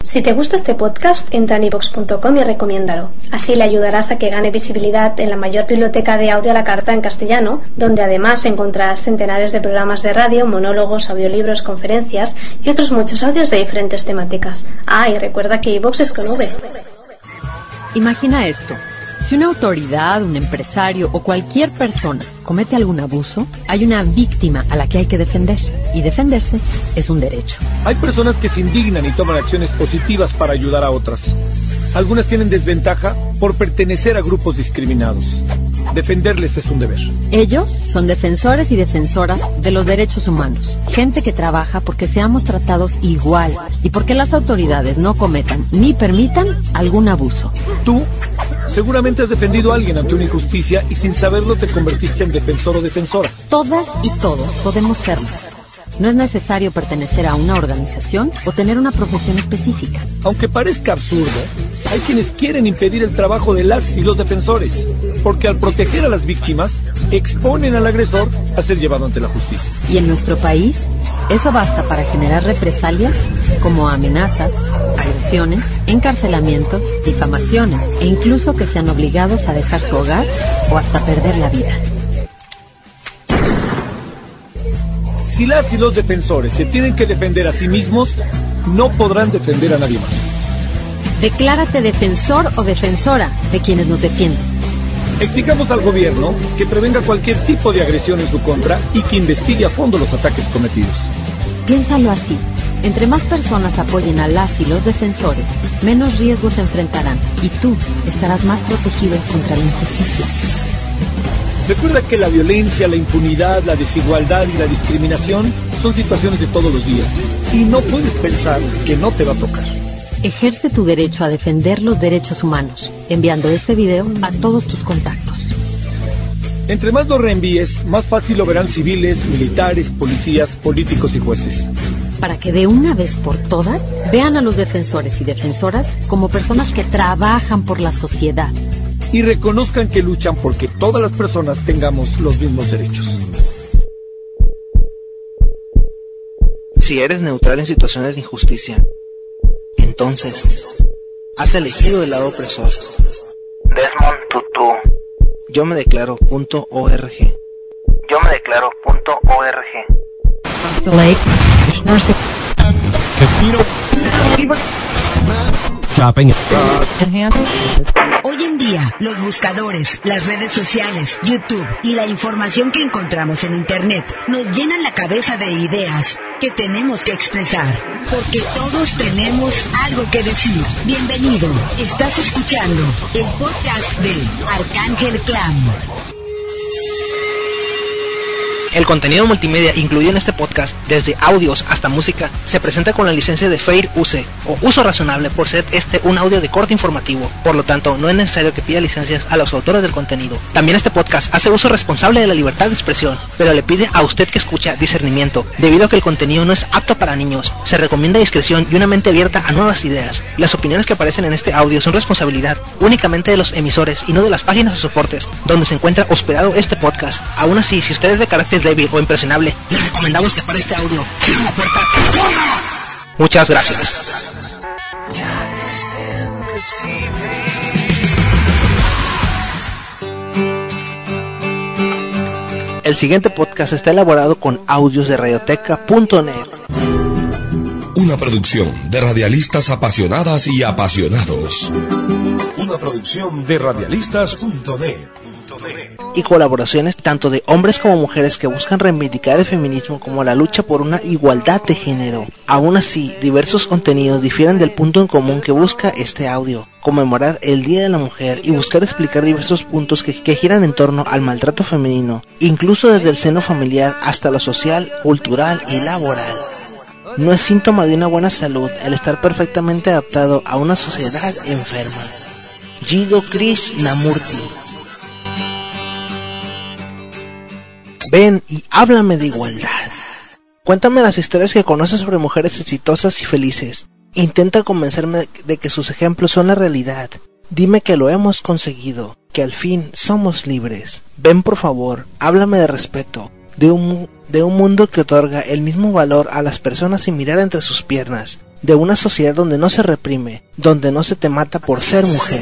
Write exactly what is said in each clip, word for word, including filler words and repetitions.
Si te gusta este podcast, entra en iVoox punto com y recomiéndalo. Así le ayudarás a que gane visibilidad en la mayor biblioteca de audio a la carta en castellano, donde además encontrarás centenares de programas de radio, monólogos, audiolibros, conferencias y otros muchos audios de diferentes temáticas. Ah, y recuerda que iVoox es con V. Imagina esto. Si una autoridad, un empresario o cualquier persona comete algún abuso, hay una víctima a la que hay que defender. Y defenderse es un derecho. Hay personas que se indignan y toman acciones positivas para ayudar a otras. Algunas tienen desventaja por pertenecer a grupos discriminados. Defenderles es un deber. Ellos son defensores y defensoras de los derechos humanos. Gente que trabaja porque seamos tratados igual y porque las autoridades no cometan ni permitan algún abuso. Tú seguramente has defendido a alguien ante una injusticia y sin saberlo te convertiste en defensor o defensora. Todas y todos podemos serlo. No es necesario pertenecer a una organización o tener una profesión específica. Aunque parezca absurdo, hay quienes quieren impedir el trabajo de las y los defensores, porque al proteger a las víctimas, exponen al agresor a ser llevado ante la justicia. Y en nuestro país, eso basta para generar represalias como amenazas, agresiones, encarcelamientos, difamaciones e incluso que sean obligados a dejar su hogar o hasta perder la vida. Si las y los defensores se tienen que defender a sí mismos, no podrán defender a nadie más. Declárate defensor o defensora de quienes nos defienden. Exijamos al gobierno que prevenga cualquier tipo de agresión en su contra y que investigue a fondo los ataques cometidos. Piénsalo así. Entre más personas apoyen a las y los defensores, menos riesgos se enfrentarán y tú estarás más protegido contra la injusticia. Recuerda que la violencia, la impunidad, la desigualdad y la discriminación son situaciones de todos los días. Y no puedes pensar que no te va a tocar. Ejerce tu derecho a defender los derechos humanos, enviando este video a todos tus contactos. Entre más lo reenvíes, más fácil lo verán civiles, militares, policías, políticos y jueces. Para que de una vez por todas vean a los defensores y defensoras como personas que trabajan por la sociedad. Y reconozcan que luchan porque todas las personas tengamos los mismos derechos. Si eres neutral en situaciones de injusticia, entonces has elegido el lado opresor. Desmond Tutu. Yo me declaro punto org. Yo me declaro punto org. Casino. Shopping. Hoy en día, los buscadores, las redes sociales, YouTube y la información que encontramos en Internet nos llenan la cabeza de ideas que tenemos que expresar, porque todos tenemos algo que decir. Bienvenido, estás escuchando el podcast de Arcángel Clan. El contenido multimedia incluido en este podcast, desde audios hasta música, se presenta con la licencia de Fair Use o uso razonable por ser este un audio de corte informativo. Por lo tanto, no es necesario que pida licencias a los autores del contenido. También este podcast hace uso responsable de la libertad de expresión, pero le pide a usted que escucha discernimiento, debido a que el contenido no es apto para niños. Se recomienda discreción y una mente abierta a nuevas ideas. Las opiniones que aparecen en este audio son responsabilidad únicamente de los emisores y no de las páginas o soportes donde se encuentra hospedado este podcast. Aún así, si usted es de carácter débil o impresionable, le recomendamos que para este audio cierre la puerta y corra. Muchas gracias. El siguiente podcast está elaborado con audios de radioteca punto net. Una producción de radialistas apasionadas y apasionados. Una producción de radialistas punto net. Y colaboraciones tanto de hombres como mujeres que buscan reivindicar el feminismo como la lucha por una igualdad de género. Aún así, diversos contenidos difieren del punto en común que busca este audio: conmemorar el Día de la Mujer y buscar explicar diversos puntos que, que giran en torno al maltrato femenino, incluso desde el seno familiar hasta lo social, cultural y laboral. No es síntoma de una buena salud el estar perfectamente adaptado a una sociedad enferma. Jiddu Krishnamurti. Ven y háblame de igualdad. Cuéntame las historias que conoces sobre mujeres exitosas y felices. Intenta convencerme de que sus ejemplos son la realidad. Dime que lo hemos conseguido, que al fin somos libres. Ven, por favor, háblame de respeto, de un, de un mundo que otorga el mismo valor a las personas sin mirar entre sus piernas, de una sociedad donde no se reprime, donde no se te mata por ser mujer.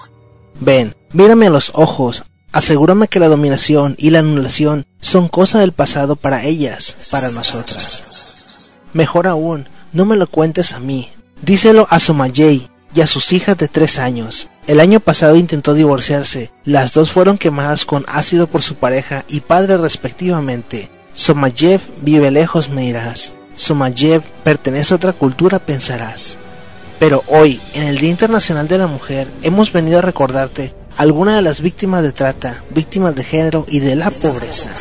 Ven, mírame a los ojos, asegúrame que la dominación y la anulación son cosa del pasado para ellas, para nosotras. Mejor aún, no me lo cuentes a mí, díselo a Somayey y a sus hijas de tres años. El año pasado intentó divorciarse, las dos fueron quemadas con ácido por su pareja y padre respectivamente. Somayev vive lejos, me dirás. Somayev pertenece a otra cultura, pensarás. Pero hoy, en el Día Internacional de la Mujer, hemos venido a recordarte algunas de las víctimas de trata, víctimas de género y de la pobreza.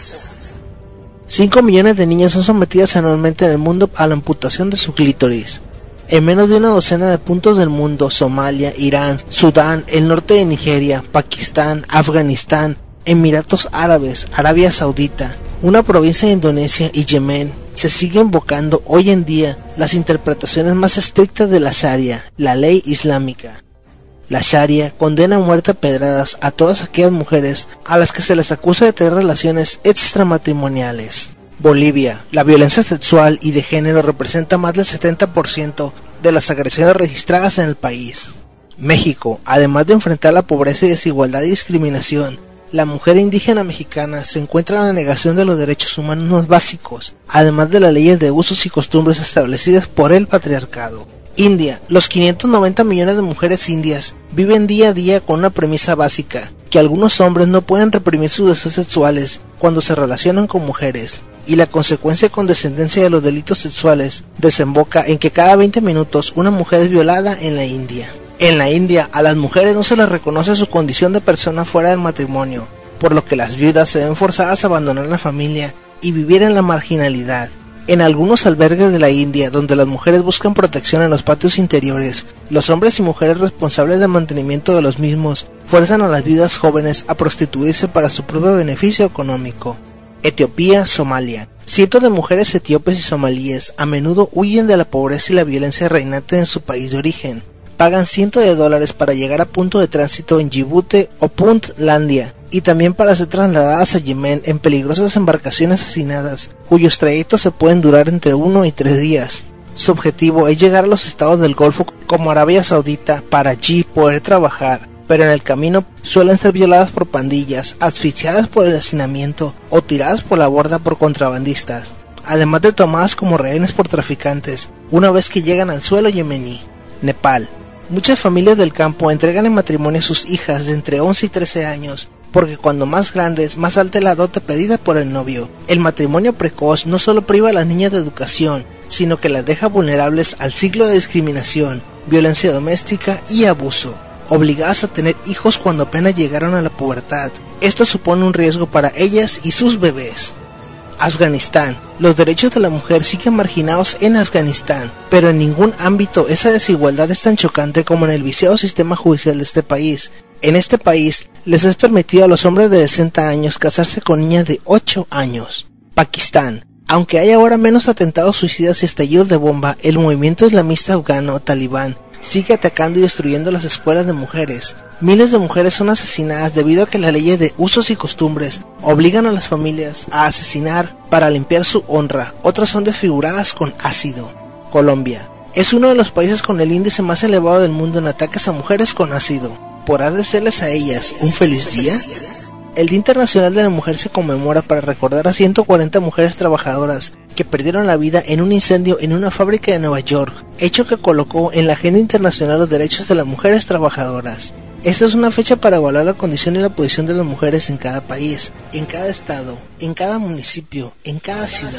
Cinco millones de niñas son sometidas anualmente en el mundo a la amputación de su clítoris. En menos de una docena de puntos del mundo, Somalia, Irán, Sudán, el norte de Nigeria, Pakistán, Afganistán, Emiratos Árabes, Arabia Saudita, una provincia de Indonesia y Yemen, se sigue invocando hoy en día las interpretaciones más estrictas de la Sharia, la ley islámica. La Sharia condena a muerte a pedradas a todas aquellas mujeres a las que se les acusa de tener relaciones extramatrimoniales. Bolivia, la violencia sexual y de género representa más del setenta por ciento de las agresiones registradas en el país. México, además de enfrentar la pobreza y desigualdad y discriminación, la mujer indígena mexicana se encuentra en la negación de los derechos humanos más básicos, además de las leyes de usos y costumbres establecidas por el patriarcado. India, los quinientos noventa millones de mujeres indias viven día a día con una premisa básica, que algunos hombres no pueden reprimir sus deseos sexuales cuando se relacionan con mujeres, y la consecuencia con descendencia de los delitos sexuales desemboca en que cada veinte minutos una mujer es violada en la India. En la India, a las mujeres no se les reconoce su condición de persona fuera del matrimonio, por lo que las viudas se ven forzadas a abandonar la familia y vivir en la marginalidad. En algunos albergues de la India, donde las mujeres buscan protección en los patios interiores, los hombres y mujeres responsables del mantenimiento de los mismos fuerzan a las viudas jóvenes a prostituirse para su propio beneficio económico. Etiopía, Somalia. Cientos de mujeres etíopes y somalíes a menudo huyen de la pobreza y la violencia reinante en su país de origen. Pagan cientos de dólares para llegar a punto de tránsito en Djibouti o Puntlandia, y también para ser trasladadas a Yemen en peligrosas embarcaciones asesinadas, cuyos trayectos se pueden durar entre uno y tres días. Su objetivo es llegar a los estados del Golfo como Arabia Saudita para allí poder trabajar, pero en el camino suelen ser violadas por pandillas, asfixiadas por el hacinamiento o tiradas por la borda por contrabandistas, además de tomadas como rehenes por traficantes una vez que llegan al suelo yemení. Nepal. Muchas familias del campo entregan en matrimonio a sus hijas de entre once y trece años, porque cuando más grandes, más alta es la dote pedida por el novio. El matrimonio precoz no solo priva a las niñas de educación, sino que las deja vulnerables al ciclo de discriminación, violencia doméstica y abuso, obligadas a tener hijos cuando apenas llegaron a la pubertad. Esto supone un riesgo para ellas y sus bebés. Afganistán. Los derechos de la mujer siguen marginados en Afganistán, pero en ningún ámbito esa desigualdad es tan chocante como en el viciado sistema judicial de este país. En este país les es permitido a los hombres de sesenta años casarse con niñas de ocho años. Pakistán. Aunque hay ahora menos atentados suicidas y estallidos de bomba, el movimiento islamista afgano talibán sigue atacando y destruyendo las escuelas de mujeres. Miles de mujeres son asesinadas debido a que las leyes de usos y costumbres obligan a las familias a asesinar para limpiar su honra. Otras son desfiguradas con ácido. Colombia es uno de los países con el índice más elevado del mundo en ataques a mujeres con ácido. ¿Podrá desearles a ellas un feliz día? El Día Internacional de la Mujer se conmemora para recordar a ciento cuarenta mujeres trabajadoras que perdieron la vida en un incendio en una fábrica de Nueva York, hecho que colocó en la agenda internacional los derechos de las mujeres trabajadoras. Esta es una fecha para evaluar la condición y la posición de las mujeres en cada país, en cada estado, en cada municipio, en cada ciudad,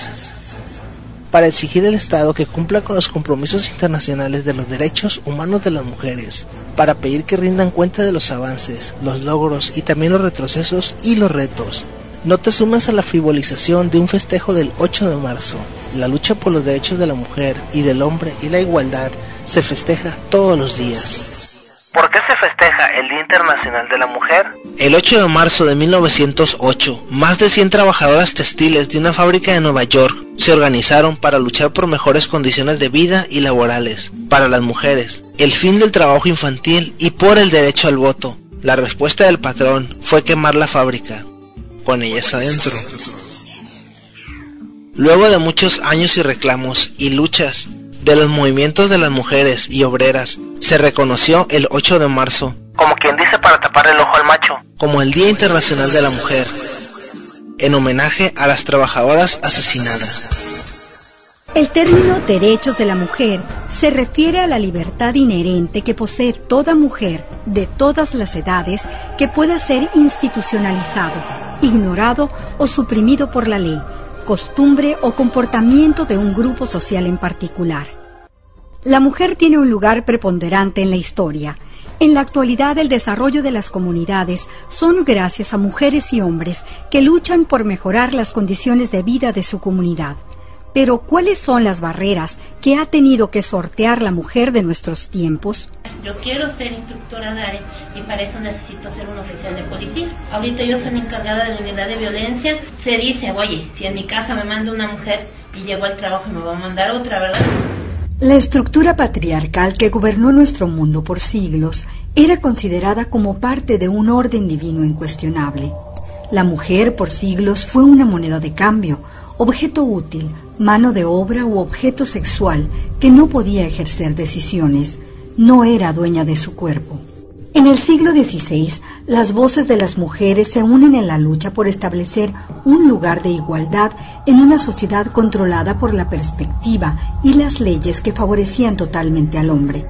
para exigir al Estado que cumpla con los compromisos internacionales de los derechos humanos de las mujeres, para pedir que rindan cuenta de los avances, los logros y también los retrocesos y los retos. No te sumes a la frivolización de un festejo del ocho de marzo. La lucha por los derechos de la mujer y del hombre y la igualdad se festeja todos los días. ¿Por qué se festeja el Día Internacional de la Mujer? El ocho de marzo de mil novecientos ocho, más de cien trabajadoras textiles de una fábrica de Nueva York se organizaron para luchar por mejores condiciones de vida y laborales para las mujeres, el fin del trabajo infantil y por el derecho al voto. La respuesta del patrón fue quemar la fábrica, con ellas adentro. Luego de muchos años y reclamos y luchas, de los movimientos de las mujeres y obreras, se reconoció el ocho de marzo, como quien dice para tapar el ojo al macho, como el Día Internacional de la Mujer, en homenaje a las trabajadoras asesinadas. El término derechos de la mujer se refiere a la libertad inherente que posee toda mujer de todas las edades que pueda ser institucionalizado, ignorado o suprimido por la ley, costumbre o comportamiento de un grupo social en particular. La mujer tiene un lugar preponderante en la historia. En la actualidad, el desarrollo de las comunidades son gracias a mujeres y hombres que luchan por mejorar las condiciones de vida de su comunidad. Pero, ¿cuáles son las barreras que ha tenido que sortear la mujer de nuestros tiempos? Yo quiero ser instructora D A R E y para eso necesito ser un oficial de policía. Ahorita yo soy encargada de la unidad de violencia. Se dice, oye, si en mi casa me manda una mujer y llego al trabajo y me va a mandar otra, ¿verdad? La estructura patriarcal que gobernó nuestro mundo por siglos era considerada como parte de un orden divino incuestionable. La mujer por siglos fue una moneda de cambio, objeto útil, mano de obra u objeto sexual que no podía ejercer decisiones, no era dueña de su cuerpo. En el siglo dieciséis, las voces de las mujeres se unen en la lucha por establecer un lugar de igualdad en una sociedad controlada por la perspectiva y las leyes que favorecían totalmente al hombre.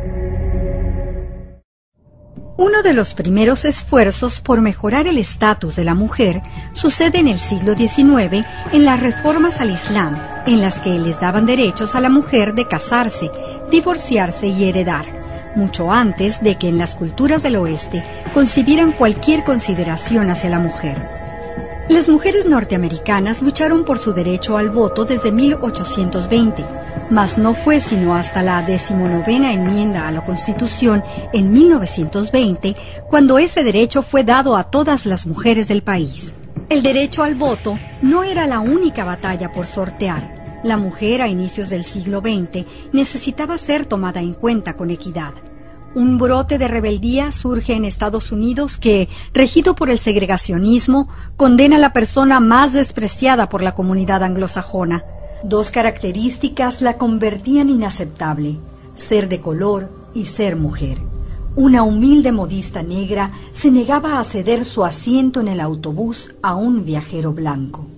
Uno de los primeros esfuerzos por mejorar el estatus de la mujer sucede en el siglo diecinueve en las reformas al Islam, en las que les daban derechos a la mujer de casarse, divorciarse y heredar, mucho antes de que en las culturas del oeste concibieran cualquier consideración hacia la mujer. Las mujeres norteamericanas lucharon por su derecho al voto desde mil ochocientos veinte, mas no fue sino hasta la decimonovena enmienda a la Constitución en mil novecientos veinte cuando ese derecho fue dado a todas las mujeres del país. El derecho al voto no era la única batalla por sortear. La mujer a inicios del siglo veinte necesitaba ser tomada en cuenta con equidad. Un brote de rebeldía surge en Estados Unidos que, regido por el segregacionismo, condena a la persona más despreciada por la comunidad anglosajona. Dos características la convertían inaceptable: ser de color y ser mujer. Una humilde modista negra se negaba a ceder su asiento en el autobús a un viajero blanco.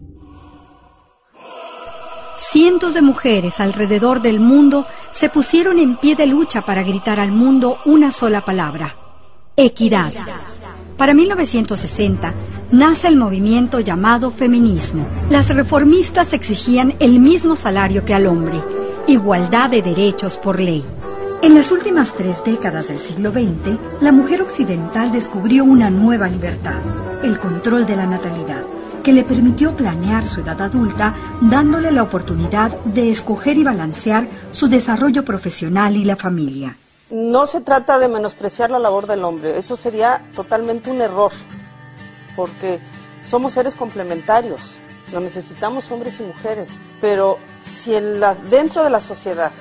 Cientos de mujeres alrededor del mundo se pusieron en pie de lucha para gritar al mundo una sola palabra: equidad. Para mil novecientos sesenta nace el movimiento llamado feminismo. Las reformistas exigían el mismo salario que al hombre, igualdad de derechos por ley. En las últimas tres décadas del siglo veinte, la mujer occidental descubrió una nueva libertad: el control de la natalidad, que le permitió planear su edad adulta, dándole la oportunidad de escoger y balancear su desarrollo profesional y la familia. No se trata de menospreciar la labor del hombre, eso sería totalmente un error, porque somos seres complementarios, lo necesitamos hombres y mujeres, pero si en la, dentro de la sociedad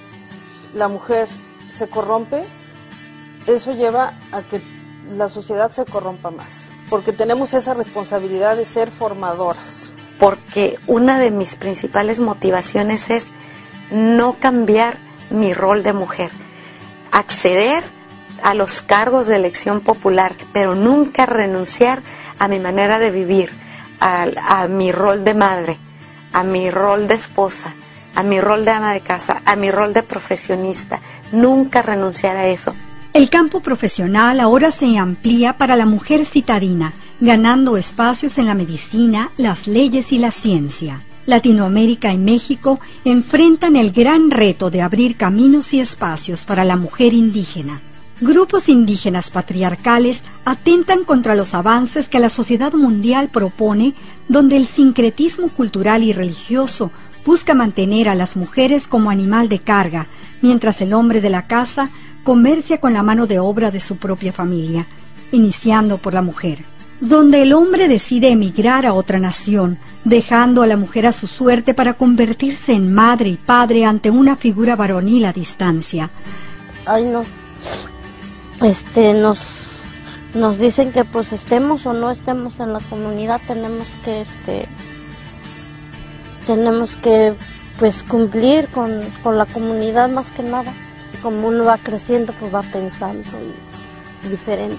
la mujer se corrompe, eso lleva a que la sociedad se corrompa más, porque tenemos esa responsabilidad de ser formadoras. Porque una de mis principales motivaciones es no cambiar mi rol de mujer, acceder a los cargos de elección popular, pero nunca renunciar a mi manera de vivir, a, a mi rol de madre, a mi rol de esposa, a mi rol de ama de casa, a mi rol de profesionista, nunca renunciar a eso. El campo profesional ahora se amplía para la mujer citadina, ganando espacios en la medicina, las leyes y la ciencia. Latinoamérica y México enfrentan el gran reto de abrir caminos y espacios para la mujer indígena. Grupos indígenas patriarcales atentan contra los avances que la sociedad mundial propone, donde el sincretismo cultural y religioso busca mantener a las mujeres como animal de carga, mientras el hombre de la casa comercia con la mano de obra de su propia familia, iniciando por la mujer. Donde el hombre decide emigrar a otra nación, dejando a la mujer a su suerte para convertirse en madre y padre ante una figura varonil a distancia. Ay, nos, este, nos, nos dicen que pues estemos o no estemos en la comunidad, tenemos que, este, tenemos que pues cumplir con, con la comunidad más que nada. Como uno va creciendo, pues va pensando y, diferente.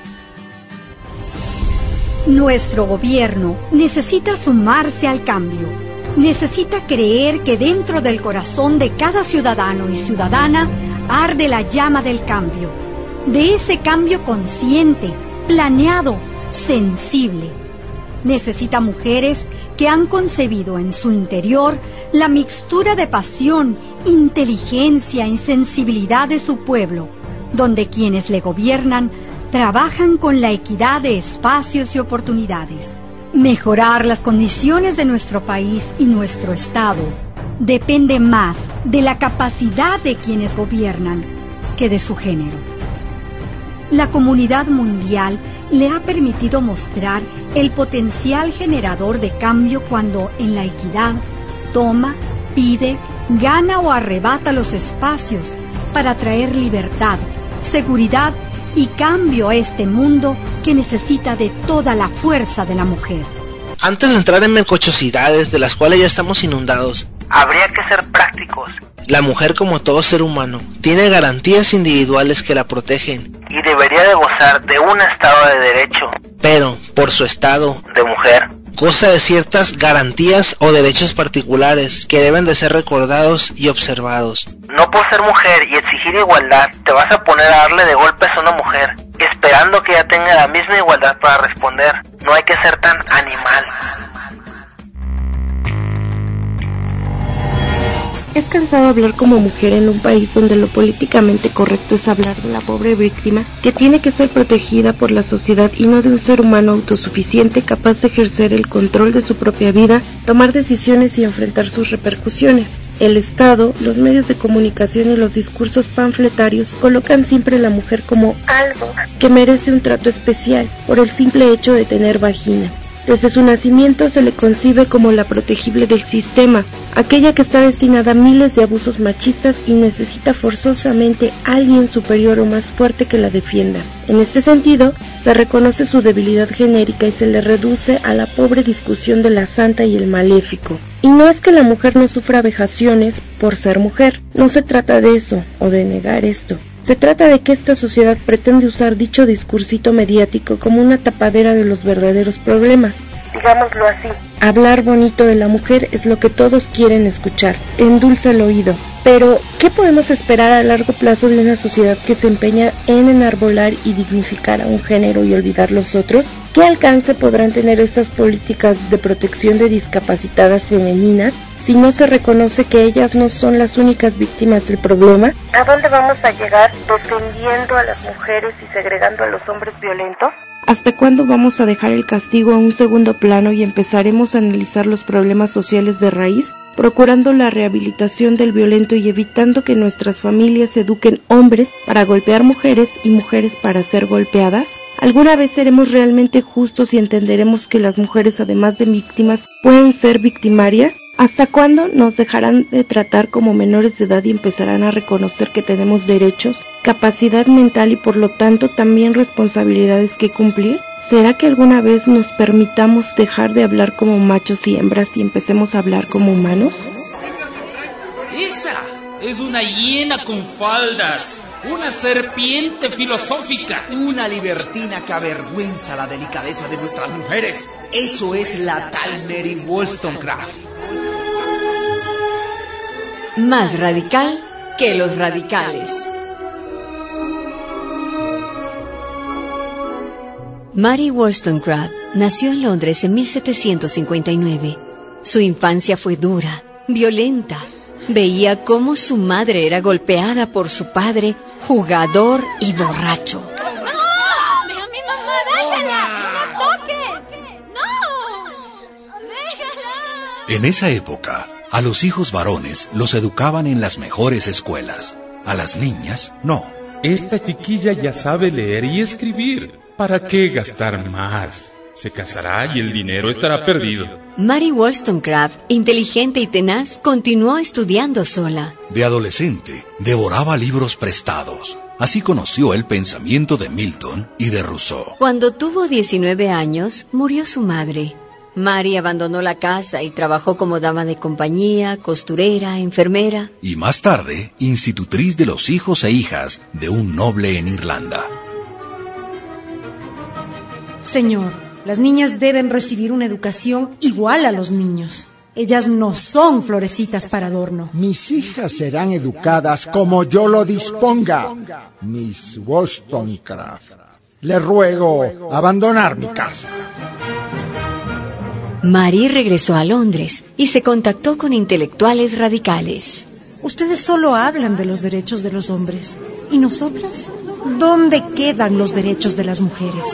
Nuestro gobierno necesita sumarse al cambio. Necesita creer que dentro del corazón de cada ciudadano y ciudadana arde la llama del cambio. De ese cambio consciente, planeado, sensible. Necesita mujeres que han concebido en su interior la mixtura de pasión, inteligencia y sensibilidad de su pueblo, donde quienes le gobiernan trabajan con la equidad de espacios y oportunidades. Mejorar las condiciones de nuestro país y nuestro Estado depende más de la capacidad de quienes gobiernan que de su género. La comunidad mundial le ha permitido mostrar el potencial generador de cambio cuando en la equidad toma, pide, gana o arrebata los espacios para traer libertad, seguridad y cambio a este mundo que necesita de toda la fuerza de la mujer. Antes de entrar en melcochosidades de las cuales ya estamos inundados, habría que ser prácticos. La mujer, como todo ser humano, tiene garantías individuales que la protegen y debería de gozar de un estado de derecho, pero por su estado de mujer goza de ciertas garantías o derechos particulares que deben de ser recordados y observados. No por ser mujer y exigir igualdad te vas a poner a darle de golpes a una mujer esperando que ella tenga la misma igualdad para responder. No hay que ser tan animal. Es cansado hablar como mujer en un país donde lo políticamente correcto es hablar de la pobre víctima que tiene que ser protegida por la sociedad y no de un ser humano autosuficiente capaz de ejercer el control de su propia vida, tomar decisiones y enfrentar sus repercusiones. El Estado, los medios de comunicación y los discursos panfletarios colocan siempre a la mujer como algo que merece un trato especial por el simple hecho de tener vagina. Desde su nacimiento se le concibe como la protegible del sistema, aquella que está destinada a miles de abusos machistas y necesita forzosamente a alguien superior o más fuerte que la defienda. En este sentido, se reconoce su debilidad genérica y se le reduce a la pobre discusión de la santa y el maléfico. Y no es que la mujer no sufra vejaciones por ser mujer, no se trata de eso o de negar esto. Se trata de que esta sociedad pretende usar dicho discursito mediático como una tapadera de los verdaderos problemas. Digámoslo así. Hablar bonito de la mujer es lo que todos quieren escuchar, endulza el oído. Pero, ¿qué podemos esperar a largo plazo de una sociedad que se empeña en enarbolar y dignificar a un género y olvidar los otros? ¿Qué alcance podrán tener estas políticas de protección de discapacitadas femeninas si no se reconoce que ellas no son las únicas víctimas del problema? ¿A dónde vamos a llegar defendiendo a las mujeres y segregando a los hombres violentos? ¿Hasta cuándo vamos a dejar el castigo a un segundo plano y empezaremos a analizar los problemas sociales de raíz, procurando la rehabilitación del violento y evitando que nuestras familias eduquen hombres para golpear mujeres y mujeres para ser golpeadas? ¿Alguna vez seremos realmente justos y entenderemos que las mujeres, además de víctimas, pueden ser victimarias? ¿Hasta cuándo nos dejarán de tratar como menores de edad y empezarán a reconocer que tenemos derechos, capacidad mental y por lo tanto también responsabilidades que cumplir? ¿Será que alguna vez nos permitamos dejar de hablar como machos y hembras y empecemos a hablar como humanos? ¡Esa es una hiena con faldas! ¡Una serpiente filosófica! Una libertina que avergüenza la delicadeza de nuestras mujeres. Eso es la tal Mary Wollstonecraft. Más radical que los radicales. Mary Wollstonecraft nació en Londres en mil setecientos cincuenta y nueve. Su infancia fue dura, violenta. Veía cómo su madre era golpeada por su padre, jugador y borracho. ¡No! ¡Deja a mi mamá! ¡Déjala! ¡No la toques! ¡No! ¡Déjala! En esa época, a los hijos varones los educaban en las mejores escuelas. A las niñas, no. Esta chiquilla ya sabe leer y escribir. ¿Para qué gastar más? Se casará y el dinero estará perdido. Mary Wollstonecraft, inteligente y tenaz, continuó estudiando sola. De adolescente, devoraba libros prestados. Así conoció el pensamiento de Milton y de Rousseau. Cuando tuvo diecinueve años, murió su madre. Mary abandonó la casa y trabajó como dama de compañía, costurera, enfermera. Y más tarde, institutriz de los hijos e hijas de un noble en Irlanda. Señor, las niñas deben recibir una educación igual a los niños. Ellas no son florecitas para adorno. Mis hijas serán educadas como yo lo disponga, Miss Wollstonecraft. Le ruego abandonar mi casa. Mary regresó a Londres y se contactó con intelectuales radicales. Ustedes solo hablan de los derechos de los hombres. ¿Y nosotras? ¿Dónde quedan los derechos de las mujeres?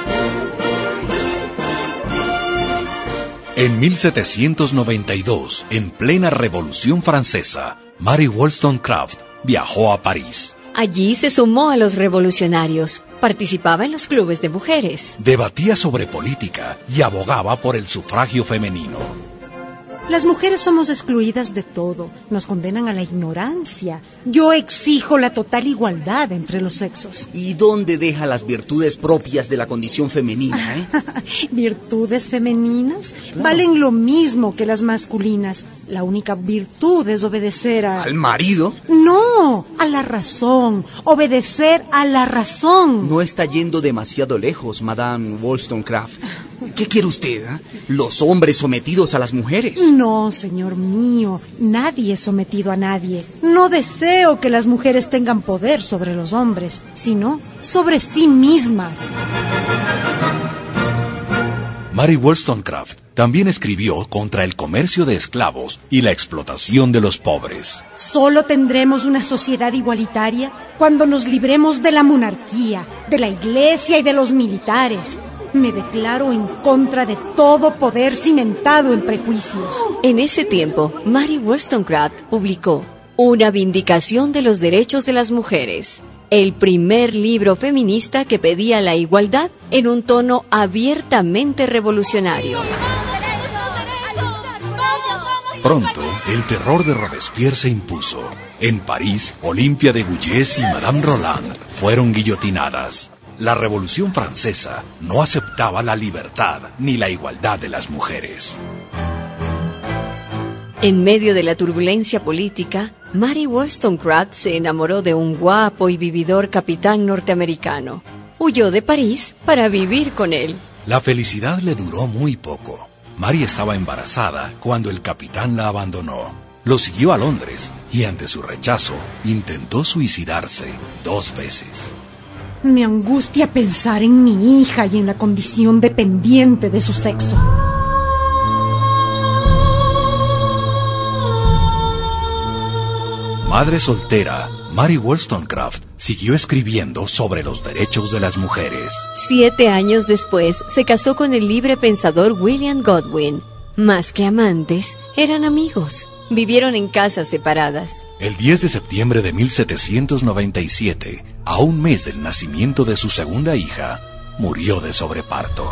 En mil setecientos noventa y dos, en plena Revolución Francesa, Mary Wollstonecraft viajó a París. Allí se sumó a los revolucionarios, participaba en los clubes de mujeres. Debatía sobre política y abogaba por el sufragio femenino. Las mujeres somos excluidas de todo, nos condenan a la ignorancia. Yo exijo la total igualdad entre los sexos. ¿Y dónde deja las virtudes propias de la condición femenina, eh? ¿Virtudes femeninas? Claro. Valen lo mismo que las masculinas. La única virtud es obedecer a... ¿Al marido? No, a la razón. Obedecer a la razón. No está yendo demasiado lejos, Madame Wollstonecraft. ¿Qué quiere usted, eh? ¿Los hombres sometidos a las mujeres? No, señor mío, nadie es sometido a nadie. No deseo que las mujeres tengan poder sobre los hombres, sino sobre sí mismas. Mary Wollstonecraft también escribió contra el comercio de esclavos y la explotación de los pobres. Solo tendremos una sociedad igualitaria cuando nos libremos de la monarquía, de la iglesia y de los militares. Me declaro en contra de todo poder cimentado en prejuicios. En ese tiempo, Mary Wollstonecraft publicó Una vindicación de los derechos de las mujeres, el primer libro feminista que pedía la igualdad en un tono abiertamente revolucionario. Pronto, el terror de Robespierre se impuso. En París, Olympia de Gouges y Madame Roland fueron guillotinadas. La Revolución Francesa no aceptaba la libertad ni la igualdad de las mujeres. En medio de la turbulencia política, Mary Wollstonecraft se enamoró de un guapo y vividor capitán norteamericano. Huyó de París para vivir con él. La felicidad le duró muy poco. Mary estaba embarazada cuando el capitán la abandonó. Lo siguió a Londres y ante su rechazo intentó suicidarse dos veces. Me angustia pensar en mi hija y en la condición dependiente de su sexo. Madre soltera, Mary Wollstonecraft siguió escribiendo sobre los derechos de las mujeres. Siete años después, se casó con el libre pensador William Godwin. Más que amantes, eran amigos. Vivieron en casas separadas. El diez de septiembre de mil setecientos noventa y siete, a un mes del nacimiento de su segunda hija, murió de sobreparto.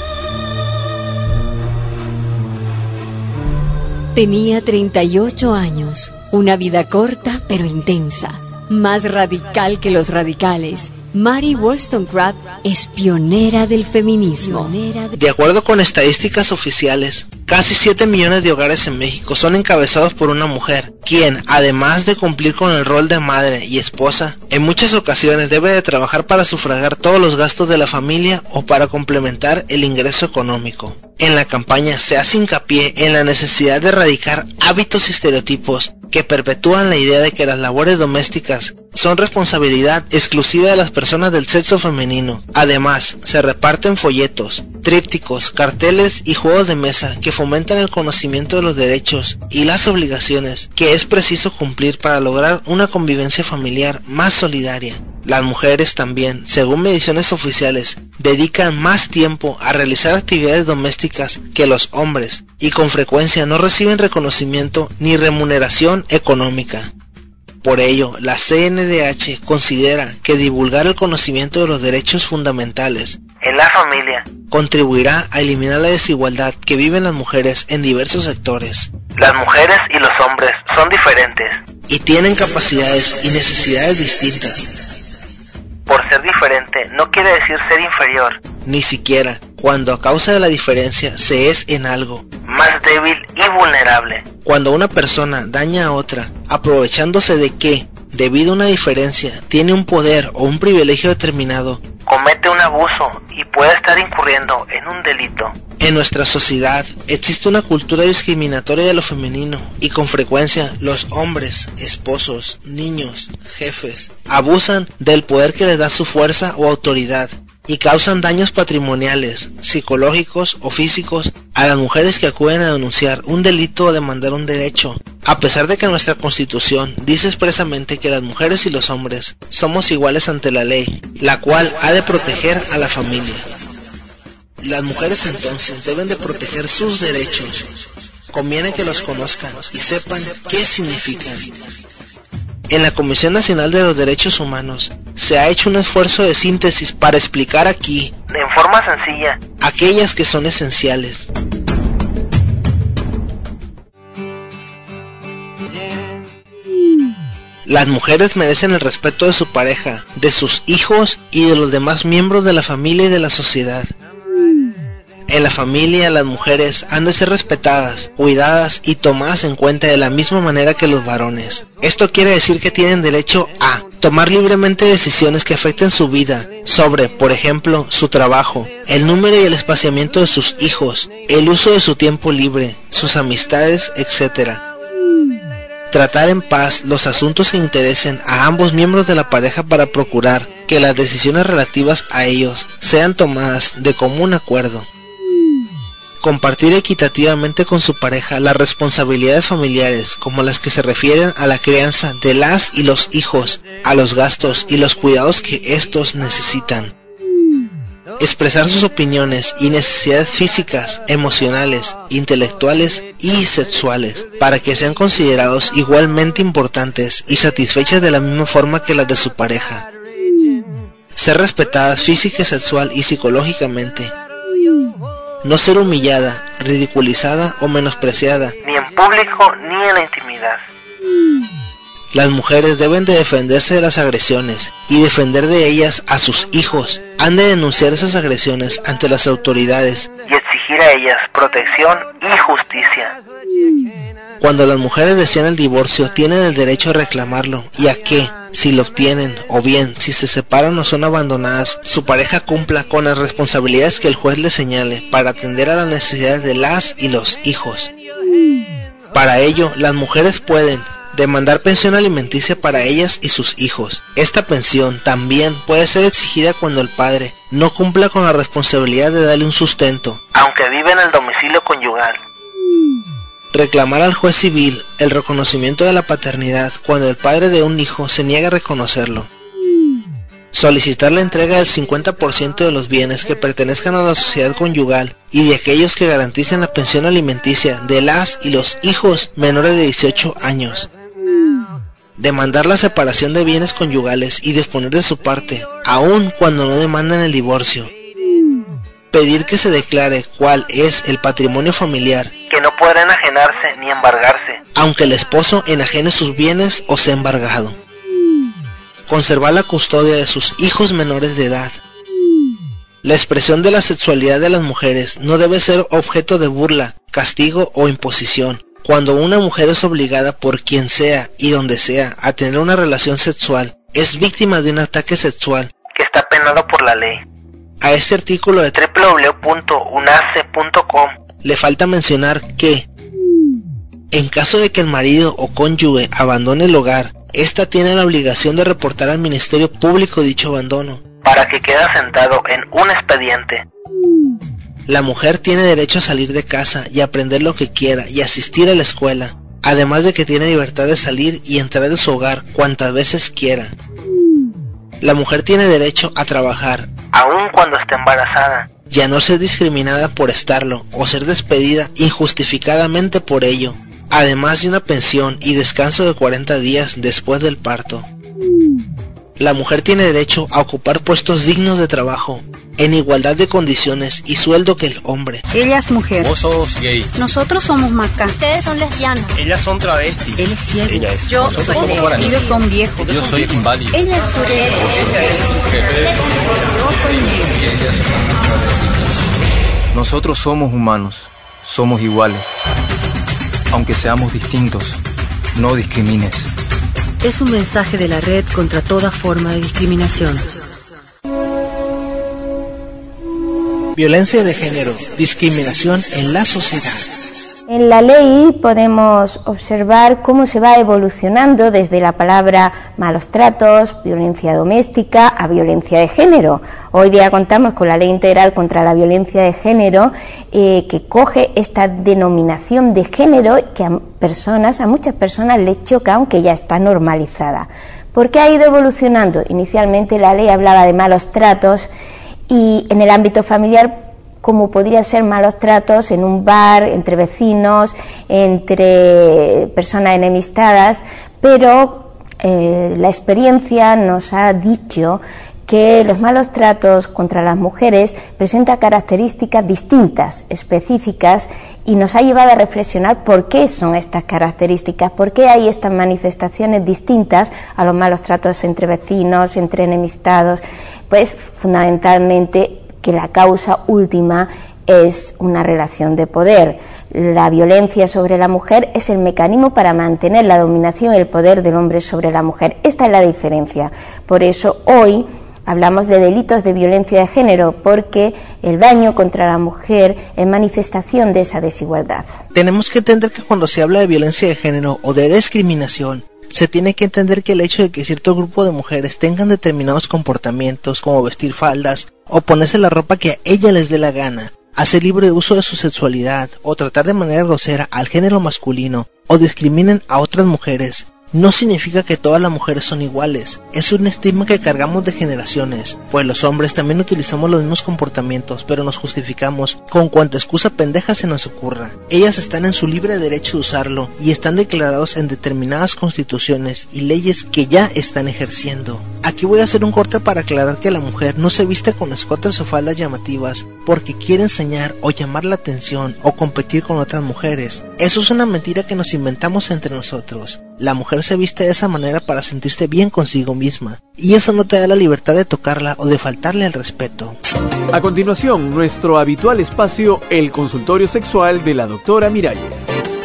Tenía treinta y ocho años, una vida corta pero intensa. Más radical que los radicales, Mary Wollstonecraft es pionera del feminismo. De acuerdo con estadísticas oficiales, casi siete millones de hogares en México son encabezados por una mujer, quien, además de cumplir con el rol de madre y esposa, en muchas ocasiones debe de trabajar para sufragar todos los gastos de la familia o para complementar el ingreso económico. En la campaña se hace hincapié en la necesidad de erradicar hábitos y estereotipos que perpetúan la idea de que las labores domésticas son responsabilidad exclusiva de las personas del sexo femenino. Además, se reparten folletos, trípticos, carteles y juegos de mesa que fomentan el conocimiento de los derechos y las obligaciones que es preciso cumplir para lograr una convivencia familiar más solidaria. Las mujeres también, según mediciones oficiales, dedican más tiempo a realizar actividades domésticas que los hombres y con frecuencia no reciben reconocimiento ni remuneración económica. Por ello, la C N D H considera que divulgar el conocimiento de los derechos fundamentales en la familia contribuirá a eliminar la desigualdad que viven las mujeres en diversos sectores. Las mujeres y los hombres son diferentes y tienen capacidades y necesidades distintas. Por ser diferente no quiere decir ser inferior, ni siquiera cuando a causa de la diferencia se es en algo más débil y vulnerable. Cuando una persona daña a otra, aprovechándose de que, debido a una diferencia, tiene un poder o un privilegio determinado, comete un abuso y puede estar incurriendo en un delito. En nuestra sociedad existe una cultura discriminatoria de lo femenino y con frecuencia los hombres, esposos, niños, jefes, abusan del poder que les da su fuerza o autoridad y causan daños patrimoniales, psicológicos o físicos a las mujeres que acuden a denunciar un delito o demandar un derecho, a pesar de que nuestra Constitución dice expresamente que las mujeres y los hombres somos iguales ante la ley, la cual ha de proteger a la familia. Las mujeres entonces deben de proteger sus derechos. Conviene que los conozcan y sepan qué significan. En la Comisión Nacional de los Derechos Humanos se ha hecho un esfuerzo de síntesis para explicar aquí, en forma sencilla, aquellas que son esenciales. Las mujeres merecen el respeto de su pareja, de sus hijos y de los demás miembros de la familia y de la sociedad. En la familia, las mujeres han de ser respetadas, cuidadas y tomadas en cuenta de la misma manera que los varones. Esto quiere decir que tienen derecho a tomar libremente decisiones que afecten su vida, sobre, por ejemplo, su trabajo, el número y el espaciamiento de sus hijos, el uso de su tiempo libre, sus amistades, etcétera. Tratar en paz los asuntos que interesen a ambos miembros de la pareja para procurar que las decisiones relativas a ellos sean tomadas de común acuerdo. Compartir equitativamente con su pareja las responsabilidades familiares, como las que se refieren a la crianza de las y los hijos, a los gastos y los cuidados que estos necesitan. Expresar sus opiniones y necesidades físicas, emocionales, intelectuales y sexuales, para que sean considerados igualmente importantes y satisfechas de la misma forma que las de su pareja. Ser respetadas física, sexual y psicológicamente. No ser humillada, ridiculizada o menospreciada, ni en público ni en la intimidad. Las mujeres deben de defenderse de las agresiones y defender de ellas a sus hijos. Han de denunciar esas agresiones ante las autoridades y exigir a ellas protección y justicia. Cuando las mujeres desean el divorcio, tienen el derecho a reclamarlo y a que, si lo obtienen, o bien si se separan o son abandonadas, su pareja cumpla con las responsabilidades que el juez le señale para atender a las necesidades de las y los hijos. Para ello, las mujeres pueden demandar pensión alimenticia para ellas y sus hijos. Esta pensión también puede ser exigida cuando el padre no cumpla con la responsabilidad de darle un sustento, aunque vive en el domicilio conyugal. Reclamar al juez civil el reconocimiento de la paternidad cuando el padre de un hijo se niega a reconocerlo. Solicitar la entrega del cincuenta por ciento de los bienes que pertenezcan a la sociedad conyugal y de aquellos que garanticen la pensión alimenticia de las y los hijos menores de dieciocho años. Demandar la separación de bienes conyugales y disponer de su parte, aun cuando no demandan el divorcio. Pedir que se declare cuál es el patrimonio familiar, que no podrá enajenarse ni embargarse, aunque el esposo enajene sus bienes o sea embargado. Conservar la custodia de sus hijos menores de edad. La expresión de la sexualidad de las mujeres no debe ser objeto de burla, castigo o imposición. Cuando una mujer es obligada por quien sea y donde sea a tener una relación sexual, es víctima de un ataque sexual que está penado por la ley. A este artículo de doble u doble u doble u punto unace punto com le falta mencionar que, en caso de que el marido o cónyuge abandone el hogar, ésta tiene la obligación de reportar al Ministerio Público dicho abandono, para que quede asentado en un expediente. La mujer tiene derecho a salir de casa y aprender lo que quiera y asistir a la escuela, además de que tiene libertad de salir y entrar de su hogar cuantas veces quiera. La mujer tiene derecho a trabajar, aun cuando esté embarazada, y a no ser discriminada por estarlo o ser despedida injustificadamente por ello, además de una pensión y descanso de cuarenta días después del parto. La mujer tiene derecho a ocupar puestos dignos de trabajo, en igualdad de condiciones y sueldo que el hombre. Ella es mujer. Vos sos gay. Nosotros somos maca. Ustedes son lesbianas. Ellas son travestis. Él es ciego. Ella es. Yo Nosotros soy somos ciego. guaraní. Ellos son viejos. Yo soy inválido. Ella es surera. Ella es mujer. Yo soy mujer. Nosotros somos humanos, somos iguales. Aunque seamos distintos, no discrimines. Es un mensaje de la Red contra toda forma de discriminación. Violencia de género, discriminación en la sociedad. En la ley podemos observar cómo se va evolucionando desde la palabra malos tratos, violencia doméstica a violencia de género. Hoy día contamos con la Ley Integral contra la Violencia de Género, eh, que coge esta denominación de género que a personas, a muchas personas les choca, aunque ya está normalizada. ¿Por qué ha ido evolucionando? Inicialmente la ley hablaba de malos tratos y en el ámbito familiar, como podrían ser malos tratos en un bar, entre vecinos, entre personas enemistadas, pero eh, la experiencia nos ha dicho que los malos tratos contra las mujeres presentan características distintas, específicas, y nos ha llevado a reflexionar por qué son estas características, por qué hay estas manifestaciones distintas a los malos tratos entre vecinos, entre enemistados. Pues fundamentalmente que la causa última es una relación de poder. La violencia sobre la mujer es el mecanismo para mantener la dominación y el poder del hombre sobre la mujer. Esta es la diferencia. Por eso hoy hablamos de delitos de violencia de género, porque el daño contra la mujer es manifestación de esa desigualdad. Tenemos que entender que cuando se habla de violencia de género o de discriminación, se tiene que entender que el hecho de que cierto grupo de mujeres tengan determinados comportamientos como vestir faldas o ponerse la ropa que a ella les dé la gana, hacer libre uso de su sexualidad o tratar de manera grosera al género masculino o discriminen a otras mujeres, no significa que todas las mujeres son iguales. Es un estigma que cargamos de generaciones, pues los hombres también utilizamos los mismos comportamientos, pero nos justificamos con cuanta excusa pendeja se nos ocurra. Ellas están en su libre derecho de usarlo y están declarados en determinadas constituciones y leyes que ya están ejerciendo. Aquí voy a hacer un corte para aclarar que la mujer no se viste con escotes o faldas llamativas porque quiere enseñar o llamar la atención o competir con otras mujeres. Eso es una mentira que nos inventamos entre nosotros. La mujer se viste de esa manera para sentirse bien consigo misma, y eso no te da la libertad de tocarla o de faltarle al respeto. A continuación, nuestro habitual espacio, el consultorio sexual de la doctora Miralles.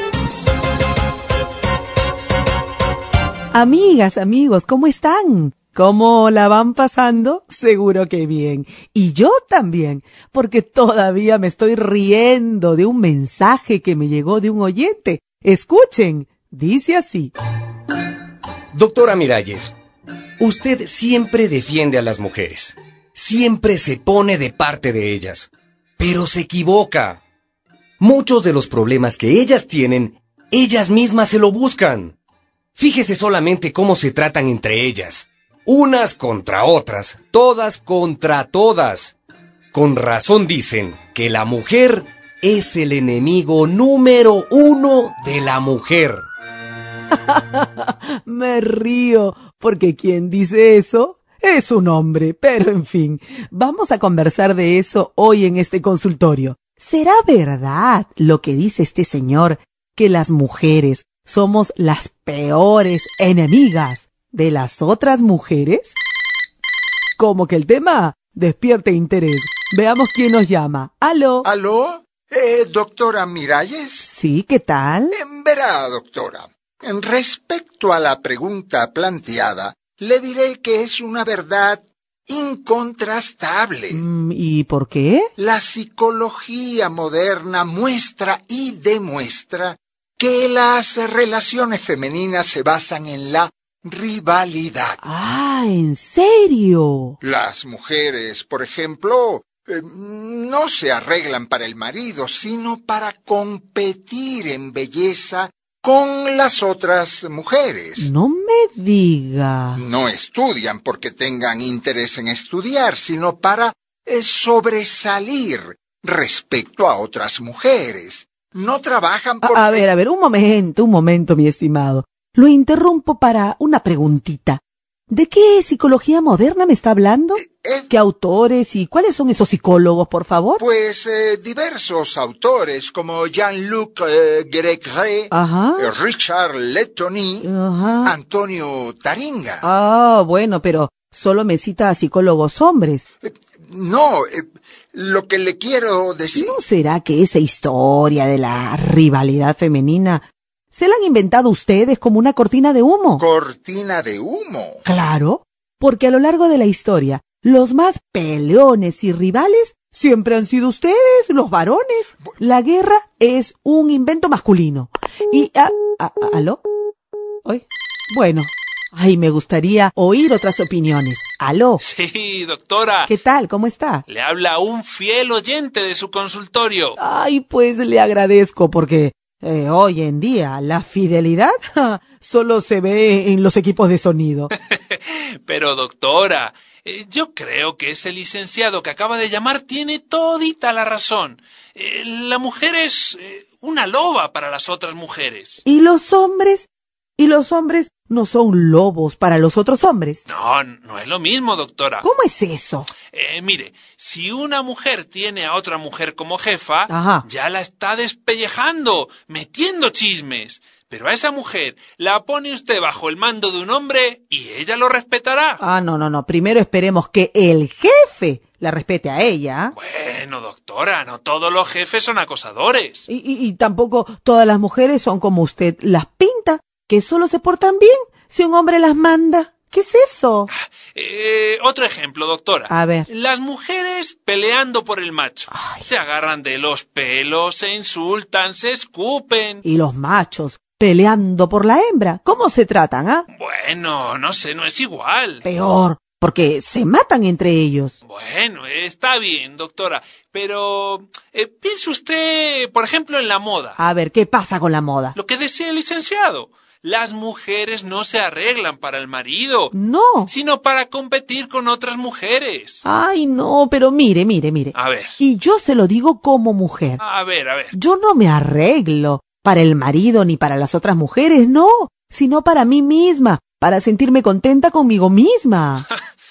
Amigas, amigos, ¿cómo están? ¿Cómo la van pasando? Seguro que bien. Y yo también, porque todavía me estoy riendo de un mensaje que me llegó de un oyente. Escuchen, dice así. Doctora Miralles, usted siempre defiende a las mujeres. Siempre se pone de parte de ellas. Pero se equivoca. Muchos de los problemas que ellas tienen, ellas mismas se lo buscan. Fíjese solamente cómo se tratan entre ellas. Unas contra otras, todas contra todas. Con razón dicen que la mujer es el enemigo número uno de la mujer. Me río, porque quien dice eso es un hombre, pero en fin, vamos a conversar de eso hoy en este consultorio. ¿Será verdad lo que dice este señor, que las mujeres somos las peores enemigas de las otras mujeres? Como que el tema despierte interés. Veamos quién nos llama. ¿Aló? ¿Aló? Eh, ¿Doctora Miralles? Sí, ¿qué tal? Eh, verá, doctora. Respecto a la pregunta planteada, le diré que es una verdad incontrastable. ¿Y por qué? La psicología moderna muestra y demuestra que las relaciones femeninas se basan en la rivalidad. Ah, ¿en serio? Las mujeres, por ejemplo, eh, no se arreglan para el marido, sino para competir en belleza con las otras mujeres. No me diga. No estudian porque tengan interés en estudiar, sino para eh, sobresalir respecto a otras mujeres. No trabajan porque... A, a ver, a ver, un momento, un momento, mi estimado. Lo interrumpo para una preguntita. ¿De qué psicología moderna me está hablando? Eh, ¿Qué autores y cuáles son esos psicólogos, por favor? Pues eh, diversos autores como Jean-Luc eh, Gregret, eh, Richard Letoni, Antonio Taringa. Ah, bueno, pero solo me cita a psicólogos hombres. Eh, no, eh, lo que le quiero decir... ¿No será que esa historia de la rivalidad femenina se la han inventado ustedes como una cortina de humo? ¿Cortina de humo? Claro, porque a lo largo de la historia, los más peleones y rivales siempre han sido ustedes, los varones. La guerra es un invento masculino. Y... Ah, ah, ¿aló? ¿Hoy? Bueno... Ay, me gustaría oír otras opiniones. ¿Aló? Sí, doctora. ¿Qué tal? ¿Cómo está? Le habla un fiel oyente de su consultorio. Ay, pues le agradezco porque eh, hoy en día la fidelidad ja, solo se ve en los equipos de sonido. Pero, doctora, eh, yo creo que ese licenciado que acaba de llamar tiene todita la razón. Eh, la mujer es eh, una loba para las otras mujeres. ¿Y los hombres? ¿Y los hombres no son lobos para los otros hombres? No, no es lo mismo, doctora. ¿Cómo es eso? Eh, mire, si una mujer tiene a otra mujer como jefa, Ajá. ya la está despellejando, metiendo chismes. Pero a esa mujer la pone usted bajo el mando de un hombre y ella lo respetará. Ah, no, no, no. Primero esperemos que el jefe la respete a ella. Bueno, doctora, no todos los jefes son acosadores. Y, y, y tampoco todas las mujeres son como usted las pinta, que solo se portan bien si un hombre las manda. ¿Qué es eso? Eh, otro ejemplo, doctora. A ver. Las mujeres peleando por el macho. Ay. Se agarran de los pelos, se insultan, se escupen. Y los machos peleando por la hembra. ¿Cómo se tratan, ah? Bueno, no sé, no es igual. Peor, porque se matan entre ellos. Bueno, está bien, doctora, pero eh, piense usted, por ejemplo, en la moda. A ver, ¿qué pasa con la moda? Lo que decía el licenciado. Las mujeres no se arreglan para el marido. No. Sino para competir con otras mujeres. Ay, no, pero mire, mire, mire. A ver. Y yo se lo digo como mujer. A ver, a ver. Yo no me arreglo para el marido ni para las otras mujeres, no. Sino para mí misma, para sentirme contenta conmigo misma.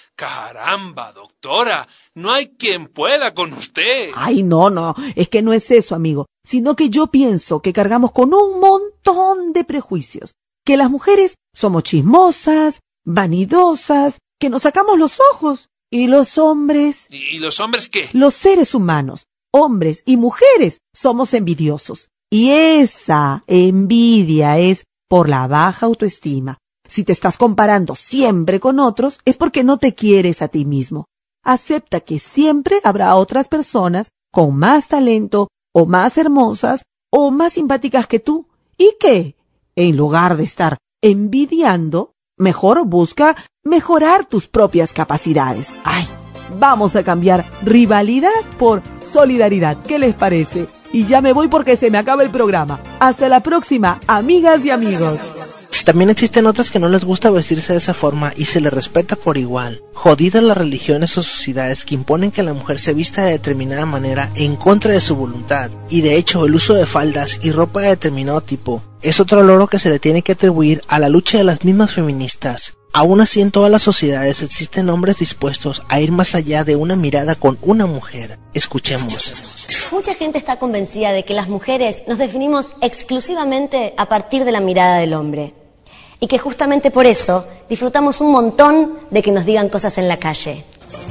Caramba, doctora. No hay quien pueda con usted. Ay, no, no. Es que no es eso, amigo. Sino que yo pienso que cargamos con un montón de prejuicios. Que las mujeres somos chismosas, vanidosas, que nos sacamos los ojos. ¿Y los hombres? ¿Y los hombres qué? Los seres humanos, hombres y mujeres, somos envidiosos. Y esa envidia es por la baja autoestima. Si te estás comparando siempre con otros, es porque no te quieres a ti mismo. Acepta que siempre habrá otras personas con más talento, o más hermosas, o más simpáticas que tú. ¿Y qué? En lugar de estar envidiando, mejor busca mejorar tus propias capacidades. ¡Ay! Vamos a cambiar rivalidad por solidaridad. ¿Qué les parece? Y ya me voy porque se me acaba el programa. Hasta la próxima, amigas y amigos. También existen otras que no les gusta vestirse de esa forma y se les respeta por igual. Jodidas las religiones o sociedades que imponen que la mujer se vista de determinada manera en contra de su voluntad. Y de hecho el uso de faldas y ropa de determinado tipo es otro logro que se le tiene que atribuir a la lucha de las mismas feministas. Aún así, en todas las sociedades existen hombres dispuestos a ir más allá de una mirada con una mujer. Escuchemos. Mucha gente está convencida de que las mujeres nos definimos exclusivamente a partir de la mirada del hombre. Y que justamente por eso disfrutamos un montón de que nos digan cosas en la calle.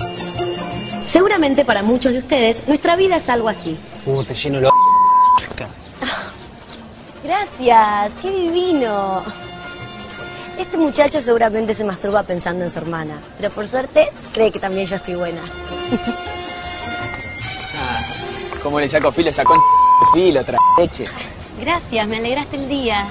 Seguramente para muchos de ustedes, nuestra vida es algo así. Uh, te lleno lo... Gracias, qué divino. Este muchacho seguramente se masturba pensando en su hermana, pero por suerte cree que también yo estoy buena. Ah, ¿cómo le saco filo? Sacó el filo, otra leche. Gracias, me alegraste el día.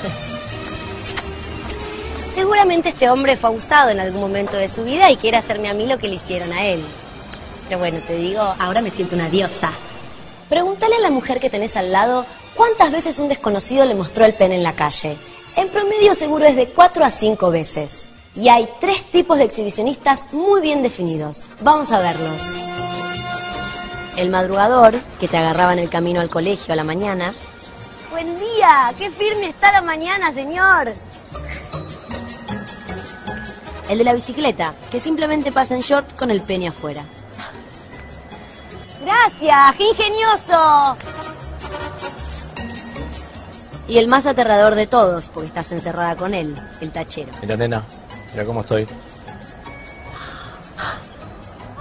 Seguramente este hombre fue abusado en algún momento de su vida y quiere hacerme a mí lo que le hicieron a él. Pero bueno, te digo, ahora me siento una diosa. Pregúntale a la mujer que tenés al lado cuántas veces un desconocido le mostró el pene en la calle. En promedio seguro es de cuatro a cinco veces. Y hay tres tipos de exhibicionistas muy bien definidos. Vamos a verlos. El madrugador, que te agarraba en el camino al colegio a la mañana. ¡Buen día! ¡Qué firme está la mañana, señor! El de la bicicleta, que simplemente pasa en short con el pene afuera. ¡Gracias! ¡Qué ingenioso! Y el más aterrador de todos, porque estás encerrada con él, el tachero. Mira, nena, mira cómo estoy.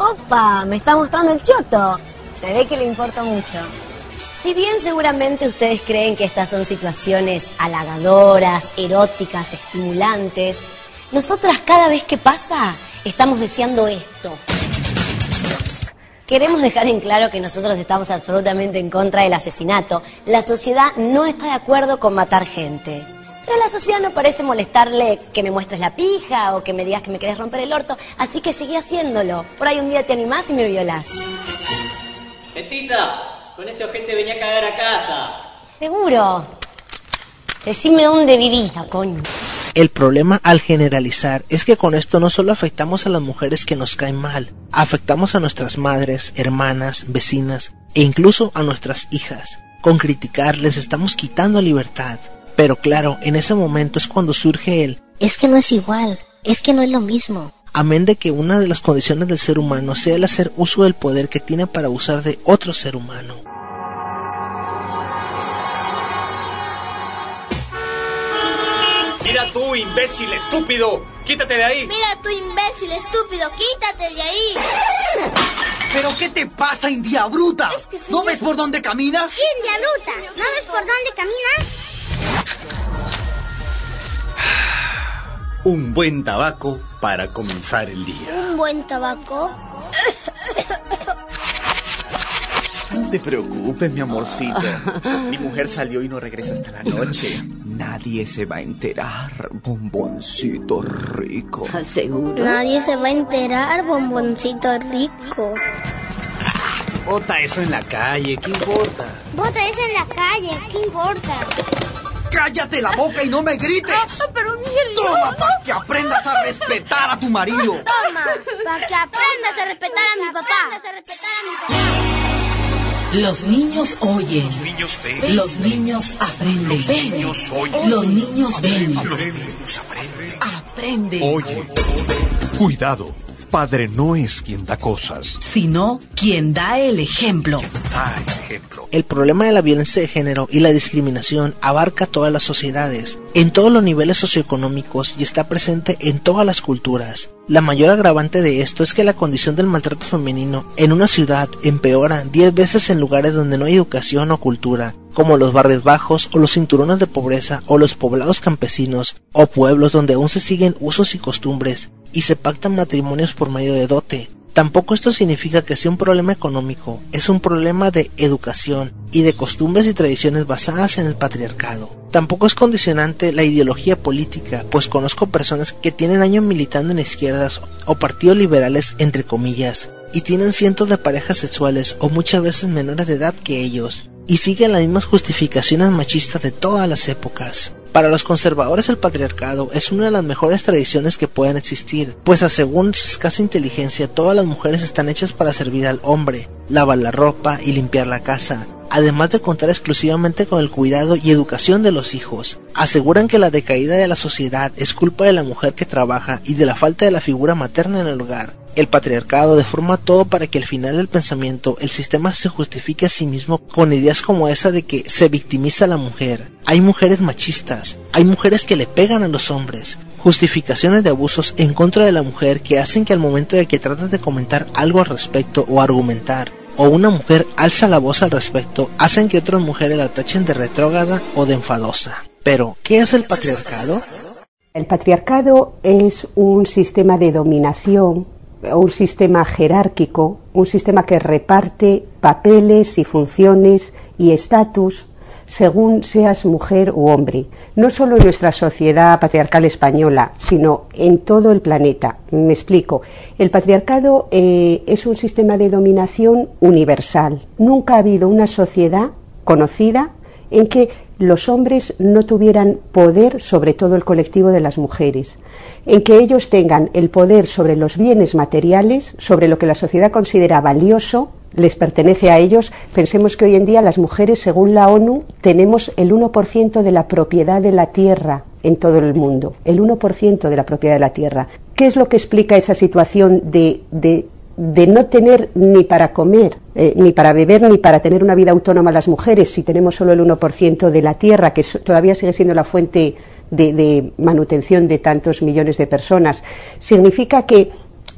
Opa, me está mostrando el choto. Se ve que le importa mucho. Si bien seguramente ustedes creen que estas son situaciones halagadoras, eróticas, estimulantes, nosotras cada vez que pasa estamos deseando esto. Queremos dejar en claro que nosotros estamos absolutamente en contra del asesinato. La sociedad no está de acuerdo con matar gente. Pero a la sociedad no parece molestarle que me muestres la pija o que me digas que me querés romper el orto, así que seguí haciéndolo. Por ahí un día te animás y me violás. Petiza, con ese ojete venía a cagar a casa. Seguro. Decime dónde vivís, la coño. El problema al generalizar es que con esto no solo afectamos a las mujeres que nos caen mal, afectamos a nuestras madres, hermanas, vecinas e incluso a nuestras hijas. Con criticar les estamos quitando libertad. Pero claro, en ese momento es cuando surge el es que no es igual, es que no es lo mismo. Amén de que una de las condiciones del ser humano sea el hacer uso del poder que tiene para abusar de otro ser humano. Mira tú, imbécil estúpido, quítate de ahí. Mira tú, imbécil estúpido, quítate de ahí. ¿Pero qué te pasa, India bruta? Es que ¿No ves por dónde caminas? India bruta, ¿no ves por dónde caminas? Un buen tabaco para comenzar el día. ¿Un buen tabaco? No te preocupes, mi amorcito. Mi mujer salió y no regresa hasta la noche. Nadie se va a enterar, bomboncito rico. ¿Seguro? Nadie se va a enterar, bomboncito rico. Bota eso en la calle, ¿qué importa? Bota eso en la calle, ¿qué importa? ¡Cállate la boca y no me grites! Ah, pero Miguel, ¡Toma, no, para que aprendas a respetar a tu marido! ¡Toma, para que aprendas a respetar a mi papá! Los niños oyen. Los niños ven. Los niños aprenden. Los niños oyen. Los niños ven. Los niños aprenden. Aprenden. Oye, cuidado. Padre no es quien da cosas, sino quien da el ejemplo. Da el ejemplo. El problema de la violencia de género y la discriminación abarca todas las sociedades, en todos los niveles socioeconómicos y está presente en todas las culturas. La mayor agravante de esto es que la condición del maltrato femenino en una ciudad empeora diez veces en lugares donde no hay educación o cultura, como los barrios bajos o los cinturones de pobreza o los poblados campesinos o pueblos donde aún se siguen usos y costumbres y se pactan matrimonios por medio de dote. Tampoco esto significa que sea un problema económico, es un problema de educación y de costumbres y tradiciones basadas en el patriarcado. Tampoco es condicionante la ideología política, pues conozco personas que tienen años militando en izquierdas o partidos liberales entre comillas, y tienen cientos de parejas sexuales o muchas veces menores de edad que ellos, y siguen las mismas justificaciones machistas de todas las épocas. Para los conservadores el patriarcado es una de las mejores tradiciones que pueden existir, pues según su escasa inteligencia todas las mujeres están hechas para servir al hombre, lavar la ropa y limpiar la casa, además de contar exclusivamente con el cuidado y educación de los hijos. Aseguran que la decaída de la sociedad es culpa de la mujer que trabaja y de la falta de la figura materna en el hogar. El patriarcado deforma todo para que al final del pensamiento el sistema se justifique a sí mismo con ideas como esa de que se victimiza a la mujer. Hay mujeres machistas, hay mujeres que le pegan a los hombres, justificaciones de abusos en contra de la mujer que hacen que al momento de que tratas de comentar algo al respecto o argumentar, o una mujer alza la voz al respecto, hacen que otras mujeres la tachen de retrógrada o de enfadosa. Pero, ¿qué es el patriarcado? El patriarcado es un sistema de dominación, un sistema jerárquico, un sistema que reparte papeles y funciones y estatus según seas mujer u hombre, no solo en nuestra sociedad patriarcal española, sino en todo el planeta. Me explico. El patriarcado eh, es un sistema de dominación universal. Nunca ha habido una sociedad conocida en que los hombres no tuvieran poder sobre todo el colectivo de las mujeres, en que ellos tengan el poder sobre los bienes materiales, sobre lo que la sociedad considera valioso, les pertenece a ellos. Pensemos que hoy en día las mujeres, según la ONU, tenemos el uno por ciento de la propiedad de la tierra en todo el mundo, el uno por ciento de la propiedad de la tierra. ¿Qué es lo que explica esa situación de, de, de no tener ni para comer, eh, ni para beber, ni para tener una vida autónoma las mujeres, si tenemos solo el uno por ciento de la tierra, que todavía sigue siendo la fuente de, de manutención de tantos millones de personas? Significa que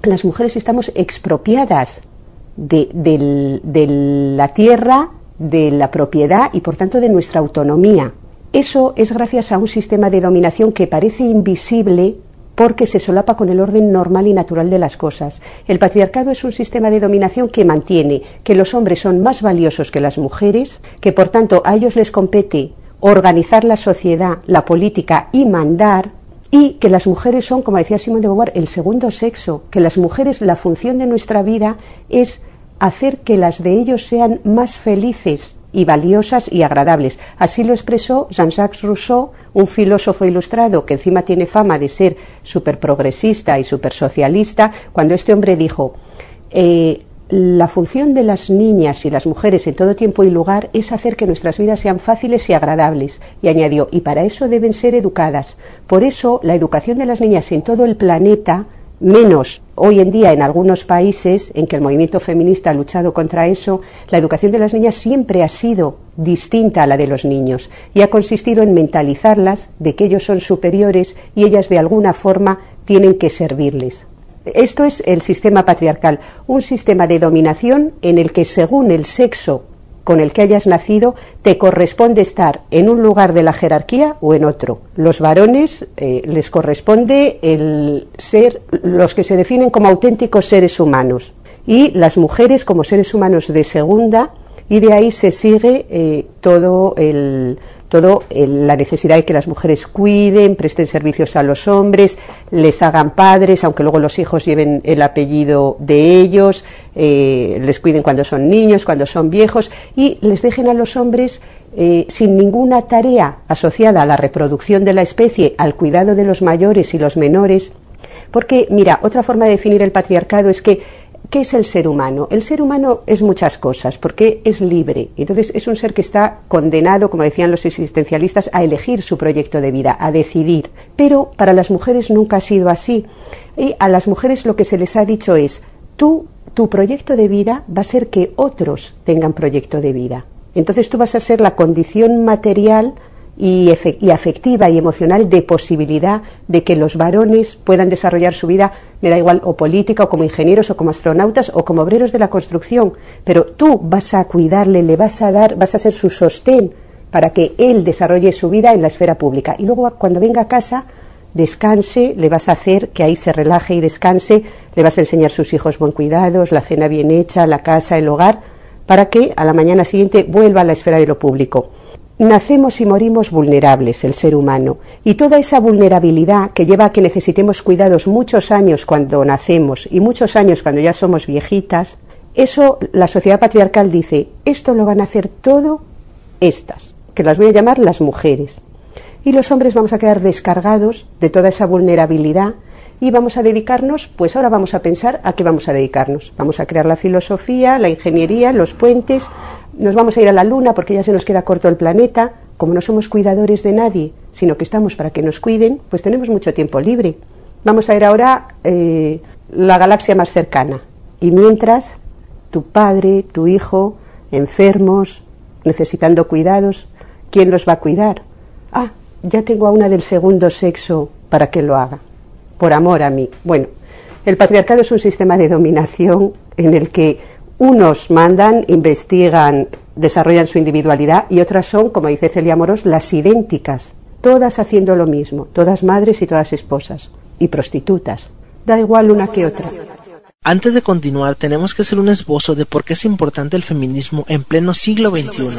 las mujeres estamos expropiadas de, de, de la tierra, de la propiedad y por tanto de nuestra autonomía. Eso es gracias a un sistema de dominación que parece invisible porque se solapa con el orden normal y natural de las cosas. El patriarcado es un sistema de dominación que mantiene que los hombres son más valiosos que las mujeres, que por tanto a ellos les compete organizar la sociedad, la política y mandar, y que las mujeres son, como decía Simone de Beauvoir, el segundo sexo, que las mujeres, la función de nuestra vida es hacer que las de ellos sean más felices y valiosas y agradables. Así lo expresó Jean-Jacques Rousseau, un filósofo ilustrado que encima tiene fama de ser súper progresista y súper socialista, cuando este hombre dijo, eh, la función de las niñas y las mujeres en todo tiempo y lugar es hacer que nuestras vidas sean fáciles y agradables. Y añadió, y para eso deben ser educadas. Por eso la educación de las niñas en todo el planeta, menos hoy en día en algunos países en que el movimiento feminista ha luchado contra eso, la educación de las niñas siempre ha sido distinta a la de los niños y ha consistido en mentalizarlas de que ellos son superiores y ellas de alguna forma tienen que servirles. Esto es el sistema patriarcal, un sistema de dominación en el que según el sexo con el que hayas nacido, te corresponde estar en un lugar de la jerarquía o en otro. Los varones eh, les corresponde el ser los que se definen como auténticos seres humanos y las mujeres como seres humanos de segunda, y de ahí se sigue eh, todo el... todo el, la necesidad de que las mujeres cuiden, presten servicios a los hombres, les hagan padres, aunque luego los hijos lleven el apellido de ellos, eh, les cuiden cuando son niños, cuando son viejos, y les dejen a los hombres eh, sin ninguna tarea asociada a la reproducción de la especie, al cuidado de los mayores y los menores. Porque, mira, otra forma de definir el patriarcado es que ¿qué es el ser humano? El ser humano es muchas cosas, porque es libre. Entonces es un ser que está condenado, como decían los existencialistas, a elegir su proyecto de vida, a decidir. Pero para las mujeres nunca ha sido así. Y a las mujeres lo que se les ha dicho es, tú, tu proyecto de vida va a ser que otros tengan proyecto de vida. Entonces tú vas a ser la condición material y, efe- y afectiva y emocional de posibilidad de que los varones puedan desarrollar su vida, me da igual, o política, o como ingenieros, o como astronautas, o como obreros de la construcción, pero tú vas a cuidarle, le vas a dar, vas a ser su sostén para que él desarrolle su vida en la esfera pública, y luego cuando venga a casa descanse, le vas a hacer que ahí se relaje y descanse, le vas a enseñar a sus hijos buen cuidados, la cena bien hecha, la casa, el hogar, para que a la mañana siguiente vuelva a la esfera de lo público. Nacemos y morimos vulnerables, el ser humano, y toda esa vulnerabilidad que lleva a que necesitemos cuidados muchos años cuando nacemos y muchos años cuando ya somos viejitas, eso la sociedad patriarcal dice, esto lo van a hacer todo estas, que las voy a llamar las mujeres, y los hombres vamos a quedar descargados de toda esa vulnerabilidad y vamos a dedicarnos, pues ahora vamos a pensar a qué vamos a dedicarnos. Vamos a crear la filosofía, la ingeniería, los puentes, nos vamos a ir a la luna porque ya se nos queda corto el planeta. Como no somos cuidadores de nadie, sino que estamos para que nos cuiden, pues tenemos mucho tiempo libre. Vamos a ir ahora eh, la galaxia más cercana. Y mientras, tu padre, tu hijo, enfermos, necesitando cuidados, ¿quién los va a cuidar? Ah, ya tengo a una del segundo sexo para que lo haga. Por amor a mí. Bueno, el patriarcado es un sistema de dominación en el que unos mandan, investigan, desarrollan su individualidad y otras son, como dice Celia Morós, las idénticas, todas haciendo lo mismo, todas madres y todas esposas y prostitutas. Da igual una que otra. Antes de continuar, tenemos que hacer un esbozo de por qué es importante el feminismo en pleno siglo veintiuno.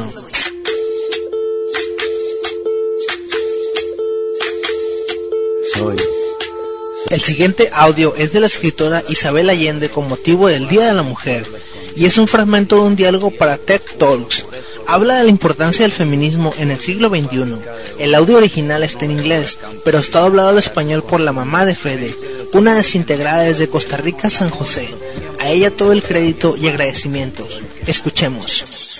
Soy El siguiente audio es de la escritora Isabel Allende con motivo del Día de la Mujer y es un fragmento de un diálogo para TED Talks. Habla de la importancia del feminismo en el siglo veintiuno. El audio original está en inglés, pero está doblado al español por la mamá de Fede, una desintegrada desde Costa Rica, San José. A ella todo el crédito y agradecimientos. Escuchemos.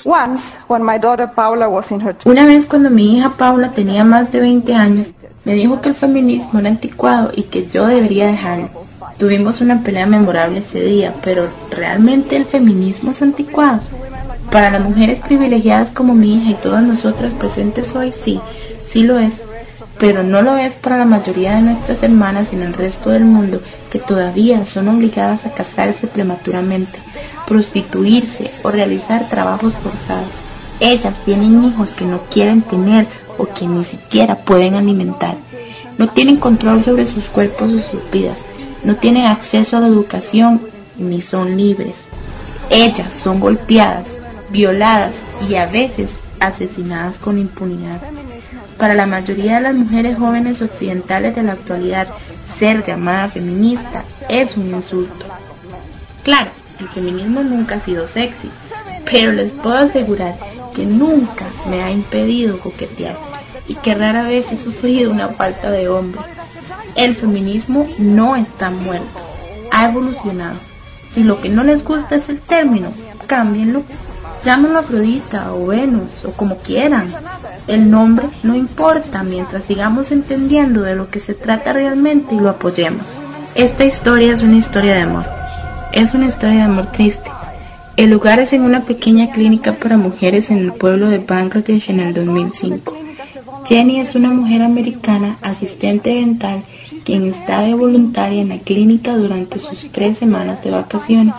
Una vez cuando mi hija Paula tenía más de veinte años, me dijo que el feminismo era anticuado y que yo debería dejarlo. Tuvimos una pelea memorable ese día, pero ¿realmente el feminismo es anticuado? Para las mujeres privilegiadas como mi hija y todas nosotras presentes hoy, sí, sí lo es. pero no lo es para la mayoría de nuestras hermanas en el resto del mundo, que todavía son obligadas a casarse prematuramente, prostituirse o realizar trabajos forzados. Ellas tienen hijos que no quieren tener o que ni siquiera pueden alimentar. No tienen control sobre sus cuerpos o sus vidas, no tienen acceso a la educación ni son libres. Ellas son golpeadas, violadas y a veces asesinadas con impunidad. Para la mayoría de las mujeres jóvenes occidentales de la actualidad, ser llamada feminista es un insulto. Claro, el feminismo nunca ha sido sexy, pero les puedo asegurar que nunca me ha impedido coquetear y que rara vez he sufrido una falta de hombre. El feminismo no está muerto, ha evolucionado. Si lo que no les gusta es el término, cámbienlo. Llámenlo Afrodita o Venus o como quieran. El nombre no importa mientras sigamos entendiendo de lo que se trata realmente y lo apoyemos. Esta historia es una historia de amor. Es una historia de amor triste. El lugar es en una pequeña clínica para mujeres en el pueblo de Bangladesh en el dos mil cinco. Jenny es una mujer americana, asistente dental, quien está de voluntaria en la clínica durante sus tres semanas de vacaciones.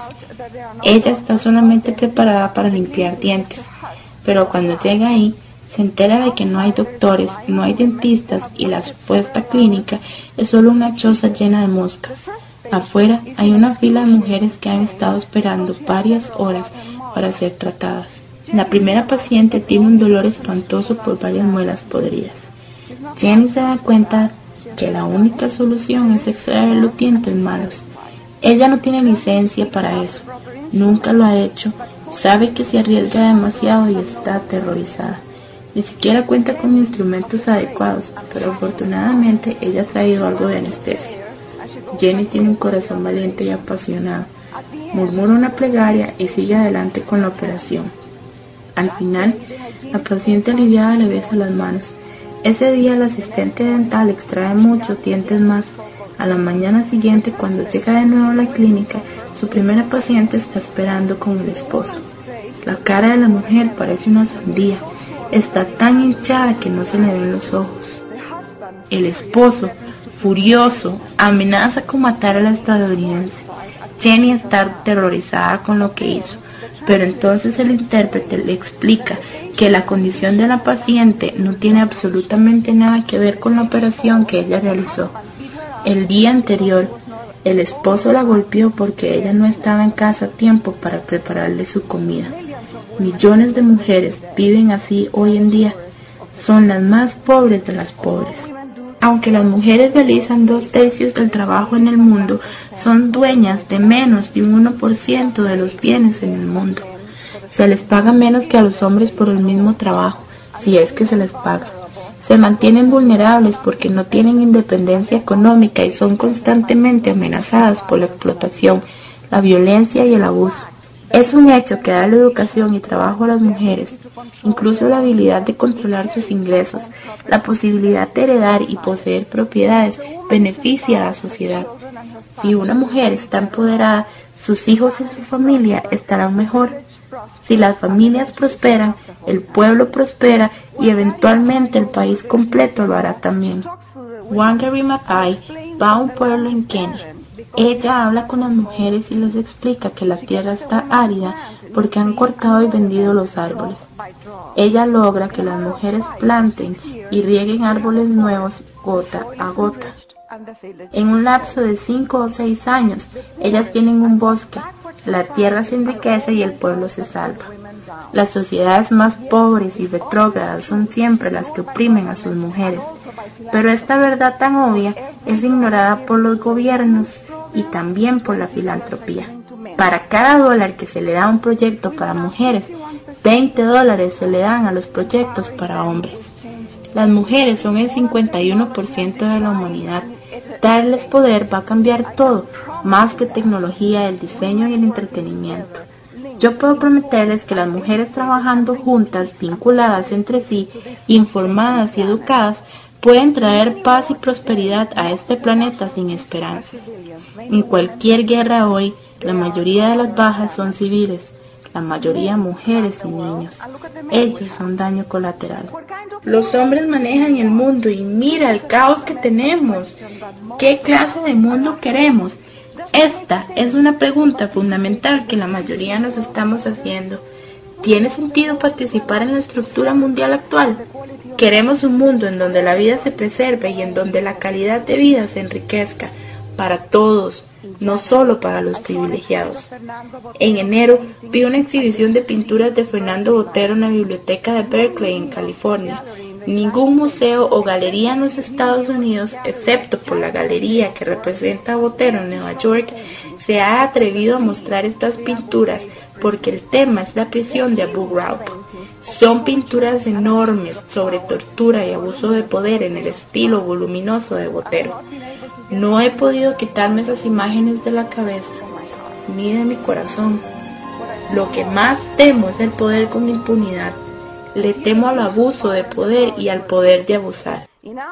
Ella está solamente preparada para limpiar dientes, pero cuando llega ahí, se entera de que no hay doctores, no hay dentistas y la supuesta clínica es solo una choza llena de moscas. Afuera hay una fila de mujeres que han estado esperando varias horas para ser tratadas. La primera paciente tiene un dolor espantoso por varias muelas podridas. Jenny se da cuenta que la única solución es extraer los dientes malos. Ella no tiene licencia para eso, nunca lo ha hecho, sabe que se arriesga demasiado y está aterrorizada. Ni siquiera cuenta con instrumentos adecuados, pero afortunadamente ella ha traído algo de anestesia. Jenny tiene un corazón valiente y apasionado. Murmura una plegaria y sigue adelante con la operación. Al final, la paciente aliviada le besa las manos. Ese día el asistente dental extrae muchos dientes más. A la mañana siguiente, cuando llega de nuevo a la clínica, su primera paciente está esperando con el esposo. La cara de la mujer parece una sandía. Está tan hinchada que no se le ven los ojos. El esposo, furioso, amenaza con matar a la estadounidense. Jenny está aterrorizada con lo que hizo, pero entonces el intérprete le explica que la condición de la paciente no tiene absolutamente nada que ver con la operación que ella realizó. El día anterior, el esposo la golpeó porque ella no estaba en casa a tiempo para prepararle su comida. Millones de mujeres viven así hoy en día. Son las más pobres de las pobres. Aunque las mujeres realizan dos tercios del trabajo en el mundo, son dueñas de menos de un uno por ciento de los bienes en el mundo. Se les paga menos que a los hombres por el mismo trabajo, si es que se les paga. Se mantienen vulnerables porque no tienen independencia económica y son constantemente amenazadas por la explotación, la violencia y el abuso. Es un hecho que darle educación y trabajo a las mujeres, incluso la habilidad de controlar sus ingresos, la posibilidad de heredar y poseer propiedades, beneficia a la sociedad. Si una mujer está empoderada, sus hijos y su familia estarán mejor. Si las familias prosperan, el pueblo prospera y eventualmente el país completo lo hará también. Wangari Maathai va a un pueblo en Kenia. Ella habla con las mujeres y les explica que la tierra está árida porque han cortado y vendido los árboles. Ella logra que las mujeres planten y rieguen árboles nuevos gota a gota. En un lapso de cinco o seis años, ellas tienen un bosque, la tierra se enriquece y el pueblo se salva. Las sociedades más pobres y retrógradas son siempre las que oprimen a sus mujeres, pero esta verdad tan obvia es ignorada por los gobiernos y también por la filantropía. Para cada dólar que se le da a un proyecto para mujeres, veinte dólares se le dan a los proyectos para hombres. Las mujeres son el cincuenta y uno por ciento de la humanidad. Darles poder va a cambiar todo, más que tecnología, el diseño y el entretenimiento. Yo puedo prometerles que las mujeres trabajando juntas, vinculadas entre sí, informadas y educadas, pueden traer paz y prosperidad a este planeta sin esperanzas. En cualquier guerra hoy, la mayoría de las bajas son civiles. la mayoría mujeres y niños. Ellos son daño colateral. Los hombres manejan el mundo y mira el caos que tenemos. ¿Qué clase de mundo queremos? Esta es una pregunta fundamental que la mayoría nos estamos haciendo. ¿Tiene sentido participar en la estructura mundial actual? Queremos un mundo en donde la vida se preserve y en donde la calidad de vida se enriquezca para todos, no solo para los privilegiados. En enero vi una exhibición de pinturas de Fernando Botero en la biblioteca de Berkeley, en California. Ningún museo o galería en los Estados Unidos, excepto por la galería que representa a Botero en Nueva York, se ha atrevido a mostrar estas pinturas porque el tema es la prisión de Abu Ghraib. Son pinturas enormes sobre tortura y abuso de poder en el estilo voluminoso de Botero. No he podido quitarme esas imágenes de la cabeza, ni de mi corazón. Lo que más temo es el poder con impunidad. Le temo al abuso de poder y al poder de abusar.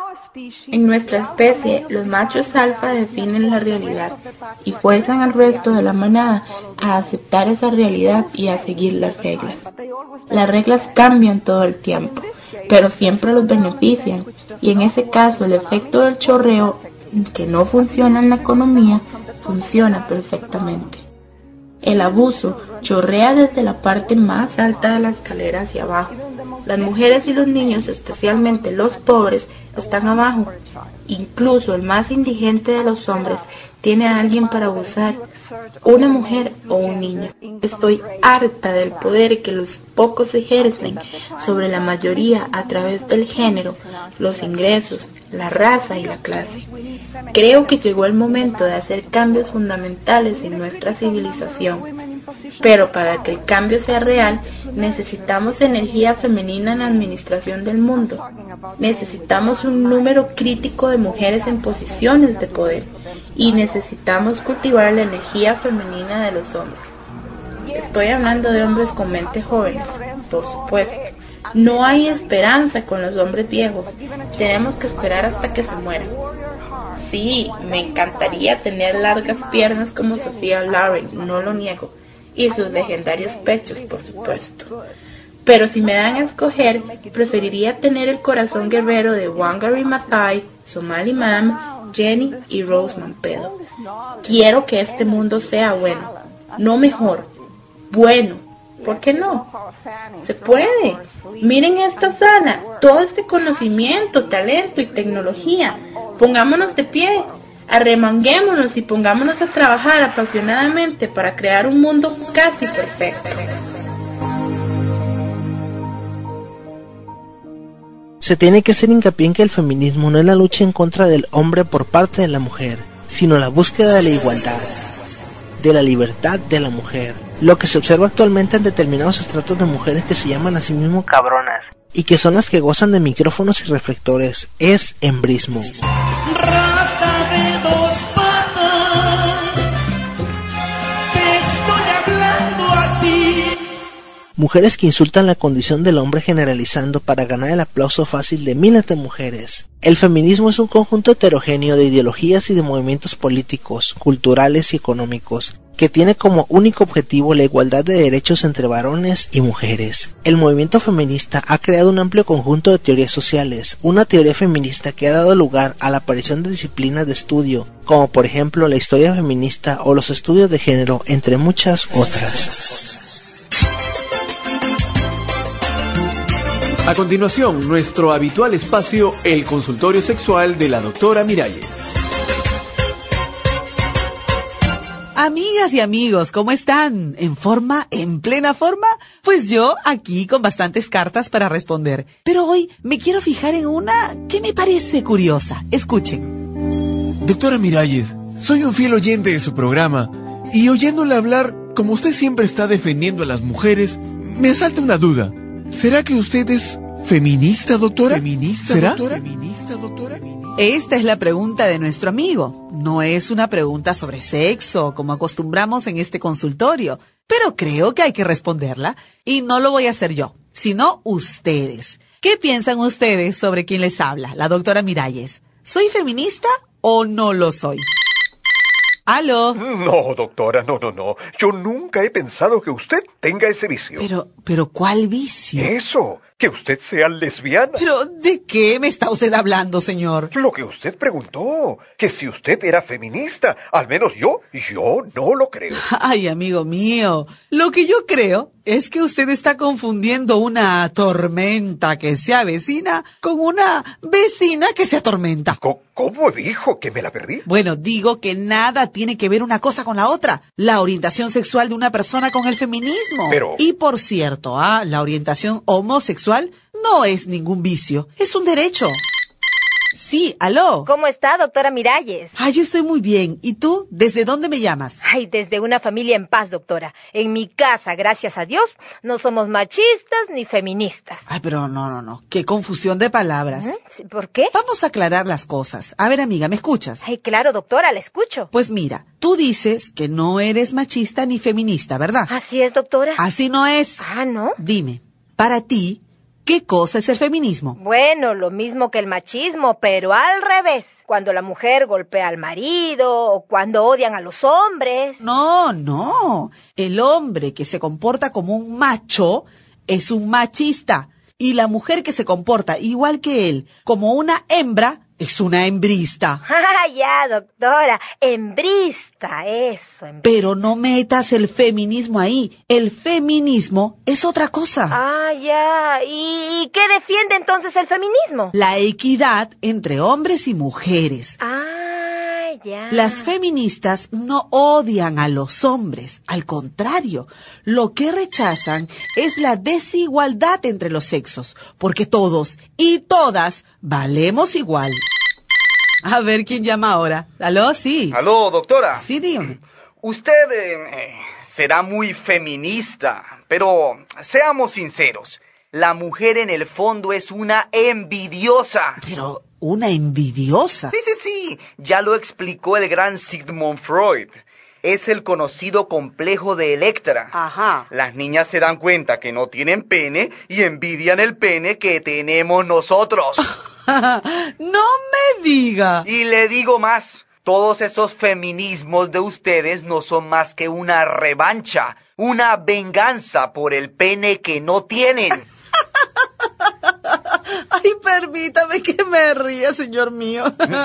En nuestra especie, los machos alfa definen la realidad y fuerzan al resto de la manada a aceptar esa realidad y a seguir las reglas. Las reglas cambian todo el tiempo, pero siempre los benefician, y en ese caso el efecto del chorreo, que no funciona en la economía, funciona perfectamente. El abuso chorrea desde la parte más alta de la escalera hacia abajo. Las mujeres y los niños, especialmente los pobres, están abajo. Incluso el más indigente de los hombres tiene a alguien para abusar, una mujer o un niño. Estoy harta del poder que los pocos ejercen sobre la mayoría a través del género, los ingresos, la raza y la clase. Creo que llegó el momento de hacer cambios fundamentales en nuestra civilización. Pero para que el cambio sea real, necesitamos energía femenina en la administración del mundo. Necesitamos un número crítico de mujeres en posiciones de poder. Y necesitamos cultivar la energía femenina de los hombres. Estoy hablando de hombres con mente jóvenes, por supuesto. No hay esperanza con los hombres viejos. Tenemos que esperar hasta que se mueran. Sí, me encantaría tener largas piernas como Sofía Loren, no lo niego. Y sus legendarios pechos, por supuesto. Pero si me dan a escoger, preferiría tener el corazón guerrero de Wangari Maathai, Somali Mam, Jenny y Rose Mampedo. Quiero que este mundo sea bueno, no mejor, bueno. ¿Por qué no? Se puede. Miren esta sala, todo este conocimiento, talento y tecnología. Pongámonos de pie. Arremanguémonos y pongámonos a trabajar apasionadamente para crear un mundo casi perfecto. Se tiene que hacer hincapié en que el feminismo no es la lucha en contra del hombre por parte de la mujer, sino la búsqueda de la igualdad, de la libertad de la mujer. Lo que se observa actualmente en determinados estratos de mujeres que se llaman a sí mismos cabronas y que son las que gozan de micrófonos y reflectores es hembrismo. Mujeres que insultan la condición del hombre generalizando para ganar el aplauso fácil de miles de mujeres. El feminismo es un conjunto heterogéneo de ideologías y de movimientos políticos, culturales y económicos, que tiene como único objetivo la igualdad de derechos entre varones y mujeres. El movimiento feminista ha creado un amplio conjunto de teorías sociales, una teoría feminista que ha dado lugar a la aparición de disciplinas de estudio, como por ejemplo la historia feminista o los estudios de género, entre muchas otras. A continuación, nuestro habitual espacio, el consultorio sexual de la doctora Miralles. Amigas y amigos, ¿cómo están? ¿En forma? ¿En plena forma? Pues yo aquí con bastantes cartas para responder. Pero hoy me quiero fijar en una que me parece curiosa. Escuchen. Doctora Miralles, soy un fiel oyente de su programa y oyéndole hablar, como usted siempre está defendiendo a las mujeres, me asalta una duda. ¿Será que usted es feminista, doctora? ¿Feminista, ¿Será? doctora? ¿Feminista, doctora? Esta es la pregunta de nuestro amigo. No es una pregunta sobre sexo, como acostumbramos en este consultorio, pero creo que hay que responderla, y no lo voy a hacer yo, sino ustedes. ¿Qué piensan ustedes sobre quién les habla, la doctora Miralles? ¿Soy feminista o no lo soy? ¿Aló? No, doctora, no, no, no. Yo nunca he pensado que usted tenga ese vicio. Pero, pero ¿cuál vicio? Eso, que usted sea lesbiana. ¿Pero de qué me está usted hablando, señor? Lo que usted preguntó, que si usted era feminista. Al menos yo, yo no lo creo. Ay, amigo mío, lo que yo creo es que usted está confundiendo una tormenta que se avecina con una vecina que se atormenta. ¿Cómo, cómo dijo que me la perdí? Bueno, digo que nada tiene que ver una cosa con la otra. La orientación sexual de una persona con el feminismo. Pero... Y por cierto, ¿ah? La orientación homosexual no es ningún vicio, es un derecho. Sí, aló. ¿Cómo está, doctora Miralles? Ay, yo estoy muy bien. ¿Y tú? ¿Desde dónde me llamas? Ay, desde una familia en paz, doctora. En mi casa, gracias a Dios, no somos machistas ni feministas. Ay, pero no, no, no. Qué confusión de palabras. ¿Mm? ¿Por qué? Vamos a aclarar las cosas. A ver, amiga, ¿me escuchas? Ay, claro, doctora, la escucho. Pues mira, tú dices que no eres machista ni feminista, ¿verdad? Así es, doctora. Así no es. Ah, ¿no? Dime, para ti, ¿qué cosa es el feminismo? Bueno, lo mismo que el machismo, pero al revés. Cuando la mujer golpea al marido o cuando odian a los hombres. No, no. El hombre que se comporta como un macho es un machista. Y la mujer que se comporta igual que él, como una hembra, es una hembrista. Ah, ya, doctora. Hembrista, eso. Hembrista. Pero no metas el feminismo ahí. El feminismo es otra cosa. Ah, ya. ¿Y, y qué defiende entonces el feminismo? La equidad entre hombres y mujeres. Ah, ya. Las feministas no odian a los hombres. Al contrario, lo que rechazan es la desigualdad entre los sexos. Porque todos y todas valemos igual. A ver, ¿quién llama ahora? ¿Aló? Sí. ¿Aló, doctora? Sí, dígame. Usted eh, será muy feminista, pero seamos sinceros. La mujer en el fondo es una envidiosa. Pero, ¿una envidiosa? Sí, sí, sí. Ya lo explicó el gran Sigmund Freud. Es el conocido complejo de Electra. Ajá. Las niñas se dan cuenta que no tienen pene y envidian el pene que tenemos nosotros. ¡No me diga! Y le digo más. Todos esos feminismos de ustedes no son más que una revancha, una venganza por el pene que no tienen. Ay, permítame que me ría, señor mío.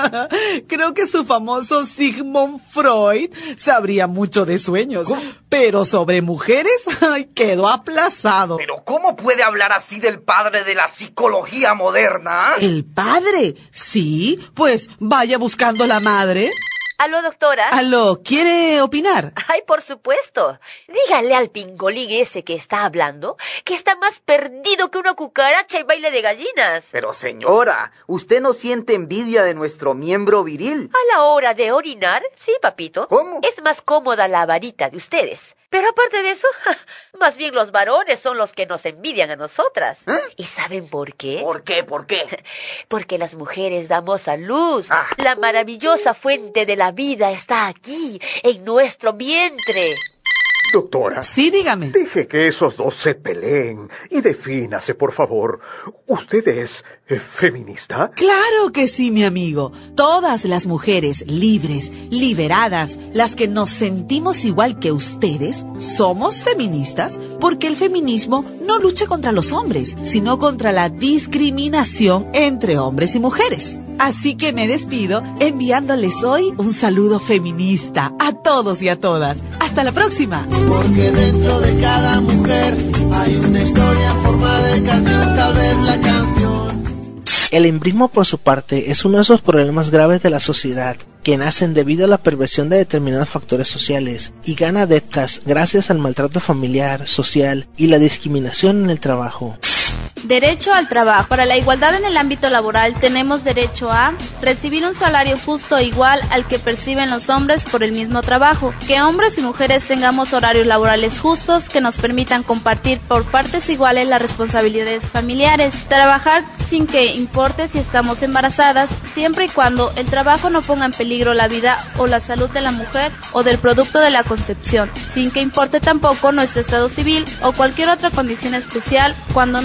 Creo que su famoso Sigmund Freud sabría mucho de sueños. ¿Cómo? Pero sobre mujeres, ay, quedó aplazado. ¿Pero cómo puede hablar así del padre de la psicología moderna? ¿El padre? Sí, pues vaya buscando la madre. ¿Aló, doctora? ¿Aló? ¿Quiere opinar? Ay, por supuesto. Dígale al pingolín ese que está hablando que está más perdido que una cucaracha en baile de gallinas. Pero señora, ¿usted no siente envidia de nuestro miembro viril? A la hora de orinar, sí, papito. ¿Cómo? Es más cómoda la varita de ustedes. Pero aparte de eso, más bien los varones son los que nos envidian a nosotras. ¿Eh? ¿Y saben por qué? ¿Por qué? ¿Por qué? Porque las mujeres damos a luz. Ah. La maravillosa fuente de la vida está aquí, en nuestro vientre. Doctora. Sí, dígame. Deje que esos dos se peleen y defínase, por favor. ¿Usted es eh, feminista? Claro que sí, mi amigo. Todas las mujeres libres, liberadas, las que nos sentimos igual que ustedes, somos feministas porque el feminismo no lucha contra los hombres, sino contra la discriminación entre hombres y mujeres. Así que me despido enviándoles hoy un saludo feminista a todos y a todas. Hasta la próxima. Porque dentro de cada mujer hay una historia en forma de canción, tal vez la canción. El embrismo, por su parte, es uno de esos problemas graves de la sociedad que nacen debido a la perversión de determinados factores sociales y gana adeptas gracias al maltrato familiar, social y la discriminación en el trabajo. Derecho al trabajo. Para la igualdad en el ámbito laboral tenemos derecho a recibir un salario justo e igual al que perciben los hombres por el mismo trabajo, que hombres y mujeres tengamos horarios laborales justos que nos permitan compartir por partes iguales las responsabilidades familiares, trabajar sin que importe si estamos embarazadas, siempre y cuando el trabajo no ponga en peligro la vida o la salud de la mujer o del producto de la concepción, sin que importe tampoco nuestro estado civil o cualquier otra condición especial cuando no se afecte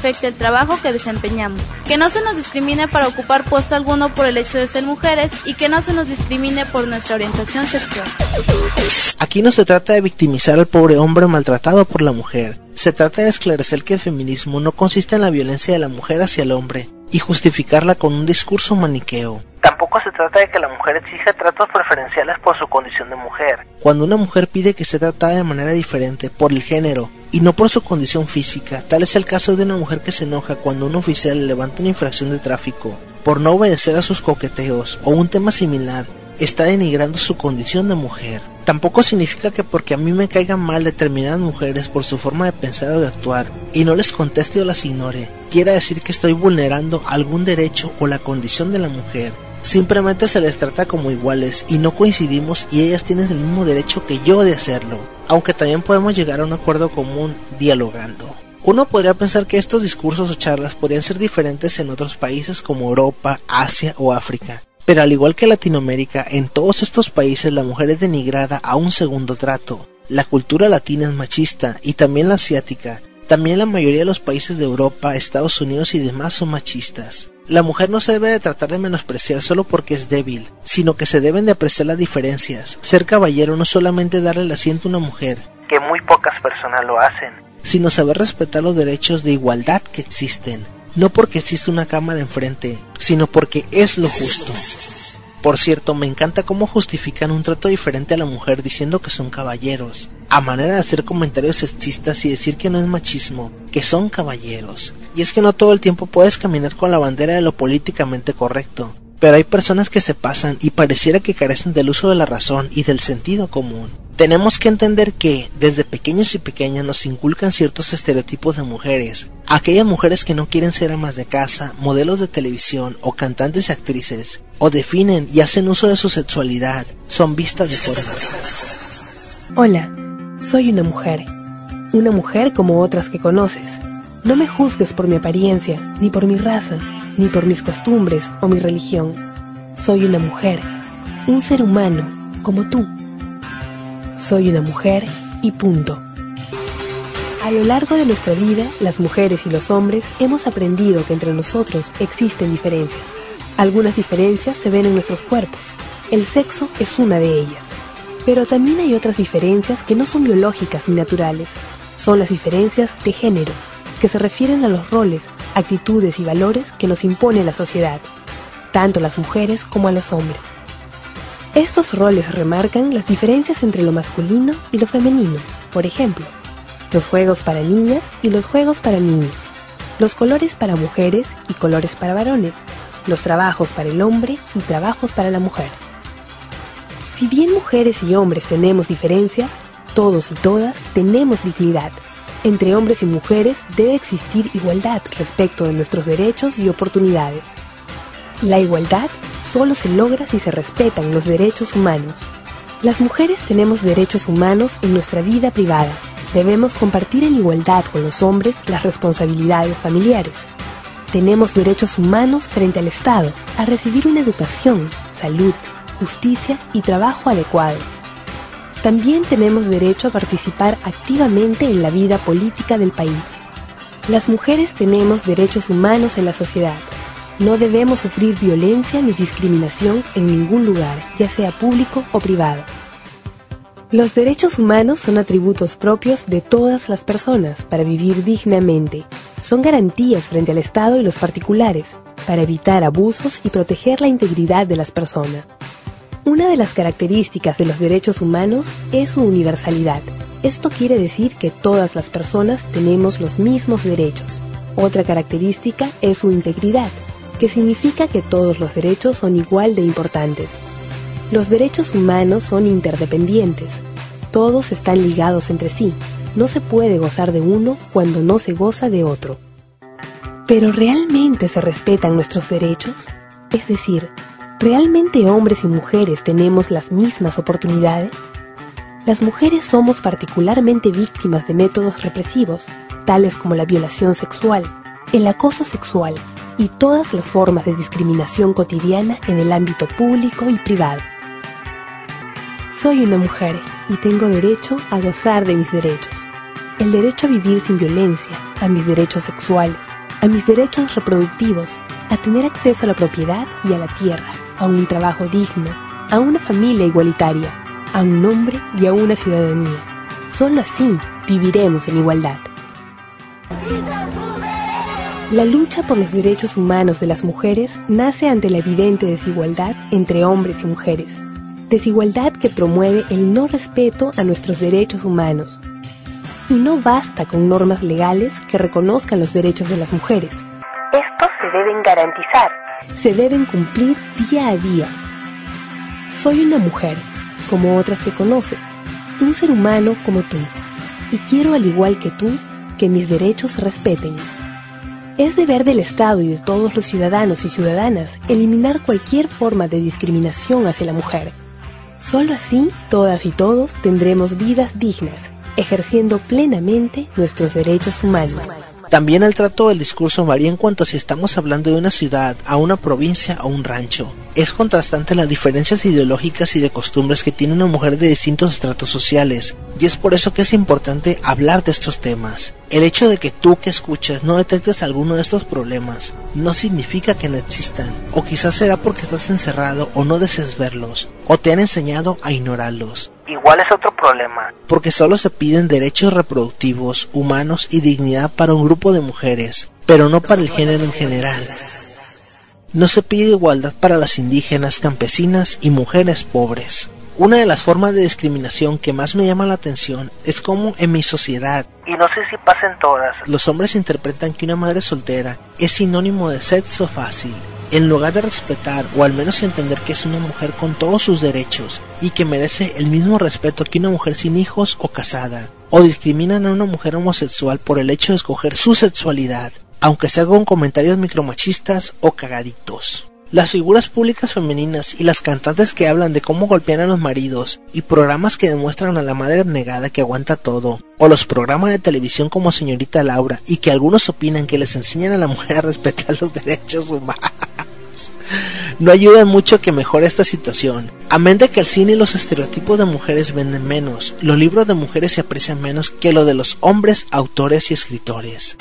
afecte el trabajo que desempeñamos. Que no se nos discrimine para ocupar puesto alguno por el hecho de ser mujeres y que no se nos discrimine por nuestra orientación sexual. Aquí no se trata de victimizar al pobre hombre maltratado por la mujer. Se trata de esclarecer que el feminismo no consiste en la violencia de la mujer hacia el hombre y justificarla con un discurso maniqueo. Tampoco se trata de que la mujer exija tratos preferenciales por su condición de mujer. Cuando una mujer pide que sea tratada de manera diferente por el género y no por su condición física, tal es el caso de una mujer que se enoja cuando un oficial le levanta una infracción de tráfico por no obedecer a sus coqueteos o un tema similar, está denigrando su condición de mujer. Tampoco significa que porque a mí me caigan mal determinadas mujeres por su forma de pensar o de actuar y no les conteste o las ignore, quiera decir que estoy vulnerando algún derecho o la condición de la mujer. Simplemente se les trata como iguales y no coincidimos y ellas tienen el mismo derecho que yo de hacerlo, aunque también podemos llegar a un acuerdo común dialogando. Uno podría pensar que estos discursos o charlas podrían ser diferentes en otros países como Europa, Asia o África. Pero al igual que Latinoamérica, en todos estos países la mujer es denigrada a un segundo trato. La cultura latina es machista y también la asiática. También la mayoría de los países de Europa, Estados Unidos y demás son machistas. La mujer no se debe de tratar de menospreciar solo porque es débil, sino que se deben de apreciar las diferencias. Ser caballero no solamente darle el asiento a una mujer, que muy pocas personas lo hacen, sino saber respetar los derechos de igualdad que existen. No porque existe una cámara enfrente, sino porque es lo justo. Por cierto, me encanta cómo justifican un trato diferente a la mujer diciendo que son caballeros, a manera de hacer comentarios sexistas y decir que no es machismo, que son caballeros. Y es que no todo el tiempo puedes caminar con la bandera de lo políticamente correcto, pero hay personas que se pasan y pareciera que carecen del uso de la razón y del sentido común. Tenemos que entender que, desde pequeños y pequeñas nos inculcan ciertos estereotipos de mujeres. Aquellas mujeres que no quieren ser amas de casa, modelos de televisión o cantantes y actrices, o definen y hacen uso de su sexualidad, son vistas de forma. Hola, soy una mujer. Una mujer como otras que conoces. No me juzgues por mi apariencia, ni por mi raza, ni por mis costumbres o mi religión. Soy una mujer, un ser humano, como tú. Soy una mujer y punto. A lo largo de nuestra vida, las mujeres y los hombres hemos aprendido que entre nosotros existen diferencias. Algunas diferencias se ven en nuestros cuerpos. El sexo es una de ellas. Pero también hay otras diferencias que no son biológicas ni naturales. Son las diferencias de género, que se refieren a los roles, actitudes y valores que nos impone la sociedad, tanto a las mujeres como a los hombres. Estos roles remarcan las diferencias entre lo masculino y lo femenino. Por ejemplo, los juegos para niñas y los juegos para niños, los colores para mujeres y colores para varones, los trabajos para el hombre y trabajos para la mujer. Si bien mujeres y hombres tenemos diferencias, todos y todas tenemos dignidad. Entre hombres y mujeres debe existir igualdad respecto de nuestros derechos y oportunidades. La igualdad solo se logra si se respetan los derechos humanos. Las mujeres tenemos derechos humanos en nuestra vida privada. Debemos compartir en igualdad con los hombres las responsabilidades familiares. Tenemos derechos humanos frente al Estado a recibir una educación, salud, justicia y trabajo adecuados. También tenemos derecho a participar activamente en la vida política del país. Las mujeres tenemos derechos humanos en la sociedad. No debemos sufrir violencia ni discriminación en ningún lugar, ya sea público o privado. Los derechos humanos son atributos propios de todas las personas para vivir dignamente. Son garantías frente al Estado y los particulares, para evitar abusos y proteger la integridad de las personas. Una de las características de los derechos humanos es su universalidad. Esto quiere decir que todas las personas tenemos los mismos derechos. Otra característica es su integridad, que significa que todos los derechos son igual de importantes. Los derechos humanos son interdependientes. Todos están ligados entre sí. No se puede gozar de uno cuando no se goza de otro. ¿Pero realmente se respetan nuestros derechos? Es decir, ¿realmente hombres y mujeres tenemos las mismas oportunidades? Las mujeres somos particularmente víctimas de métodos represivos, tales como la violación sexual, el acoso sexual y todas las formas de discriminación cotidiana en el ámbito público y privado. Soy una mujer y tengo derecho a gozar de mis derechos. El derecho a vivir sin violencia, a mis derechos sexuales, a mis derechos reproductivos, a tener acceso a la propiedad y a la tierra, a un trabajo digno, a una familia igualitaria, a un nombre y a una ciudadanía. Solo así viviremos en igualdad. La lucha por los derechos humanos de las mujeres nace ante la evidente desigualdad entre hombres y mujeres. Desigualdad que promueve el no respeto a nuestros derechos humanos. Y no basta con normas legales que reconozcan los derechos de las mujeres. Estos se deben garantizar. Se deben cumplir día a día. Soy una mujer, como otras que conoces, un ser humano como tú, y quiero, al igual que tú, que mis derechos se respeten. Es deber del Estado y de todos los ciudadanos y ciudadanas eliminar cualquier forma de discriminación hacia la mujer. Solo así, todas y todos tendremos vidas dignas, ejerciendo plenamente nuestros derechos humanos. También el trato del discurso varía en cuanto a si estamos hablando de una ciudad, a una provincia o un rancho. Es contrastante las diferencias ideológicas y de costumbres que tiene una mujer de distintos estratos sociales, y es por eso que es importante hablar de estos temas. El hecho de que tú que escuchas no detectes alguno de estos problemas no significa que no existan, o quizás será porque estás encerrado o no deseas verlos, o te han enseñado a ignorarlos. Igual es otro problema, porque solo se piden derechos reproductivos, humanos y dignidad para un grupo de mujeres, pero no para el género en general. No se pide igualdad para las indígenas, campesinas y mujeres pobres. Una de las formas de discriminación que más me llama la atención es cómo en mi sociedad, y no sé si pasa en todas, los hombres interpretan que una madre soltera es sinónimo de sexo fácil, en lugar de respetar o al menos entender que es una mujer con todos sus derechos y que merece el mismo respeto que una mujer sin hijos o casada, o discriminan a una mujer homosexual por el hecho de escoger su sexualidad, aunque sea con comentarios micromachistas o cagaditos. Las figuras públicas femeninas y las cantantes que hablan de cómo golpean a los maridos y programas que demuestran a la madre abnegada que aguanta todo, o los programas de televisión como Señorita Laura y que algunos opinan que les enseñan a la mujer a respetar los derechos humanos, no ayudan mucho a que mejore esta situación. Amén de que el cine y los estereotipos de mujeres venden menos, los libros de mujeres se aprecian menos que lo de los hombres autores y escritores.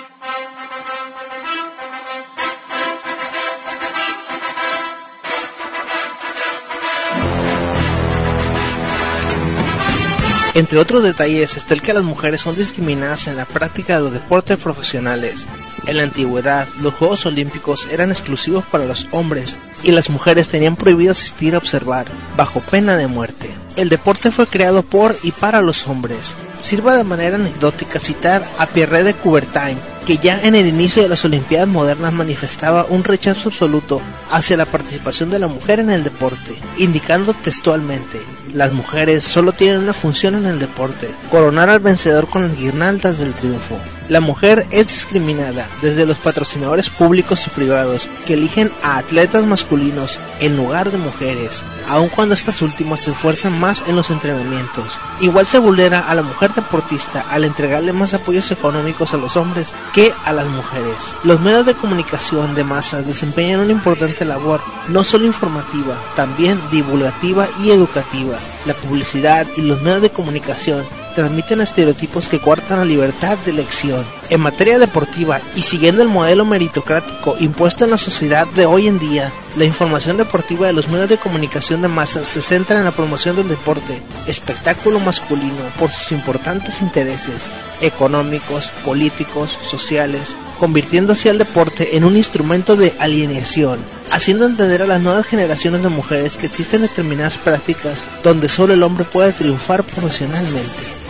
Entre otros detalles está el que las mujeres son discriminadas en la práctica de los deportes profesionales. En la antigüedad, los Juegos Olímpicos eran exclusivos para los hombres y las mujeres tenían prohibido asistir a observar, bajo pena de muerte. El deporte fue creado por y para los hombres. Sirva de manera anecdótica citar a Pierre de Coubertin, que ya en el inicio de las Olimpiadas modernas manifestaba un rechazo absoluto hacia la participación de la mujer en el deporte, indicando textualmente: las mujeres solo tienen una función en el deporte, coronar al vencedor con las guirnaldas del triunfo. La mujer es discriminada desde los patrocinadores públicos y privados que eligen a atletas masculinos en lugar de mujeres, aun cuando estas últimas se esfuerzan más en los entrenamientos. Igual se vulnera a la mujer deportista al entregarle más apoyos económicos a los hombres que a las mujeres. Los medios de comunicación de masas desempeñan una importante labor, no solo informativa, también divulgativa y educativa. La publicidad y los medios de comunicación transmiten estereotipos que coartan la libertad de elección. En materia deportiva y siguiendo el modelo meritocrático impuesto en la sociedad de hoy en día, la información deportiva de los medios de comunicación de masas se centra en la promoción del deporte, espectáculo masculino, por sus importantes intereses económicos, políticos, sociales, convirtiendo así al deporte en un instrumento de alienación, haciendo entender a las nuevas generaciones de mujeres que existen determinadas prácticas donde solo el hombre puede triunfar profesionalmente.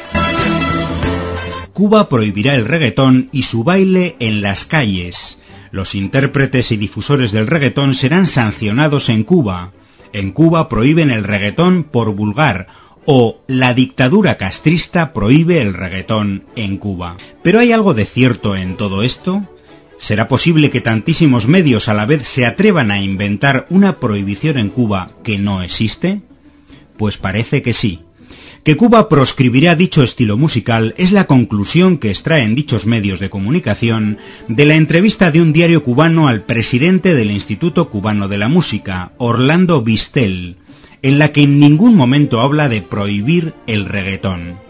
Cuba prohibirá el reggaetón y su baile en las calles. Los intérpretes y difusores del reggaetón serán sancionados en Cuba. En Cuba prohíben el reggaetón por vulgar, o la dictadura castrista prohíbe el reggaetón en Cuba. ¿Pero hay algo de cierto en todo esto? ¿Será posible que tantísimos medios a la vez se atrevan a inventar una prohibición en Cuba que no existe? Pues parece que sí. Que Cuba proscribirá dicho estilo musical es la conclusión que extraen dichos medios de comunicación de la entrevista de un diario cubano al presidente del Instituto Cubano de la Música, Orlando Vistel, en la que en ningún momento habla de prohibir el reggaetón.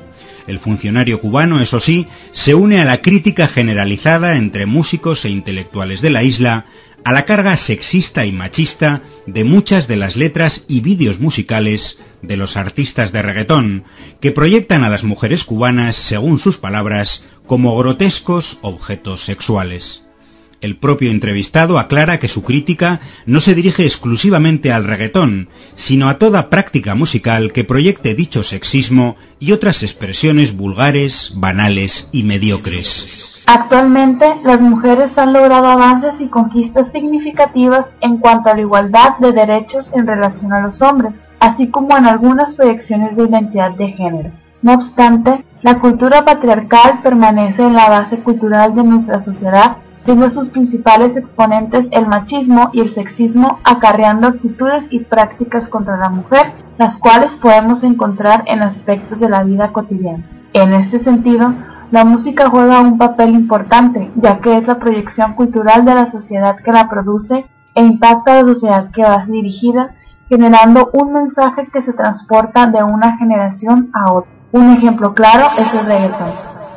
El funcionario cubano, eso sí, se une a la crítica generalizada entre músicos e intelectuales de la isla a la carga sexista y machista de muchas de las letras y vídeos musicales de los artistas de reggaetón, que proyectan a las mujeres cubanas, según sus palabras, como grotescos objetos sexuales. El propio entrevistado aclara que su crítica no se dirige exclusivamente al reggaetón, sino a toda práctica musical que proyecte dicho sexismo y otras expresiones vulgares, banales y mediocres. Actualmente, las mujeres han logrado avances y conquistas significativas en cuanto a la igualdad de derechos en relación a los hombres, así como en algunas proyecciones de identidad de género. No obstante, la cultura patriarcal permanece en la base cultural de nuestra sociedad, siendo sus principales exponentes el machismo y el sexismo, acarreando actitudes y prácticas contra la mujer, las cuales podemos encontrar en aspectos de la vida cotidiana. En este sentido, la música juega un papel importante, ya que es la proyección cultural de la sociedad que la produce e impacta a la sociedad que va dirigida, generando un mensaje que se transporta de una generación a otra. Un ejemplo claro es el reggaetón,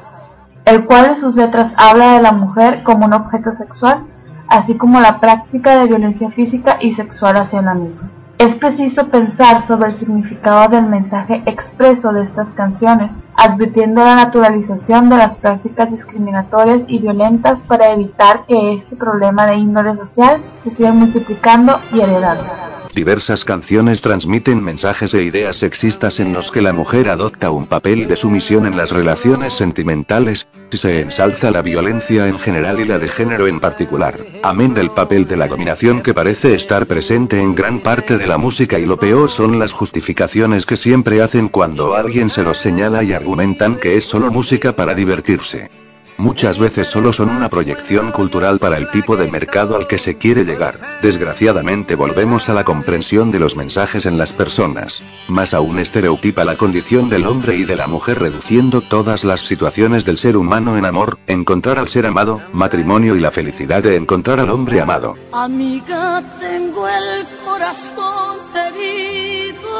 el cual en sus letras habla de la mujer como un objeto sexual, así como la práctica de violencia física y sexual hacia la misma. Es preciso pensar sobre el significado del mensaje expreso de estas canciones, advirtiendo la naturalización de las prácticas discriminatorias y violentas para evitar que este problema de índole social se siga multiplicando y heredando. Diversas canciones transmiten mensajes e ideas sexistas en los que la mujer adopta un papel de sumisión en las relaciones sentimentales, y se ensalza la violencia en general y la de género en particular, amén del papel de la dominación que parece estar presente en gran parte de la música, y lo peor son las justificaciones que siempre hacen cuando alguien se los señala y argumentan que es solo música para divertirse. Muchas veces solo son una proyección cultural para el tipo de mercado al que se quiere llegar. Desgraciadamente volvemos a la comprensión de los mensajes en las personas. Más aún estereotipa la condición del hombre y de la mujer, reduciendo todas las situaciones del ser humano en amor, encontrar al ser amado, matrimonio y la felicidad de encontrar al hombre amado. Amiga, tengo el corazón herido.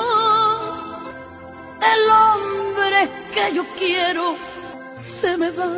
El hombre que yo quiero se me va.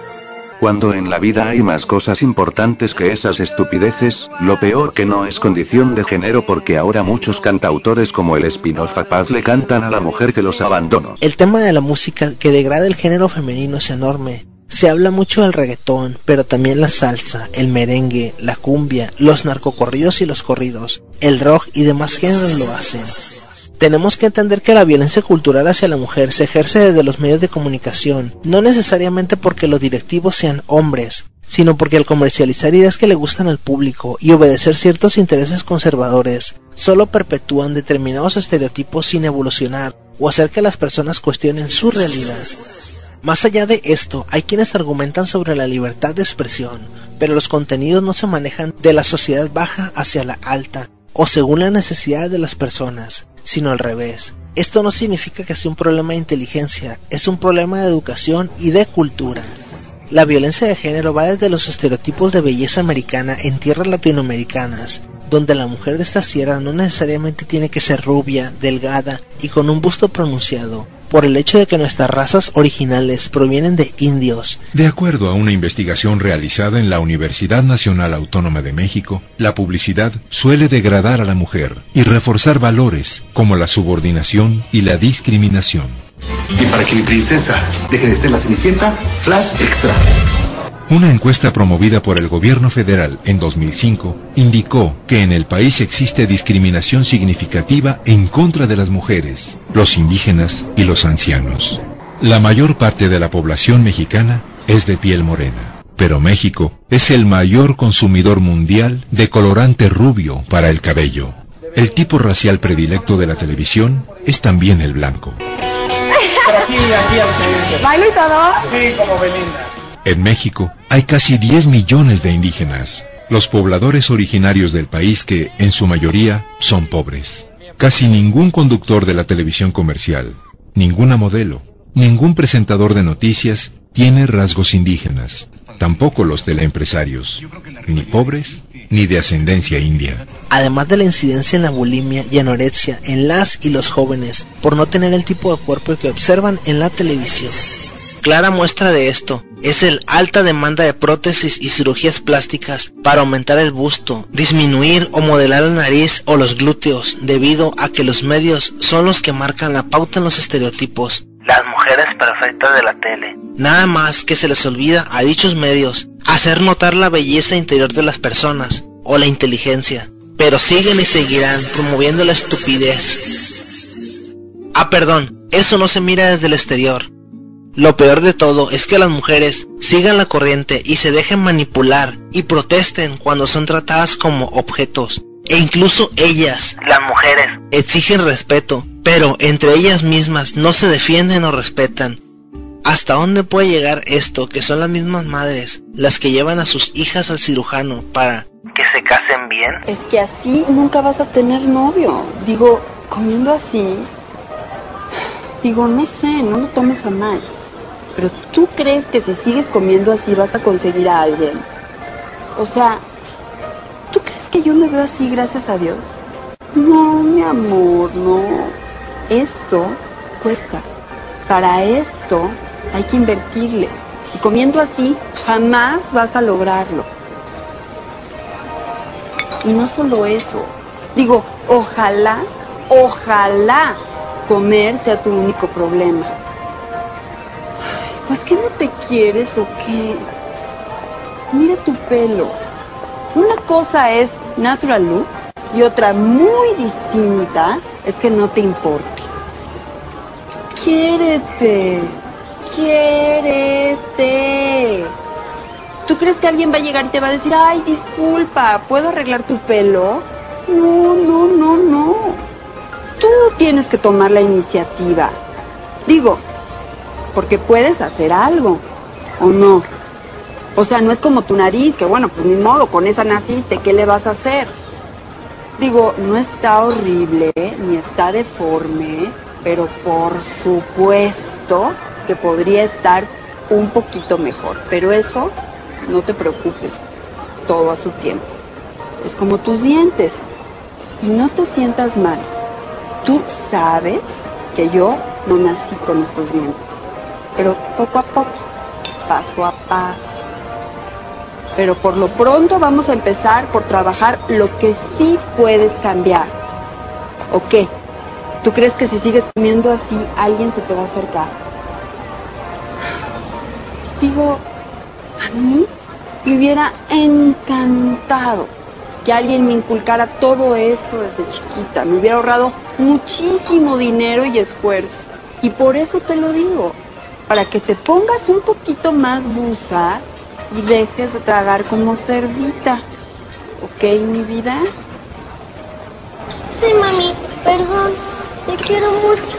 Cuando en la vida hay más cosas importantes que esas estupideces, lo peor que no es condición de género, porque ahora muchos cantautores como el Espinoza Paz le cantan a la mujer que los abandonó. El tema de la música que degrada el género femenino es enorme. Se habla mucho del reggaetón, pero también la salsa, el merengue, la cumbia, los narcocorridos y los corridos, el rock y demás géneros lo hacen. Tenemos que entender que la violencia cultural hacia la mujer se ejerce desde los medios de comunicación, no necesariamente porque los directivos sean hombres, sino porque al comercializar ideas que le gustan al público y obedecer ciertos intereses conservadores, solo perpetúan determinados estereotipos sin evolucionar o hacer que las personas cuestionen su realidad. Más allá de esto, hay quienes argumentan sobre la libertad de expresión, pero los contenidos no se manejan de la sociedad baja hacia la alta, o según la necesidad de las personas, sino al revés. Esto no significa que sea un problema de inteligencia, es un problema de educación y de cultura. La violencia de género va desde los estereotipos de belleza americana en tierras latinoamericanas, donde la mujer de esta sierra no necesariamente tiene que ser rubia, delgada y con un busto pronunciado, por el hecho de que nuestras razas originales provienen de indios. De acuerdo a una investigación realizada en la Universidad Nacional Autónoma de México, la publicidad suele degradar a la mujer y reforzar valores como la subordinación y la discriminación. Y para que mi princesa deje de ser la Cenicienta, Flash Extra. Una encuesta promovida por el gobierno federal en dos mil cinco indicó que en el país existe discriminación significativa en contra de las mujeres, los indígenas y los ancianos. La mayor parte de la población mexicana es de piel morena, pero México es el mayor consumidor mundial de colorante rubio para el cabello. El tipo racial predilecto de la televisión es también el blanco. Pero aquí, aquí, aquí. ¿Bailo y todo? Sí, como Belinda. En México hay casi diez millones de indígenas, los pobladores originarios del país que, en su mayoría, son pobres. Casi ningún conductor de la televisión comercial, ninguna modelo, ningún presentador de noticias tiene rasgos indígenas, tampoco los teleempresarios, ni pobres ni de ascendencia india. Además de la incidencia en la bulimia y anorexia en las y los jóvenes por no tener el tipo de cuerpo que observan en la televisión. Clara muestra de esto es el alta demanda de prótesis y cirugías plásticas para aumentar el busto, disminuir o modelar la nariz o los glúteos, debido a que los medios son los que marcan la pauta en los estereotipos. Las mujeres perfectas de la tele. Nada más que se les olvida a dichos medios hacer notar la belleza interior de las personas o la inteligencia, pero siguen y seguirán promoviendo la estupidez. Ah, perdón, eso no se mira desde el exterior. Lo peor de todo es que las mujeres sigan la corriente y se dejen manipular y protesten cuando son tratadas como objetos. E incluso ellas, las mujeres, exigen respeto, pero entre ellas mismas no se defienden o respetan. ¿Hasta dónde puede llegar esto, que son las mismas madres las que llevan a sus hijas al cirujano para que se casen bien? Es que así nunca vas a tener novio. Digo, comiendo así, digo, no sé, no lo tomes a mal, pero ¿tú crees que si sigues comiendo así vas a conseguir a alguien? O sea, ¿tú crees que yo me veo así, gracias a Dios? No, mi amor, no. Esto cuesta. Para esto hay que invertirle. Y comiendo así, jamás vas a lograrlo. Y no solo eso. Digo, ojalá, ojalá comer sea tu único problema. Ay, pues, ¿qué no te quieres o qué? Mira tu pelo. Una cosa es natural look y otra muy distinta es que no te importe. Quiérete, quiérete. ¿Tú crees que alguien va a llegar y te va a decir, ay, disculpa, ¿puedo arreglar tu pelo? No, no, no, no. Tú tienes que tomar la iniciativa. Digo, porque puedes hacer algo, ¿o no? O sea, no es como tu nariz, que bueno, pues ni modo, con esa naciste, ¿qué le vas a hacer? Digo, no está horrible, ni está deforme, pero por supuesto que podría estar un poquito mejor. Pero eso, no te preocupes, todo a su tiempo. Es como tus dientes, y no te sientas mal. Tú sabes que yo no nací con estos dientes, pero poco a poco, paso a paso. Pero por lo pronto vamos a empezar por trabajar lo que sí puedes cambiar. ¿O qué? ¿Tú crees que si sigues comiendo así, alguien se te va a acercar? Digo, a mí me hubiera encantado que alguien me inculcara todo esto desde chiquita. Me hubiera ahorrado muchísimo dinero y esfuerzo. Y por eso te lo digo, para que te pongas un poquito más buza y dejes de tragar como cerdita. ¿Ok, mi vida? Sí, mami, perdón, te quiero mucho.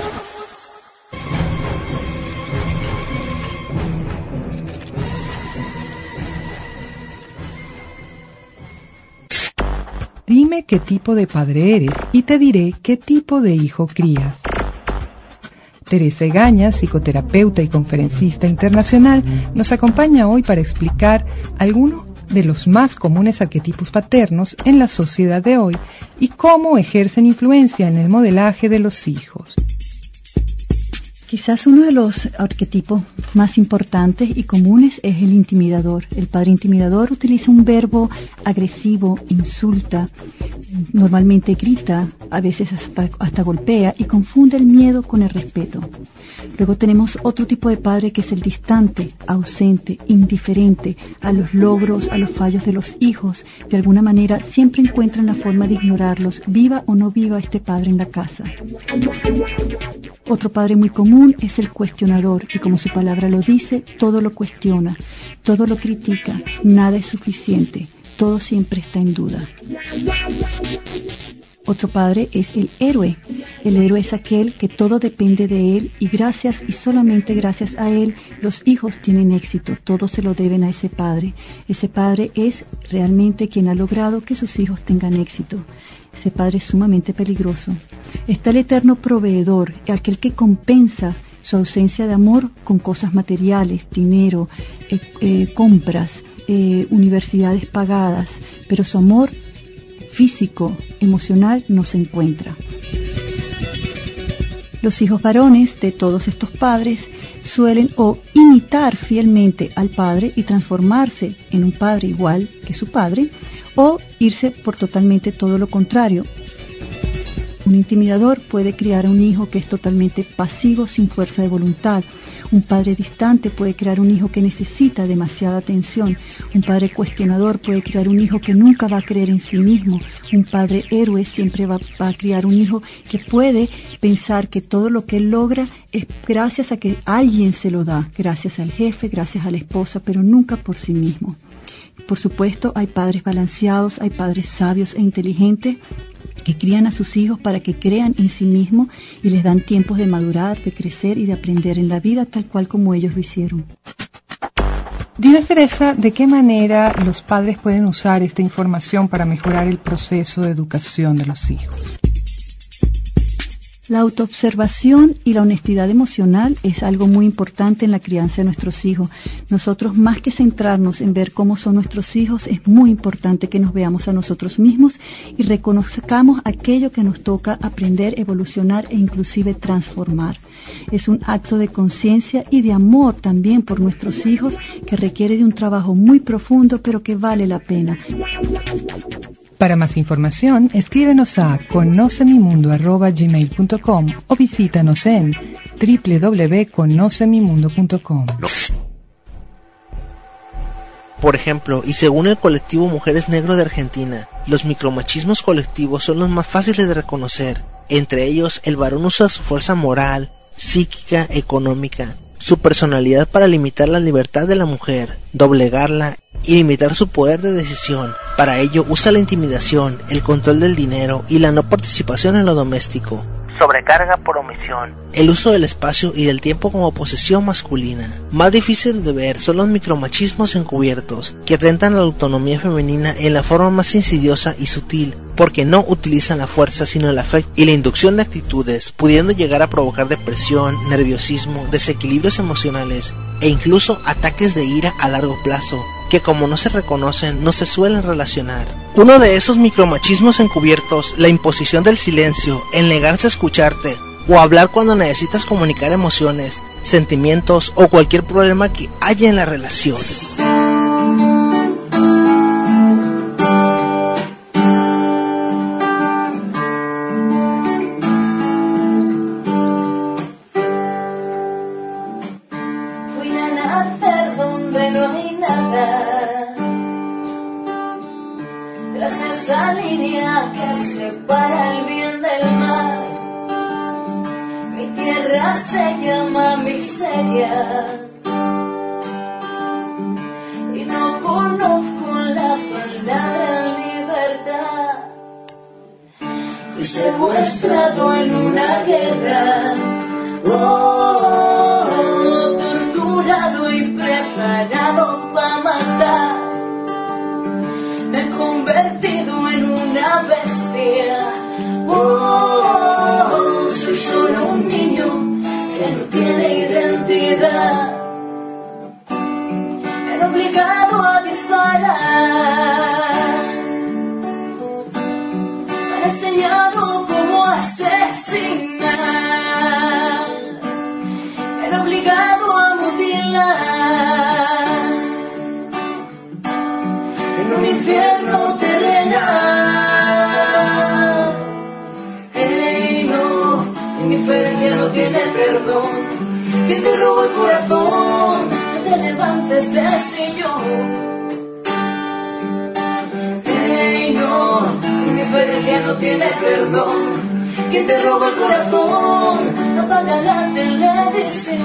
Dime qué tipo de padre eres y te diré qué tipo de hijo crías. Teresa Egaña, psicoterapeuta y conferencista internacional, nos acompaña hoy para explicar algunos de los más comunes arquetipos paternos en la sociedad de hoy y cómo ejercen influencia en el modelaje de los hijos. Quizás uno de los arquetipos más importantes y comunes es el intimidador. El padre intimidador utiliza un verbo agresivo, insulta, normalmente grita, a veces hasta, hasta golpea y confunde el miedo con el respeto. Luego tenemos otro tipo de padre que es el distante, ausente, indiferente a los logros, a los fallos de los hijos. De alguna manera siempre encuentran la forma de ignorarlos, viva o no viva este padre en la casa. Otro padre muy común es el cuestionador, y como su palabra lo dice, todo lo cuestiona, todo lo critica, nada es suficiente, todo siempre está en duda. Otro padre es el héroe. El héroe es aquel que todo depende de él y gracias y solamente gracias a él los hijos tienen éxito. Todo se lo deben a ese padre. Ese padre es realmente quien ha logrado que sus hijos tengan éxito. Ese padre es sumamente peligroso. Está el eterno proveedor, aquel que compensa su ausencia de amor con cosas materiales, dinero, eh, eh, compras, eh, universidades pagadas, pero su amor físico, emocional, no se encuentra. Los hijos varones de todos estos padres suelen o imitar fielmente al padre y transformarse en un padre igual que su padre, o irse por totalmente todo lo contrario. Un intimidador puede criar a un hijo que es totalmente pasivo, sin fuerza de voluntad. Un padre distante puede crear un hijo que necesita demasiada atención. Un padre cuestionador puede crear un hijo que nunca va a creer en sí mismo. Un padre héroe siempre va, va a criar un hijo que puede pensar que todo lo que él logra es gracias a que alguien se lo da, gracias al jefe, gracias a la esposa, pero nunca por sí mismo. Por supuesto, hay padres balanceados, hay padres sabios e inteligentes que crían a sus hijos para que crean en sí mismos y les dan tiempos de madurar, de crecer y de aprender en la vida tal cual como ellos lo hicieron. Dinos, Teresa, ¿de qué manera los padres pueden usar esta información para mejorar el proceso de educación de los hijos? La autoobservación y la honestidad emocional es algo muy importante en la crianza de nuestros hijos. Nosotros, más que centrarnos en ver cómo son nuestros hijos, es muy importante que nos veamos a nosotros mismos y reconozcamos aquello que nos toca aprender, evolucionar e inclusive transformar. Es un acto de conciencia y de amor también por nuestros hijos que requiere de un trabajo muy profundo, pero que vale la pena. Para más información, escríbenos a conocemimundo arroba gmail punto com o visítanos en doble u doble u doble u punto conocemimundo punto com. Por ejemplo, y según el colectivo Mujeres Negro de Argentina, los micromachismos colectivos son los más fáciles de reconocer. Entre ellos, el varón usa su fuerza moral, psíquica, económica, su personalidad para limitar la libertad de la mujer, doblegarla y limitar su poder de decisión. Para ello usa la intimidación, el control del dinero y la no participación en lo doméstico. Sobrecarga por omisión. El uso del espacio y del tiempo como posesión masculina. Más difícil de ver son los micromachismos encubiertos, que atentan a la autonomía femenina en la forma más insidiosa y sutil, porque no utilizan la fuerza sino el afecto y la inducción de actitudes, pudiendo llegar a provocar depresión, nerviosismo, desequilibrios emocionales e incluso ataques de ira a largo plazo, que como no se reconocen, no se suelen relacionar. Uno de esos micromachismos encubiertos, la imposición del silencio, el negarse a escucharte, o hablar cuando necesitas comunicar emociones, sentimientos o cualquier problema que haya en la relación. Secuestrado en una guerra, oh, torturado y preparado para matar. Me he convertido en una bestia, oh, soy solo un niño que no tiene identidad. Me han obligado a disparar, me han enseñado cómo asesinar, me han obligado a mutilar en un infierno terrenal. Hey, no, indiferencia no tiene perdón. Quien te robó el corazón, no te levantes del sillón. Hey, no, indiferencia no tiene perdón. Quien te robó el corazón, no apaga la televisión.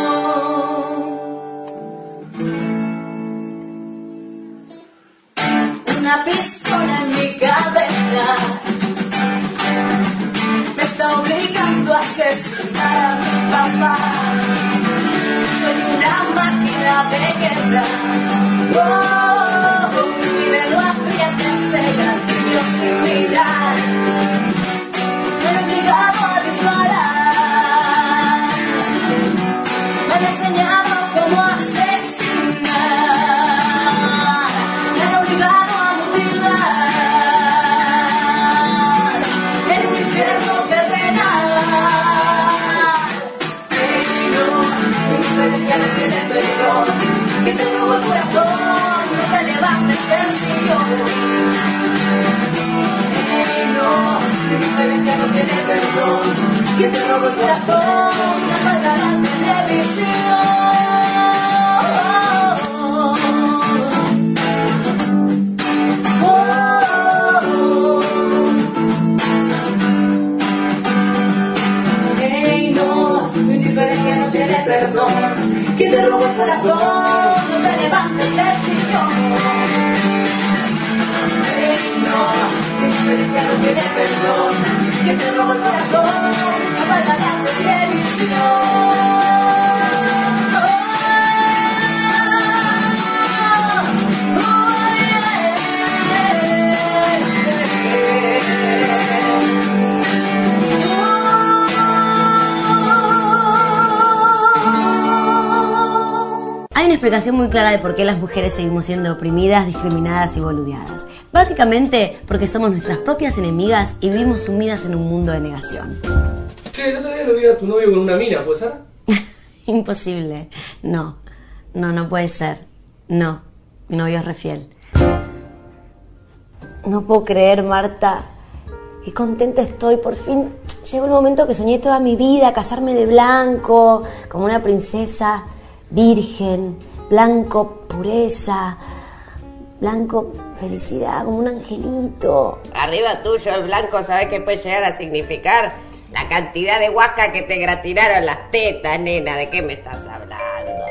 Una pistola en mi cabeza me está obligando a asesinar a mi papá. Soy una máquina de guerra, oh, mi dedo aprieta y cega al niño sin mirar. Me han obligado a disparar, me han enseñado cómo asesinar. que te robó el corazón, no te levantes del sillón. Hey, no, mi diferencia no tiene perdón, que te robó el corazón, no apaga la televisión. Perdón, que te robó el corazón, no te levantes del sillón. Hey, no, mi diferencia no tiene perdón, que te robó el corazón, no apaga la televisión. Hay una explicación muy clara de por qué las mujeres seguimos siendo oprimidas, discriminadas y boludeadas. Básicamente porque somos nuestras propias enemigas y vivimos sumidas en un mundo de negación. Che, el otro día lo vi a tu novio con una mina, ¿puede ser? Imposible. No, no, no puede ser. No, mi novio es re fiel. No puedo creer, Marta, qué contenta estoy. Por fin llegó el momento que soñé toda mi vida, casarme de blanco, como una princesa. Virgen, blanco, pureza, blanco, felicidad, como un angelito. Arriba tuyo el blanco, ¿sabes qué puede llegar a significar? La cantidad de guasca que te gratinaron las tetas, nena. ¿De qué me estás hablando?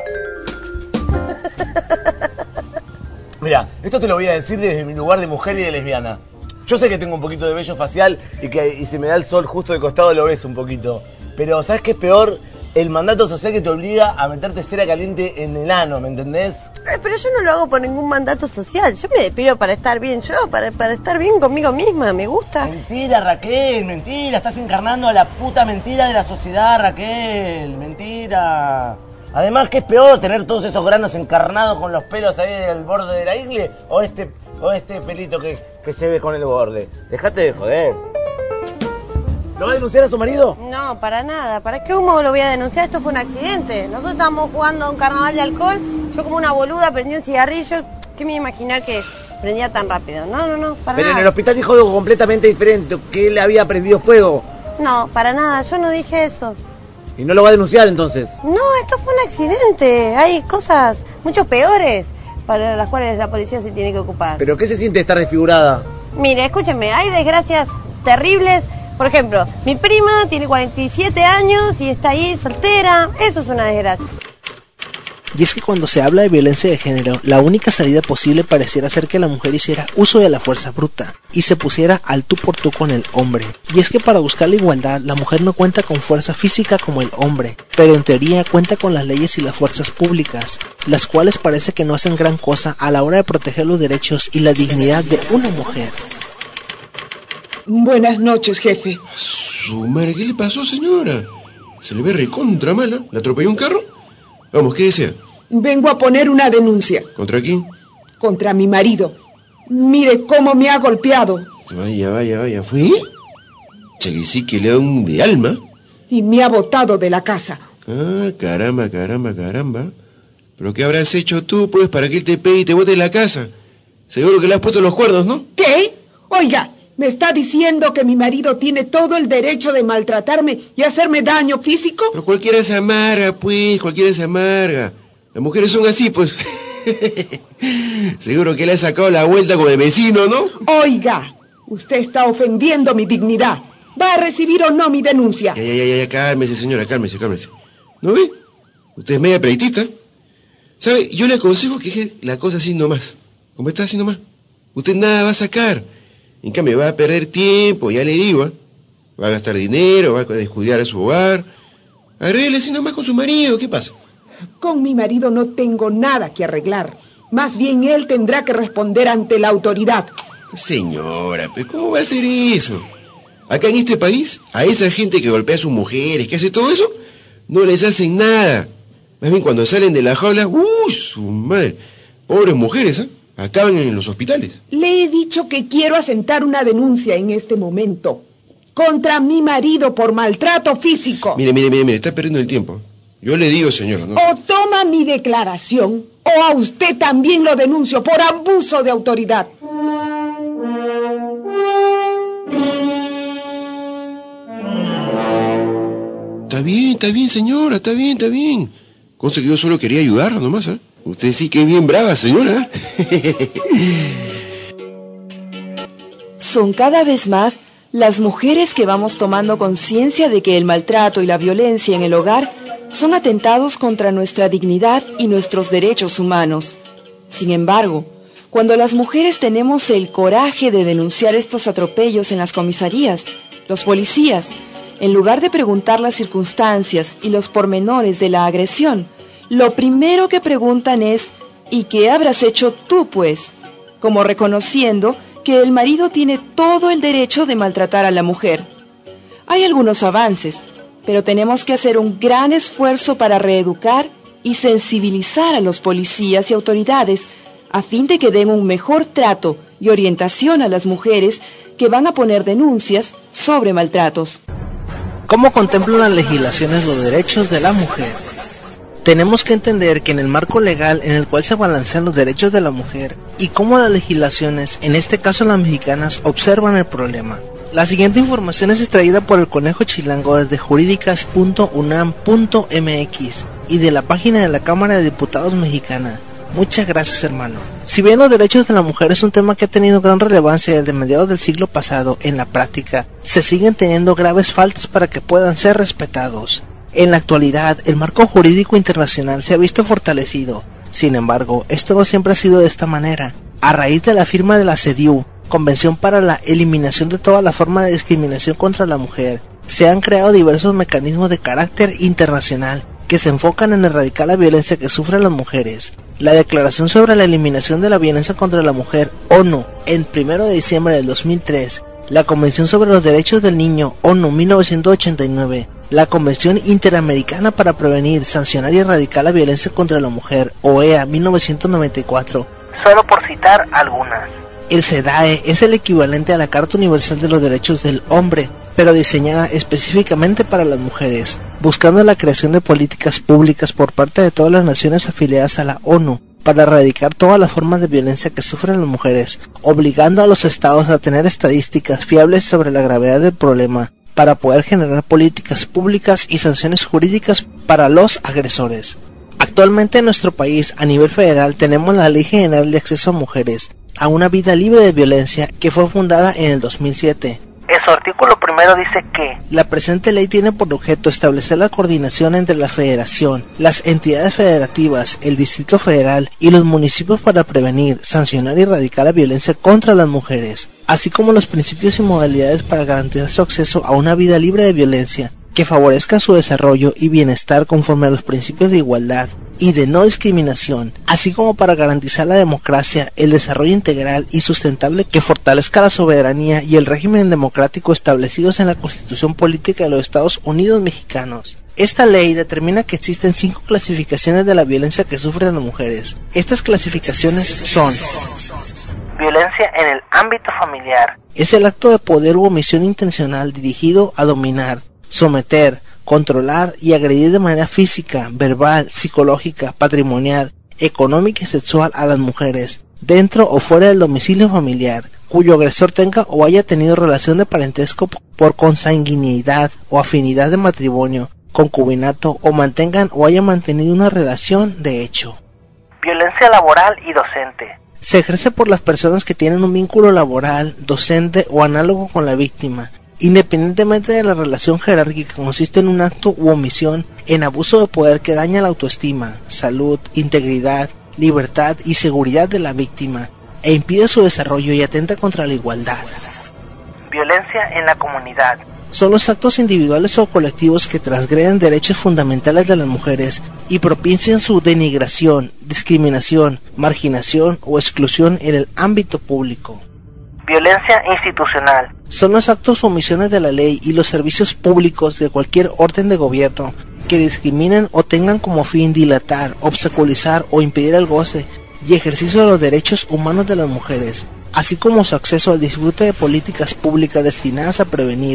Mira, esto te lo voy a decir desde mi lugar de mujer y de lesbiana. Yo sé que tengo un poquito de vello facial y que y se me da el sol justo de costado, lo ves un poquito. Pero ¿sabes qué es peor? El mandato social que te obliga a meterte cera caliente en el ano, ¿me entendés? Pero yo no lo hago por ningún mandato social. Yo me despido para estar bien yo, para, para estar bien conmigo misma, me gusta. Mentira, Raquel, mentira. Estás encarnando a la puta mentira de la sociedad, Raquel. Mentira. Además, ¿qué es peor? ¿Tener todos esos granos encarnados con los pelos ahí del borde de la ingle? ¿O este, o este pelito que, que se ve con el borde? Dejate de joder. ¿Lo va a denunciar a su marido? No, para nada. ¿Para qué humo lo voy a denunciar? Esto fue un accidente. Nosotros estábamos jugando a un carnaval de alcohol. Yo como una boluda prendí un cigarrillo. ¿Qué me iba a imaginar que prendía tan rápido? No, no, no, para Pero nada. en el hospital dijo algo completamente diferente, que él había prendido fuego. No, para nada. Yo no dije eso. ¿Y no lo va a denunciar entonces? No, esto fue un accidente. Hay cosas mucho peores para las cuales la policía se tiene que ocupar. ¿Pero qué se siente estar desfigurada? Mire, escúcheme, hay desgracias terribles. Por ejemplo, mi prima tiene cuarenta y siete años y está ahí soltera. Eso es una desgracia. Y es que cuando se habla de violencia de género, la única salida posible pareciera ser que la mujer hiciera uso de la fuerza bruta y se pusiera al tú por tú con el hombre. Y es que para buscar la igualdad, la mujer no cuenta con fuerza física como el hombre, pero en teoría cuenta con las leyes y las fuerzas públicas, las cuales parece que no hacen gran cosa a la hora de proteger los derechos y la dignidad de una mujer. Buenas noches, jefe. Su madre, ¿qué le pasó, señora? Se le ve recontra mala. ¿La atropelló un carro? Vamos, ¿qué desea? Vengo a poner una denuncia. ¿Contra quién? Contra mi marido. Mire cómo me ha golpeado. Vaya, vaya, vaya. ¿Fue? Che, que sí que le da un de alma. Y me ha botado de la casa. Ah, caramba, caramba, caramba. ¿Pero qué habrás hecho tú, pues, para que él te pegue y te bote de la casa? Seguro que le has puesto los cuernos, ¿no? ¿Qué? Oiga, ¿me está diciendo que mi marido tiene todo el derecho de maltratarme y hacerme daño físico? Pero cualquiera se amarga, pues, cualquiera se amarga. Las mujeres son así, pues. Seguro que le ha sacado la vuelta con el vecino, ¿no? Oiga, usted está ofendiendo mi dignidad. ¿Va a recibir o no mi denuncia? Ya, ya, ya, ya, cálmese, señora, cálmese, cálmese. ¿No ve? Usted es media pleitista. ¿Sabe? Yo le aconsejo que deje la cosa así nomás. Como está así nomás. Usted nada va a sacar. En cambio, va a perder tiempo, ya le digo, ¿eh? Va a gastar dinero, va a descuidar a su hogar. Arregle así nomás con su marido, ¿qué pasa? Con mi marido no tengo nada que arreglar. Más bien él tendrá que responder ante la autoridad. Señora, ¿cómo va a hacer eso? Acá en este país, a esa gente que golpea a sus mujeres, que hace todo eso, no les hacen nada. Más bien cuando salen de la jaula, ¡uy, su madre! Pobres mujeres, ¿eh? Acaban en los hospitales. Le he dicho que quiero asentar una denuncia en este momento contra mi marido por maltrato físico. Mire, mire, mire, mire, está perdiendo el tiempo. Yo le digo, señora, ¿no? O toma mi declaración, o a usted también lo denuncio por abuso de autoridad. Está bien, está bien, señora, está bien, está bien. Cosa que yo solo quería ayudarla nomás, ¿eh? Usted sí que es bien brava, señora. Son cada vez más las mujeres que vamos tomando conciencia de que el maltrato y la violencia en el hogar son atentados contra nuestra dignidad y nuestros derechos humanos. Sin embargo, cuando las mujeres tenemos el coraje de denunciar estos atropellos en las comisarías, los policías, en lugar de preguntar las circunstancias y los pormenores de la agresión, lo primero que preguntan es ¿y qué habrás hecho tú, pues? Como reconociendo que el marido tiene todo el derecho de maltratar a la mujer. Hay algunos avances, pero tenemos que hacer un gran esfuerzo para reeducar y sensibilizar a los policías y autoridades a fin de que den un mejor trato y orientación a las mujeres que van a poner denuncias sobre maltratos. ¿Cómo contemplan las legislaciones los derechos de la mujer? Tenemos que entender que en el marco legal en el cual se balancean los derechos de la mujer y cómo las legislaciones, en este caso las mexicanas, observan el problema. La siguiente información es extraída por el Conejo Chilango desde jurídicas punto unam punto m x y de la página de la Cámara de Diputados mexicana. Muchas gracias, hermano. Si bien los derechos de la mujer es un tema que ha tenido gran relevancia desde mediados del siglo pasado, en la práctica se siguen teniendo graves faltas para que puedan ser respetados. En la actualidad, el marco jurídico internacional se ha visto fortalecido. Sin embargo, esto no siempre ha sido de esta manera. A raíz de la firma de la CEDIW, Convención para la Eliminación de toda la forma de discriminación contra la mujer, se han creado diversos mecanismos de carácter internacional que se enfocan en erradicar la violencia que sufren las mujeres. La Declaración sobre la Eliminación de la Violencia contra la Mujer, ONU, en primero de diciembre del dos mil tres, la Convención sobre los Derechos del Niño, ONU, mil novecientos ochenta y nueve, la Convención Interamericana para Prevenir, Sancionar y Erradicar la Violencia contra la Mujer, O E A, mil novecientos noventa y cuatro, solo por citar algunas. El CEDAE es el equivalente a la Carta Universal de los Derechos del Hombre, pero diseñada específicamente para las mujeres, buscando la creación de políticas públicas por parte de todas las naciones afiliadas a la ONU, para erradicar todas las formas de violencia que sufren las mujeres, obligando a los estados a tener estadísticas fiables sobre la gravedad del problema, para poder generar políticas públicas y sanciones jurídicas para los agresores. Actualmente en nuestro país, a nivel federal, tenemos la Ley General de Acceso a Mujeres a una Vida Libre de Violencia, que fue fundada en el dos mil siete. En su artículo primero dice que la presente ley tiene por objeto establecer la coordinación entre la Federación, las entidades federativas, el Distrito Federal y los municipios para prevenir, sancionar y erradicar la violencia contra las mujeres, así como los principios y modalidades para garantizar su acceso a una vida libre de violencia, que favorezca su desarrollo y bienestar conforme a los principios de igualdad y de no discriminación, así como para garantizar la democracia, el desarrollo integral y sustentable que fortalezca la soberanía y el régimen democrático establecidos en la Constitución Política de los Estados Unidos Mexicanos. Esta ley determina que existen cinco clasificaciones de la violencia que sufren las mujeres. Estas clasificaciones son: violencia en el ámbito familiar. Es el acto de poder u omisión intencional dirigido a dominar, someter, controlar y agredir de manera física, verbal, psicológica, patrimonial, económica y sexual a las mujeres, dentro o fuera del domicilio familiar, cuyo agresor tenga o haya tenido relación de parentesco por consanguinidad o afinidad de matrimonio, concubinato o mantengan o haya mantenido una relación de hecho. Violencia laboral y docente. Se ejerce por las personas que tienen un vínculo laboral, docente o análogo con la víctima, independientemente de la relación jerárquica, consiste en un acto u omisión en abuso de poder que daña la autoestima, salud, integridad, libertad y seguridad de la víctima, e impide su desarrollo y atenta contra la igualdad. Violencia en la comunidad. Son los actos individuales o colectivos que transgreden derechos fundamentales de las mujeres y propician su denigración, discriminación, marginación o exclusión en el ámbito público. Violencia institucional. Son los actos o omisiones de la ley y los servicios públicos de cualquier orden de gobierno que discriminen o tengan como fin dilatar, obstaculizar o impedir el goce y ejercicio de los derechos humanos de las mujeres, así como su acceso al disfrute de políticas públicas destinadas a prevenir,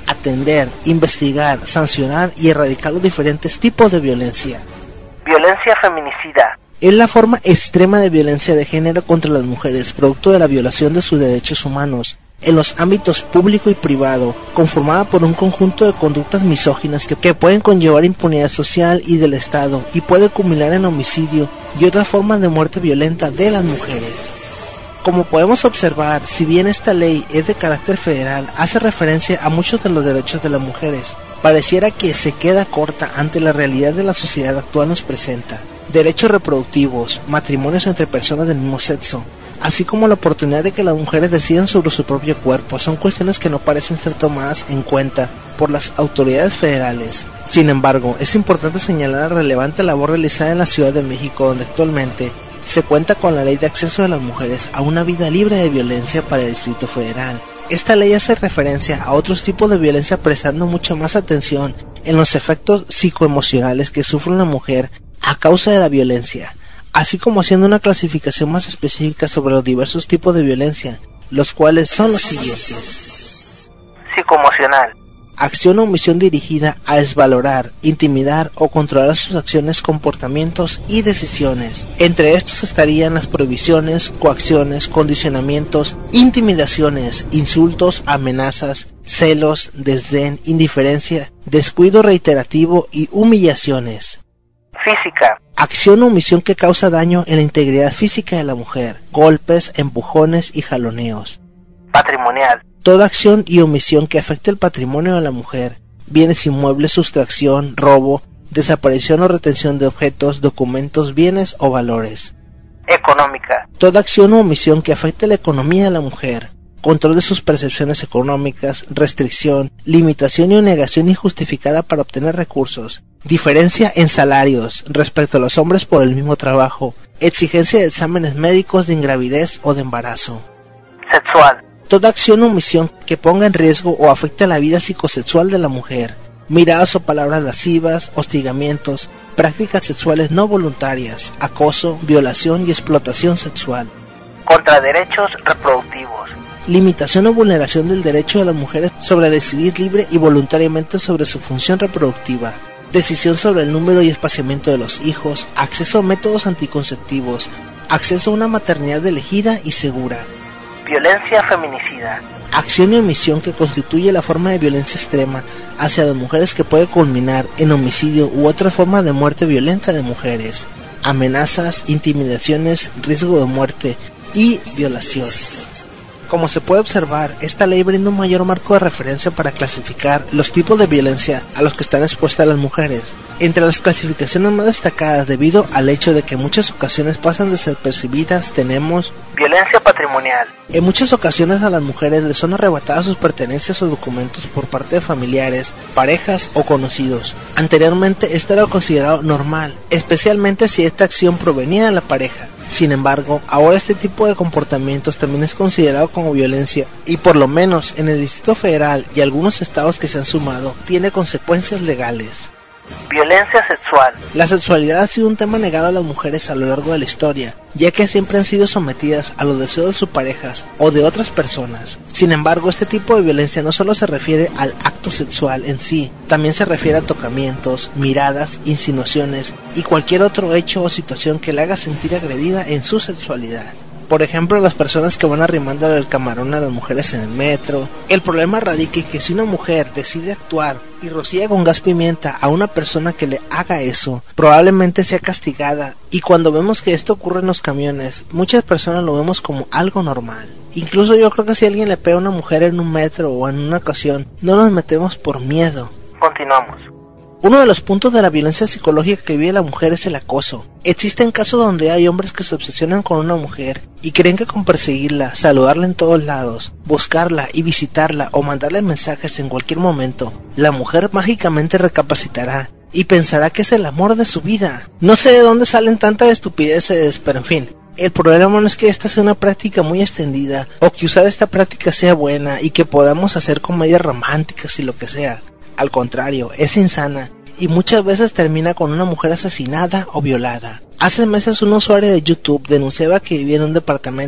atender, investigar, sancionar y erradicar los diferentes tipos de violencia. Violencia feminicida es la forma extrema de violencia de género contra las mujeres, producto de la violación de sus derechos humanos en los ámbitos público y privado, conformada por un conjunto de conductas misóginas que, que pueden conllevar impunidad social y del Estado, y puede culminar en homicidio y otras formas de muerte violenta de las mujeres. Como podemos observar, si bien esta ley es de carácter federal, hace referencia a muchos de los derechos de las mujeres, pareciera que se queda corta ante la realidad de la sociedad actual nos presenta. Derechos reproductivos, matrimonios entre personas del mismo sexo, así como la oportunidad de que las mujeres decidan sobre su propio cuerpo, son cuestiones que no parecen ser tomadas en cuenta por las autoridades federales. Sin embargo, es importante señalar la relevante labor realizada en la Ciudad de México, donde actualmente se cuenta con la ley de acceso de las mujeres a una vida libre de violencia para el Distrito Federal. Esta ley hace referencia a otros tipos de violencia, prestando mucha más atención en los efectos psicoemocionales que sufre una mujer a causa de la violencia, así como haciendo una clasificación más específica sobre los diversos tipos de violencia, los cuales son los siguientes. Psicoemocional: acción o omisión dirigida a desvalorar, intimidar o controlar sus acciones, comportamientos y decisiones. Entre estos estarían las prohibiciones, coacciones, condicionamientos, intimidaciones, insultos, amenazas, celos, desdén, indiferencia, descuido reiterativo y humillaciones. Física: acción o omisión que causa daño en la integridad física de la mujer, golpes, empujones y jaloneos. Patrimonial: toda acción y omisión que afecte el patrimonio de la mujer, bienes inmuebles, sustracción, robo, desaparición o retención de objetos, documentos, bienes o valores. Económica: toda acción o omisión que afecte la economía de la mujer, control de sus percepciones económicas, restricción, limitación y negación injustificada para obtener recursos, diferencia en salarios respecto a los hombres por el mismo trabajo, exigencia de exámenes médicos de ingravidez o de embarazo. Sexual: toda acción o omisión que ponga en riesgo o afecte la vida psicosexual de la mujer, miradas o palabras lascivas, hostigamientos, prácticas sexuales no voluntarias, acoso, violación y explotación sexual. Contra derechos reproductivos: limitación o vulneración del derecho de las mujeres sobre decidir libre y voluntariamente sobre su función reproductiva, decisión sobre el número y espaciamiento de los hijos, acceso a métodos anticonceptivos, acceso a una maternidad elegida y segura. Violencia feminicida: acción y omisión que constituye la forma de violencia extrema hacia las mujeres que puede culminar en homicidio u otra forma de muerte violenta de mujeres, amenazas, intimidaciones, riesgo de muerte y violación. Como se puede observar, esta ley brinda un mayor marco de referencia para clasificar los tipos de violencia a los que están expuestas las mujeres. Entre las clasificaciones más destacadas, debido al hecho de que en muchas ocasiones pasan desapercibidas, tenemos violencia patrimonial. En muchas ocasiones a las mujeres les son arrebatadas sus pertenencias o documentos por parte de familiares, parejas o conocidos. Anteriormente esto era considerado normal, especialmente si esta acción provenía de la pareja. Sin embargo, ahora este tipo de comportamientos también es considerado como violencia y por lo menos en el Distrito Federal y algunos estados que se han sumado, tiene consecuencias legales. Violencia sexual: la sexualidad ha sido un tema negado a las mujeres a lo largo de la historia, ya que siempre han sido sometidas a los deseos de sus parejas o de otras personas. Sin embargo, este tipo de violencia no solo se refiere al acto sexual en sí, también se refiere a tocamientos, miradas, insinuaciones y cualquier otro hecho o situación que la haga sentir agredida en su sexualidad. Por ejemplo, las personas que van arrimando el camarón a las mujeres en el metro. El problema radica en que si una mujer decide actuar y rocía con gas pimienta a una persona que le haga eso, probablemente sea castigada, y cuando vemos que esto ocurre en los camiones, muchas personas lo vemos como algo normal. Incluso yo creo que si alguien le pega a una mujer en un metro o en una ocasión, no nos metemos por miedo. Continuamos. Uno de los puntos de la violencia psicológica que vive la mujer es el acoso. Existen casos donde hay hombres que se obsesionan con una mujer y creen que con perseguirla, saludarla en todos lados, buscarla y visitarla o mandarle mensajes en cualquier momento, la mujer mágicamente recapacitará y pensará que es el amor de su vida. No sé de dónde salen tantas estupideces, pero en fin. El problema no es que esta sea una práctica muy extendida o que usar esta práctica sea buena y que podamos hacer comedias románticas y lo que sea. Al contrario, es insana y muchas veces termina con una mujer asesinada o violada. Hace meses un usuario de YouTube denunciaba que vivía en un departamento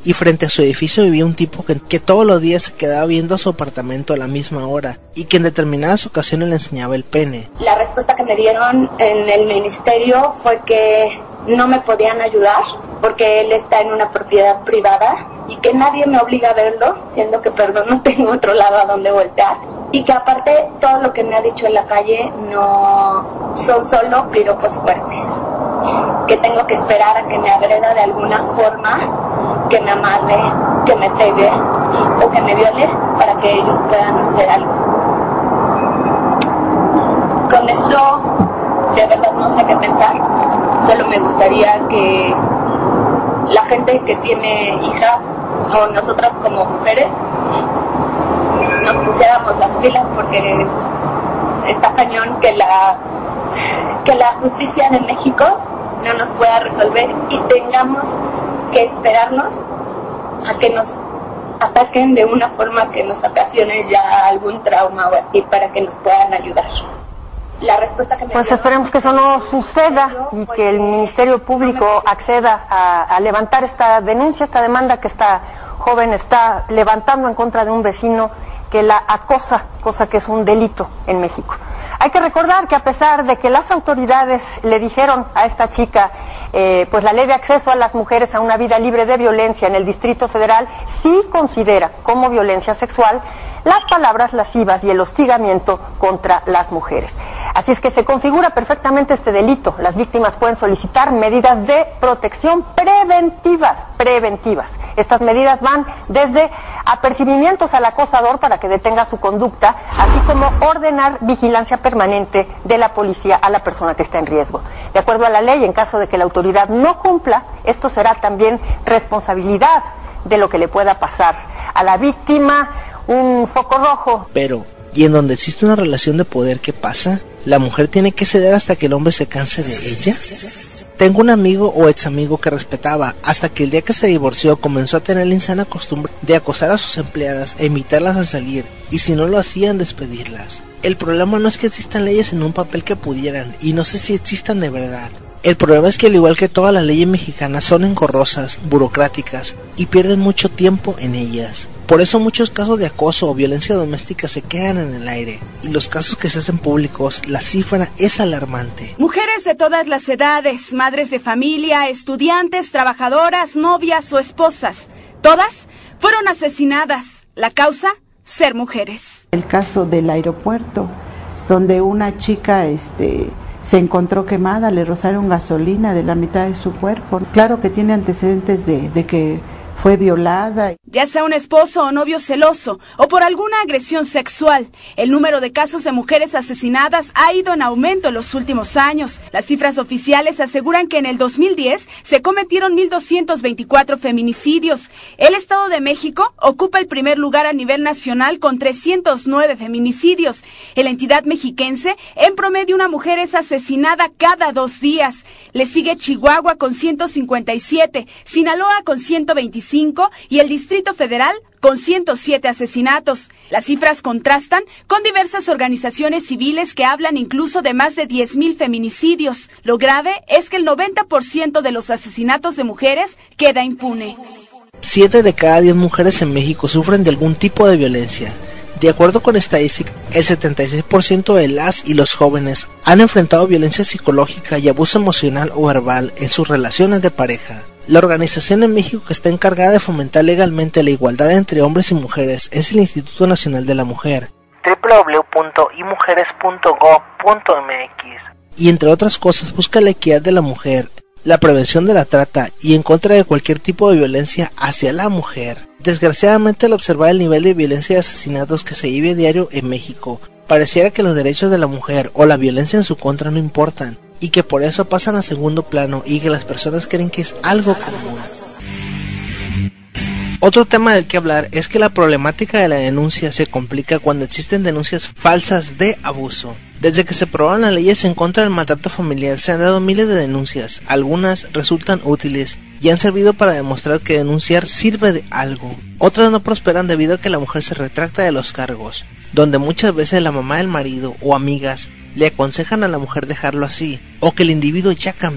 y frente a su edificio vivía un tipo que, que todos los días se quedaba viendo a su apartamento a la misma hora y que en determinadas ocasiones le enseñaba el pene. La respuesta que me dieron en el ministerio fue que no me podían ayudar porque él está en una propiedad privada y que nadie me obliga a verlo, siendo que, perdón, no tengo otro lado a donde voltear, y que aparte todo lo que me ha dicho en la calle no son solo piropos fuertes, que tengo que esperar a que me agreda de alguna forma, que me amarre, que me pegue o que me viole para que ellos puedan hacer algo. Con esto de verdad no sé qué pensar, solo me gustaría que la gente que tiene hija o nosotras como mujeres nos pusiéramos las pilas, porque está cañón que la que la justicia de México no nos pueda resolver y tengamos que esperarnos a que nos ataquen de una forma que nos ocasione ya algún trauma o así para que nos puedan ayudar. La respuesta que me Pues esperemos que eso no suceda y que el Ministerio Público acceda a, a levantar esta denuncia, esta demanda que esta joven está levantando en contra de un vecino que la acosa, cosa que es un delito en México. Hay que recordar que a pesar de que las autoridades le dijeron a esta chica eh, pues la ley de acceso a las mujeres a una vida libre de violencia en el Distrito Federal sí considera como violencia sexual las palabras lascivas y el hostigamiento contra las mujeres. Así es que se configura perfectamente este delito. Las víctimas pueden solicitar medidas de protección preventivas, preventivas. Estas medidas van desde apercibimientos al acosador para que detenga su conducta, así como ordenar vigilancia permanente de la policía a la persona que está en riesgo. De acuerdo a la ley, en caso de que la autoridad no cumpla, esto será también responsabilidad de lo que le pueda pasar a la víctima, un foco rojo. Pero, ¿y en donde existe una relación de poder, qué pasa? ¿La mujer tiene que ceder hasta que el hombre se canse de ella? Tengo un amigo o ex amigo que respetaba, hasta que el día que se divorció comenzó a tener la insana costumbre de acosar a sus empleadas e invitarlas a salir, y si no lo hacían, despedirlas. El problema no es que existan leyes en un papel que pudieran, y no sé si existan de verdad. El problema es que al igual que todas las leyes mexicanas son engorrosas, burocráticas, y pierden mucho tiempo en ellas. Por eso muchos casos de acoso o violencia doméstica se quedan en el aire, y los casos que se hacen públicos, la cifra es alarmante. Mujeres de todas las edades, madres de familia, estudiantes, trabajadoras, novias o esposas, todas fueron asesinadas. La causa, ser mujeres. El caso del aeropuerto, donde una chica este, se encontró quemada, le rozaron gasolina de la mitad de su cuerpo. Claro que tiene antecedentes de, de que fue violada. Ya sea un esposo o novio celoso o por alguna agresión sexual, el número de casos de mujeres asesinadas ha ido en aumento en los últimos años. Las cifras oficiales aseguran que en el dos mil diez se cometieron mil doscientos veinticuatro feminicidios. El Estado de México ocupa el primer lugar a nivel nacional con trescientos nueve feminicidios. En la entidad mexiquense, en promedio una mujer es asesinada cada dos días. Le sigue Chihuahua con ciento cincuenta y siete, Sinaloa con ciento veinticinco y el Distrito Federal con ciento siete asesinatos. Las cifras contrastan con diversas organizaciones civiles que hablan incluso de más de diez mil feminicidios. Lo grave es que el noventa por ciento de los asesinatos de mujeres queda impune. Siete de cada diez mujeres en México sufren de algún tipo de violencia. De acuerdo con estadísticas, el setenta y seis por ciento de las y los jóvenes han enfrentado violencia psicológica y abuso emocional o verbal en sus relaciones de pareja. La organización en México que está encargada de fomentar legalmente la igualdad entre hombres y mujeres es el Instituto Nacional de la Mujer, doble u doble u doble u punto i mujeres punto gob punto eme equis, y entre otras cosas busca la equidad de la mujer, la prevención de la trata y en contra de cualquier tipo de violencia hacia la mujer. Desgraciadamente, al observar el nivel de violencia y asesinatos que se vive a diario en México, pareciera que los derechos de la mujer o la violencia en su contra no importan, y que por eso pasan a segundo plano y que las personas creen que es algo común. Otro tema del que hablar es que la problemática de la denuncia se complica cuando existen denuncias falsas de abuso. Desde que se aprobaron las leyes en contra del maltrato familiar se han dado miles de denuncias, algunas resultan útiles y han servido para demostrar que denunciar sirve de algo. Otras no prosperan debido a que la mujer se retracta de los cargos, donde muchas veces la mamá del marido o amigas le aconsejan a la mujer dejarlo así, o que el individuo ya cambió,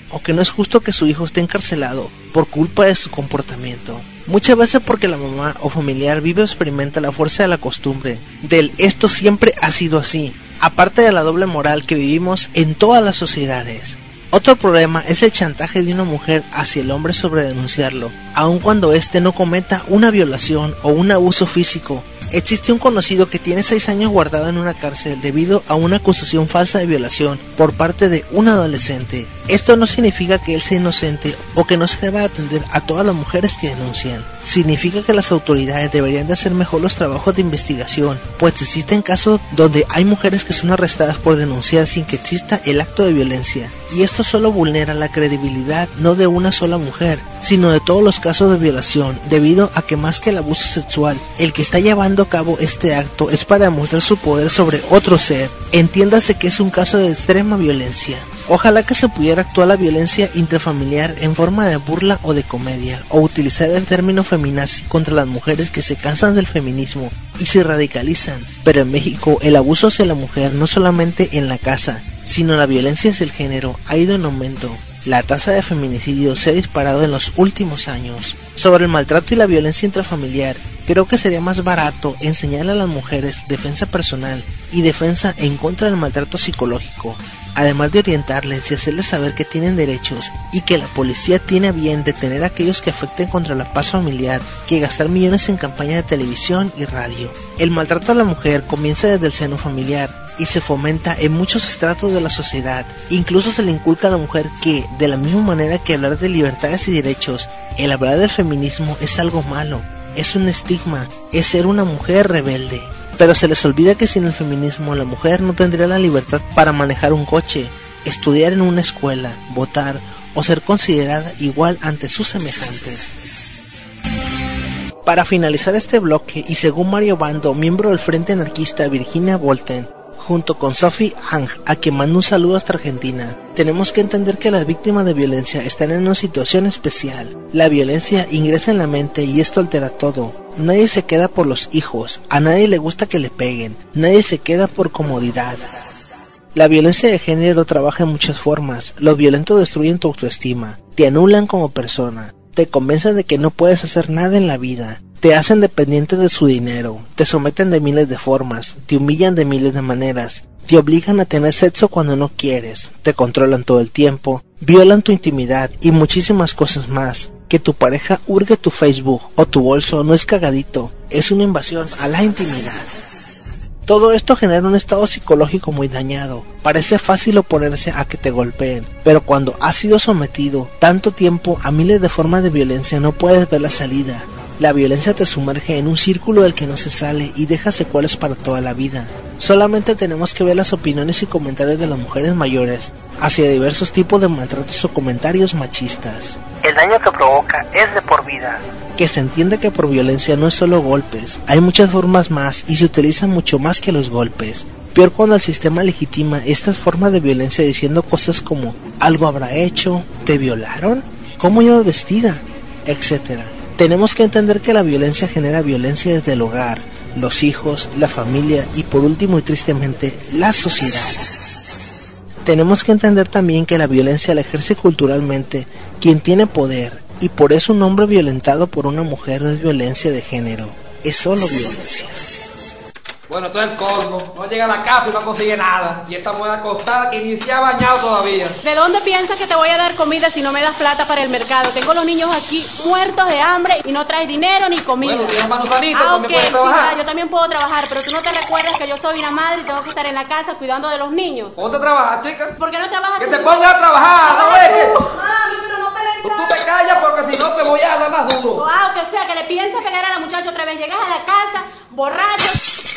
o que no es justo que su hijo esté encarcelado por culpa de su comportamiento. Muchas veces porque la mamá o familiar vive o experimenta la fuerza de la costumbre, del esto siempre ha sido así, aparte de la doble moral que vivimos en todas las sociedades. Otro problema es el chantaje de una mujer hacia el hombre sobre denunciarlo, aun cuando éste no cometa una violación o un abuso físico. Existe un conocido que tiene seis años guardado en una cárcel debido a una acusación falsa de violación por parte de un adolescente. Esto no significa que él sea inocente o que no se deba atender a todas las mujeres que denuncian. Significa que las autoridades deberían de hacer mejor los trabajos de investigación, pues existen casos donde hay mujeres que son arrestadas por denunciar sin que exista el acto de violencia. Y esto solo vulnera la credibilidad no de una sola mujer, sino de todos los casos de violación, debido a que más que el abuso sexual, el que está llevando a cabo este acto es para demostrar su poder sobre otro ser. Entiéndase que es un caso de extrema violencia. Ojalá que se pudiera actuar la violencia intrafamiliar en forma de burla o de comedia, o utilizar el término feminazi contra las mujeres que se cansan del feminismo y se radicalizan. Pero en México el abuso hacia la mujer no solamente en la casa, sino la violencia hacia el género ha ido en aumento. La tasa de feminicidio se ha disparado en los últimos años. Sobre el maltrato y la violencia intrafamiliar, creo que sería más barato enseñarle a las mujeres defensa personal y defensa en contra del maltrato psicológico, además de orientarles y hacerles saber que tienen derechos y que la policía tiene a bien detener a aquellos que afecten contra la paz familiar, que gastar millones en campañas de televisión y radio. El maltrato a la mujer comienza desde el seno familiar y se fomenta en muchos estratos de la sociedad. Incluso se le inculca a la mujer que, de la misma manera que hablar de libertades y derechos, el hablar del feminismo es algo malo, es un estigma, es ser una mujer rebelde. Pero se les olvida que sin el feminismo la mujer no tendría la libertad para manejar un coche, estudiar en una escuela, votar o ser considerada igual ante sus semejantes. Para finalizar este bloque, y según Mario Bando, miembro del Frente Anarquista Virginia Volten, junto con Sophie Ang, a quien mando un saludo hasta Argentina, tenemos que entender que las víctimas de violencia están en una situación especial. La violencia ingresa en la mente y esto altera todo. Nadie se queda por los hijos, a nadie le gusta que le peguen, nadie se queda por comodidad. La violencia de género trabaja en muchas formas. Los violentos destruyen tu autoestima, te anulan como persona, te convencen de que no puedes hacer nada en la vida, te hacen dependiente de su dinero, te someten de miles de formas, te humillan de miles de maneras, te obligan a tener sexo cuando no quieres, te controlan todo el tiempo, violan tu intimidad y muchísimas cosas más. Que tu pareja hurgue tu Facebook o tu bolso no es cagadito, es una invasión a la intimidad. Todo esto genera un estado psicológico muy dañado. Parece fácil oponerse a que te golpeen, pero cuando has sido sometido tanto tiempo a miles de formas de violencia no puedes ver la salida. La violencia te sumerge en un círculo del que no se sale y deja secuelas para toda la vida. Solamente tenemos que ver las opiniones y comentarios de las mujeres mayores hacia diversos tipos de maltratos o comentarios machistas. El daño que provoca es de por vida. Que se entienda que por violencia no es solo golpes, hay muchas formas más y se utilizan mucho más que los golpes. Peor cuando el sistema legitima estas formas de violencia diciendo cosas como algo habrá hecho, te violaron, cómo ibas vestida, etcétera. Tenemos que entender que la violencia genera violencia desde el hogar, los hijos, la familia y por último y tristemente, la sociedad. Tenemos que entender también que la violencia la ejerce culturalmente quien tiene poder y por eso un hombre violentado por una mujer no es violencia de género, es solo violencia. Bueno, todo el colmo. No llega a la casa y no consigue nada. Y esta mujer acostada que ni se ha bañado todavía. ¿De dónde piensas que te voy a dar comida si no me das plata para el mercado? Tengo los niños aquí muertos de hambre y no traes dinero ni comida. Bueno, tienes mano sanita, ah, también okay, puedes trabajar. Sí, yo también puedo trabajar, pero tú no te recuerdas que yo soy una madre y tengo que estar en la casa cuidando de los niños. ¿Dónde trabajas, chica? ¿Por qué no trabajas? Que tú? te pongas a trabajar, ¿no ves? Mami, pero no peleen. Tú, tú te callas porque si no te voy a dar más duro. Ah, que sea, que le piensas pegar a la muchacha otra vez. Llegas a la casa, borracho.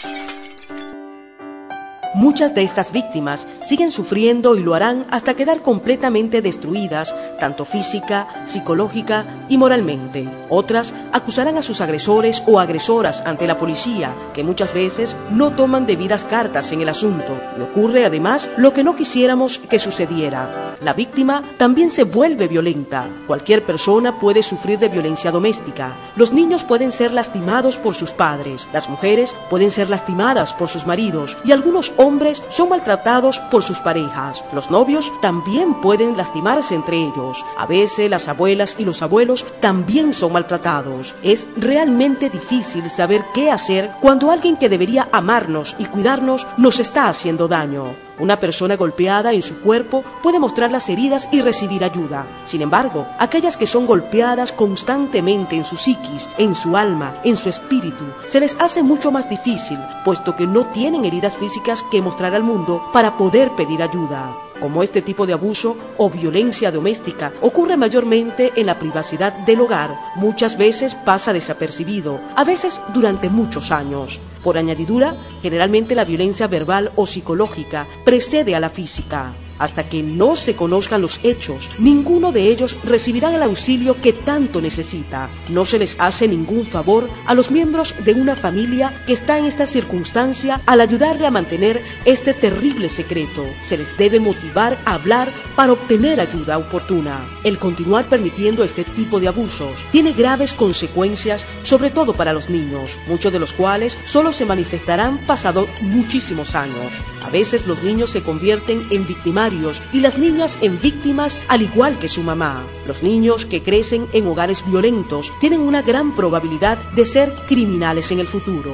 Muchas de estas víctimas siguen sufriendo y lo harán hasta quedar completamente destruidas, tanto física, psicológica y moralmente. Otras acusarán a sus agresores o agresoras ante la policía, que muchas veces no toman debidas cartas en el asunto. Y ocurre además lo que no quisiéramos que sucediera. La víctima también se vuelve violenta. Cualquier persona puede sufrir de violencia doméstica. Los niños pueden ser lastimados por sus padres, las mujeres pueden ser lastimadas por sus maridos y algunos hombres hombres son maltratados por sus parejas. Los novios también pueden lastimarse entre ellos. A veces las abuelas y los abuelos también son maltratados. Es realmente difícil saber qué hacer cuando alguien que debería amarnos y cuidarnos nos está haciendo daño. Una persona golpeada en su cuerpo puede mostrar las heridas y recibir ayuda. Sin embargo, aquellas que son golpeadas constantemente en su psiquis, en su alma, en su espíritu, se les hace mucho más difícil, puesto que no tienen heridas físicas que mostrar al mundo para poder pedir ayuda. Como este tipo de abuso o violencia doméstica ocurre mayormente en la privacidad del hogar, muchas veces pasa desapercibido, a veces durante muchos años. Por añadidura, generalmente la violencia verbal o psicológica precede a la física. Hasta que no se conozcan los hechos, ninguno de ellos recibirá el auxilio que tanto necesita. No se les hace ningún favor a los miembros de una familia que está en esta circunstancia al ayudarle a mantener este terrible secreto. Se les debe motivar a hablar para obtener ayuda oportuna. El continuar permitiendo este tipo de abusos tiene graves consecuencias, sobre todo para los niños, muchos de los cuales solo se manifestarán pasado muchísimos años. A veces los niños se convierten en victimarios y las niñas en víctimas al igual que su mamá. Los niños que crecen en hogares violentos tienen una gran probabilidad de ser criminales en el futuro.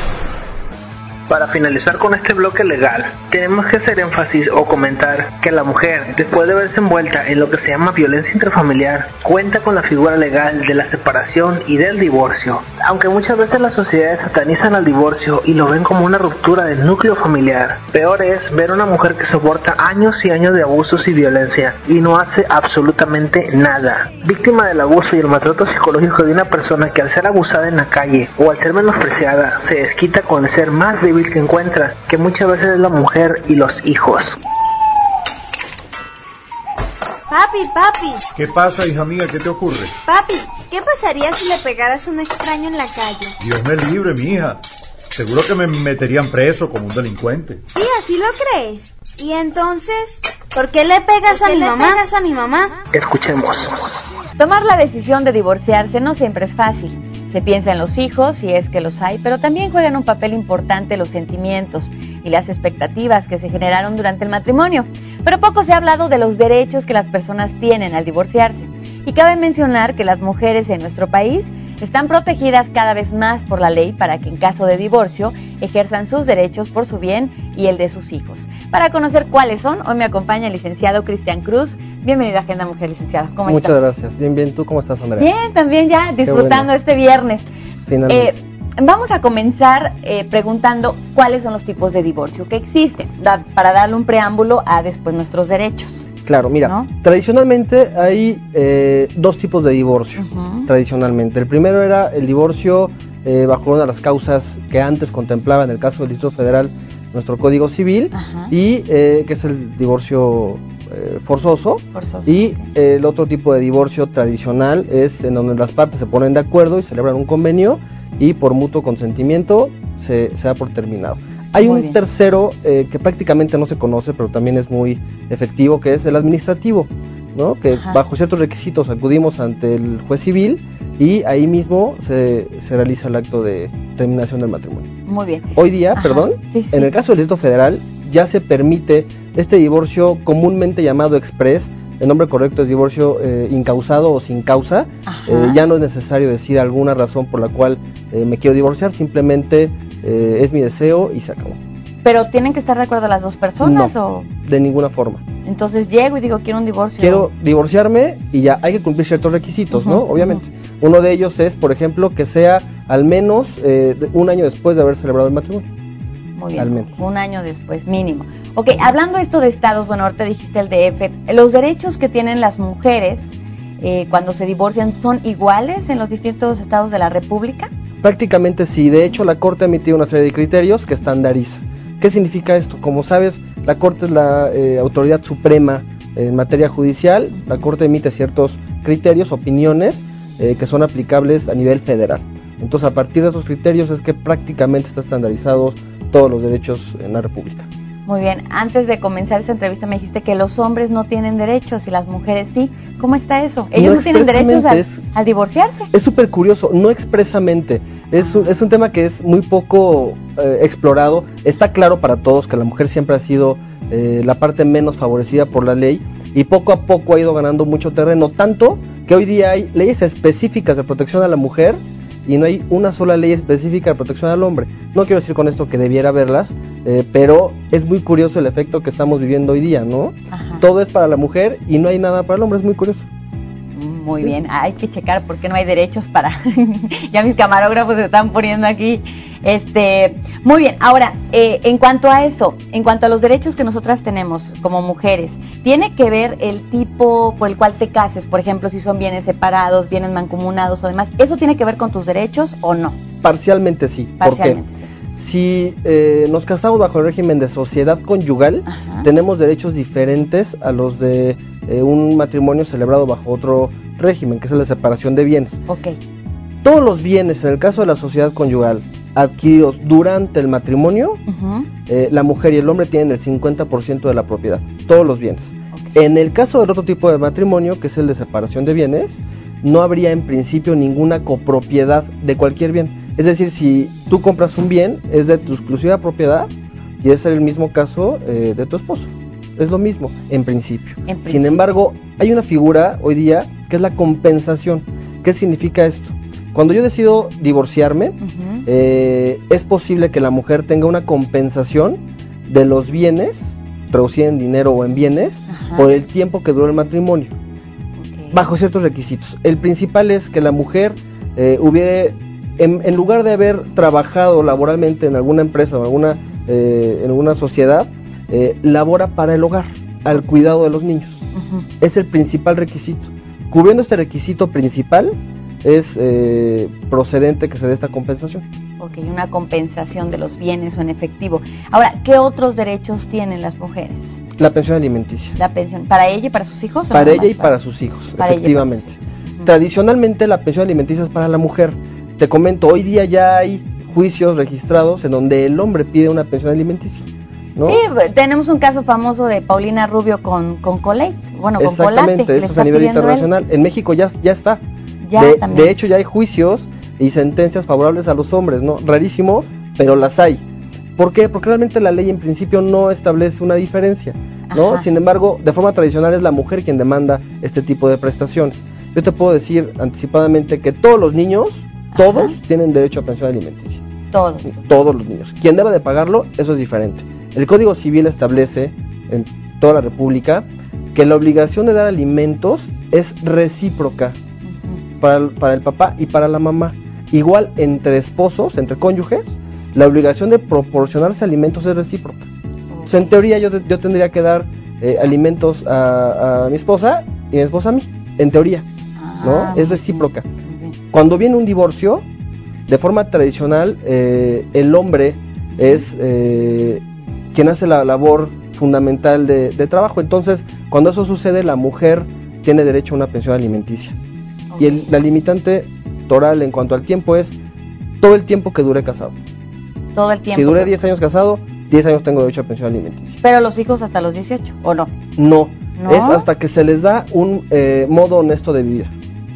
Para finalizar con este bloque legal, tenemos que hacer énfasis o comentar que la mujer, después de verse envuelta en lo que se llama violencia intrafamiliar, cuenta con la figura legal de la separación y del divorcio. Aunque muchas veces las sociedades satanizan al divorcio y lo ven como una ruptura del núcleo familiar, peor es ver a una mujer que soporta años y años de abusos y violencia y no hace absolutamente nada. Víctima del abuso y el maltrato psicológico de una persona que al ser abusada en la calle o al ser menospreciada se desquita con el ser más débil que encuentra, que muchas veces es la mujer y los hijos. Papi, papi. ¿Qué pasa, hija mía? ¿Qué te ocurre? Papi, ¿qué pasaría si le pegaras a un extraño en la calle? Dios me libre, mi hija. Seguro que me meterían preso como un delincuente. Sí, así lo crees. Y entonces, ¿por qué le pegas a mi mamá? pegas a mi mamá? Escuchemos. Tomar la decisión de divorciarse no siempre es fácil. Se piensa en los hijos, si es que los hay, pero también juegan un papel importante los sentimientos y las expectativas que se generaron durante el matrimonio. Pero poco se ha hablado de los derechos que las personas tienen al divorciarse. Y cabe mencionar que las mujeres en nuestro país están protegidas cada vez más por la ley para que en caso de divorcio ejerzan sus derechos por su bien y el de sus hijos. Para conocer cuáles son, hoy me acompaña el licenciado Cristian Cruz. Bienvenido a Agenda Mujer, licenciado. ¿Cómo Muchas estás? gracias. Bien, bien. ¿Tú cómo estás, Andrea? Bien, también ya disfrutando bueno. este viernes. Finalmente. Eh, vamos a comenzar eh, preguntando cuáles son los tipos de divorcio que existen, da, para darle un preámbulo a después nuestros derechos. Claro, mira, ¿no? Tradicionalmente hay eh, dos tipos de divorcio, uh-huh. tradicionalmente. El primero era el divorcio eh, bajo una de las causas que antes contemplaba en el caso del Distrito Federal nuestro Código Civil, uh-huh. y eh, que es el divorcio eh, forzoso, forzoso y okay. eh, el otro tipo de divorcio tradicional es en donde las partes se ponen de acuerdo y celebran un convenio y por mutuo consentimiento se, se da por terminado. Hay muy un bien. tercero eh, que prácticamente no se conoce, pero también es muy efectivo, que es el administrativo, ¿no? Que Ajá. bajo ciertos requisitos acudimos ante el juez civil y ahí mismo se, se realiza el acto de terminación del matrimonio. Muy bien. Hoy día, Ajá. perdón, sí, sí. en el caso del Distrito Federal ya se permite este divorcio comúnmente llamado express. El nombre correcto es divorcio eh, incausado o sin causa. Eh, ya no es necesario decir alguna razón por la cual eh, me quiero divorciar, simplemente eh, es mi deseo y se acabó. ¿Pero tienen que estar de acuerdo las dos personas? No, o de ninguna forma. Entonces llego y digo, quiero un divorcio. Quiero divorciarme y ya hay que cumplir ciertos requisitos, uh-huh, ¿no? Obviamente. Uh-huh. Uno de ellos es, por ejemplo, que sea al menos eh, un año después de haber celebrado el matrimonio. Muy bien, al menos. Un año después, mínimo. Ok, hablando esto de estados, bueno, ahorita dijiste el D F, ¿los derechos que tienen las mujeres eh, cuando se divorcian son iguales en los distintos estados de la República? Prácticamente sí, de hecho la Corte ha emitido una serie de criterios que estandariza. ¿Qué significa esto? Como sabes, la Corte es la eh, autoridad suprema en materia judicial. La Corte emite ciertos criterios, opiniones eh, que son aplicables a nivel federal. Entonces, a partir de esos criterios es que prácticamente está estandarizados todos los derechos en la República. Muy bien, antes de comenzar esta entrevista me dijiste que los hombres no tienen derechos y las mujeres sí. ¿Cómo está eso? ¿Ellos no, no tienen derechos al, es, al divorciarse? Es súper curioso, no expresamente. Es un, es un tema que es muy poco eh, explorado. Está claro para todos que la mujer siempre ha sido eh, la parte menos favorecida por la ley y poco a poco ha ido ganando mucho terreno, tanto que hoy día hay leyes específicas de protección a la mujer y no hay una sola ley específica de protección al hombre. No quiero decir con esto que debiera haberlas, eh, pero es muy curioso el efecto que estamos viviendo hoy día, ¿no? Ajá. Todo es para la mujer y no hay nada para el hombre, es muy curioso. Muy bien, hay que checar por qué no hay derechos para... ya mis camarógrafos se están poniendo aquí. Este, muy bien, ahora, eh, en cuanto a eso, en cuanto a los derechos que nosotras tenemos como mujeres, ¿tiene que ver el tipo por el cual te cases? Por ejemplo, si son bienes separados, bienes mancomunados o demás, ¿eso tiene que ver con tus derechos o no? Parcialmente sí. Parcialmente ¿Por qué? Si eh, nos casamos bajo el régimen de sociedad conyugal, ajá, tenemos derechos diferentes a los de eh, un matrimonio celebrado bajo otro régimen, que es el de separación de bienes. Okay. Todos los bienes, en el caso de la sociedad conyugal, adquiridos durante el matrimonio, uh-huh, eh, la mujer y el hombre tienen el cincuenta por ciento de la propiedad, todos los bienes. Okay. En el caso del otro tipo de matrimonio, que es el de separación de bienes, no habría en principio ninguna copropiedad de cualquier bien. Es decir, si tú compras un bien, es de tu exclusiva propiedad y es el mismo caso eh, de tu esposo. Es lo mismo, en principio. en principio. Sin embargo, hay una figura hoy día que es la compensación. ¿Qué significa esto? Cuando yo decido divorciarme, uh-huh, eh, es posible que la mujer tenga una compensación de los bienes, traducida en dinero o en bienes, uh-huh, por el tiempo que duró el matrimonio, okay, bajo ciertos requisitos. El principal es que la mujer eh, hubiera... En, en lugar de haber trabajado laboralmente en alguna empresa o alguna, eh, en alguna sociedad, eh, labora para el hogar, al cuidado de los niños. Uh-huh. Es el principal requisito. Cubriendo este requisito principal, es eh, procedente que se dé esta compensación. Ok, una compensación de los bienes o en efectivo. Ahora, ¿qué otros derechos tienen las mujeres? La pensión alimenticia. La pensión, ¿para ella y para sus hijos? Para ella y para sus hijos, para efectivamente. Ella y para sus hijos. Uh-huh. Tradicionalmente la pensión alimenticia es para la mujer. Te comento, hoy día ya hay juicios registrados en donde el hombre pide una pensión alimenticia, ¿no? Sí, tenemos un caso famoso de Paulina Rubio con, con Colate, bueno, con Exactamente, Polate. Eso es a nivel internacional. Él. En México ya, ya está. Ya, de, también. de hecho, ya hay juicios y sentencias favorables a los hombres, ¿no? Rarísimo, pero las hay. ¿Por qué? Porque realmente la ley en principio no establece una diferencia, ¿no? Ajá. Sin embargo, de forma tradicional es la mujer quien demanda este tipo de prestaciones. Yo te puedo decir anticipadamente que todos los niños... Todos Ajá. tienen derecho a pensión alimenticia. Todos. Todos los niños. Quien debe de pagarlo, eso es diferente. El Código Civil establece en toda la República que la obligación de dar alimentos es recíproca uh-huh. para, el, para el papá y para la mamá. Igual entre esposos, entre cónyuges, la obligación de proporcionarse alimentos es recíproca. Okay. O sea, en teoría yo, yo tendría que dar eh, alimentos a, a mi esposa y mi esposa a mí. En teoría, ah, ¿no? Es recíproca. Cuando viene un divorcio, de forma tradicional, eh, el hombre es eh, quien hace la labor fundamental de, de trabajo. Entonces, cuando eso sucede, la mujer tiene derecho a una pensión alimenticia. Okay. Y el, la limitante toral en cuanto al tiempo es todo el tiempo que dure casado. Todo el tiempo. Si duré diez años casado, diez años tengo derecho a pensión alimenticia. ¿Pero los hijos hasta los dieciocho o no? No, ¿No? Es hasta que se les da un eh, modo honesto de vida.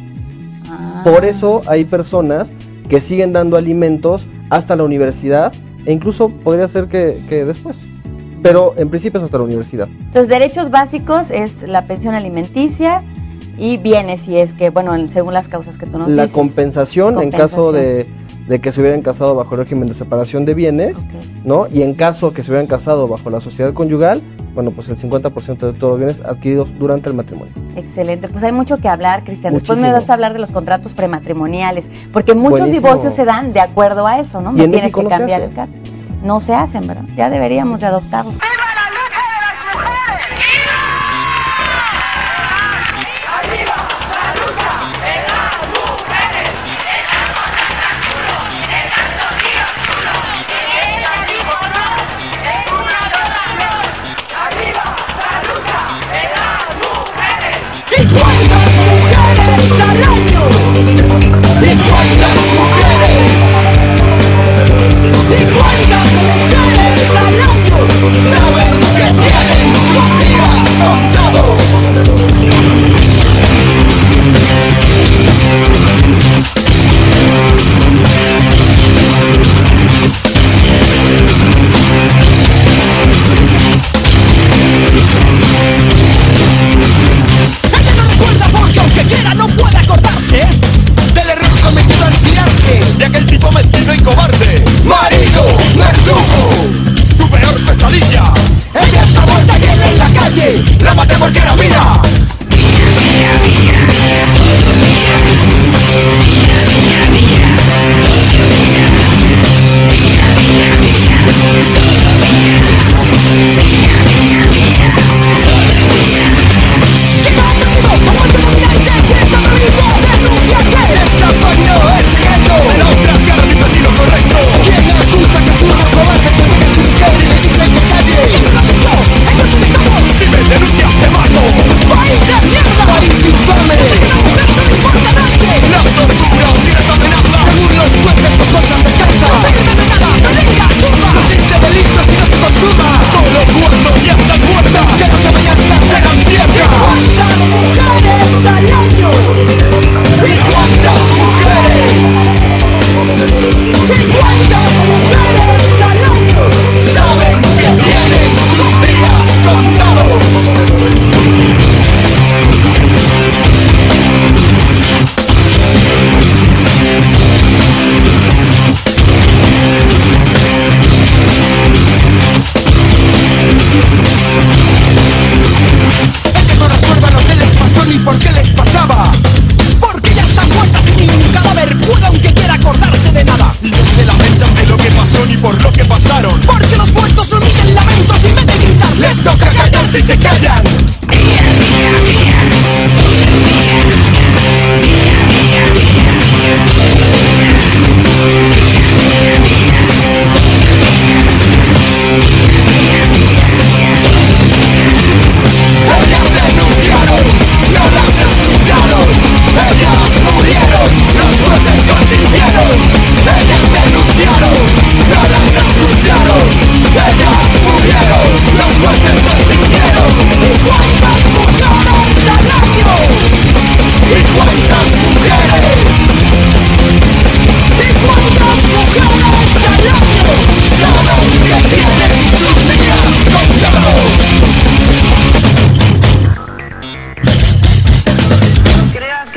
Por eso hay personas que siguen dando alimentos hasta la universidad e incluso podría ser que, que después, pero en principio es hasta la universidad. Entonces, derechos básicos es la pensión alimenticia y bienes, si es que, bueno, según las causas que tú nos la dices. Compensación, compensación en caso de, de que se hubieran casado bajo el régimen de separación de bienes, okay. ¿no? Y en caso que se hubieran casado bajo la sociedad conyugal, bueno, pues el cincuenta por ciento de todos los bienes adquiridos durante el matrimonio. Excelente, pues hay mucho que hablar, Cristian. Después Muchísimo. me vas a hablar de los contratos prematrimoniales, porque muchos Buenísimo. divorcios se dan de acuerdo a eso, ¿no? ¿Y Me en tienes México que no se cambiar hace? el carro. No se hacen, ¿verdad? Ya deberíamos de adoptarlo. ¿Y cuántas mujeres al año? ¿Y cuántas mujeres? ¿Y cuántas mujeres al año? ¿Sabes?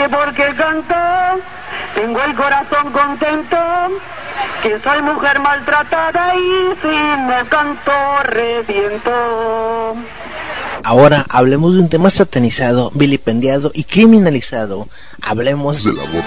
porque canto, tengo el corazón contento, que soy mujer maltratada y sin el canto reviento. Ahora hablemos de un tema satanizado, vilipendiado y criminalizado. Hablemos del aborto.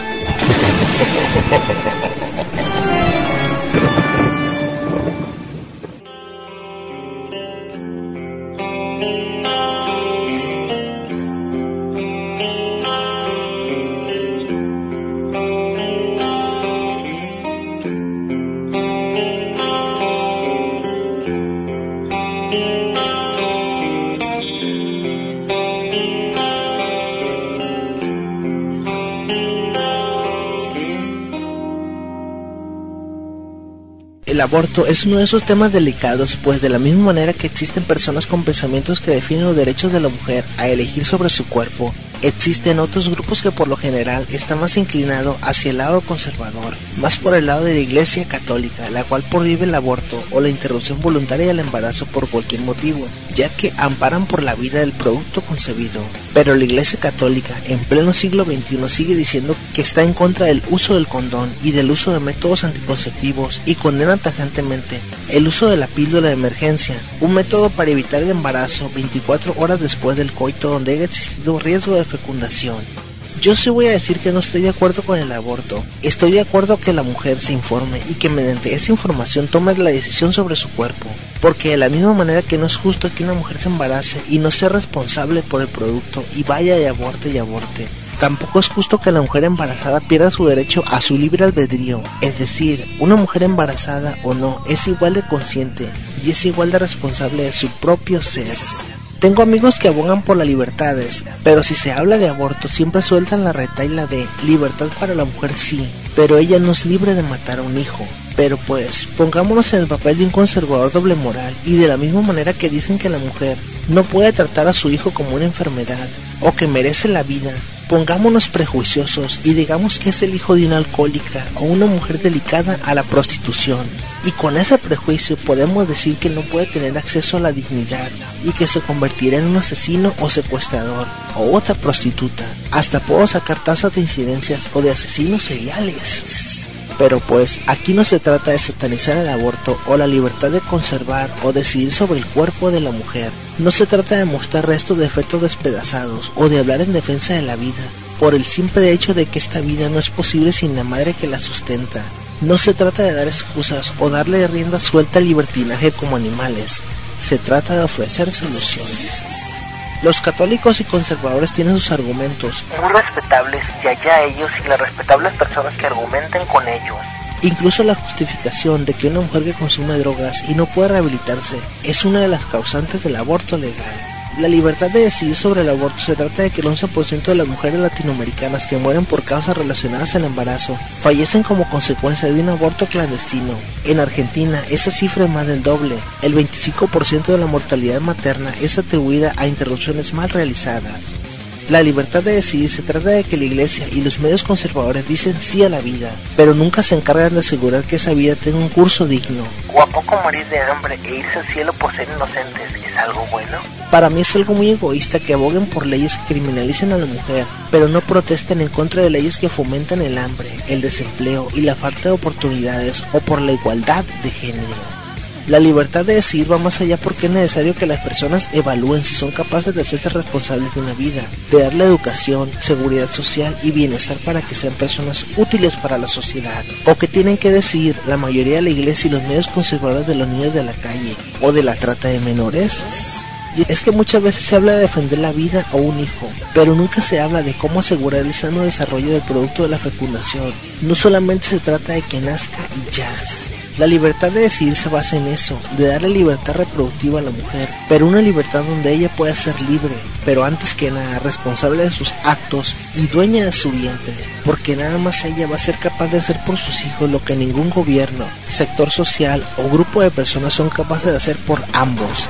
El aborto es uno de esos temas delicados, pues de la misma manera que existen personas con pensamientos que definen los derechos de la mujer a elegir sobre su cuerpo, existen otros grupos que por lo general están más inclinados hacia el lado conservador, más por el lado de la Iglesia Católica, la cual prohíbe el aborto o la interrupción voluntaria del embarazo por cualquier motivo, ya que amparan por la vida del producto concebido. Pero la Iglesia Católica en pleno siglo veintiuno sigue diciendo que está en contra del uso del condón y del uso de métodos anticonceptivos y condena tajantemente el uso de la píldora de emergencia, un método para evitar el embarazo veinticuatro horas después del coito donde haya existido riesgo de fecundación. Yo sí voy a decir que no estoy de acuerdo con el aborto. Estoy de acuerdo que la mujer se informe y que mediante esa información tome la decisión sobre su cuerpo, porque de la misma manera que no es justo que una mujer se embarace y no sea responsable por el producto y vaya y aborte y aborte, tampoco es justo que la mujer embarazada pierda su derecho a su libre albedrío. Es decir, una mujer embarazada o no es igual de consciente y es igual de responsable de su propio ser. Tengo amigos que abogan por las libertades, pero si se habla de aborto siempre sueltan la retahíla de libertad para la mujer sí, pero ella no es libre de matar a un hijo. Pero pues, pongámonos en el papel de un conservador doble moral y de la misma manera que dicen que la mujer no puede tratar a su hijo como una enfermedad o que merece la vida, pongámonos prejuiciosos y digamos que es el hijo de una alcohólica o una mujer dedicada a la prostitución. Y con ese prejuicio podemos decir que no puede tener acceso a la dignidad y que se convertirá en un asesino o secuestrador o otra prostituta. Hasta puedo sacar tasas de incidencias o de asesinos seriales. Pero pues aquí no se trata de satanizar el aborto o la libertad de conservar o decidir sobre el cuerpo de la mujer. No se trata de mostrar restos de fetos despedazados o de hablar en defensa de la vida, por el simple hecho de que esta vida no es posible sin la madre que la sustenta. No se trata de dar excusas o darle rienda suelta al libertinaje como animales. Se trata de ofrecer soluciones. Los católicos y conservadores tienen sus argumentos muy respetables y allá ellos y las respetables personas que argumenten con ellos. Incluso la justificación de que una mujer que consume drogas y no puede rehabilitarse es una de las causantes del aborto legal. La libertad de decidir sobre el aborto se trata de que el once por ciento de las mujeres latinoamericanas que mueren por causas relacionadas al embarazo fallecen como consecuencia de un aborto clandestino. En Argentina esa cifra es más del doble. El veinticinco por ciento de la mortalidad materna es atribuida a interrupciones mal realizadas. La libertad de decidir se trata de que la iglesia y los medios conservadores dicen sí a la vida, pero nunca se encargan de asegurar que esa vida tenga un curso digno. ¿O a poco morir de hambre e irse al cielo por ser inocentes es algo bueno? Para mí es algo muy egoísta que aboguen por leyes que criminalicen a la mujer, pero no protesten en contra de leyes que fomentan el hambre, el desempleo y la falta de oportunidades o por la igualdad de género. La libertad de decidir va más allá porque es necesario que las personas evalúen si son capaces de hacerse responsables de una vida, de darle educación, seguridad social y bienestar para que sean personas útiles para la sociedad, o que tienen que decidir la mayoría de la iglesia y los medios conservadores de los niños de la calle, o de la trata de menores. Y es que muchas veces se habla de defender la vida o un hijo, pero nunca se habla de cómo asegurar el sano desarrollo del producto de la fecundación. No solamente se trata de que nazca y ya. La libertad de decidir se basa en eso, de darle libertad reproductiva a la mujer, pero una libertad donde ella pueda ser libre, pero antes que nada responsable de sus actos y dueña de su vientre, porque nada más ella va a ser capaz de hacer por sus hijos lo que ningún gobierno, sector social o grupo de personas son capaces de hacer por ambos.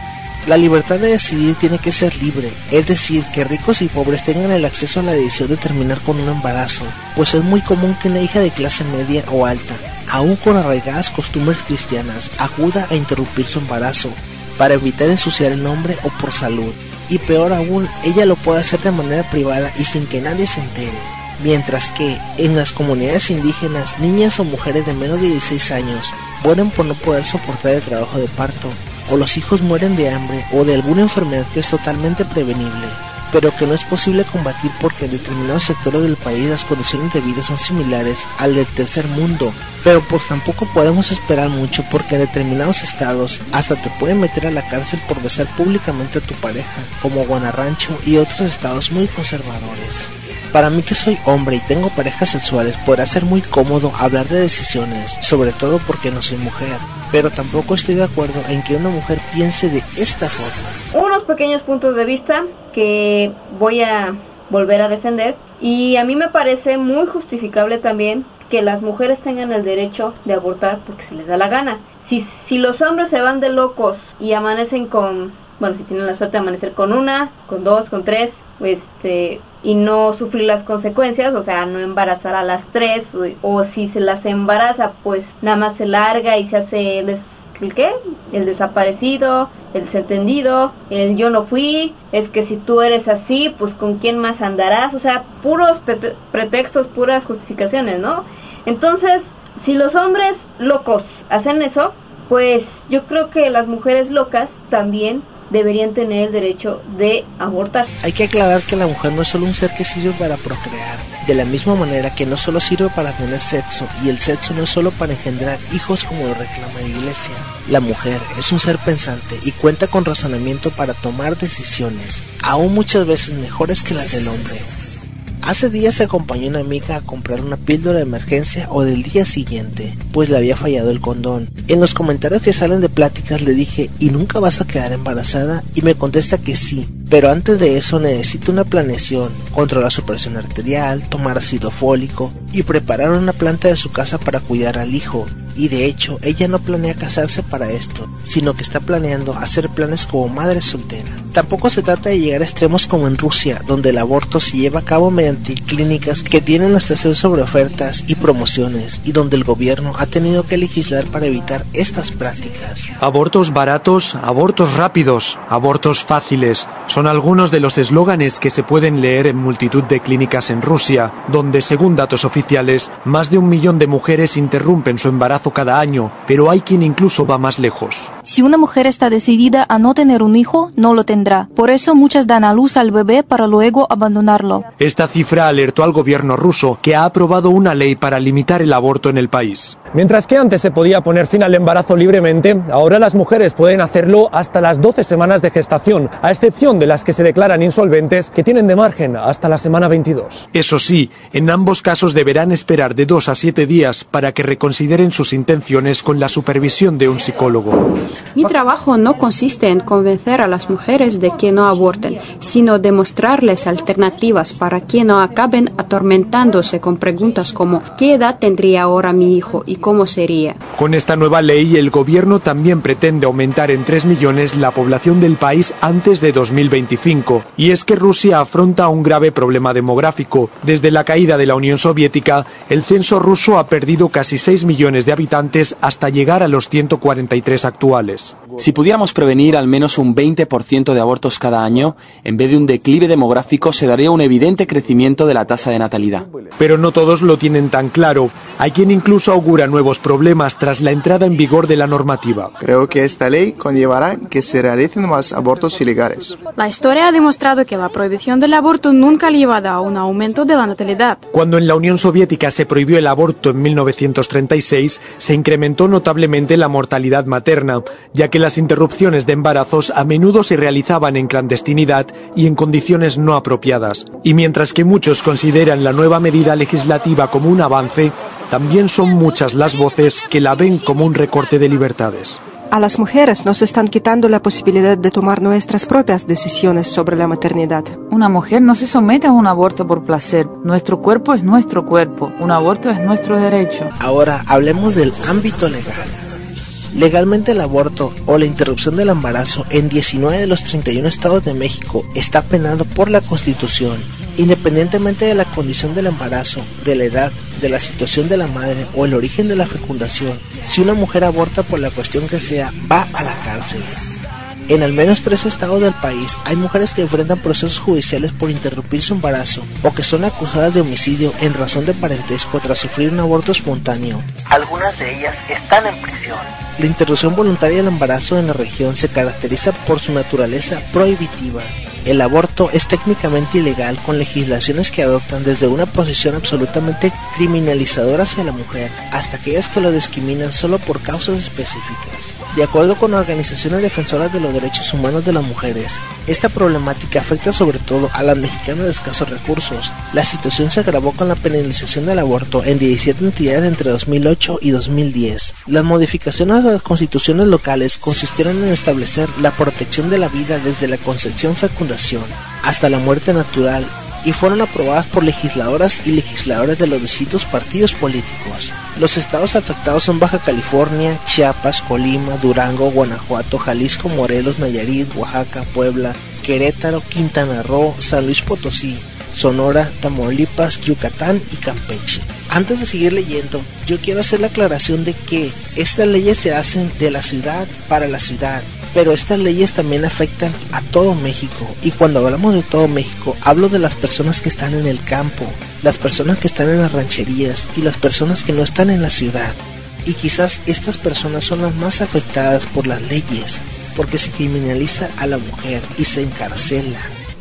La libertad de decidir tiene que ser libre, es decir, que ricos y pobres tengan el acceso a la decisión de terminar con un embarazo, pues es muy común que una hija de clase media o alta, aún con arraigadas costumbres cristianas, acuda a interrumpir su embarazo, para evitar ensuciar el nombre o por salud. y peor aún, ella lo puede hacer de manera privada y sin que nadie se entere. Mientras que en las comunidades indígenas, niñas o mujeres de menos de dieciséis años mueren por no poder soportar el trabajo de parto, o los hijos mueren de hambre o de alguna enfermedad que es totalmente prevenible, pero que no es posible combatir porque en determinados sectores del país las condiciones de vida son similares al del tercer mundo, pero pues tampoco podemos esperar mucho porque en determinados estados hasta te pueden meter a la cárcel por besar públicamente a tu pareja, como Guanarancho y otros estados muy conservadores. Para mí, que soy hombre y tengo parejas sexuales, podrá ser muy cómodo hablar de decisiones, sobre todo porque no soy mujer, pero tampoco estoy de acuerdo en que una mujer piense de esta forma. Unos pequeños puntos de vista que voy a volver a defender, y a mí me parece muy justificable también que las mujeres tengan el derecho de abortar porque se les da la gana. Si, si los hombres se van de locos y amanecen con, bueno, si tienen la suerte de amanecer con una, con dos, con tres, este, y no sufrir las consecuencias, o sea, no embarazar a las tres, o, o si se las embaraza, pues nada más se larga y se hace el, ¿el qué? El desaparecido, el desentendido, el yo no fui, es que si tú eres así, pues con quién más andarás, o sea, puros pre- pretextos, puras justificaciones, ¿no? Entonces, si los hombres locos hacen eso, pues yo creo que las mujeres locas también deberían tener el derecho de abortar. Hay que aclarar que la mujer no es solo un ser que sirve para procrear, de la misma manera que no solo sirve para tener sexo, y el sexo no es solo para engendrar hijos como lo reclama la iglesia. La mujer es un ser pensante y cuenta con razonamiento para tomar decisiones, aún muchas veces mejores que las del hombre. Hace días acompañé a una amiga a comprar una píldora de emergencia o del día siguiente, pues le había fallado el condón. En los comentarios que salen de pláticas le dije, ¿y nunca vas a quedar embarazada? Y me contesta que sí, pero antes de eso necesito una planeación, controlar su presión arterial, tomar ácido fólico y preparar una planta de su casa para cuidar al hijo. Y de hecho, ella no planea casarse para esto, sino que está planeando hacer planes como madre soltera. Tampoco se trata de llegar a extremos como en Rusia, donde el aborto se lleva a cabo mediante clínicas que tienen estación sobre ofertas y promociones, y donde el gobierno ha tenido que legislar para evitar estas prácticas. Abortos baratos, abortos rápidos, abortos fáciles, son algunos de los eslóganes que se pueden leer en multitud de clínicas en Rusia, donde, según datos oficiales, más de un millón de mujeres interrumpen su embarazo cada año, pero hay quien incluso va más lejos. Si una mujer está decidida a no tener un hijo, no lo tendrá. Por eso muchas dan a luz al bebé para luego abandonarlo. Esta cifra alertó al gobierno ruso, que ha aprobado una ley para limitar el aborto en el país. Mientras que antes se podía poner fin al embarazo libremente, ahora las mujeres pueden hacerlo hasta las doce semanas de gestación, a excepción de las que se declaran insolventes, que tienen de margen hasta la semana veintidós. Eso sí, en ambos casos deberán esperar de dos a siete días para que reconsideren sus intenciones con la supervisión de un psicólogo. Mi trabajo no consiste en convencer a las mujeres de que no aborten, sino demostrarles alternativas para que no acaben atormentándose con preguntas como ¿qué edad tendría ahora mi hijo y cómo sería? Con esta nueva ley, el gobierno también pretende aumentar en tres millones la población del país antes de dos mil veinticinco. Y es que Rusia afronta un grave problema demográfico. Desde la caída de la Unión Soviética, el censo ruso ha perdido casi seis millones de habitantes hasta llegar a los ciento cuarenta y tres actuales. Si pudiéramos prevenir al menos un veinte por ciento de abortos cada año, en vez de un declive demográfico se daría un evidente crecimiento de la tasa de natalidad. Pero no todos lo tienen tan claro. Hay quien incluso augura nuevos problemas tras la entrada en vigor de la normativa. Creo que esta ley conllevará que se realicen más abortos ilegales. La historia ha demostrado que la prohibición del aborto nunca ha llevado a un aumento de la natalidad. Cuando en la Unión Soviética se prohibió el aborto en mil novecientos treinta y seis, se incrementó notablemente la mortalidad materna, ya que las interrupciones de embarazos a menudo se realizaban en clandestinidad y en condiciones no apropiadas. Y mientras que muchos consideran la nueva medida legislativa como un avance, también son muchas las voces que la ven como un recorte de libertades. A las mujeres nos están quitando la posibilidad de tomar nuestras propias decisiones sobre la maternidad. Una mujer no se somete a un aborto por placer. Nuestro cuerpo es nuestro cuerpo. Un aborto es nuestro derecho. Ahora hablemos del ámbito legal. Legalmente el aborto o la interrupción del embarazo en diecinueve de los treinta y uno estados de México está penado por la Constitución, independientemente de la condición del embarazo, de la edad, de la situación de la madre o el origen de la fecundación. Si una mujer aborta por la cuestión que sea, va a la cárcel. En al menos tres estados del país hay mujeres que enfrentan procesos judiciales por interrumpir su embarazo o que son acusadas de homicidio en razón de parentesco tras sufrir un aborto espontáneo. Algunas de ellas están en prisión. La interrupción voluntaria del embarazo en la región se caracteriza por su naturaleza prohibitiva. El aborto es técnicamente ilegal con legislaciones que adoptan desde una posición absolutamente criminalizadora hacia la mujer hasta aquellas que lo discriminan solo por causas específicas. De acuerdo con organizaciones defensoras de los derechos humanos de las mujeres, esta problemática afecta sobre todo a las mexicanas de escasos recursos. La situación se agravó con la penalización del aborto en diecisiete entidades entre dos mil ocho y dos mil diez. Las modificaciones a las constituciones locales consistieron en establecer la protección de la vida desde la concepción, fecundación hasta la muerte natural y fueron aprobadas por legisladoras y legisladores de los distintos partidos políticos. Los estados afectados son Baja California, Chiapas, Colima, Durango, Guanajuato, Jalisco, Morelos, Nayarit, Oaxaca, Puebla, Querétaro, Quintana Roo, San Luis Potosí, Sonora, Tamaulipas, Yucatán y Campeche. Antes de seguir leyendo, yo quiero hacer la aclaración de que estas leyes se hacen de la ciudad para la ciudad, pero estas leyes también afectan a todo México, y cuando hablamos de todo México, hablo de las personas que están en el campo, las personas que están en las rancherías y las personas que no están en la ciudad. Y quizás estas personas son las más afectadas por las leyes, porque se criminaliza a la mujer y se encarcela.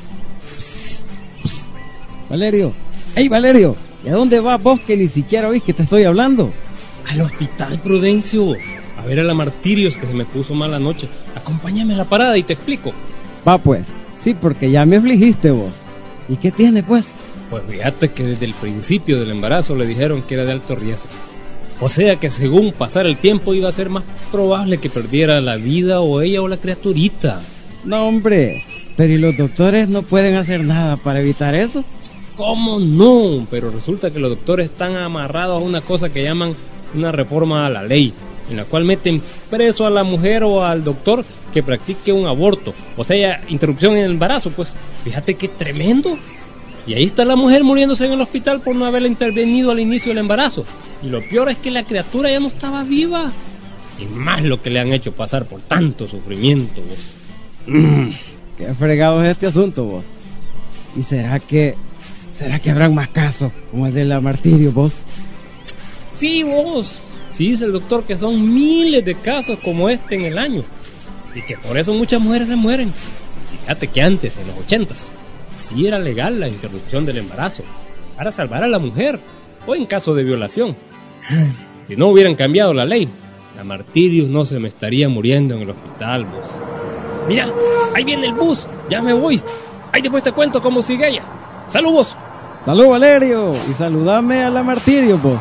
Valerio, ¡hey Valerio! ¿Y a dónde vas vos que ni siquiera oís que te estoy hablando? Al hospital, Prudencio. A ver a la Martirios, que se me puso mal anoche. Acompáñame a la parada y te explico. Va pues, sí, porque ya me afligiste vos. ¿Y qué tiene pues? Pues fíjate que desde el principio del embarazo le dijeron que era de alto riesgo. O sea que según pasar el tiempo iba a ser más probable que perdiera la vida o ella o la criaturita. No hombre, pero ¿y los doctores no pueden hacer nada para evitar eso? ¿Cómo no? Pero resulta que los doctores están amarrados a una cosa que llaman una reforma a la ley, en la cual meten preso a la mujer o al doctor que practique un aborto, o sea, interrupción en el embarazo. Pues fíjate qué tremendo. Y ahí está la mujer muriéndose en el hospital por no haberla intervenido al inicio del embarazo. Y lo peor es que la criatura ya no estaba viva. Y más lo que le han hecho pasar por tanto sufrimiento, vos. Mm, qué fregado es este asunto, vos. ¿Y será que será que habrán más casos como el de la Martirio, vos? Sí, vos. Sí, dice el doctor que son miles de casos como este en el año y que por eso muchas mujeres se mueren. Fíjate que antes, en los ochentas, sí era legal la interrupción del embarazo para salvar a la mujer o en caso de violación. Si no hubieran cambiado la ley, la Martirios no se me estaría muriendo en el hospital, vos. Mira, ahí viene el bus, ya me voy. Ahí después te cuento cómo sigue ella. ¡Salud, vos! ¡Salud, Valerio! Y saludame a la Martirio, vos.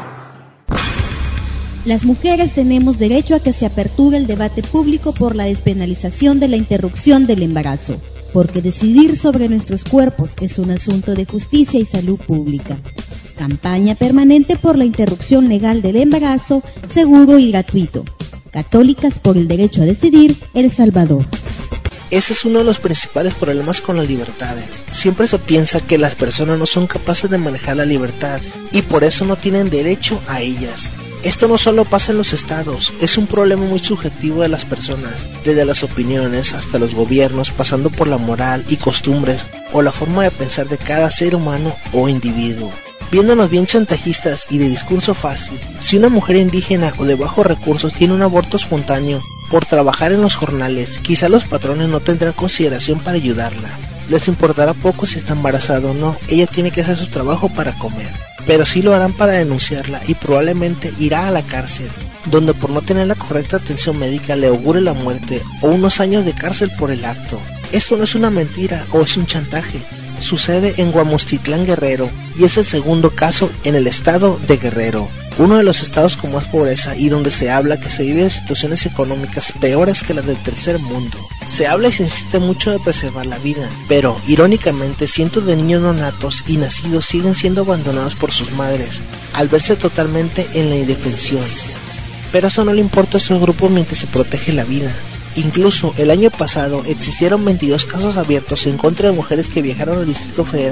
Las mujeres tenemos derecho a que se aperture el debate público por la despenalización de la interrupción del embarazo, porque decidir sobre nuestros cuerpos es un asunto de justicia y salud pública. Campaña permanente por la interrupción legal del embarazo, seguro y gratuito. Católicas por el derecho a decidir, El Salvador. Ese es uno de los principales problemas con las libertades. Siempre se piensa que las personas no son capaces de manejar la libertad y por eso no tienen derecho a ellas. Esto no solo pasa en los estados, es un problema muy subjetivo de las personas, desde las opiniones hasta los gobiernos, pasando por la moral y costumbres o la forma de pensar de cada ser humano o individuo. Viéndonos bien chantajistas y de discurso fácil, si una mujer indígena o de bajos recursos tiene un aborto espontáneo por trabajar en los jornales, quizá los patrones no tendrán consideración para ayudarla. Les importará poco si está embarazada o no, ella tiene que hacer su trabajo para comer. Pero sí lo harán para denunciarla y probablemente irá a la cárcel, donde por no tener la correcta atención médica le augure la muerte o unos años de cárcel por el acto. Esto no es una mentira o es un chantaje. Sucede en Guamustitlán, Guerrero, y es el segundo caso en el estado de Guerrero, uno de los estados con más pobreza y donde se habla que se vive en situaciones económicas peores que las del tercer mundo. Se habla y se insiste mucho de preservar la vida, pero, irónicamente, cientos de niños no natos y nacidos siguen siendo abandonados por sus madres, al verse totalmente en la indefensión. Pero eso no le importa a esos grupos mientras se protege la vida. Incluso el año pasado existieron veintidós casos abiertos en contra de mujeres que viajaron al Distrito Federal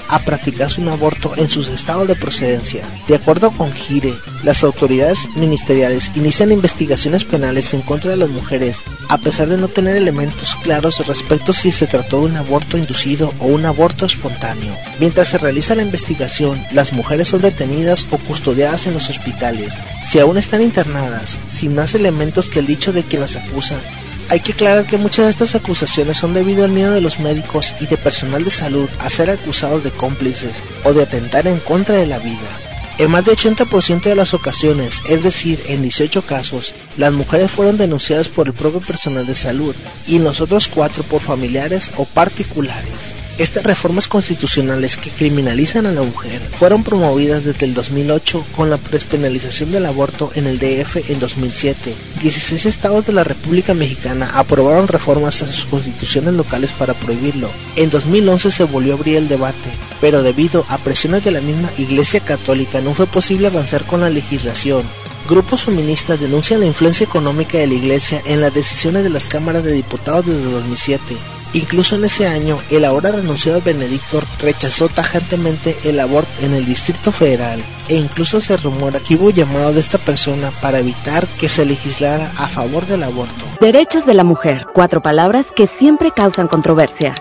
a practicarse un aborto en sus estados de procedencia. De acuerdo con Gire, las autoridades ministeriales inician investigaciones penales en contra de las mujeres, a pesar de no tener elementos claros respecto si se trató de un aborto inducido o un aborto espontáneo. Mientras se realiza la investigación, las mujeres son detenidas o custodiadas en los hospitales. Si aún están internadas, sin más elementos que el dicho de quien las acusa, hay que aclarar que muchas de estas acusaciones son debido al miedo de los médicos y de personal de salud a ser acusados de cómplices o de atentar en contra de la vida. En más de ochenta por ciento de las ocasiones, es decir, en dieciocho casos, las mujeres fueron denunciadas por el propio personal de salud y en los otros cuatro por familiares o particulares. Estas reformas constitucionales que criminalizan a la mujer fueron promovidas desde el dos mil ocho con la despenalización del aborto en el D F en dos mil siete. dieciséis estados de la República Mexicana aprobaron reformas a sus constituciones locales para prohibirlo. En dos mil once se volvió a abrir el debate, pero debido a presiones de la misma Iglesia Católica no fue posible avanzar con la legislación. Grupos feministas denuncian la influencia económica de la Iglesia en las decisiones de las cámaras de diputados desde dos mil siete. Incluso en ese año, el ahora renunciado Benedicto rechazó tajantemente el aborto en el Distrito Federal, e incluso se rumora que hubo llamado de esta persona para evitar que se legislara a favor del aborto. Derechos de la mujer, cuatro palabras que siempre causan controversia.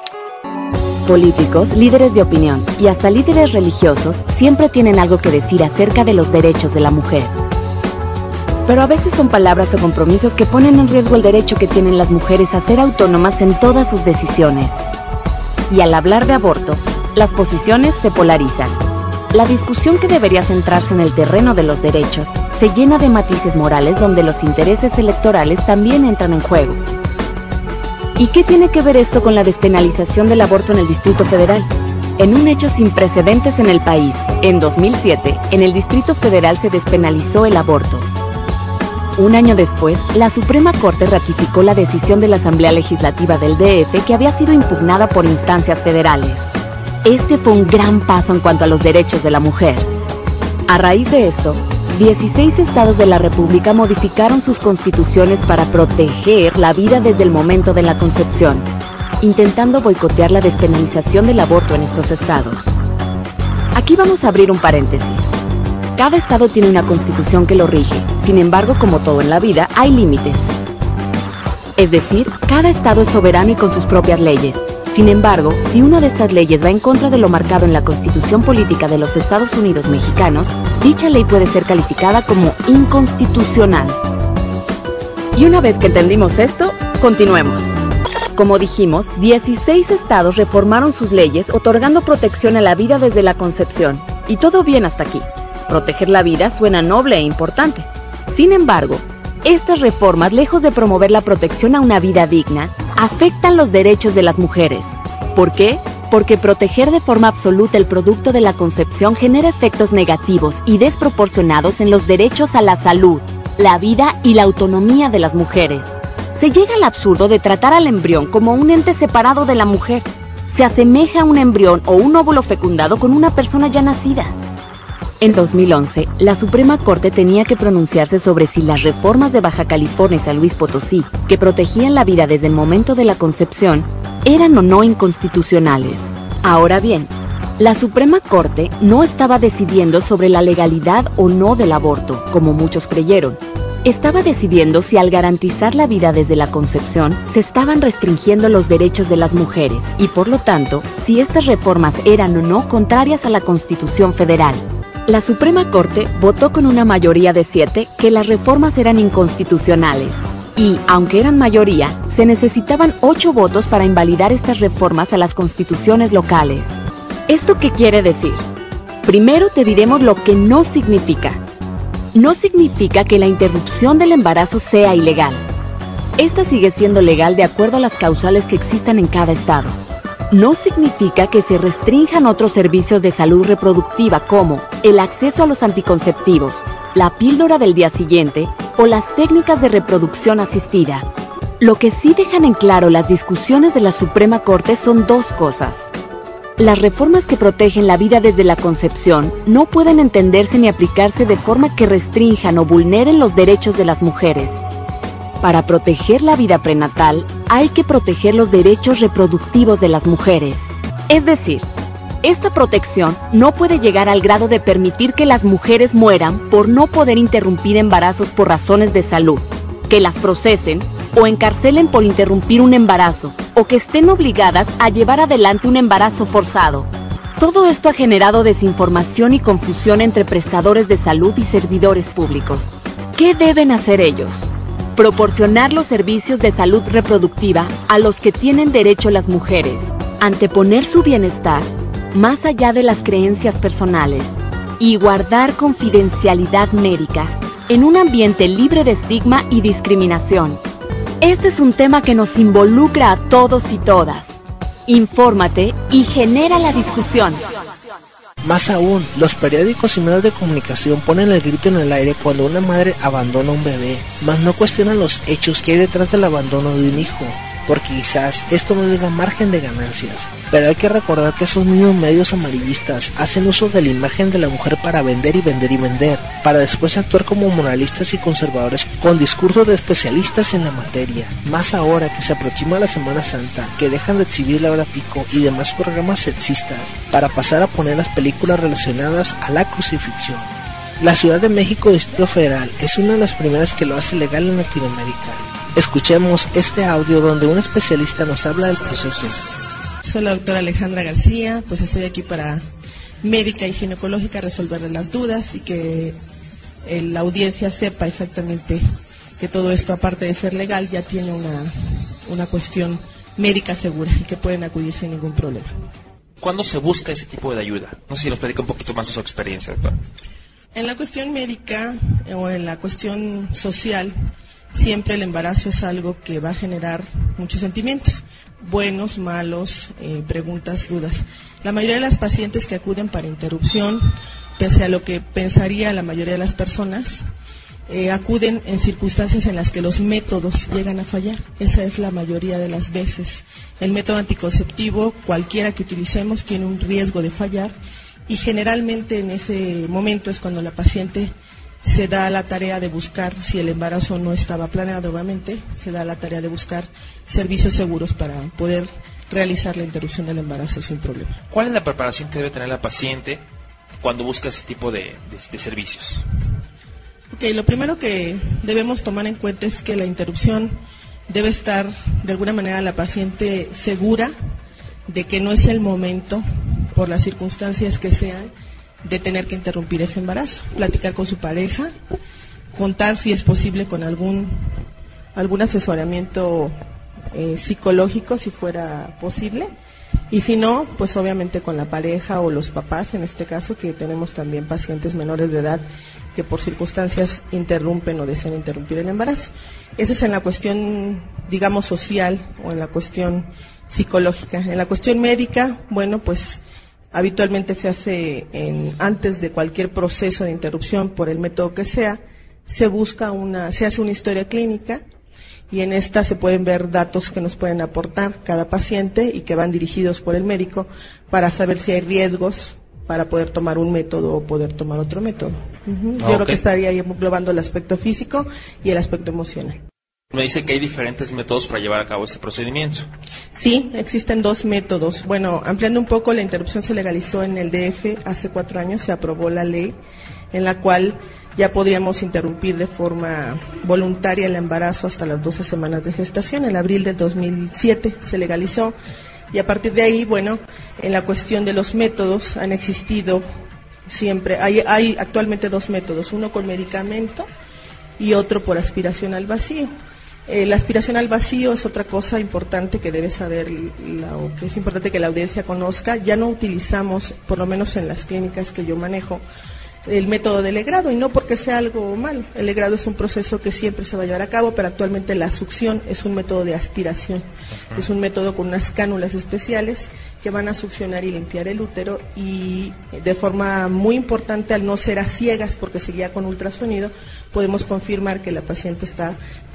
Políticos, líderes de opinión y hasta líderes religiosos siempre tienen algo que decir acerca de los derechos de la mujer. Pero a veces son palabras o compromisos que ponen en riesgo el derecho que tienen las mujeres a ser autónomas en todas sus decisiones. Y al hablar de aborto, las posiciones se polarizan. La discusión que debería centrarse en el terreno de los derechos se llena de matices morales donde los intereses electorales también entran en juego. ¿Y qué tiene que ver esto con la despenalización del aborto en el Distrito Federal? En un hecho sin precedentes en el país, en dos mil siete, en el Distrito Federal se despenalizó el aborto. Un año después, la Suprema Corte ratificó la decisión de la Asamblea Legislativa del D F que había sido impugnada por instancias federales. Este fue un gran paso en cuanto a los derechos de la mujer. A raíz de esto, dieciséis estados de la República modificaron sus constituciones para proteger la vida desde el momento de la concepción, intentando boicotear la despenalización del aborto en estos estados. Aquí vamos a abrir un paréntesis. Cada estado tiene una constitución que lo rige, sin embargo, como todo en la vida, hay límites. Es decir, cada estado es soberano y con sus propias leyes. Sin embargo, si una de estas leyes va en contra de lo marcado en la Constitución Política de los Estados Unidos Mexicanos, dicha ley puede ser calificada como inconstitucional. Y una vez que entendimos esto, continuemos. Como dijimos, dieciséis estados reformaron sus leyes otorgando protección a la vida desde la concepción. Y todo bien hasta aquí. Proteger la vida suena noble e importante. Sin embargo, estas reformas, lejos de promover la protección a una vida digna, afectan los derechos de las mujeres. ¿Por qué? Porque proteger de forma absoluta el producto de la concepción genera efectos negativos y desproporcionados en los derechos a la salud, la vida y la autonomía de las mujeres. Se llega al absurdo de tratar al embrión como un ente separado de la mujer. Se asemeja a un embrión o un óvulo fecundado con una persona ya nacida. En dos mil once, la Suprema Corte tenía que pronunciarse sobre si las reformas de Baja California y San Luis Potosí, que protegían la vida desde el momento de la concepción, eran o no inconstitucionales. Ahora bien, la Suprema Corte no estaba decidiendo sobre la legalidad o no del aborto, como muchos creyeron. Estaba decidiendo si al garantizar la vida desde la concepción se estaban restringiendo los derechos de las mujeres y, por lo tanto, si estas reformas eran o no contrarias a la Constitución Federal. La Suprema Corte votó con una mayoría de siete que las reformas eran inconstitucionales. Y, aunque eran mayoría, se necesitaban ocho votos para invalidar estas reformas a las constituciones locales. ¿Esto qué quiere decir? Primero te diremos lo que no significa. No significa que la interrupción del embarazo sea ilegal. Esta sigue siendo legal de acuerdo a las causales que existan en cada estado. No significa que se restrinjan otros servicios de salud reproductiva como el acceso a los anticonceptivos, la píldora del día siguiente o las técnicas de reproducción asistida. Lo que sí dejan en claro las discusiones de la Suprema Corte son dos cosas. Las reformas que protegen la vida desde la concepción no pueden entenderse ni aplicarse de forma que restrinjan o vulneren los derechos de las mujeres. Para proteger la vida prenatal, hay que proteger los derechos reproductivos de las mujeres. Es decir, Esta protección no puede llegar al grado de permitir que las mujeres mueran por no poder interrumpir embarazos por razones de salud, que las procesen o encarcelen por interrumpir un embarazo, o que estén obligadas a llevar adelante un embarazo forzado. Todo esto ha generado desinformación y confusión entre prestadores de salud y servidores públicos. ¿Qué deben hacer ellos? Proporcionar los servicios de salud reproductiva a los que tienen derecho las mujeres, anteponer su bienestar más allá de las creencias personales y guardar confidencialidad médica en un ambiente libre de estigma y discriminación. Este es un tema que nos involucra a todos y todas. Infórmate y genera la discusión. Más aún, los periódicos y medios de comunicación ponen el grito en el aire cuando una madre abandona a un bebé, mas no cuestionan los hechos que hay detrás del abandono de un hijo, porque quizás esto no le da margen de ganancias. Pero hay que recordar que esos mismos medios amarillistas hacen uso de la imagen de la mujer para vender y vender y vender, para después actuar como moralistas y conservadores con discursos de especialistas en la materia. Más ahora que se aproxima la Semana Santa, que dejan de exhibir la hora pico y demás programas sexistas para pasar a poner las películas relacionadas a la crucifixión. La Ciudad de México, Distrito Federal, es una de las primeras que lo hace legal en Latinoamérica. Escuchemos este audio donde un especialista nos habla del proceso. Soy la doctora Alejandra García, pues estoy aquí para médica y ginecológica resolverle las dudas y que eh, la audiencia sepa exactamente que todo esto, aparte de ser legal, ya tiene una, una cuestión médica segura y que pueden acudir sin ningún problema. ¿Cuándo se busca ese tipo de ayuda? No sé si nos platica un poquito más de su experiencia, doctora. En la cuestión médica eh, o en la cuestión social, siempre el embarazo es algo que va a generar muchos sentimientos, buenos, malos, eh, preguntas, dudas. La mayoría de las pacientes que acuden para interrupción, pese a lo que pensaría la mayoría de las personas, eh, acuden en circunstancias en las que los métodos llegan a fallar. Esa es la mayoría de las veces. El método anticonceptivo, cualquiera que utilicemos, tiene un riesgo de fallar y generalmente en ese momento es cuando la paciente se da la tarea de buscar, si el embarazo no estaba planeado, obviamente, se da la tarea de buscar servicios seguros para poder realizar la interrupción del embarazo sin problema. ¿Cuál es la preparación que debe tener la paciente cuando busca ese tipo de, de, de servicios? Okay, lo primero que debemos tomar en cuenta es que la interrupción debe estar, de alguna manera, la paciente segura de que no es el momento, por las circunstancias que sean, de tener que interrumpir ese embarazo, platicar con su pareja, contar si es posible con algún algún asesoramiento eh, psicológico si fuera posible, y si no, pues obviamente con la pareja o los papás, en este caso, que tenemos también pacientes menores de edad que por circunstancias interrumpen o desean interrumpir el embarazo. Esa es en la cuestión, digamos, social o en la cuestión psicológica. En la cuestión médica, bueno, pues habitualmente se hace en, antes de cualquier proceso de interrupción por el método que sea, se busca una, se hace una historia clínica y en esta se pueden ver datos que nos pueden aportar cada paciente y que van dirigidos por el médico para saber si hay riesgos para poder tomar un método o poder tomar otro método. Uh-huh. Yo okay. creo que estaría ahí englobando el aspecto físico y el aspecto emocional. Me dice que hay diferentes métodos para llevar a cabo este procedimiento. Sí, existen dos métodos. Bueno, ampliando un poco, la interrupción se legalizó en el D F hace cuatro años, se aprobó la ley en la cual ya podríamos interrumpir de forma voluntaria el embarazo hasta las doce semanas de gestación. En abril del dos mil siete se legalizó y a partir de ahí, bueno, en la cuestión de los métodos han existido siempre, hay, hay actualmente dos métodos, uno con medicamento y otro por aspiración al vacío. Eh, la aspiración al vacío es otra cosa importante que debe saber, la, o que es importante que la audiencia conozca. Ya no utilizamos, por lo menos en las clínicas que yo manejo, el método de legrado, y no porque sea algo malo. El legrado es un proceso que siempre se va a llevar a cabo, pero actualmente la succión es un método de aspiración. Uh-huh. Es un método con unas cánulas especiales que van a succionar y limpiar el útero, y de forma muy importante, al no ser a ciegas porque se guía con ultrasonido, podemos confirmar que la paciente está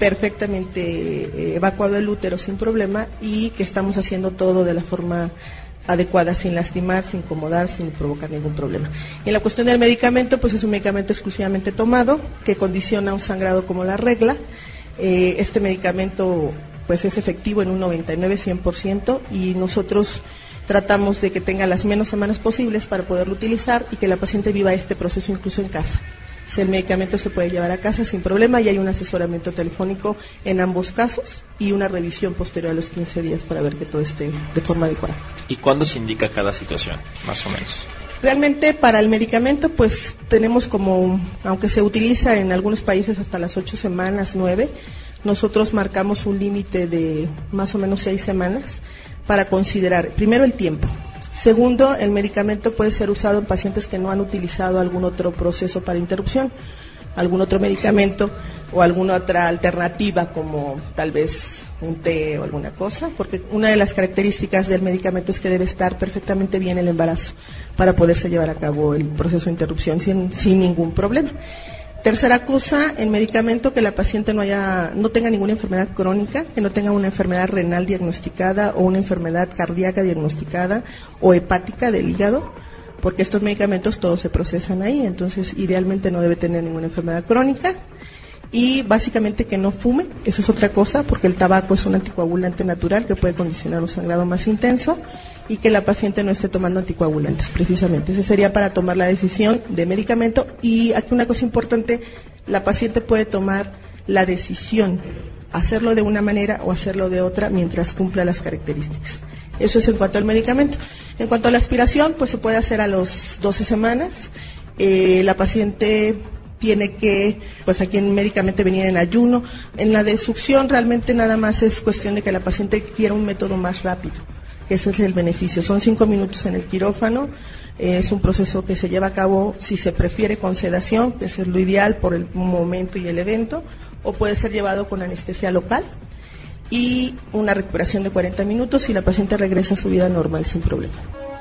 perfectamente evacuado el útero sin problema y que estamos haciendo todo de la forma adecuada, sin lastimar, sin incomodar, sin provocar ningún problema. Y en la cuestión del medicamento, pues es un medicamento exclusivamente tomado que condiciona un sangrado como la regla. Eh, este medicamento pues es efectivo en un noventa y nueve a cien por ciento y nosotros tratamos de que tenga las menos semanas posibles para poderlo utilizar y que la paciente viva este proceso incluso en casa. Si el medicamento se puede llevar a casa sin problema y hay un asesoramiento telefónico en ambos casos y una revisión posterior a los quince días para ver que todo esté de forma adecuada. ¿Y cuándo se indica cada situación, más o menos? Realmente para el medicamento pues tenemos como, aunque se utiliza en algunos países hasta las ocho semanas, nueve, nosotros marcamos un límite de más o menos seis semanas para considerar, primero, el tiempo. Segundo, el medicamento puede ser usado en pacientes que no han utilizado algún otro proceso para interrupción, algún otro medicamento o alguna otra alternativa como tal vez un té o alguna cosa, porque una de las características del medicamento es que debe estar perfectamente bien el embarazo para poderse llevar a cabo el proceso de interrupción sin, sin ningún problema. Tercera cosa, el medicamento que la paciente no haya, no tenga ninguna enfermedad crónica, que no tenga una enfermedad renal diagnosticada o una enfermedad cardíaca diagnosticada o hepática del hígado, porque estos medicamentos todos se procesan ahí, entonces idealmente no debe tener ninguna enfermedad crónica. Y básicamente que no fume, eso es otra cosa, porque el tabaco es un anticoagulante natural que puede condicionar un sangrado más intenso, y que la paciente no esté tomando anticoagulantes, precisamente. Ese sería para tomar la decisión de medicamento. Y aquí una cosa importante, la paciente puede tomar la decisión, hacerlo de una manera o hacerlo de otra mientras cumpla las características. Eso es en cuanto al medicamento. En cuanto a la aspiración, pues se puede hacer a los doce semanas. Eh, la paciente tiene que, pues aquí médicamente venir en ayuno. En la de succión realmente nada más es cuestión de que la paciente quiera un método más rápido. Ese es el beneficio. Son cinco minutos en el quirófano. Eh, es un proceso que se lleva a cabo, si se prefiere, con sedación, que es lo ideal por el momento y el evento, o puede ser llevado con anestesia local y una recuperación de cuarenta minutos y la paciente regresa a su vida normal sin problema.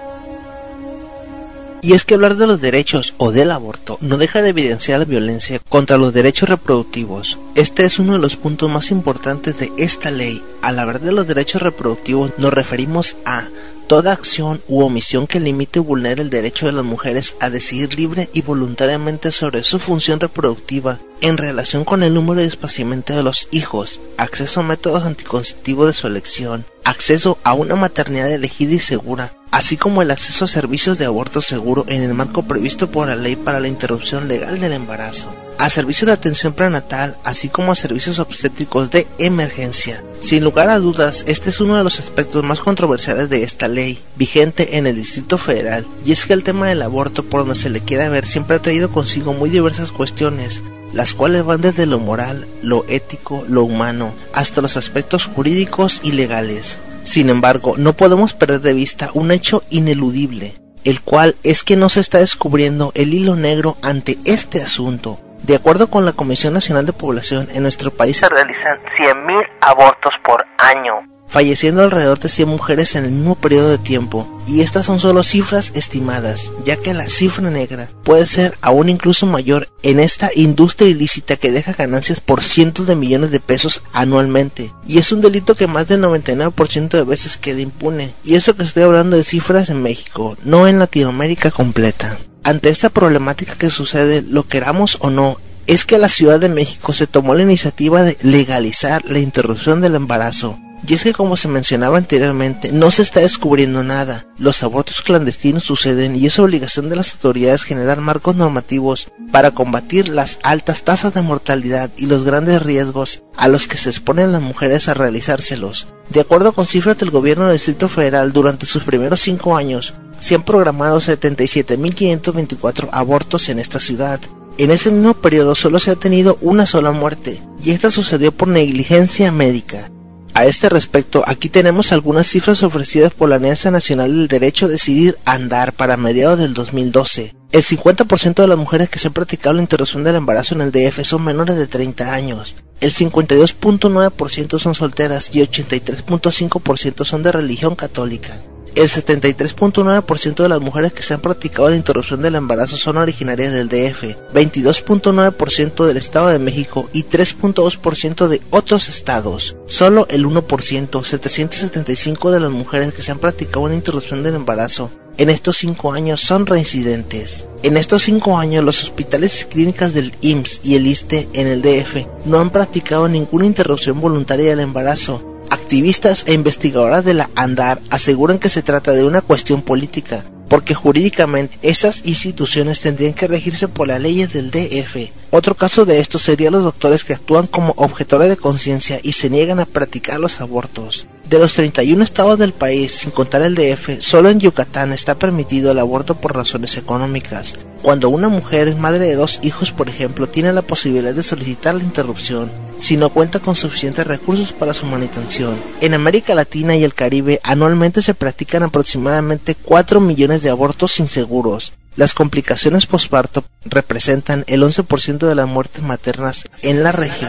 Y es que hablar de los derechos o del aborto no deja de evidenciar la violencia contra los derechos reproductivos. Este es uno de los puntos más importantes de esta ley. Al hablar de los derechos reproductivos nos referimos a toda acción u omisión que limite o vulnere el derecho de las mujeres a decidir libre y voluntariamente sobre su función reproductiva en relación con el número y espaciamiento de los hijos, acceso a métodos anticonceptivos de su elección, acceso a una maternidad elegida y segura, así como el acceso a servicios de aborto seguro en el marco previsto por la Ley para la Interrupción Legal del Embarazo, a servicios de atención prenatal, así como a servicios obstétricos de emergencia. Sin lugar a dudas, este es uno de los aspectos más controversiales de esta ley, vigente en el Distrito Federal, y es que el tema del aborto, por donde se le quiera ver, siempre ha traído consigo muy diversas cuestiones, las cuales van desde lo moral, lo ético, lo humano, hasta los aspectos jurídicos y legales. Sin embargo, no podemos perder de vista un hecho ineludible, el cual es que no se está descubriendo el hilo negro ante este asunto. De acuerdo con la Comisión Nacional de Población, en nuestro país se realizan cien mil abortos por año, falleciendo alrededor de cien mujeres en el mismo periodo de tiempo, y estas son solo cifras estimadas, ya que la cifra negra puede ser aún incluso mayor en esta industria ilícita que deja ganancias por cientos de millones de pesos anualmente, y es un delito que más del noventa y nueve por ciento de veces queda impune, y eso que estoy hablando de cifras en México, no en Latinoamérica completa. Ante esta problemática que sucede, lo queramos o no, es que la Ciudad de México se tomó la iniciativa de legalizar la interrupción del embarazo. Y es que, como se mencionaba anteriormente, no se está descubriendo nada. Los abortos clandestinos suceden y es obligación de las autoridades generar marcos normativos para combatir las altas tasas de mortalidad y los grandes riesgos a los que se exponen las mujeres a realizárselos. De acuerdo con cifras del gobierno del Distrito Federal, durante sus primeros cinco años, se han programado setenta y siete mil quinientos veinticuatro abortos en esta ciudad. En ese mismo periodo solo se ha tenido una sola muerte, y esta sucedió por negligencia médica. A este respecto, aquí tenemos algunas cifras ofrecidas por la Alianza Nacional del Derecho a Decidir Andar para mediados del dos mil doce. El cincuenta por ciento de las mujeres que se han practicado la interrupción del embarazo en el D F son menores de treinta años. El cincuenta y dos punto nueve por ciento son solteras y ochenta y tres punto cinco por ciento son de religión católica. El setenta y tres punto nueve por ciento de las mujeres que se han practicado la interrupción del embarazo son originarias del D F, veintidós punto nueve por ciento del Estado de México y tres punto dos por ciento de otros estados. Solo el uno por ciento, setecientas setenta y cinco de las mujeres que se han practicado una interrupción del embarazo en estos cinco años son reincidentes. En estos cinco años, los hospitales y clínicas del I M S S y el I S S S T E en el D F no han practicado ninguna interrupción voluntaria del embarazo. Activamente Activistas e investigadoras de la ANDAR aseguran que se trata de una cuestión política, porque jurídicamente estas instituciones tendrían que regirse por las leyes del D F. Otro caso de esto sería los doctores que actúan como objetores de conciencia y se niegan a practicar los abortos. De los treinta y uno estados del país, sin contar el D F, solo en Yucatán está permitido el aborto por razones económicas. Cuando una mujer es madre de dos hijos, por ejemplo, tiene la posibilidad de solicitar la interrupción, si no cuenta con suficientes recursos para su manutención. En América Latina y el Caribe, anualmente se practican aproximadamente cuatro millones de abortos inseguros. Las complicaciones posparto representan el once por ciento de las muertes maternas en la región.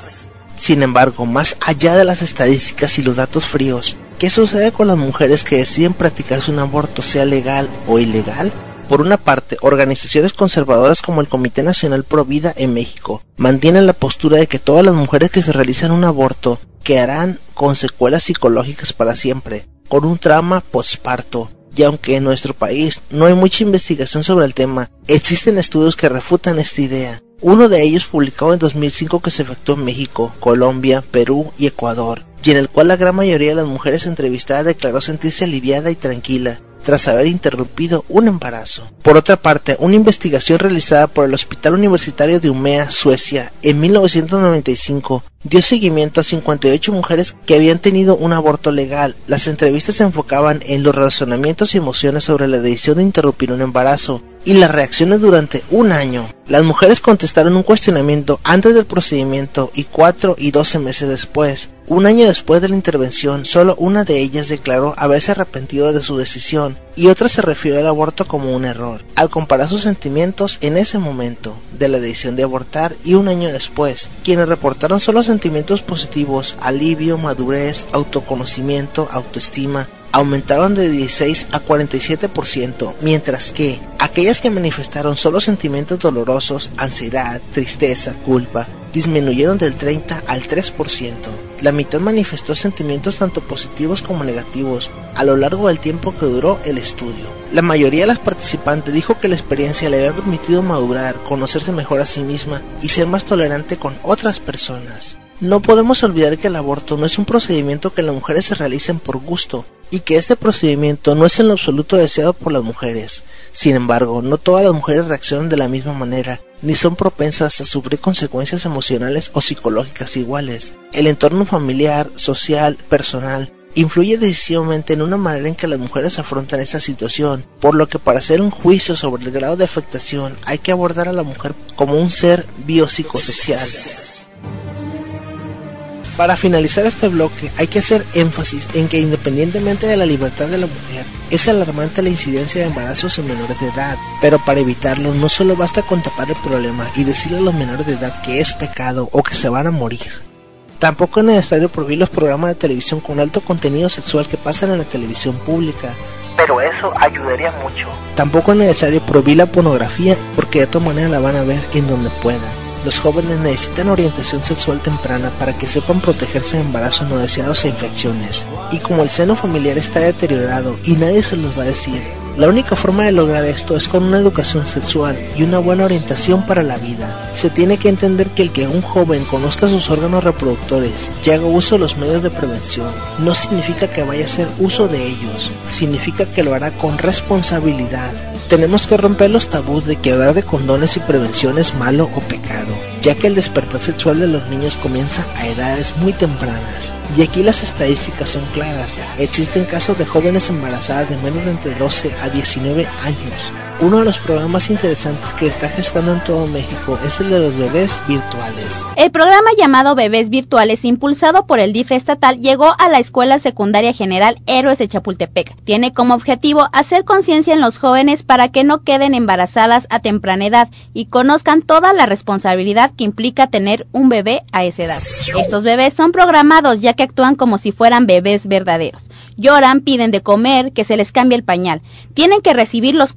Sin embargo, más allá de las estadísticas y los datos fríos, ¿qué sucede con las mujeres que deciden practicarse un aborto, sea legal o ilegal? Por una parte, organizaciones conservadoras como el Comité Nacional Pro Vida en México mantienen la postura de que todas las mujeres que se realizan un aborto quedarán con secuelas psicológicas para siempre, con un trauma posparto. Y aunque en nuestro país no hay mucha investigación sobre el tema, existen estudios que refutan esta idea. Uno de ellos publicado en dos mil cinco que se efectuó en México, Colombia, Perú y Ecuador, y en el cual la gran mayoría de las mujeres entrevistadas declaró sentirse aliviada y tranquila tras haber interrumpido un embarazo. Por otra parte, una investigación realizada por el Hospital Universitario de Umeå, Suecia, en mil novecientos noventa y cinco, dio seguimiento a cincuenta y ocho mujeres que habían tenido un aborto legal. Las entrevistas se enfocaban en los razonamientos y emociones sobre la decisión de interrumpir un embarazo y las reacciones durante un año. Las mujeres contestaron un cuestionamiento antes del procedimiento y cuatro y doce meses después. Un año después de la intervención, solo una de ellas declaró haberse arrepentido de su decisión y otra se refirió al aborto como un error. Al comparar sus sentimientos en ese momento de la decisión de abortar y un año después, quienes reportaron solo sentimientos positivos, alivio, madurez, autoconocimiento, autoestima, aumentaron de dieciséis a cuarenta y siete por ciento, mientras que aquellas que manifestaron solo sentimientos dolorosos, ansiedad, tristeza, culpa, disminuyeron del treinta al tres por ciento. La mitad manifestó sentimientos tanto positivos como negativos a lo largo del tiempo que duró el estudio. La mayoría de las participantes dijo que la experiencia le había permitido madurar, conocerse mejor a sí misma y ser más tolerante con otras personas. No podemos olvidar que el aborto no es un procedimiento que las mujeres se realicen por gusto, y que este procedimiento no es en lo absoluto deseado por las mujeres. Sin embargo, no todas las mujeres reaccionan de la misma manera, ni son propensas a sufrir consecuencias emocionales o psicológicas iguales. El entorno familiar, social, personal, influye decisivamente en una manera en que las mujeres afrontan esta situación, por lo que para hacer un juicio sobre el grado de afectación hay que abordar a la mujer como un ser biopsicosocial. Para finalizar este bloque, hay que hacer énfasis en que independientemente de la libertad de la mujer, es alarmante la incidencia de embarazos en menores de edad, pero para evitarlo no solo basta con tapar el problema y decirle a los menores de edad que es pecado o que se van a morir. Tampoco es necesario prohibir los programas de televisión con alto contenido sexual que pasan en la televisión pública, pero eso ayudaría mucho. Tampoco es necesario prohibir la pornografía, porque de todas maneras la van a ver en donde puedan. Los jóvenes necesitan orientación sexual temprana para que sepan protegerse de embarazos no deseados e infecciones. Y como el seno familiar está deteriorado y nadie se los va a decir, la única forma de lograr esto es con una educación sexual y una buena orientación para la vida. Se tiene que entender que el que un joven conozca sus órganos reproductores y haga uso de los medios de prevención no significa que vaya a hacer uso de ellos, significa que lo hará con responsabilidad. Tenemos que romper los tabús de que hablar de condones y prevención es malo o pecado, ya que el despertar sexual de los niños comienza a edades muy tempranas. Y aquí las estadísticas son claras. Existen casos de jóvenes embarazadas de menos de entre doce a diecinueve años. Uno de los programas más interesantes que está gestando en todo México es el de los bebés virtuales. El programa llamado Bebés Virtuales, impulsado por el D I F estatal, llegó a la Escuela Secundaria General Héroes de Chapultepec. Tiene como objetivo hacer conciencia en los jóvenes para que no queden embarazadas a temprana edad y conozcan toda la responsabilidad que implica tener un bebé a esa edad. Estos bebés son programados ya que actúan como si fueran bebés verdaderos. Lloran, piden de comer, que se les cambie el pañal. Tienen que recibir los cuidados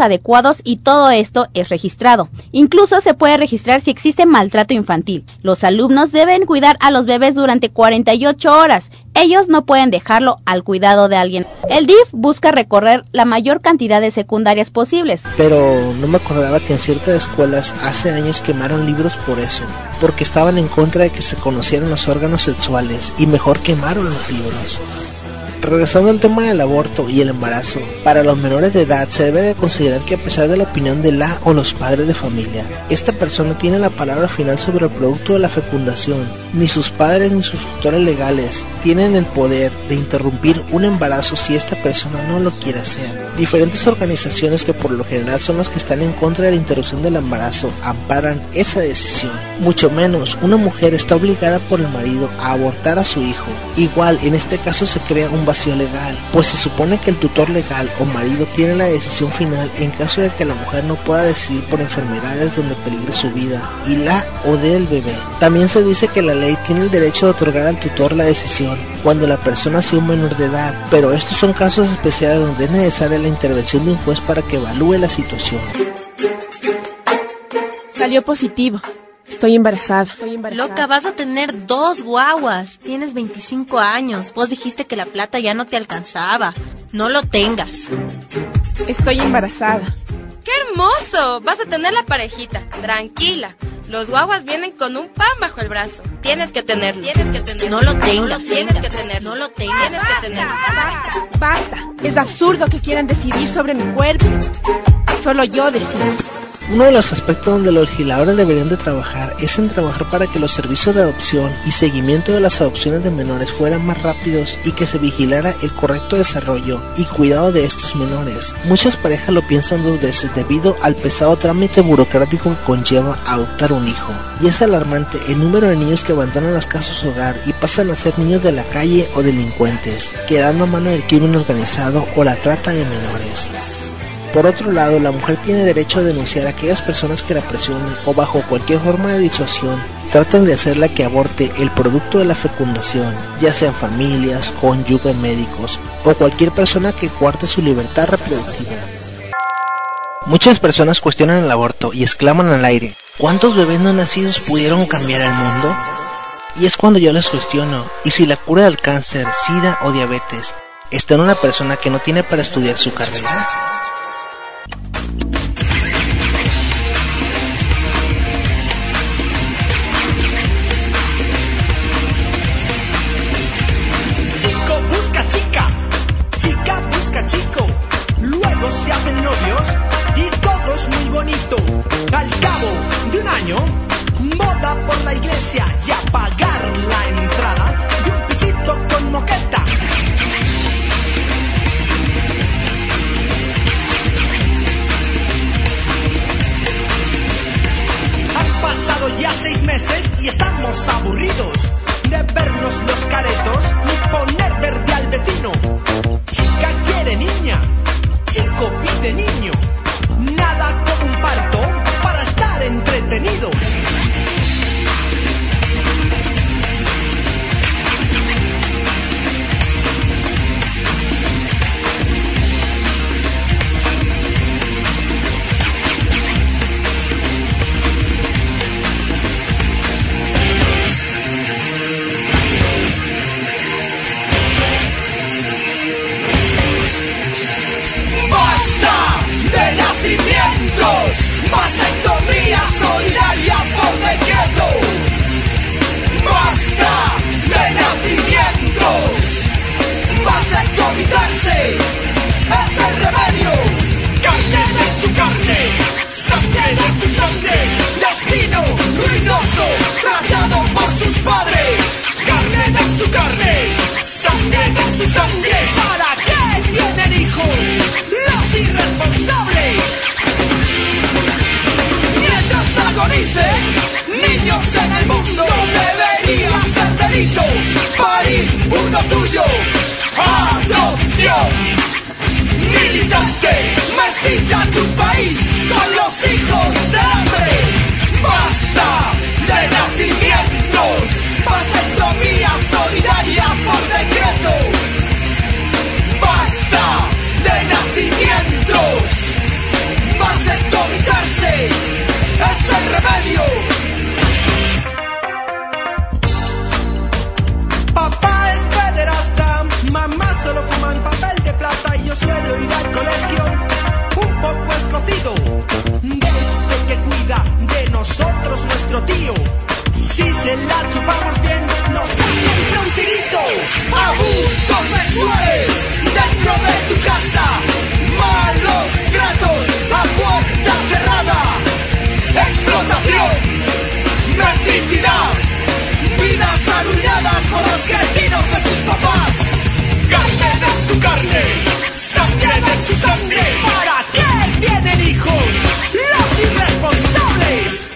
adecuados y todo esto es registrado. Incluso se puede registrar si existe maltrato infantil. Los alumnos deben cuidar a los bebés durante cuarenta y ocho horas. Ellos no pueden dejarlo al cuidado de alguien. El D I F busca recorrer la mayor cantidad de secundarias posibles. Pero no me acordaba que en ciertas escuelas hace años quemaron libros por eso, porque estaban en contra de que se conocieran los órganos sexuales y mejor quemaron los libros. Regresando al tema del aborto y el embarazo, para los menores de edad se debe de considerar que a pesar de la opinión de la o los padres de familia, esta persona tiene la palabra final sobre el producto de la fecundación. Ni sus padres ni sus tutores legales tienen el poder de interrumpir un embarazo si esta persona no lo quiere hacer. Diferentes organizaciones, que por lo general son las que están en contra de la interrupción del embarazo, amparan esa decisión. Mucho menos una mujer está obligada por el marido a abortar a su hijo. Igual, en este caso se crea un vacío legal, pues se supone que el tutor legal o marido tiene la decisión final en caso de que la mujer no pueda decidir por enfermedades donde peligre su vida y la o del bebé. También se dice que la ley tiene el derecho de otorgar al tutor la decisión cuando la persona sea un menor de edad, pero estos son casos especiales donde es necesaria la intervención de un juez para que evalúe la situación. Salió positivo. Estoy embarazada. Estoy embarazada. Loca, vas a tener dos guaguas. Tienes veinticinco años. Vos dijiste que la plata ya no te alcanzaba. No lo tengas. Estoy embarazada. ¡Qué hermoso! Vas a tener la parejita. Tranquila. Los guaguas vienen con un pan bajo el brazo. Tienes que tenerlo. Tienes que tenerlo. No lo tengas. No lo tienes que tener. No lo tengas. Tienes que tenerlo. Basta, basta. Es absurdo que quieran decidir sobre mi cuerpo. Solo yo decido. Uno de los aspectos donde los legisladores deberían de trabajar es en trabajar para que los servicios de adopción y seguimiento de las adopciones de menores fueran más rápidos y que se vigilara el correcto desarrollo y cuidado de estos menores. Muchas parejas lo piensan dos veces debido al pesado trámite burocrático que conlleva adoptar un hijo. Y es alarmante el número de niños que abandonan las casas hogar y pasan a ser niños de la calle o delincuentes, quedando a mano del crimen organizado o la trata de menores. Por otro lado, la mujer tiene derecho a denunciar a aquellas personas que la presionen o bajo cualquier forma de disuasión tratan de hacerla que aborte el producto de la fecundación, ya sean familias, cónyuges, médicos o cualquier persona que coarte su libertad reproductiva. Muchas personas cuestionan el aborto y exclaman al aire: ¿cuántos bebés no nacidos pudieron cambiar el mundo? Y es cuando yo les cuestiono, ¿y si la cura del cáncer, sida o diabetes está en una persona que no tiene para estudiar su carrera? Se hacen novios y todo es muy bonito. Al cabo de un año, boda por la iglesia y a pagar la entrada de un pisito con moqueta. Han pasado ya seis meses y estamos aburridos de vernos los caretos y poner verde al vecino. Chica quiere niña, chico pide niño, nada como un parto para estar entretenidos. Vasectomía solidaria por decreto. Basta de nacimientos. Vasectomizarse es el remedio. Carne de su carne, sangre de su sangre. Destino ruinoso tratado por sus padres. Carne de su carne, sangre de su sangre. ¿Para qué tienen hijos los irresponsables? Agonicen niños en el mundo, debería ser delito parir uno tuyo. Adopción militante, mestiza tu país con los hijos de hambre. Basta de nacimientos, vasectomía solidaria por decreto. Basta de nacimientos. nosotros nuestro tío. Si se la chupamos bien, nos da siempre un tirito. Abusos sexuales dentro de tu casa, malos tratos a puerta cerrada, explotación, mendicidad, vidas arruinadas por los cretinos de sus papás. Carne de su carne, sangre de su sangre. ¿Para qué tienen hijos los irresponsables?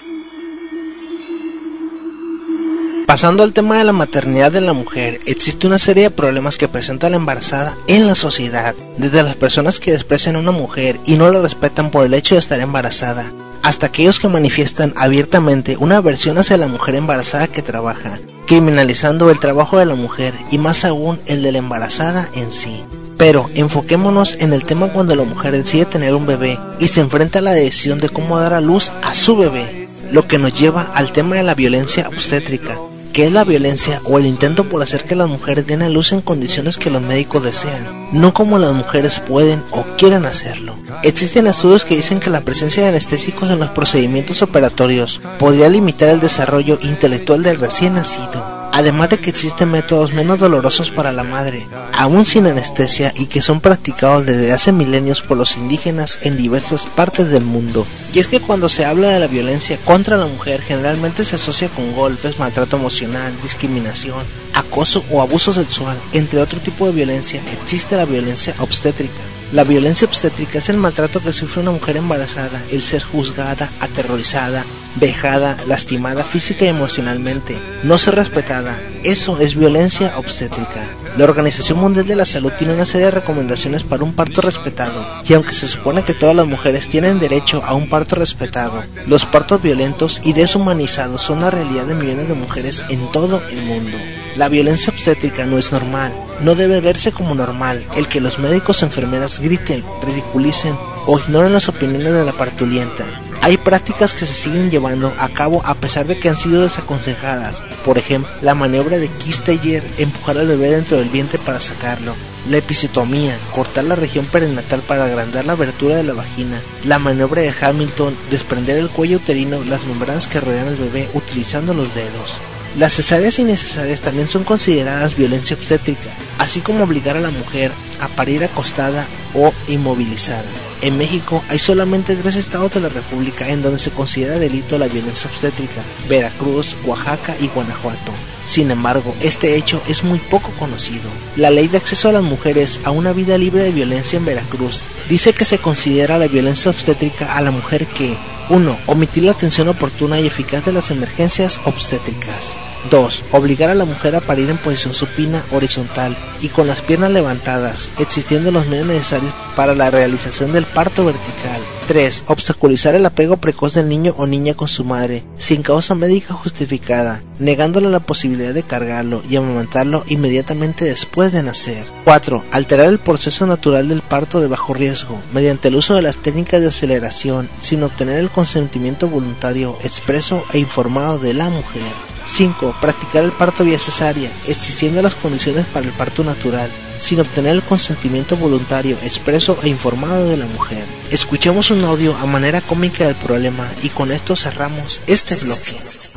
Pasando al tema de la maternidad de la mujer, existe una serie de problemas que presenta la embarazada en la sociedad, desde las personas que desprecian a una mujer y no la respetan por el hecho de estar embarazada, hasta aquellos que manifiestan abiertamente una aversión hacia la mujer embarazada que trabaja, criminalizando el trabajo de la mujer y más aún el de la embarazada en sí. Pero enfoquémonos en el tema cuando la mujer decide tener un bebé y se enfrenta a la decisión de cómo dar a luz a su bebé, lo que nos lleva al tema de la violencia obstétrica, que es la violencia o el intento por hacer que las mujeres den a luz en condiciones que los médicos desean, no como las mujeres pueden o quieren hacerlo. Existen estudios que dicen que la presencia de anestésicos en los procedimientos operatorios podría limitar el desarrollo intelectual del recién nacido, además de que existen métodos menos dolorosos para la madre, aún sin anestesia, y que son practicados desde hace milenios por los indígenas en diversas partes del mundo. Y es que cuando se habla de la violencia contra la mujer, generalmente se asocia con golpes, maltrato emocional, discriminación, acoso o abuso sexual. Entre otro tipo de violencia existe la violencia obstétrica. La violencia obstétrica es el maltrato que sufre una mujer embarazada, el ser juzgada, aterrorizada, vejada, lastimada física y emocionalmente, no ser respetada. Eso es violencia obstétrica. La Organización Mundial de la Salud tiene una serie de recomendaciones para un parto respetado, y aunque se supone que todas las mujeres tienen derecho a un parto respetado, los partos violentos y deshumanizados son la realidad de millones de mujeres en todo el mundo. La violencia obstétrica no es normal, no debe verse como normal el que los médicos o enfermeras griten, ridiculicen o ignoren las opiniones de la parturienta. Hay prácticas que se siguen llevando a cabo a pesar de que han sido desaconsejadas. Por ejemplo, la maniobra de Kiss-Taylor, empujar al bebé dentro del vientre para sacarlo. La episiotomía, cortar la región perinatal para agrandar la abertura de la vagina. La maniobra de Hamilton, desprender el cuello uterino, las membranas que rodean al bebé utilizando los dedos. Las cesáreas innecesarias también son consideradas violencia obstétrica, así como obligar a la mujer a parir acostada o inmovilizada. En México hay solamente tres estados de la República en donde se considera delito la violencia obstétrica: Veracruz, Oaxaca y Guanajuato. Sin embargo, este hecho es muy poco conocido. La Ley de Acceso a las Mujeres a una Vida Libre de Violencia en Veracruz dice que se considera la violencia obstétrica a la mujer que: uno. Omitir la atención oportuna y eficaz de las emergencias obstétricas. dos. Obligar a la mujer a parir en posición supina, horizontal y con las piernas levantadas, existiendo los medios necesarios para la realización del parto vertical. tres. Obstaculizar el apego precoz del niño o niña con su madre, sin causa médica justificada, negándole la posibilidad de cargarlo y amamantarlo inmediatamente después de nacer. cuatro. Alterar el proceso natural del parto de bajo riesgo, mediante el uso de las técnicas de aceleración, sin obtener el consentimiento voluntario, expreso e informado de la mujer. cinco. Practicar el parto vía cesárea, existiendo las condiciones para el parto natural, sin obtener el consentimiento voluntario, expreso e informado de la mujer. Escuchemos un audio a manera cómica del problema y con esto cerramos este bloque.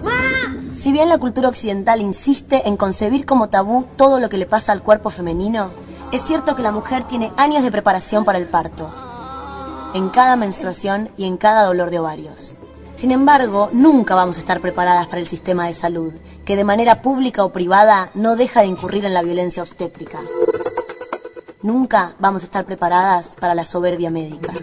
Si bien la cultura occidental insiste en concebir como tabú todo lo que le pasa al cuerpo femenino, es cierto que la mujer tiene años de preparación para el parto, en cada menstruación y en cada dolor de ovarios. Sin embargo, nunca vamos a estar preparadas para el sistema de salud, que de manera pública o privada no deja de incurrir en la violencia obstétrica. Nunca vamos a estar preparadas para la soberbia médica.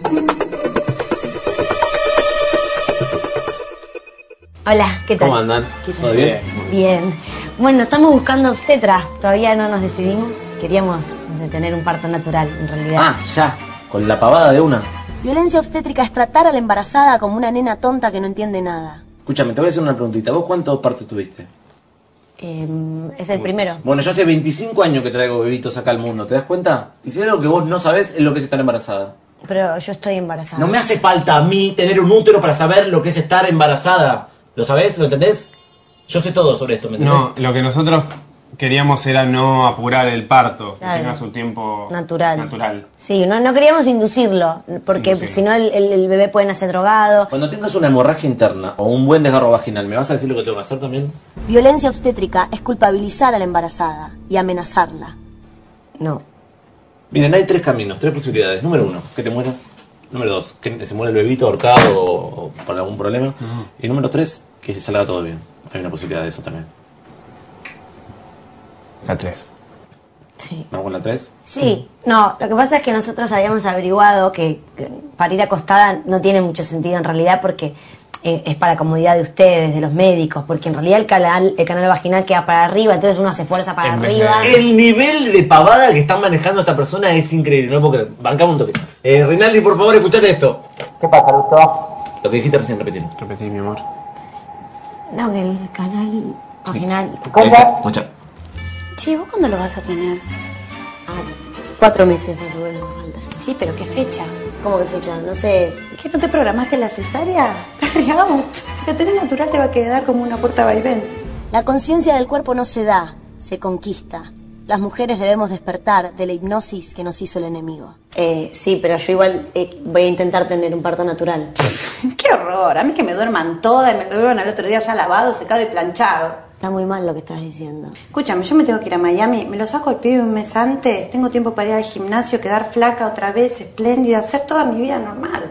Hola, ¿qué tal? ¿Cómo andan? ¿Qué tal? ¿Todo bien? Bien. Bueno, estamos buscando obstetra. Todavía no nos decidimos. Queríamos, no sé, tener un parto natural, en realidad. Ah, ya. Con la pavada de una. Violencia obstétrica es tratar a la embarazada como una nena tonta que no entiende nada. Escúchame, te voy a hacer una preguntita. ¿Vos cuántos partos tuviste? Eh, es el primero. Bueno, yo hace veinticinco años que traigo bebitos acá al mundo, ¿te das cuenta? Y si hay algo que vos no sabés, es lo que es estar embarazada. Pero yo estoy embarazada. No me hace falta a mí tener un útero para saber lo que es estar embarazada. ¿Lo sabés? ¿Lo entendés? Yo sé todo sobre esto, ¿me entendés? No, lo que nosotros queríamos era no apurar el parto, Claro. que tenga su tiempo Natural. natural. Sí, no, no queríamos inducirlo, porque Inducir. si no el, el- el bebé puede nacer drogado. Cuando tengas una hemorragia interna o un buen desgarro vaginal, ¿me vas a decir lo que tengo que hacer también? Violencia obstétrica es culpabilizar a la embarazada y amenazarla. No. Miren, hay tres caminos, tres posibilidades. Número uno, que te mueras. Número dos, que se muera el bebito ahorcado o, o por algún problema. Y número tres, que se salga todo bien. Hay una posibilidad de eso también. La tres. Sí. ¿Vamos con la tres? Sí, no, lo que pasa es que nosotros habíamos averiguado que, que parir acostada no tiene mucho sentido en realidad porque eh, es para comodidad de ustedes, de los médicos, porque en realidad el canal, el canal vaginal queda para arriba, entonces uno se fuerza para arriba. El nivel de pavada que están manejando esta persona es increíble, no puedo creer. Bancamos un toque. Eh, Rinaldi, por favor, escuchate esto. ¿Qué pasa, Lucho? Lo que dijiste recién, repetilo. Repetí, mi amor. No, que el canal vaginal... Escucha. Che, ¿vos cuándo lo vas a tener? Ah, cuatro meses más o menos falta. Sí, pero ¿qué fecha? ¿Cómo que fecha? No sé. ¿Qué, no te programaste la cesárea? Estás re out. Si lo tenés natural te va a quedar como una puerta vaivén. La conciencia del cuerpo no se da, se conquista. Las mujeres debemos despertar de la hipnosis que nos hizo el enemigo. Eh, sí, pero yo igual eh, voy a intentar tener un parto natural. ¡Qué horror! A mí que me duerman todas y me lo duerman al otro día ya lavado, secado y planchado. Está muy mal lo que estás diciendo. Escúchame, yo me tengo que ir a Miami, me lo saco al pibe un mes antes, tengo tiempo para ir al gimnasio, quedar flaca otra vez, espléndida, hacer toda mi vida normal.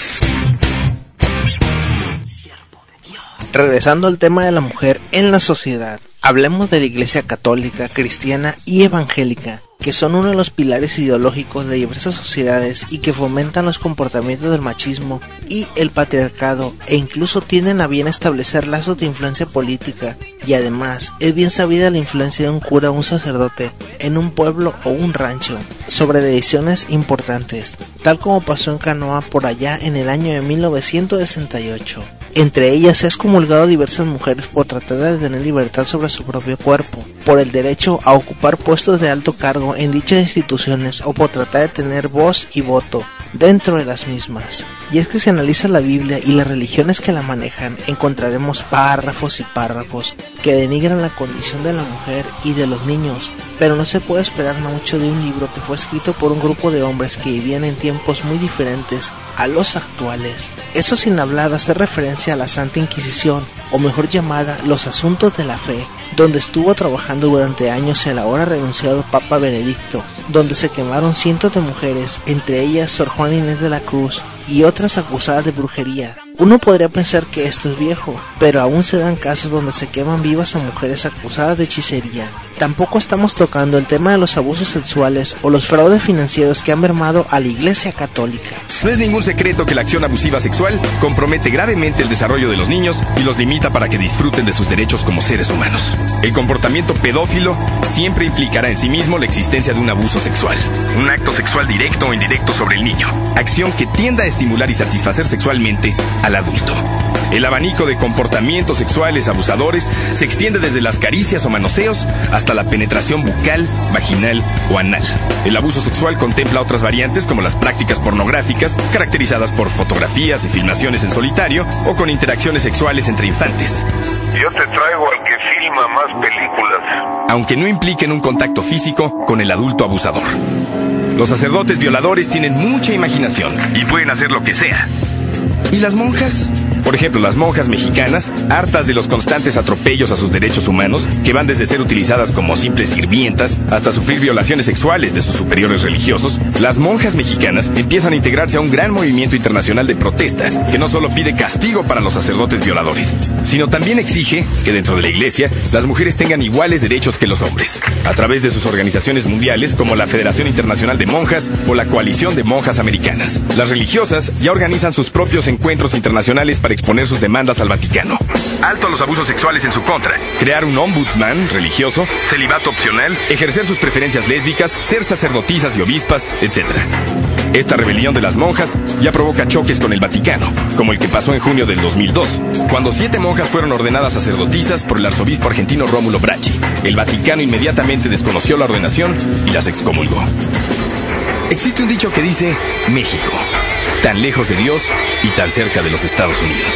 Regresando al tema de la mujer en la sociedad, hablemos de la Iglesia católica, cristiana y evangélica, que son uno de los pilares ideológicos de diversas sociedades y que fomentan los comportamientos del machismo y el patriarcado e incluso tienden a bien establecer lazos de influencia política, y además es bien sabida la influencia de un cura o un sacerdote en un pueblo o un rancho sobre decisiones importantes, tal como pasó en Canoa por allá en el año de mil novecientos sesenta y ocho. Entre ellas se ha excomulgado a diversas mujeres por tratar de tener libertad sobre su propio cuerpo, por el derecho a ocupar puestos de alto cargo en dichas instituciones o por tratar de tener voz y voto dentro de las mismas. Y es que si analiza la Biblia y las religiones que la manejan, encontraremos párrafos y párrafos que denigran la condición de la mujer y de los niños, pero no se puede esperar mucho de un libro que fue escrito por un grupo de hombres que vivían en tiempos muy diferentes a los actuales. Eso sin hablar de hacer referencia a la Santa Inquisición, o mejor llamada los Asuntos de la Fe, donde estuvo trabajando durante años el ahora renunciado Papa Benedicto, donde se quemaron cientos de mujeres, entre ellas Sor Juana Inés de la Cruz y otras acusadas de brujería. Uno podría pensar que esto es viejo, pero aún se dan casos donde se queman vivas a mujeres acusadas de hechicería. Tampoco estamos tocando el tema de los abusos sexuales o los fraudes financieros que han mermado a la Iglesia Católica. No es ningún secreto que la acción abusiva sexual compromete gravemente el desarrollo de los niños y los limita para que disfruten de sus derechos como seres humanos. El comportamiento pedófilo siempre implicará en sí mismo la existencia de un abuso sexual, un acto sexual directo o indirecto sobre el niño, acción que tienda a estimular y satisfacer sexualmente al adulto. El abanico de comportamientos sexuales abusadores se extiende desde las caricias o manoseos hasta la penetración bucal, vaginal o anal. El abuso sexual contempla otras variantes como las prácticas pornográficas, caracterizadas por fotografías y filmaciones en solitario o con interacciones sexuales entre infantes. Yo te traigo al que filma más películas. Aunque no impliquen un contacto físico con el adulto abusador. Los sacerdotes violadores tienen mucha imaginación y pueden hacer lo que sea. ¿Y las monjas? Por ejemplo, las monjas mexicanas, hartas de los constantes atropellos a sus derechos humanos, que van desde ser utilizadas como simples sirvientas hasta sufrir violaciones sexuales de sus superiores religiosos, las monjas mexicanas empiezan a integrarse a un gran movimiento internacional de protesta que no solo pide castigo para los sacerdotes violadores, sino también exige que dentro de la iglesia las mujeres tengan iguales derechos que los hombres, a través de sus organizaciones mundiales como la Federación Internacional de Monjas o la Coalición de Monjas Americanas. Las religiosas ya organizan sus propios encuentros internacionales para exponer sus demandas al Vaticano. Alto a los abusos sexuales en su contra, crear un ombudsman religioso, celibato opcional, ejercer sus preferencias lésbicas, ser sacerdotisas y obispas, etcétera. Esta rebelión de las monjas ya provoca choques con el Vaticano, como el que pasó en junio del dos mil dos, cuando siete monjas fueron ordenadas sacerdotisas por el arzobispo argentino Rómulo Bracci. El Vaticano inmediatamente desconoció la ordenación y las excomulgó. Existe un dicho que dice: México, tan lejos de Dios y tan cerca de los Estados Unidos.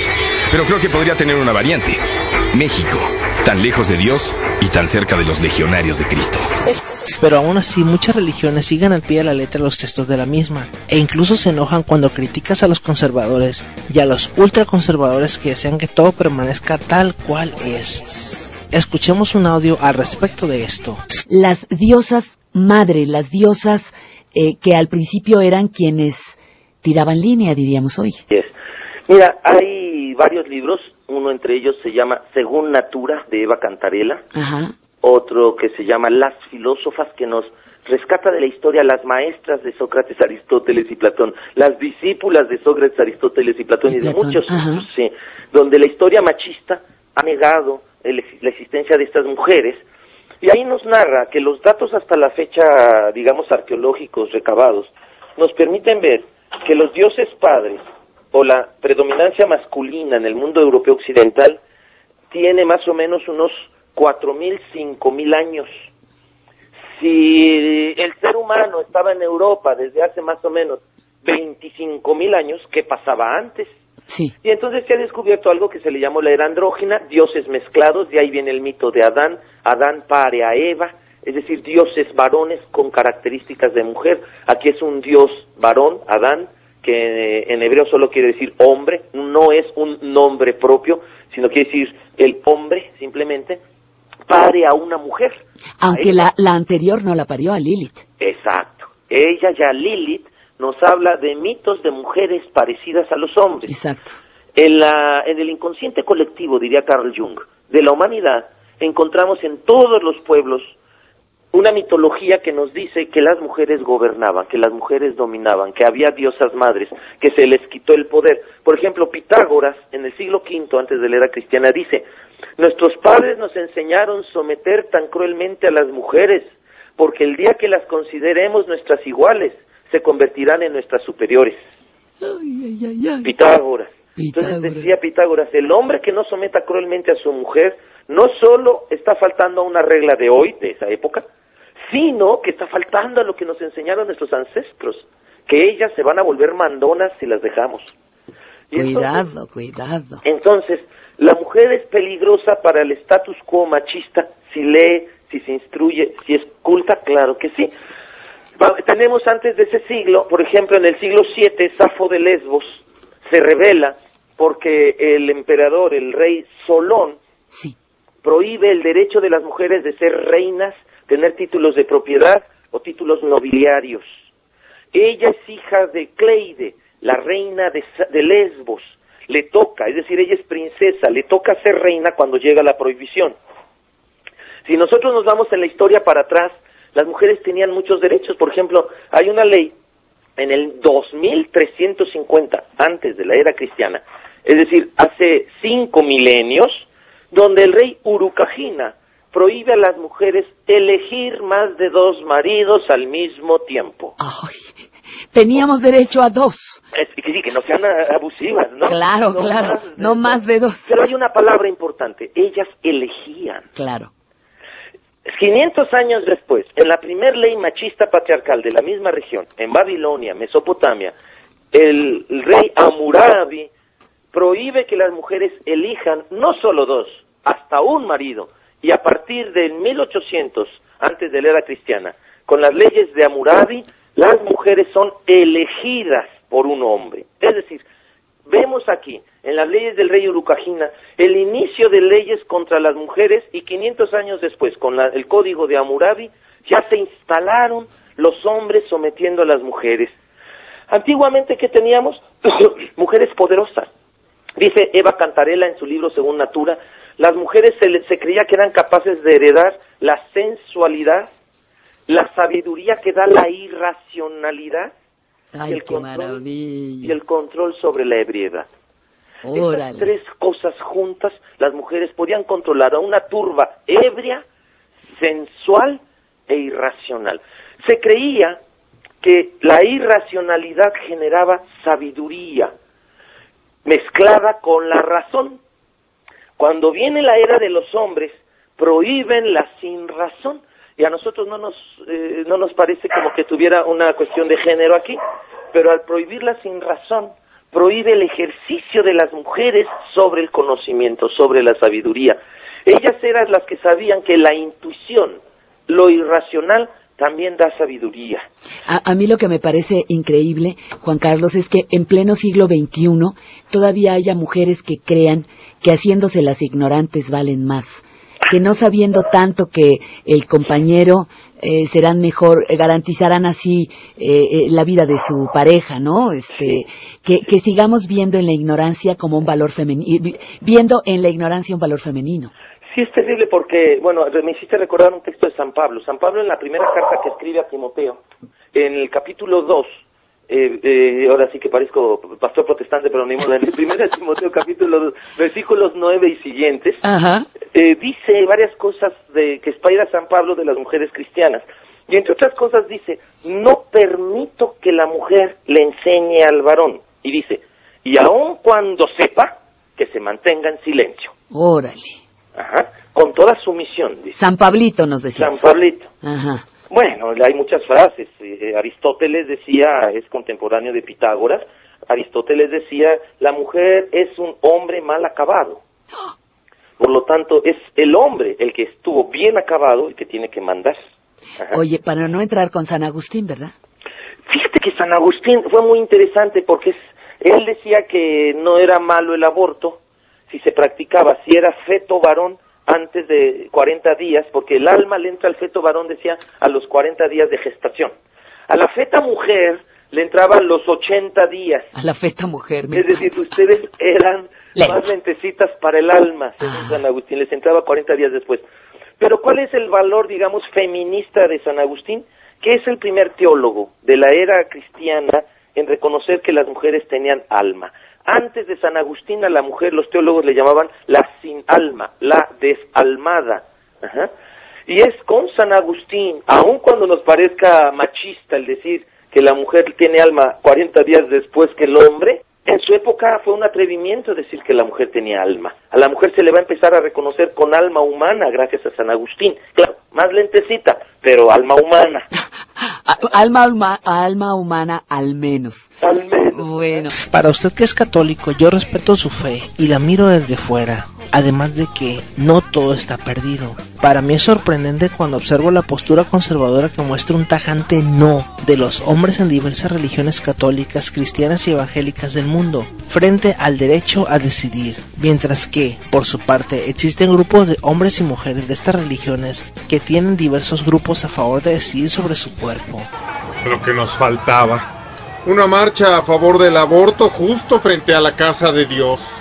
pero creo que podría tener una variante. México, tan lejos de Dios y tan cerca de los legionarios de Cristo. Pero aún así, muchas religiones siguen al pie de la letra los textos de la misma, e incluso se enojan cuando criticas a los conservadores y a los ultraconservadores que desean que todo permanezca tal cual es. Escuchemos un audio al respecto de esto. Las diosas madre, las diosas eh, que al principio eran quienes tiraban línea, diríamos hoy. Yes. Mira, hay varios libros, uno entre ellos se llama Según Natura, de Eva Cantarella. Ajá. Otro que se llama Las Filósofas, que nos rescata de la historia las maestras de Sócrates, Aristóteles y Platón, las discípulas de Sócrates, Aristóteles y Platón, y, y de Platón. muchos otros, sí, donde la historia machista ha negado el, la existencia de estas mujeres, y ahí nos narra que los datos hasta la fecha, digamos, arqueológicos recabados, nos permiten ver que los dioses padres, o la predominancia masculina en el mundo europeo occidental, tiene más o menos unos cuatro mil, cinco mil años. Si el ser humano estaba en Europa desde hace más o menos veinticinco mil años, ¿qué pasaba antes? Sí. Y entonces se ha descubierto algo que se le llamó la era andrógina, dioses mezclados, de ahí viene el mito de Adán, Adán pare a Eva, es decir, dioses varones con características de mujer. Aquí es un dios varón, Adán, que en hebreo solo quiere decir hombre, no es un nombre propio, sino quiere decir el hombre, simplemente, pare a una mujer. Aunque la, la anterior no la parió, a Lilith. Exacto. Ella ya, Lilith, nos habla de mitos de mujeres parecidas a los hombres. Exacto. En, la, en el inconsciente colectivo, diría Carl Jung, de la humanidad, encontramos en todos los pueblos una mitología que nos dice que las mujeres gobernaban, que las mujeres dominaban, que había diosas madres, que se les quitó el poder. Por ejemplo, Pitágoras, en el siglo quinto antes de la era cristiana, dice: nuestros padres nos enseñaron someter tan cruelmente a las mujeres, porque el día que las consideremos nuestras iguales, se convertirán en nuestras superiores. Ay, ay, ay. Pitágoras. Pitágoras. Entonces decía Pitágoras, el hombre que no someta cruelmente a su mujer, no solo está faltando a una regla de hoy, de esa época, sino que está faltando a lo que nos enseñaron nuestros ancestros, que ellas se van a volver mandonas si las dejamos. Y cuidado, entonces, cuidado. Entonces, la mujer es peligrosa para el status quo machista, si lee, si se instruye, si es culta, claro que sí. Tenemos antes de ese siglo, por ejemplo, en el siglo siete, Safo de Lesbos se rebela porque el emperador, el rey Solón, sí, prohíbe el derecho de las mujeres de ser reinas, tener títulos de propiedad o títulos nobiliarios. Ella es hija de Cleide, la reina de, de Lesbos. Le toca, es decir, ella es princesa, le toca ser reina cuando llega la prohibición. Si nosotros nos vamos en la historia para atrás, las mujeres tenían muchos derechos. Por ejemplo, hay una ley en el dos mil trescientos cincuenta, antes de la era cristiana, es decir, hace cinco milenios, donde el rey Urukagina prohíbe a las mujeres elegir más de dos maridos al mismo tiempo. Ay, teníamos derecho a dos. Es que sí, que no sean abusivas, ¿no? Claro, no claro, más de no dos. más de dos. Pero hay una palabra importante, ellas elegían. Claro. quinientos años después, en la primer ley machista patriarcal de la misma región, en Babilonia, Mesopotamia, el, el rey Hammurabi prohíbe que las mujeres elijan no solo dos, hasta un marido, y a partir del mil ochocientos, antes de la era cristiana, con las leyes de Hammurabi, las mujeres son elegidas por un hombre. Es decir, vemos aquí, en las leyes del rey Urukagina, el inicio de leyes contra las mujeres, y quinientos años después, con la, el código de Hammurabi, ya se instalaron los hombres sometiendo a las mujeres. Antiguamente, ¿qué teníamos? Mujeres poderosas. Dice Eva Cantarella en su libro Según Natura, las mujeres se, les, se creía que eran capaces de heredar la sensualidad, la sabiduría que da la irracionalidad, Ay, y, el qué control, maravilla. y el control sobre la ebriedad. Órale. Estas tres cosas juntas, las mujeres podían controlar a una turba ebria, sensual e irracional. Se creía que la irracionalidad generaba sabiduría, mezclada con la razón. Cuando viene la era de los hombres, prohíben la sin razón, y a nosotros no nos eh, no nos parece como que tuviera una cuestión de género aquí, pero al prohibirla sin razón, prohíbe el ejercicio de las mujeres sobre el conocimiento, sobre la sabiduría. Ellas eran las que sabían que la intuición, lo irracional, también da sabiduría. A, a mí lo que me parece increíble, Juan Carlos, es que en pleno siglo veintiuno todavía haya mujeres que crean que haciéndose las ignorantes valen más, que no sabiendo tanto que el compañero eh, serán mejor, eh, garantizarán así eh, eh, la vida de su pareja, ¿no? Este, que, que sigamos viendo en la ignorancia como un valor femenino, viendo en la ignorancia un valor femenino. Sí, es terrible porque, bueno, me hiciste recordar un texto de San Pablo. San Pablo en la primera carta que escribe a Timoteo, en el capítulo dos, eh, eh, ahora sí que parezco pastor protestante, pero no, en el primer de Timoteo capítulo dos, versículos nueve y siguientes, Ajá. Eh, dice varias cosas de que inspira San Pablo de las mujeres cristianas. Y entre otras cosas dice, no permito que la mujer le enseñe al varón. Y dice, y aun cuando sepa, que se mantenga en silencio. Órale. Ajá, con toda sumisión, dice. San Pablito nos decía. San Pablito. Ajá. Bueno, hay muchas frases. Eh, Aristóteles decía, es contemporáneo de Pitágoras, Aristóteles decía, la mujer es un hombre mal acabado. Por lo tanto, es el hombre el que estuvo bien acabado el que tiene que mandar. Ajá. Oye, para no entrar con San Agustín, ¿verdad? Fíjate que San Agustín fue muy interesante porque es, él decía que no era malo el aborto si se practicaba, si era feto varón antes de cuarenta días, porque el alma le entra al feto varón, decía, a los cuarenta días de gestación. A la feta mujer le entraban los ochenta días. A la feta mujer. Me es decir, ustedes eran Lento. más lentecitas para el alma, según ah. San Agustín, les entraba cuarenta días después. Pero ¿cuál es el valor, digamos, feminista de San Agustín? Que es el primer teólogo de la era cristiana en reconocer que las mujeres tenían alma. Antes de San Agustín a la mujer los teólogos le llamaban la sin alma, la desalmada. Ajá. Y es con San Agustín, aun cuando nos parezca machista el decir que la mujer tiene alma cuarenta días después que el hombre, en su época fue un atrevimiento decir que la mujer tenía alma. A la mujer se le va a empezar a reconocer con alma humana gracias a San Agustín. Claro, más lentecita, pero alma humana. Alma, alma, alma humana al menos. Al menos. Bueno. Para usted que es católico, yo respeto su fe y la miro desde fuera. Además de que no todo está perdido. Para mí es sorprendente cuando observo la postura conservadora que muestra un tajante no de los hombres en diversas religiones católicas, cristianas y evangélicas del mundo frente al derecho a decidir, mientras que, por su parte, existen grupos de hombres y mujeres de estas religiones que tienen diversos grupos a favor de decidir sobre su cuerpo. Lo que nos faltaba. Una marcha a favor del aborto justo frente a la casa de Dios.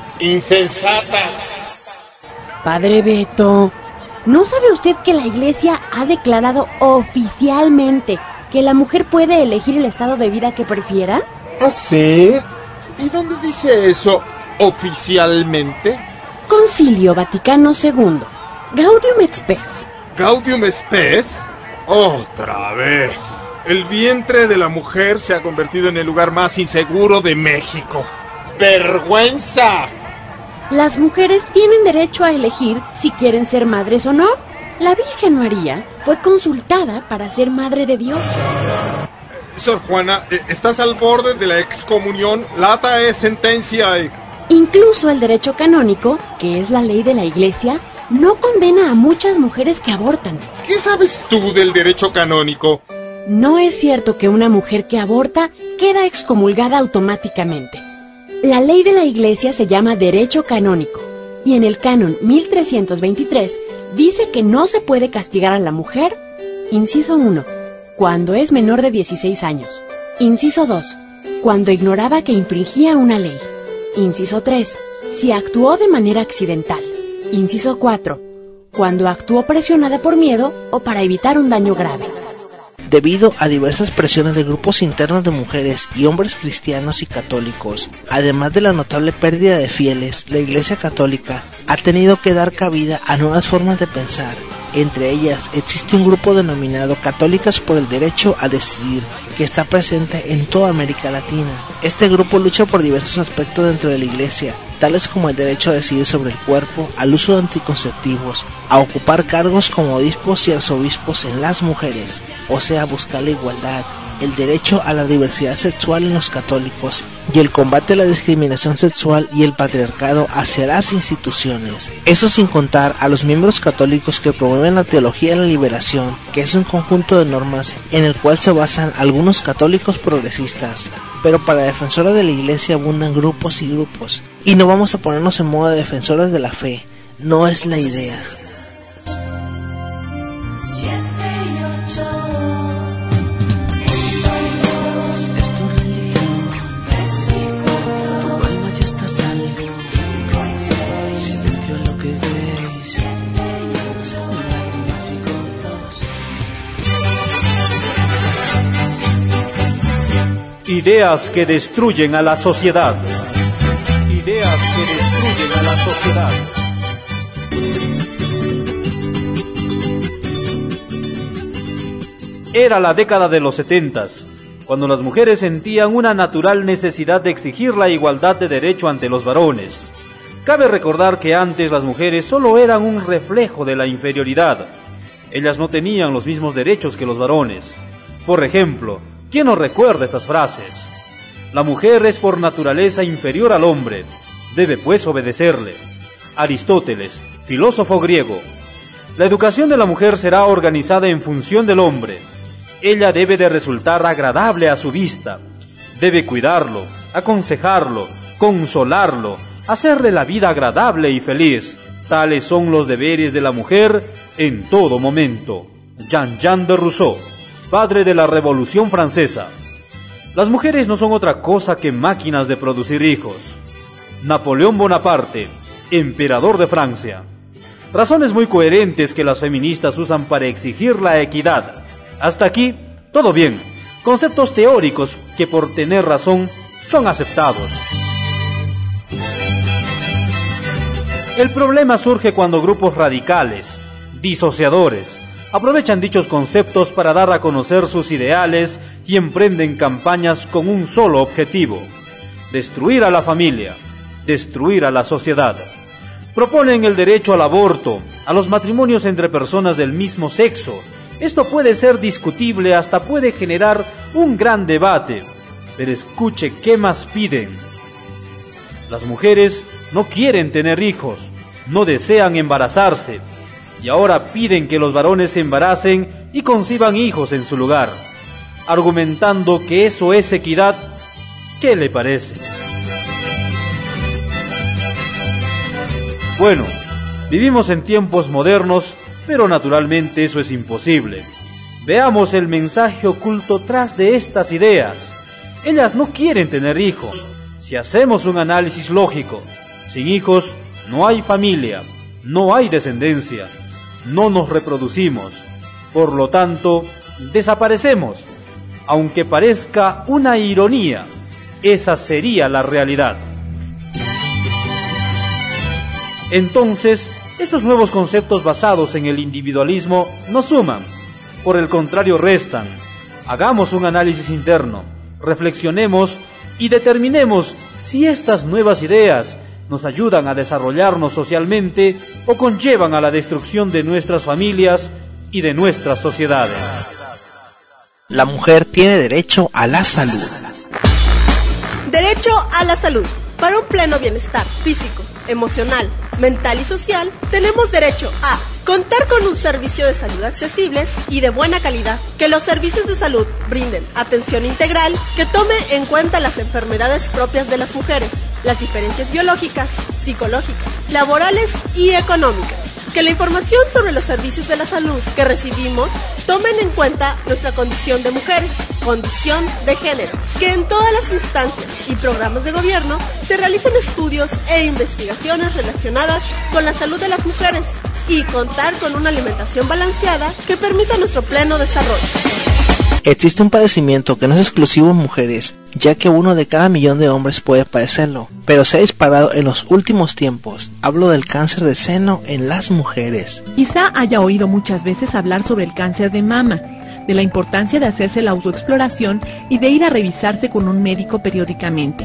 ¡Insensatas! Padre Beto, ¿no sabe usted que la Iglesia ha declarado oficialmente que la mujer puede elegir el estado de vida que prefiera? ¿Ah, sí? ¿Y dónde dice eso oficialmente? Concilio Vaticano segundo. Gaudium et Spes. ¿Gaudium et Spes? ¡Otra vez! El vientre de la mujer se ha convertido en el lugar más inseguro de México. ¡Vergüenza! Las mujeres tienen derecho a elegir si quieren ser madres o no. La Virgen María fue consultada para ser madre de Dios. Sor Juana, estás al borde de la excomunión. Lata es sentencia. Y... Incluso el derecho canónico, que es la ley de la Iglesia, no condena a muchas mujeres que abortan. ¿Qué sabes tú del derecho canónico? No es cierto que una mujer que aborta queda excomulgada automáticamente. La ley de la Iglesia se llama derecho canónico, y en el canon mil trescientos veintitrés dice que no se puede castigar a la mujer, inciso uno, cuando es menor de dieciséis años, inciso dos, cuando ignoraba que infringía una ley, inciso tres, si actuó de manera accidental, inciso cuatro, cuando actuó presionada por miedo o para evitar un daño grave. Debido a diversas presiones de grupos internos de mujeres y hombres cristianos y católicos, además de la notable pérdida de fieles, la Iglesia Católica ha tenido que dar cabida a nuevas formas de pensar. Entre ellas existe un grupo denominado Católicas por el Derecho a Decidir, que está presente en toda América Latina. Este grupo lucha por diversos aspectos dentro de la Iglesia, tales como el derecho a decidir sobre el cuerpo, al uso de anticonceptivos, a ocupar cargos como obispos y arzobispos en las mujeres, o sea, buscar la igualdad, el derecho a la diversidad sexual en los católicos y el combate a la discriminación sexual y el patriarcado hacia las instituciones. Eso sin contar a los miembros católicos que promueven la teología de la liberación, que es un conjunto de normas en el cual se basan algunos católicos progresistas. Pero para defensoras de la iglesia abundan grupos y grupos, y no vamos a ponernos en modo de defensoras de la fe, no es la idea. Ideas que destruyen a la sociedad. Ideas que destruyen a la sociedad. Era la década de los setentas, cuando las mujeres sentían una natural necesidad de exigir la igualdad de derecho ante los varones. Cabe recordar que antes las mujeres solo eran un reflejo de la inferioridad. Ellas no tenían los mismos derechos que los varones. Por ejemplo, ¿quién no recuerda estas frases? La mujer es por naturaleza inferior al hombre, debe pues obedecerle. Aristóteles, filósofo griego. La educación de la mujer será organizada en función del hombre. Ella debe de resultar agradable a su vista. Debe cuidarlo, aconsejarlo, consolarlo, hacerle la vida agradable y feliz. Tales son los deberes de la mujer en todo momento. Jean-Jean de Rousseau, padre de la Revolución Francesa. Las mujeres no son otra cosa que máquinas de producir hijos. Napoleón Bonaparte, emperador de Francia. Razones muy coherentes que las feministas usan para exigir la equidad. Hasta aquí, todo bien. Conceptos teóricos que por tener razón son aceptados. El problema surge cuando grupos radicales, disociadores, aprovechan dichos conceptos para dar a conocer sus ideales y emprenden campañas con un solo objetivo: destruir a la familia, destruir a la sociedad. Proponen el derecho al aborto, a los matrimonios entre personas del mismo sexo. Esto puede ser discutible, hasta puede generar un gran debate. Pero escuche qué más piden. Las mujeres no quieren tener hijos, no desean embarazarse, y ahora piden que los varones se embaracen y conciban hijos en su lugar, argumentando que eso es equidad. ¿Qué le parece? Bueno, vivimos en tiempos modernos, pero naturalmente eso es imposible. Veamos el mensaje oculto tras de estas ideas. Ellas no quieren tener hijos. Si hacemos un análisis lógico, sin hijos no hay familia, no hay descendencia, no nos reproducimos. Por lo tanto, desaparecemos. Aunque parezca una ironía, esa sería la realidad. Entonces, estos nuevos conceptos basados en el individualismo no suman, por el contrario restan. Hagamos un análisis interno, reflexionemos y determinemos si estas nuevas ideas nos ayudan a desarrollarnos socialmente o conllevan a la destrucción de nuestras familias y de nuestras sociedades. La mujer tiene derecho a la salud. Derecho a la salud. Para un pleno bienestar físico, emocional, mental y social, tenemos derecho a contar con un servicio de salud accesible y de buena calidad, que los servicios de salud brinden atención integral, que tome en cuenta las enfermedades propias de las mujeres, las diferencias biológicas, psicológicas, laborales y económicas, que la información sobre los servicios de la salud que recibimos tomen en cuenta nuestra condición de mujeres, condición de género, que en todas las instancias y programas de gobierno se realicen estudios e investigaciones relacionadas con la salud de las mujeres y contar con una alimentación balanceada que permita nuestro pleno desarrollo. Existe un padecimiento que no es exclusivo en mujeres, ya que uno de cada millón de hombres puede padecerlo, pero se ha disparado en los últimos tiempos. Hablo del cáncer de seno en las mujeres. Quizá haya oído muchas veces hablar sobre el cáncer de mama, de la importancia de hacerse la autoexploración y de ir a revisarse con un médico periódicamente.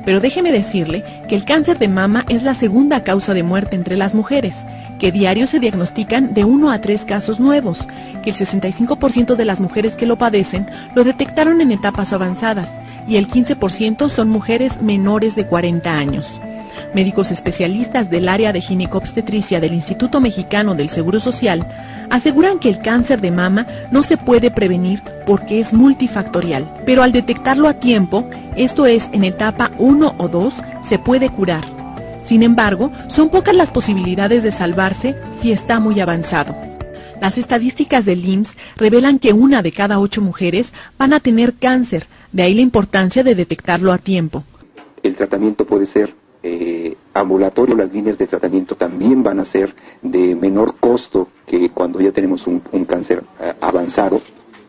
Pero déjeme decirle que el cáncer de mama es la segunda causa de muerte entre las mujeres, que diario se diagnostican de uno a tres casos nuevos, que el sesenta y cinco por ciento de las mujeres que lo padecen lo detectaron en etapas avanzadas y el quince por ciento son mujeres menores de cuarenta años. Médicos especialistas del área de ginecobstetricia del Instituto Mexicano del Seguro Social aseguran que el cáncer de mama no se puede prevenir porque es multifactorial, pero al detectarlo a tiempo, esto es en etapa uno o dos, se puede curar. Sin embargo, son pocas las posibilidades de salvarse si está muy avanzado. Las estadísticas del I M S S revelan que una de cada ocho mujeres van a tener cáncer, de ahí la importancia de detectarlo a tiempo. El tratamiento puede ser eh, ambulatorio, las líneas de tratamiento también van a ser de menor costo que cuando ya tenemos un, un cáncer eh, avanzado.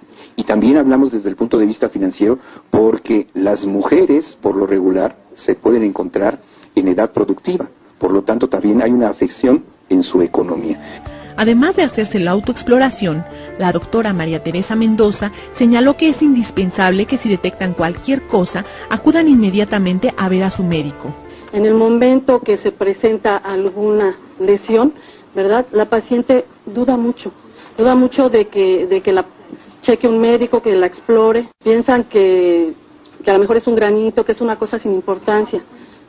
Y también hablamos desde el punto de vista financiero porque las mujeres, por lo regular, se pueden encontrar en edad productiva. Por lo tanto, también hay una afección en su economía. Además de hacerse la autoexploración, la doctora María Teresa Mendoza señaló que es indispensable que si detectan cualquier cosa, acudan inmediatamente a ver a su médico. En el momento que se presenta alguna lesión, ¿verdad?, la paciente duda mucho, duda mucho de que, de que la cheque un médico, que la explore. Piensan que, que a lo mejor es un granito, que es una cosa sin importancia.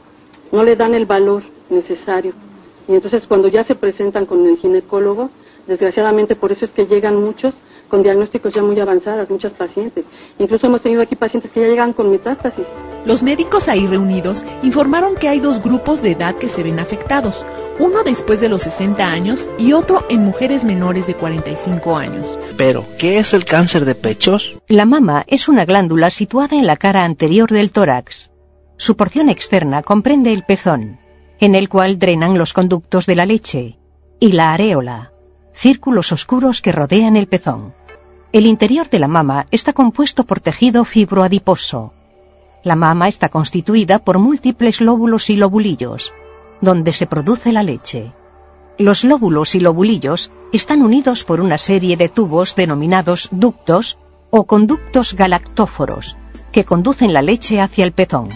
No le dan el valor necesario. Y entonces cuando ya se presentan con el ginecólogo, desgraciadamente por eso es que llegan muchos con diagnósticos ya muy avanzadas, muchas pacientes. Incluso hemos tenido aquí pacientes que ya llegan con metástasis. Los médicos ahí reunidos informaron que hay dos grupos de edad que se ven afectados, uno después de los sesenta años y otro en mujeres menores de cuarenta y cinco años. Pero, ¿qué es el cáncer de pechos? La mama es una glándula situada en la cara anterior del tórax. Su porción externa comprende el pezón, en el cual drenan los conductos de la leche, y la areola, círculos oscuros que rodean el pezón. El interior de la mama está compuesto por tejido fibroadiposo. La mama está constituida por múltiples lóbulos y lobulillos, donde se produce la leche. Los lóbulos y lobulillos están unidos por una serie de tubos denominados ductos o conductos galactóforos, que conducen la leche hacia el pezón.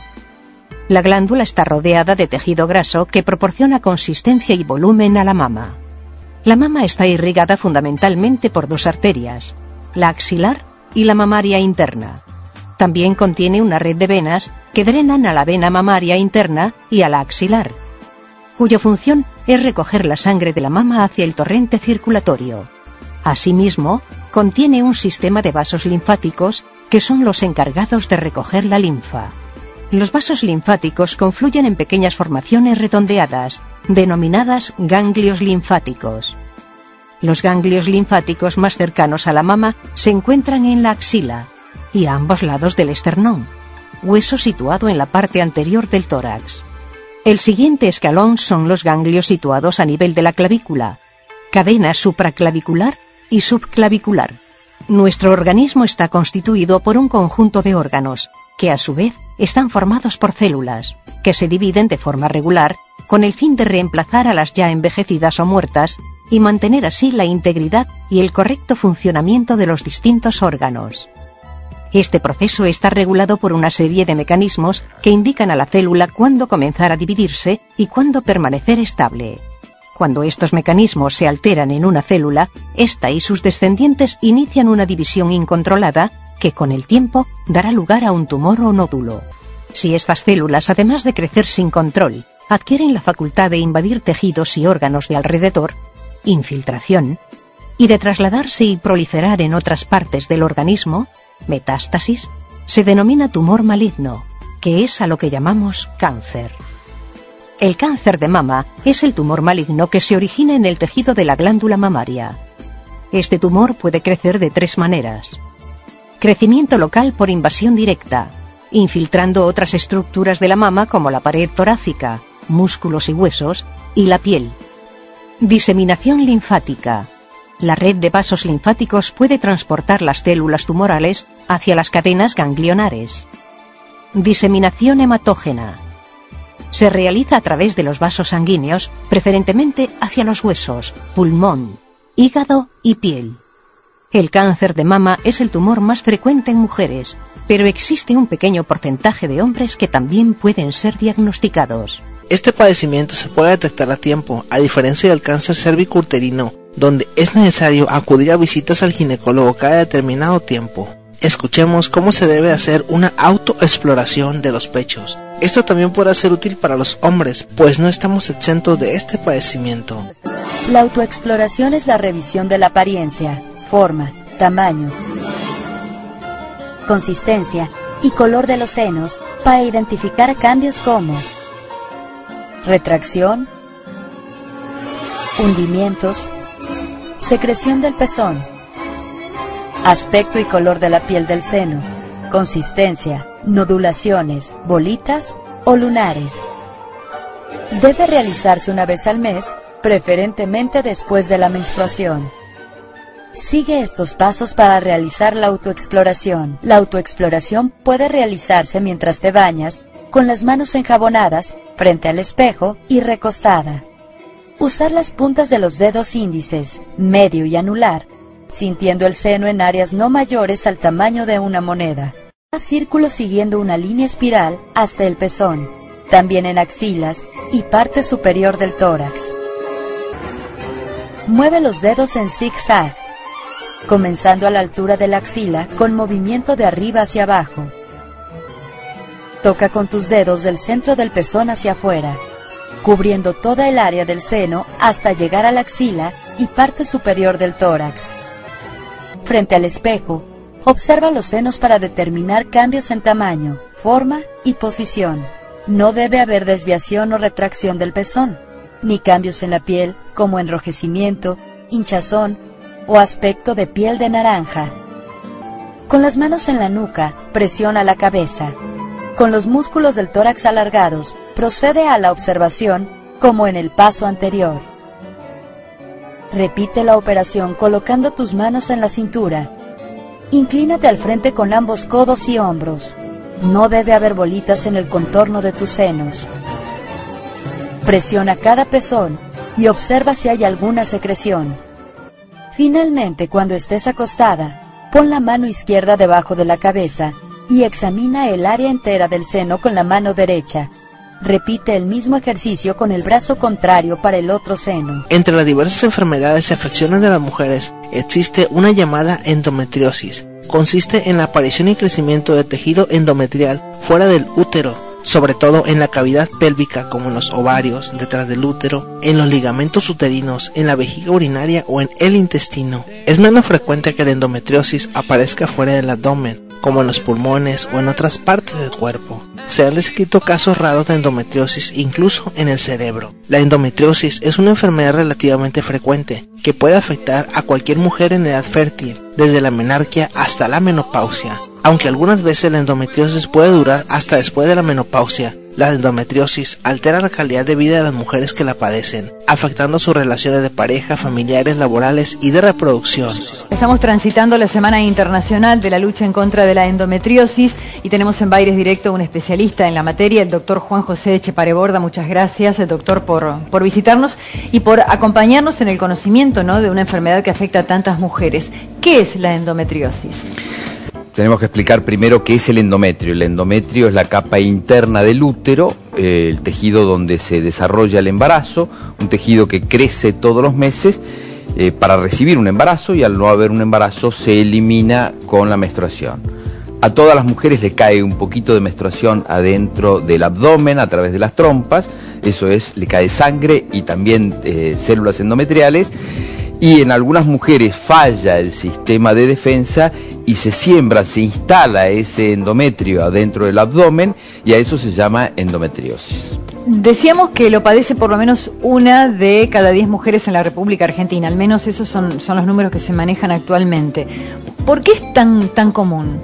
La glándula está rodeada de tejido graso que proporciona consistencia y volumen a la mama. La mama está irrigada fundamentalmente por dos arterias, la axilar y la mamaria interna. También contiene una red de venas que drenan a la vena mamaria interna y a la axilar, cuya función es recoger la sangre de la mama hacia el torrente circulatorio. Asimismo, contiene un sistema de vasos linfáticos que son los encargados de recoger la linfa. Los vasos linfáticos confluyen en pequeñas formaciones redondeadas, denominadas ganglios linfáticos. Los ganglios linfáticos más cercanos a la mama se encuentran en la axila y a ambos lados del esternón, hueso situado en la parte anterior del tórax. El siguiente escalón son los ganglios situados a nivel de la clavícula, cadena supraclavicular y subclavicular. Nuestro organismo está constituido por un conjunto de órganos, que a su vez están formados por células, que se dividen de forma regular con el fin de reemplazar a las ya envejecidas o muertas y mantener así la integridad y el correcto funcionamiento de los distintos órganos. Este proceso está regulado por una serie de mecanismos que indican a la célula cuándo comenzar a dividirse y cuándo permanecer estable. Cuando estos mecanismos se alteran en una célula, ésta y sus descendientes inician una división incontrolada que con el tiempo dará lugar a un tumor o nódulo. Si estas células, además de crecer sin control, adquieren la facultad de invadir tejidos y órganos de alrededor, infiltración, y de trasladarse y proliferar en otras partes del organismo, metástasis, se denomina tumor maligno, que es a lo que llamamos cáncer. El cáncer de mama es el tumor maligno que se origina en el tejido de la glándula mamaria. Este tumor puede crecer de tres maneras. Crecimiento local por invasión directa, infiltrando otras estructuras de la mama como la pared torácica, músculos y huesos, y la piel. Diseminación linfática. La red de vasos linfáticos puede transportar las células tumorales hacia las cadenas ganglionares. Diseminación hematógena. Se realiza a través de los vasos sanguíneos, preferentemente hacia los huesos, pulmón, hígado y piel. El cáncer de mama es el tumor más frecuente en mujeres, pero existe un pequeño porcentaje de hombres que también pueden ser diagnosticados. Este padecimiento se puede detectar a tiempo, a diferencia del cáncer cervicuterino, donde es necesario acudir a visitas al ginecólogo cada determinado tiempo. Escuchemos cómo se debe hacer una autoexploración de los pechos. Esto también puede ser útil para los hombres, pues no estamos exentos de este padecimiento. La autoexploración es la revisión de la apariencia, forma, tamaño, consistencia y color de los senos para identificar cambios como retracción, hundimientos, secreción del pezón, aspecto y color de la piel del seno, consistencia, nodulaciones, bolitas o lunares. Debe realizarse una vez al mes, preferentemente después de la menstruación. Sigue estos pasos para realizar la autoexploración. La autoexploración puede realizarse mientras te bañas, con las manos enjabonadas, frente al espejo y recostada. Usar las puntas de los dedos índices, medio y anular, sintiendo el seno en áreas no mayores al tamaño de una moneda. Haz círculos siguiendo una línea espiral hasta el pezón, también en axilas y parte superior del tórax. Mueve los dedos en zigzag, comenzando a la altura de la axila con movimiento de arriba hacia abajo. Toca con tus dedos del centro del pezón hacia afuera, cubriendo toda el área del seno hasta llegar a la axila y parte superior del tórax. Frente al espejo, observa los senos para determinar cambios en tamaño, forma y posición. No debe haber desviación o retracción del pezón, ni cambios en la piel como enrojecimiento, hinchazón o aspecto de piel de naranja. Con las manos en la nuca, presiona la cabeza. Con los músculos del tórax alargados, procede a la observación como en el paso anterior. Repite la operación colocando tus manos en la cintura. Inclínate al frente con ambos codos y hombros. No debe haber bolitas en el contorno de tus senos. Presiona cada pezón y observa si hay alguna secreción. Finalmente, cuando estés acostada, pon la mano izquierda debajo de la cabeza y examina el área entera del seno con la mano derecha. Repite el mismo ejercicio con el brazo contrario para el otro seno. Entre las diversas enfermedades y afecciones de las mujeres existe una llamada endometriosis. Consiste en la aparición y crecimiento de tejido endometrial fuera del útero, sobre todo en la cavidad pélvica como en los ovarios, detrás del útero, en los ligamentos uterinos, en la vejiga urinaria o en el intestino. Es menos frecuente que la endometriosis aparezca fuera del abdomen, como en los pulmones o en otras partes del cuerpo. Se han descrito casos raros de endometriosis incluso en el cerebro. La endometriosis es una enfermedad relativamente frecuente que puede afectar a cualquier mujer en edad fértil, desde la menarquia hasta la menopausia. Aunque algunas veces la endometriosis puede durar hasta después de la menopausia, la endometriosis altera la calidad de vida de las mujeres que la padecen, afectando sus relaciones de pareja, familiares, laborales y de reproducción. Estamos transitando la Semana Internacional de la Lucha en contra de la Endometriosis y tenemos en Baires Directo un especialista en la materia, el doctor Juan José Echepareborda. Muchas gracias, el doctor, por, por visitarnos y por acompañarnos en el conocimiento, ¿no?, de una enfermedad que afecta a tantas mujeres. ¿Qué es la endometriosis? Tenemos que explicar primero qué es el endometrio. El endometrio es la capa interna del útero, eh, el tejido donde se desarrolla el embarazo, un tejido que crece todos los meses eh, para recibir un embarazo, y al no haber un embarazo se elimina con la menstruación. A todas las mujeres le cae un poquito de menstruación adentro del abdomen a través de las trompas, eso es, le cae sangre y también eh, células endometriales. Y en algunas mujeres falla el sistema de defensa y se siembra, se instala ese endometrio adentro del abdomen, y a eso se llama endometriosis. Decíamos que lo padece por lo menos una de cada diez mujeres en la República Argentina, al menos esos son, son los números que se manejan actualmente. ¿Por qué es tan, tan común?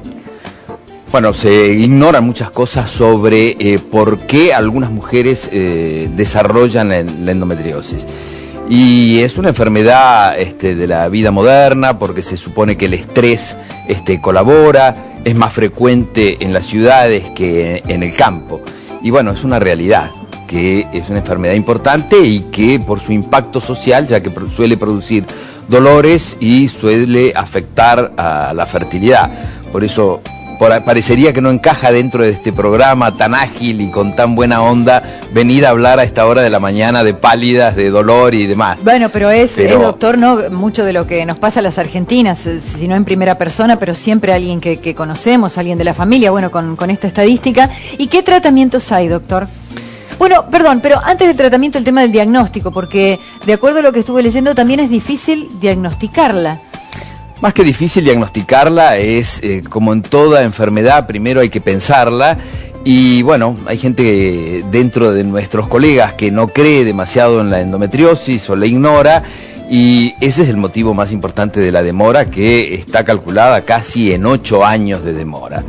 Bueno, se ignoran muchas cosas sobre eh, por qué algunas mujeres eh, desarrollan la, la endometriosis. Y es una enfermedad este, de la vida moderna, porque se supone que el estrés este, colabora, es más frecuente en las ciudades que en el campo. Y bueno, es una realidad, que es una enfermedad importante y que por su impacto social, ya que suele producir dolores y suele afectar a la fertilidad. Por eso, por, parecería que no encaja dentro de este programa tan ágil y con tan buena onda venir a hablar a esta hora de la mañana de pálidas, de dolor y demás. Bueno, pero es, Pero- es, doctor, ¿no? Mucho de lo que nos pasa a las argentinas, eh, si no en primera persona, pero siempre alguien que, que conocemos, alguien de la familia, bueno, con, con esta estadística. ¿Y qué tratamientos hay, doctor? Bueno, perdón, pero antes del tratamiento el tema del diagnóstico, porque de acuerdo a lo que estuve leyendo también es difícil diagnosticarla. Más que difícil diagnosticarla, es eh, como en toda enfermedad, primero hay que pensarla. Y bueno, hay gente dentro de nuestros colegas que no cree demasiado en la endometriosis o la ignora, y ese es el motivo más importante de la demora, que está calculada casi en ocho años de demora.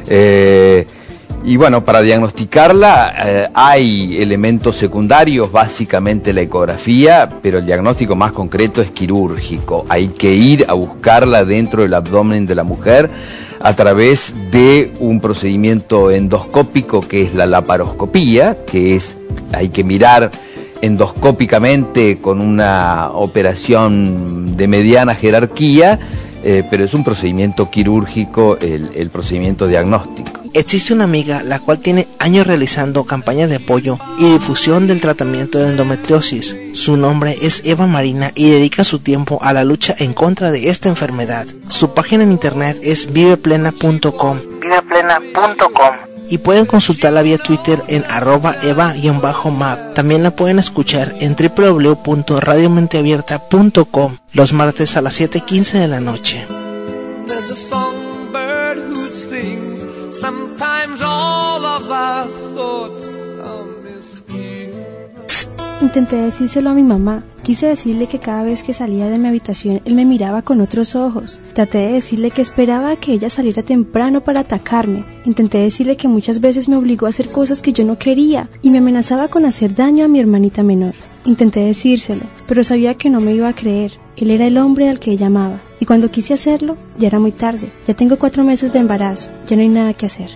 Eh, y bueno, para diagnosticarla eh, hay elementos secundarios, básicamente la ecografía, pero el diagnóstico más concreto es quirúrgico. Hay que ir a buscarla dentro del abdomen de la mujer a través de un procedimiento endoscópico que es la laparoscopía, que es, hay que mirar endoscópicamente con una operación de mediana jerarquía, eh, pero es un procedimiento quirúrgico el, el procedimiento diagnóstico. Existe una amiga la cual tiene años realizando campañas de apoyo y difusión del tratamiento de endometriosis. Su nombre es Eva Marina y dedica su tiempo a la lucha en contra de esta enfermedad. Su página en internet es viveplena punto com. viveplena punto com. Y pueden consultarla vía Twitter en arroba eva-map. También la pueden escuchar en doble u doble u doble u punto radio mente abierta punto com los martes a las siete quince de la noche. There's a songbird who sings. Sometimes all of our thoughts are misgiven. Intenté decírselo a mi mamá. Quise decirle que cada vez que salía de mi habitación él me miraba con otros ojos. Traté de decirle que esperaba que ella saliera temprano para atacarme. Intenté decirle que muchas veces me obligó a hacer cosas que yo no quería y me amenazaba con hacer daño a mi hermanita menor. Intenté decírselo, pero sabía que no me iba a creer. Él era el hombre al que ella amaba. Y cuando quise hacerlo, ya era muy tarde. Ya tengo cuatro meses de embarazo. Ya no hay nada que hacer.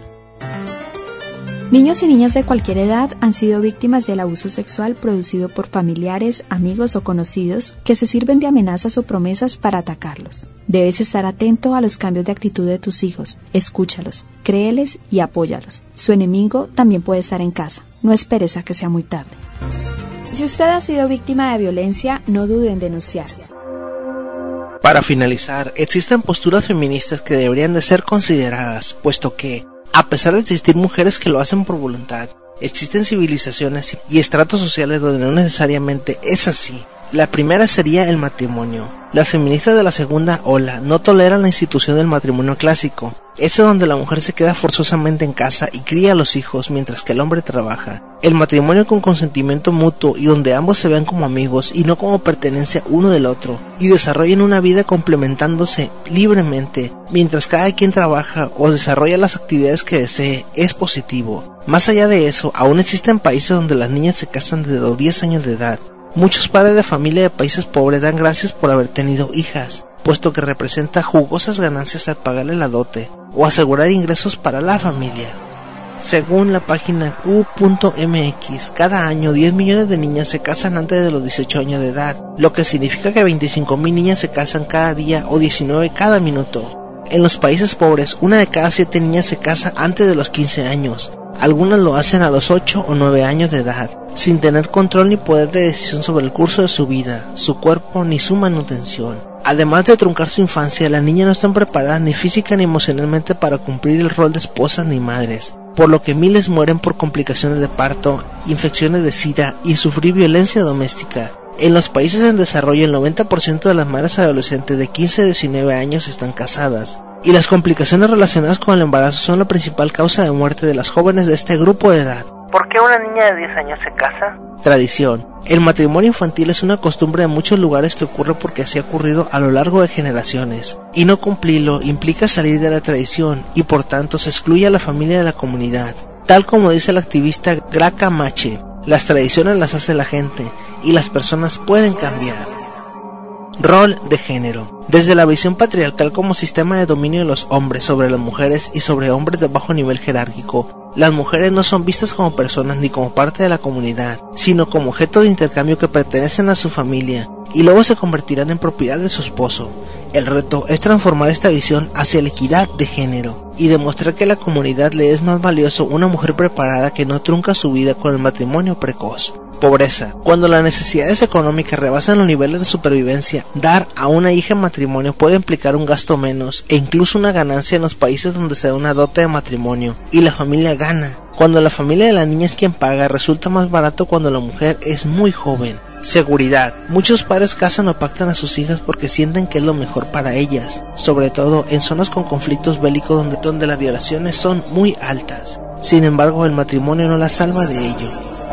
Niños y niñas de cualquier edad han sido víctimas del abuso sexual producido por familiares, amigos o conocidos que se sirven de amenazas o promesas para atacarlos. Debes estar atento a los cambios de actitud de tus hijos. Escúchalos, créeles y apóyalos. Su enemigo también puede estar en casa. No esperes a que sea muy tarde. Si usted ha sido víctima de violencia, no dude en denunciar. Para finalizar, existen posturas feministas que deberían de ser consideradas, puesto que, a pesar de existir mujeres que lo hacen por voluntad, existen civilizaciones y estratos sociales donde no necesariamente es así. La primera sería el matrimonio. Las feministas de la segunda ola no toleran la institución del matrimonio clásico, ese donde la mujer se queda forzosamente en casa y cría a los hijos mientras que el hombre trabaja. El matrimonio con consentimiento mutuo y donde ambos se vean como amigos y no como pertenencia uno del otro, y desarrollen una vida complementándose libremente mientras cada quien trabaja o desarrolla las actividades que desee, es positivo. Más allá de eso, aún existen países donde las niñas se casan desde los diez años de edad. Muchos padres de familia de países pobres dan gracias por haber tenido hijas, puesto que representa jugosas ganancias al pagarle la dote o asegurar ingresos para la familia. Según la página Q punto M X, cada año diez millones de niñas se casan antes de los dieciocho años de edad, lo que significa que veinticinco mil niñas se casan cada día o diecinueve cada minuto. En los países pobres, una de cada siete niñas se casa antes de los quince años. Algunas lo hacen a los ocho o nueve años de edad, sin tener control ni poder de decisión sobre el curso de su vida, su cuerpo ni su manutención. Además de truncar su infancia, las niñas no están preparadas ni física ni emocionalmente para cumplir el rol de esposas ni madres, por lo que miles mueren por complicaciones de parto, infecciones de sida y sufrir violencia doméstica. En los países en desarrollo, el noventa por ciento de las madres adolescentes de quince a diecinueve años están casadas, y las complicaciones relacionadas con el embarazo son la principal causa de muerte de las jóvenes de este grupo de edad. ¿Por qué una niña de diez años se casa? Tradición. El matrimonio infantil es una costumbre de muchos lugares que ocurre porque así ha ocurrido a lo largo de generaciones, y no cumplirlo implica salir de la tradición y por tanto se excluye a la familia de la comunidad. Tal como dice el activista Graca Mache, las tradiciones las hace la gente y las personas pueden cambiar. Rol de género. Desde la visión patriarcal como sistema de dominio de los hombres sobre las mujeres y sobre hombres de bajo nivel jerárquico, las mujeres no son vistas como personas ni como parte de la comunidad, sino como objeto de intercambio que pertenecen a su familia y luego se convertirán en propiedad de su esposo. El reto es transformar esta visión hacia la equidad de género y demostrar que a la comunidad le es más valioso una mujer preparada que no trunca su vida con el matrimonio precoz. Pobreza. Cuando las necesidades económicas rebasan los niveles de supervivencia, dar a una hija en matrimonio puede implicar un gasto menos e incluso una ganancia en los países donde se da una dote de matrimonio y la familia gana. Cuando la familia de la niña es quien paga, resulta más barato cuando la mujer es muy joven. Seguridad. Muchos padres casan o pactan a sus hijas porque sienten que es lo mejor para ellas, sobre todo en zonas con conflictos bélicos donde, donde las violaciones son muy altas. Sin embargo, el matrimonio no las salva de ello.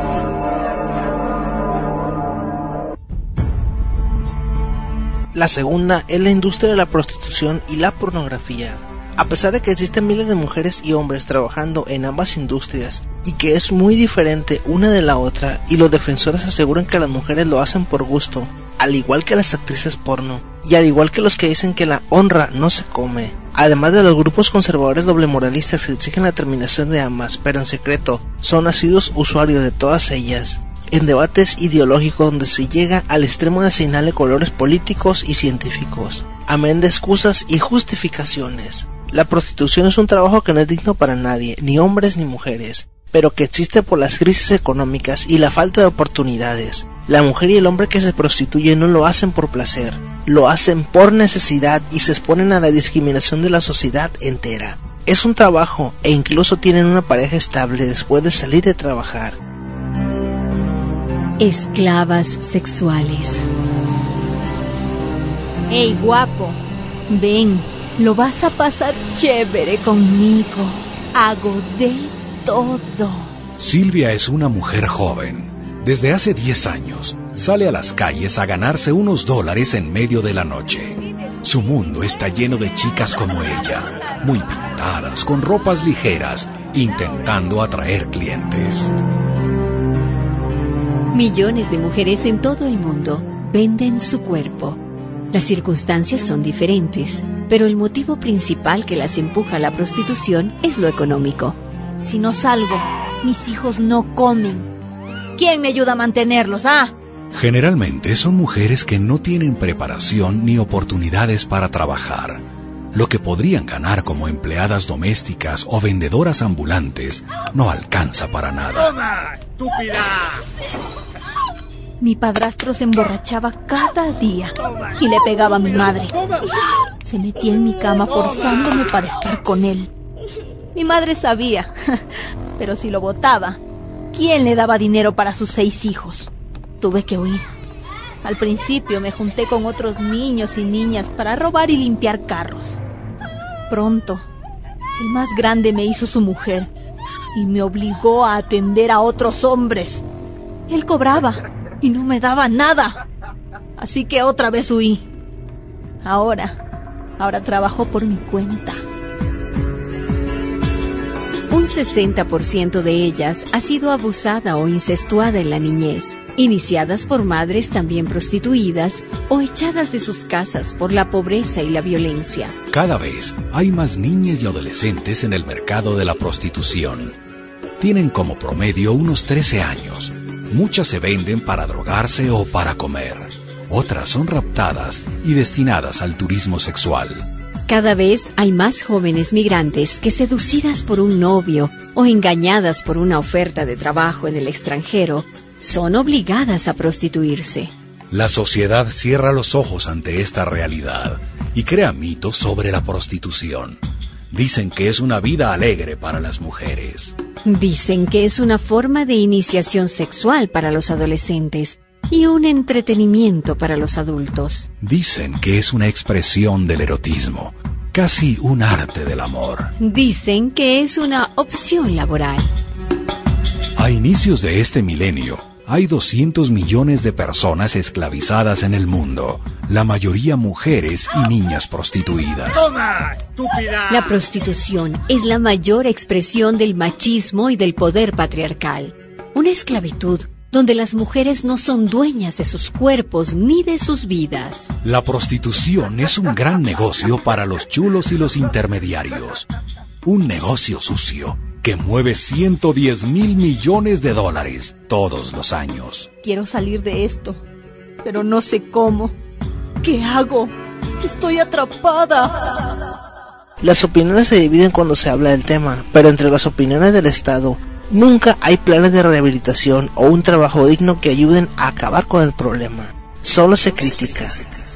La segunda es la industria de la prostitución y la pornografía. A pesar de que existen miles de mujeres y hombres trabajando en ambas industrias y que es muy diferente una de la otra, y los defensores aseguran que las mujeres lo hacen por gusto, al igual que las actrices porno, y al igual que los que dicen que la honra no se come, además de los grupos conservadores doble moralistas que exigen la terminación de ambas, pero en secreto son asiduos usuarios de todas ellas, en debates ideológicos donde se llega al extremo de asignarle colores políticos y científicos, amén de excusas y justificaciones. La prostitución es un trabajo que no es digno para nadie, ni hombres ni mujeres, pero que existe por las crisis económicas y la falta de oportunidades. La mujer y el hombre que se prostituyen no lo hacen por placer, lo hacen por necesidad y se exponen a la discriminación de la sociedad entera. Es un trabajo e incluso tienen una pareja estable después de salir de trabajar. Esclavas sexuales. Hey, guapo, ven, lo vas a pasar chévere conmigo. Hago de todo. Silvia es una mujer joven. Desde hace diez años sale a las calles a ganarse unos dólares en medio de la noche. Su mundo está lleno de chicas como ella, muy pintadas, con ropas ligeras, intentando atraer clientes. Millones de mujeres en todo el mundo venden su cuerpo. Las circunstancias son diferentes, pero el motivo principal que las empuja a la prostitución es lo económico. Si no salgo, mis hijos no comen. ¿Quién me ayuda a mantenerlos, ah? Generalmente son mujeres que no tienen preparación ni oportunidades para trabajar. Lo que podrían ganar como empleadas domésticas o vendedoras ambulantes no alcanza para nada. ¡Toma, estúpida! Mi padrastro se emborrachaba cada día y le pegaba a mi madre. Se metía en mi cama forzándome para estar con él. Mi madre sabía, pero si lo botaba, ¿quién le daba dinero para sus seis hijos? Tuve que huir. Al principio me junté con otros niños y niñas para robar y limpiar carros. Pronto, el más grande me hizo su mujer y me obligó a atender a otros hombres. Él cobraba y no me daba nada. Así que otra vez huí. Ahora, ahora trabajo por mi cuenta. Un sesenta por ciento de ellas ha sido abusada o incestuada en la niñez, iniciadas por madres también prostituidas o echadas de sus casas por la pobreza y la violencia. Cada vez hay más niñas y adolescentes en el mercado de la prostitución. Tienen como promedio unos trece años. Muchas se venden para drogarse o para comer. Otras son raptadas y destinadas al turismo sexual. Cada vez hay más jóvenes migrantes que, seducidas por un novio o engañadas por una oferta de trabajo en el extranjero, son obligadas a prostituirse. La sociedad cierra los ojos ante esta realidad y crea mitos sobre la prostitución. Dicen que es una vida alegre para las mujeres. Dicen que es una forma de iniciación sexual para los adolescentes y un entretenimiento para los adultos. Dicen que es una expresión del erotismo, casi un arte del amor. Dicen que es una opción laboral. A inicios de este milenio, hay doscientos millones de personas esclavizadas en el mundo, la mayoría mujeres y niñas prostituidas. ¡Toma, estúpida! La prostitución es la mayor expresión del machismo y del poder patriarcal. Una esclavitud donde las mujeres no son dueñas de sus cuerpos ni de sus vidas. La prostitución es un gran negocio para los chulos y los intermediarios. Un negocio sucio que mueve ciento diez mil millones de dólares todos los años. Quiero salir de esto, pero no sé cómo. ¿Qué hago? Estoy atrapada. Las opiniones se dividen cuando se habla del tema, pero entre las opiniones del Estado, nunca hay planes de rehabilitación o un trabajo digno que ayuden a acabar con el problema. Solo se critica.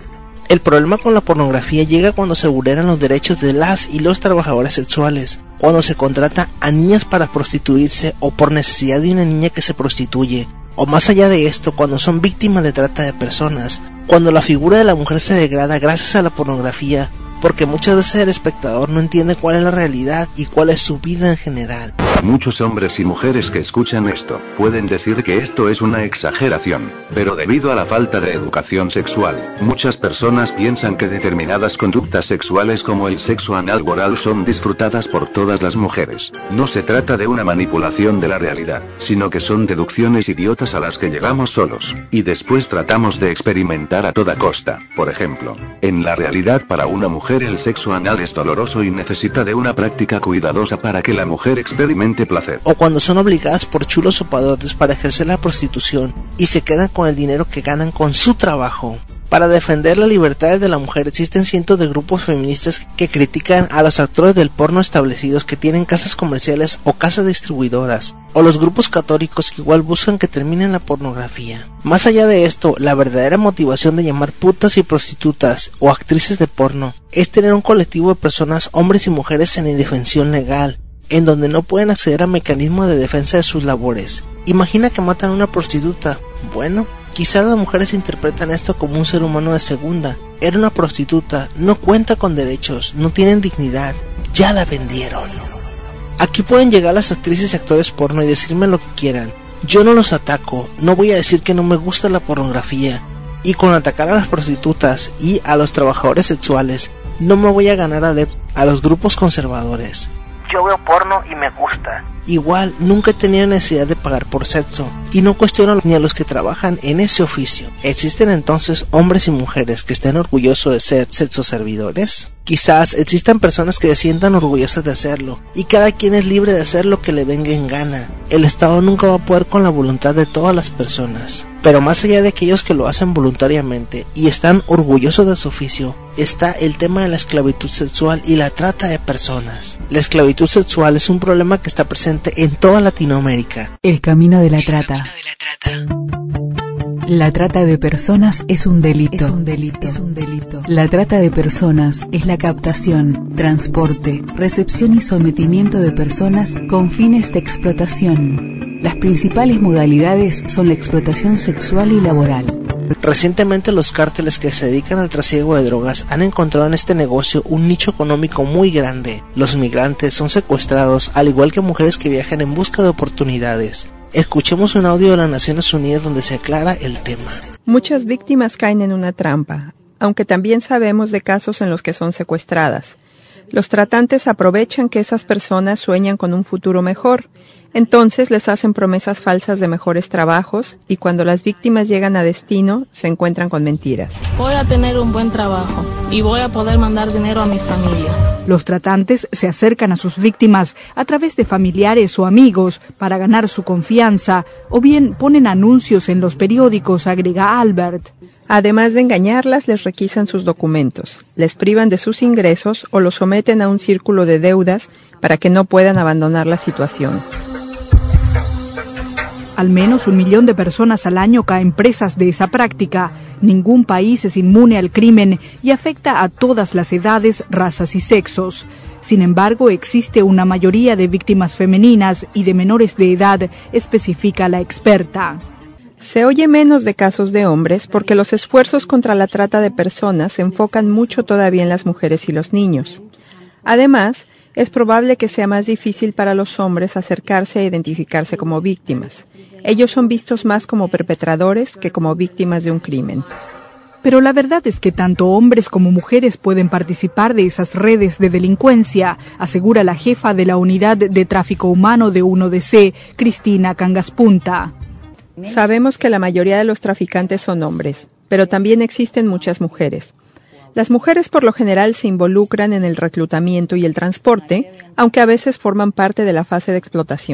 El problema con la pornografía llega cuando se vulneran los derechos de las y los trabajadores sexuales, cuando se contrata a niñas para prostituirse o por necesidad de una niña que se prostituye, o más allá de esto, cuando son víctimas de trata de personas, cuando la figura de la mujer se degrada gracias a la pornografía, porque muchas veces el espectador no entiende cuál es la realidad y cuál es su vida en general. Muchos hombres y mujeres que escuchan esto, pueden decir que esto es una exageración, pero debido a la falta de educación sexual, muchas personas piensan que determinadas conductas sexuales como el sexo anal o oral son disfrutadas por todas las mujeres. No se trata de una manipulación de la realidad, sino que son deducciones idiotas a las que llegamos solos, y después tratamos de experimentar a toda costa. Por ejemplo, en la realidad para una mujer el sexo anal es doloroso y necesita de una práctica cuidadosa para que la mujer experimente placer. O cuando son obligadas por chulos o padrotes para ejercer la prostitución y se quedan con el dinero que ganan con su trabajo. Para defender las libertades de la mujer existen cientos de grupos feministas que critican a los actores del porno establecidos que tienen casas comerciales o casas distribuidoras, o los grupos católicos que igual buscan que termine la pornografía. Más allá de esto, la verdadera motivación de llamar putas y prostitutas o actrices de porno es tener un colectivo de personas, hombres y mujeres en indefensión legal, en donde no pueden acceder a mecanismos de defensa de sus labores. Imagina que matan a una prostituta. Bueno, quizás las mujeres interpretan esto como un ser humano de segunda. Era una prostituta, no cuenta con derechos, no tienen dignidad, ya la vendieron. Aquí pueden llegar las actrices y actores porno y decirme lo que quieran. Yo no los ataco, no voy a decir que no me gusta la pornografía. Y con atacar a las prostitutas y a los trabajadores sexuales, no me voy a ganar a, de- a los grupos conservadores. Yo veo porno y me gusta. Igual, nunca he tenido necesidad de pagar por sexo, y no cuestiono ni a los que trabajan en ese oficio. ¿Existen entonces hombres y mujeres que estén orgullosos de ser sexoservidores? Quizás existan personas que se sientan orgullosas de hacerlo, y cada quien es libre de hacer lo que le venga en gana. El Estado nunca va a poder con la voluntad de todas las personas. Pero más allá de aquellos que lo hacen voluntariamente y están orgullosos de su oficio, está el tema de la esclavitud sexual y la trata de personas. La esclavitud sexual es un problema que está presente en toda Latinoamérica. El camino de la trata. La trata de personas es un delito. Es un delito. Es un delito. La trata de personas es la captación, transporte, recepción y sometimiento de personas con fines de explotación. Las principales modalidades son la explotación sexual y laboral. Recientemente los cárteles que se dedican al trasiego de drogas han encontrado en este negocio un nicho económico muy grande. Los migrantes son secuestrados, al igual que mujeres que viajan en busca de oportunidades. Escuchemos un audio de las Naciones Unidas donde se aclara el tema. Muchas víctimas caen en una trampa, aunque también sabemos de casos en los que son secuestradas. Los tratantes aprovechan que esas personas sueñan con un futuro mejor, entonces les hacen promesas falsas de mejores trabajos y cuando las víctimas llegan a destino se encuentran con mentiras. Voy a tener un buen trabajo y voy a poder mandar dinero a mi familia. Los tratantes se acercan a sus víctimas a través de familiares o amigos para ganar su confianza, o bien ponen anuncios en los periódicos, agrega Albert. Además de engañarlas, les requisan sus documentos, les privan de sus ingresos o los someten a un círculo de deudas para que no puedan abandonar la situación. Al menos un millón de personas al año caen presas de esa práctica. Ningún país es inmune al crimen y afecta a todas las edades, razas y sexos. Sin embargo, existe una mayoría de víctimas femeninas y de menores de edad, especifica la experta. Se oye menos de casos de hombres porque los esfuerzos contra la trata de personas se enfocan mucho todavía en las mujeres y los niños. Además, es probable que sea más difícil para los hombres acercarse a identificarse como víctimas. Ellos son vistos más como perpetradores que como víctimas de un crimen. Pero la verdad es que tanto hombres como mujeres pueden participar de esas redes de delincuencia, asegura la jefa de la Unidad de Tráfico Humano de uno D C, Cristina Cangaspunta. Sabemos que la mayoría de los traficantes son hombres, pero también existen muchas mujeres. Las mujeres por lo general se involucran en el reclutamiento y el transporte, aunque a veces forman parte de la fase de explotación.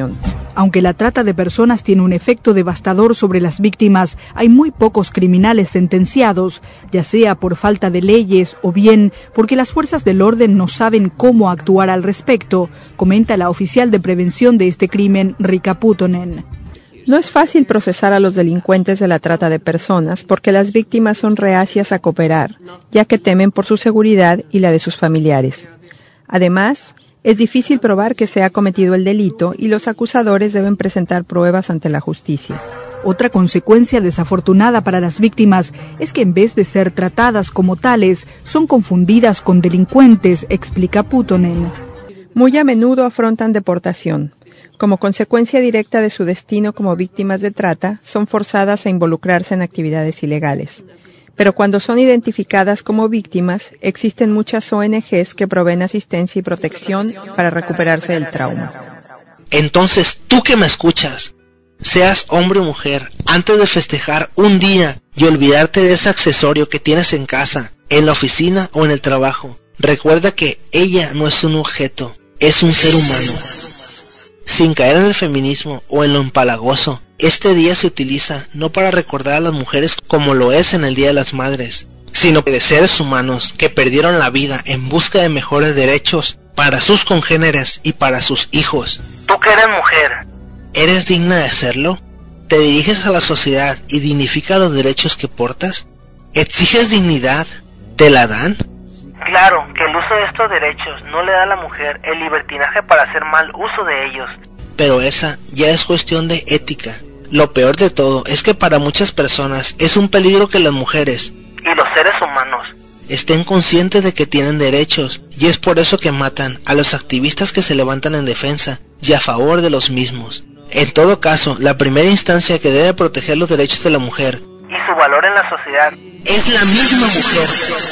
Aunque la trata de personas tiene un efecto devastador sobre las víctimas, hay muy pocos criminales sentenciados, ya sea por falta de leyes o bien porque las fuerzas del orden no saben cómo actuar al respecto, comenta la oficial de prevención de este crimen, Rika Putonen. No es fácil procesar a los delincuentes de la trata de personas porque las víctimas son reacias a cooperar, ya que temen por su seguridad y la de sus familiares. Además, es difícil probar que se ha cometido el delito y los acusadores deben presentar pruebas ante la justicia. Otra consecuencia desafortunada para las víctimas es que en vez de ser tratadas como tales, son confundidas con delincuentes, explica Putonen. Muy a menudo afrontan deportación. Como consecuencia directa de su destino como víctimas de trata, son forzadas a involucrarse en actividades ilegales. Pero cuando son identificadas como víctimas, existen muchas O N Ges que proveen asistencia y protección para recuperarse del trauma. Entonces, tú que me escuchas, seas hombre o mujer, antes de festejar un día y olvidarte de ese accesorio que tienes en casa, en la oficina o en el trabajo, recuerda que ella no es un objeto, es un ser humano. Sin caer en el feminismo o en lo empalagoso, este día se utiliza no para recordar a las mujeres como lo es en el Día de las Madres, sino de seres humanos que perdieron la vida en busca de mejores derechos para sus congéneres y para sus hijos. Tú que eres mujer, ¿eres digna de serlo? ¿Te diriges a la sociedad y dignificas los derechos que portas? ¿Exiges dignidad? ¿Te la dan? claro que el uso de estos derechos no le da a la mujer el libertinaje para hacer mal uso de ellos. Pero esa ya es cuestión de ética. Lo peor de todo es que para muchas personas es un peligro que las mujeres y los seres humanos estén conscientes de que tienen derechos, y es por eso que matan a los activistas que se levantan en defensa y a favor de los mismos. En todo caso, la primera instancia que debe proteger los derechos de la mujer y su valor en la sociedad es la misma mujer.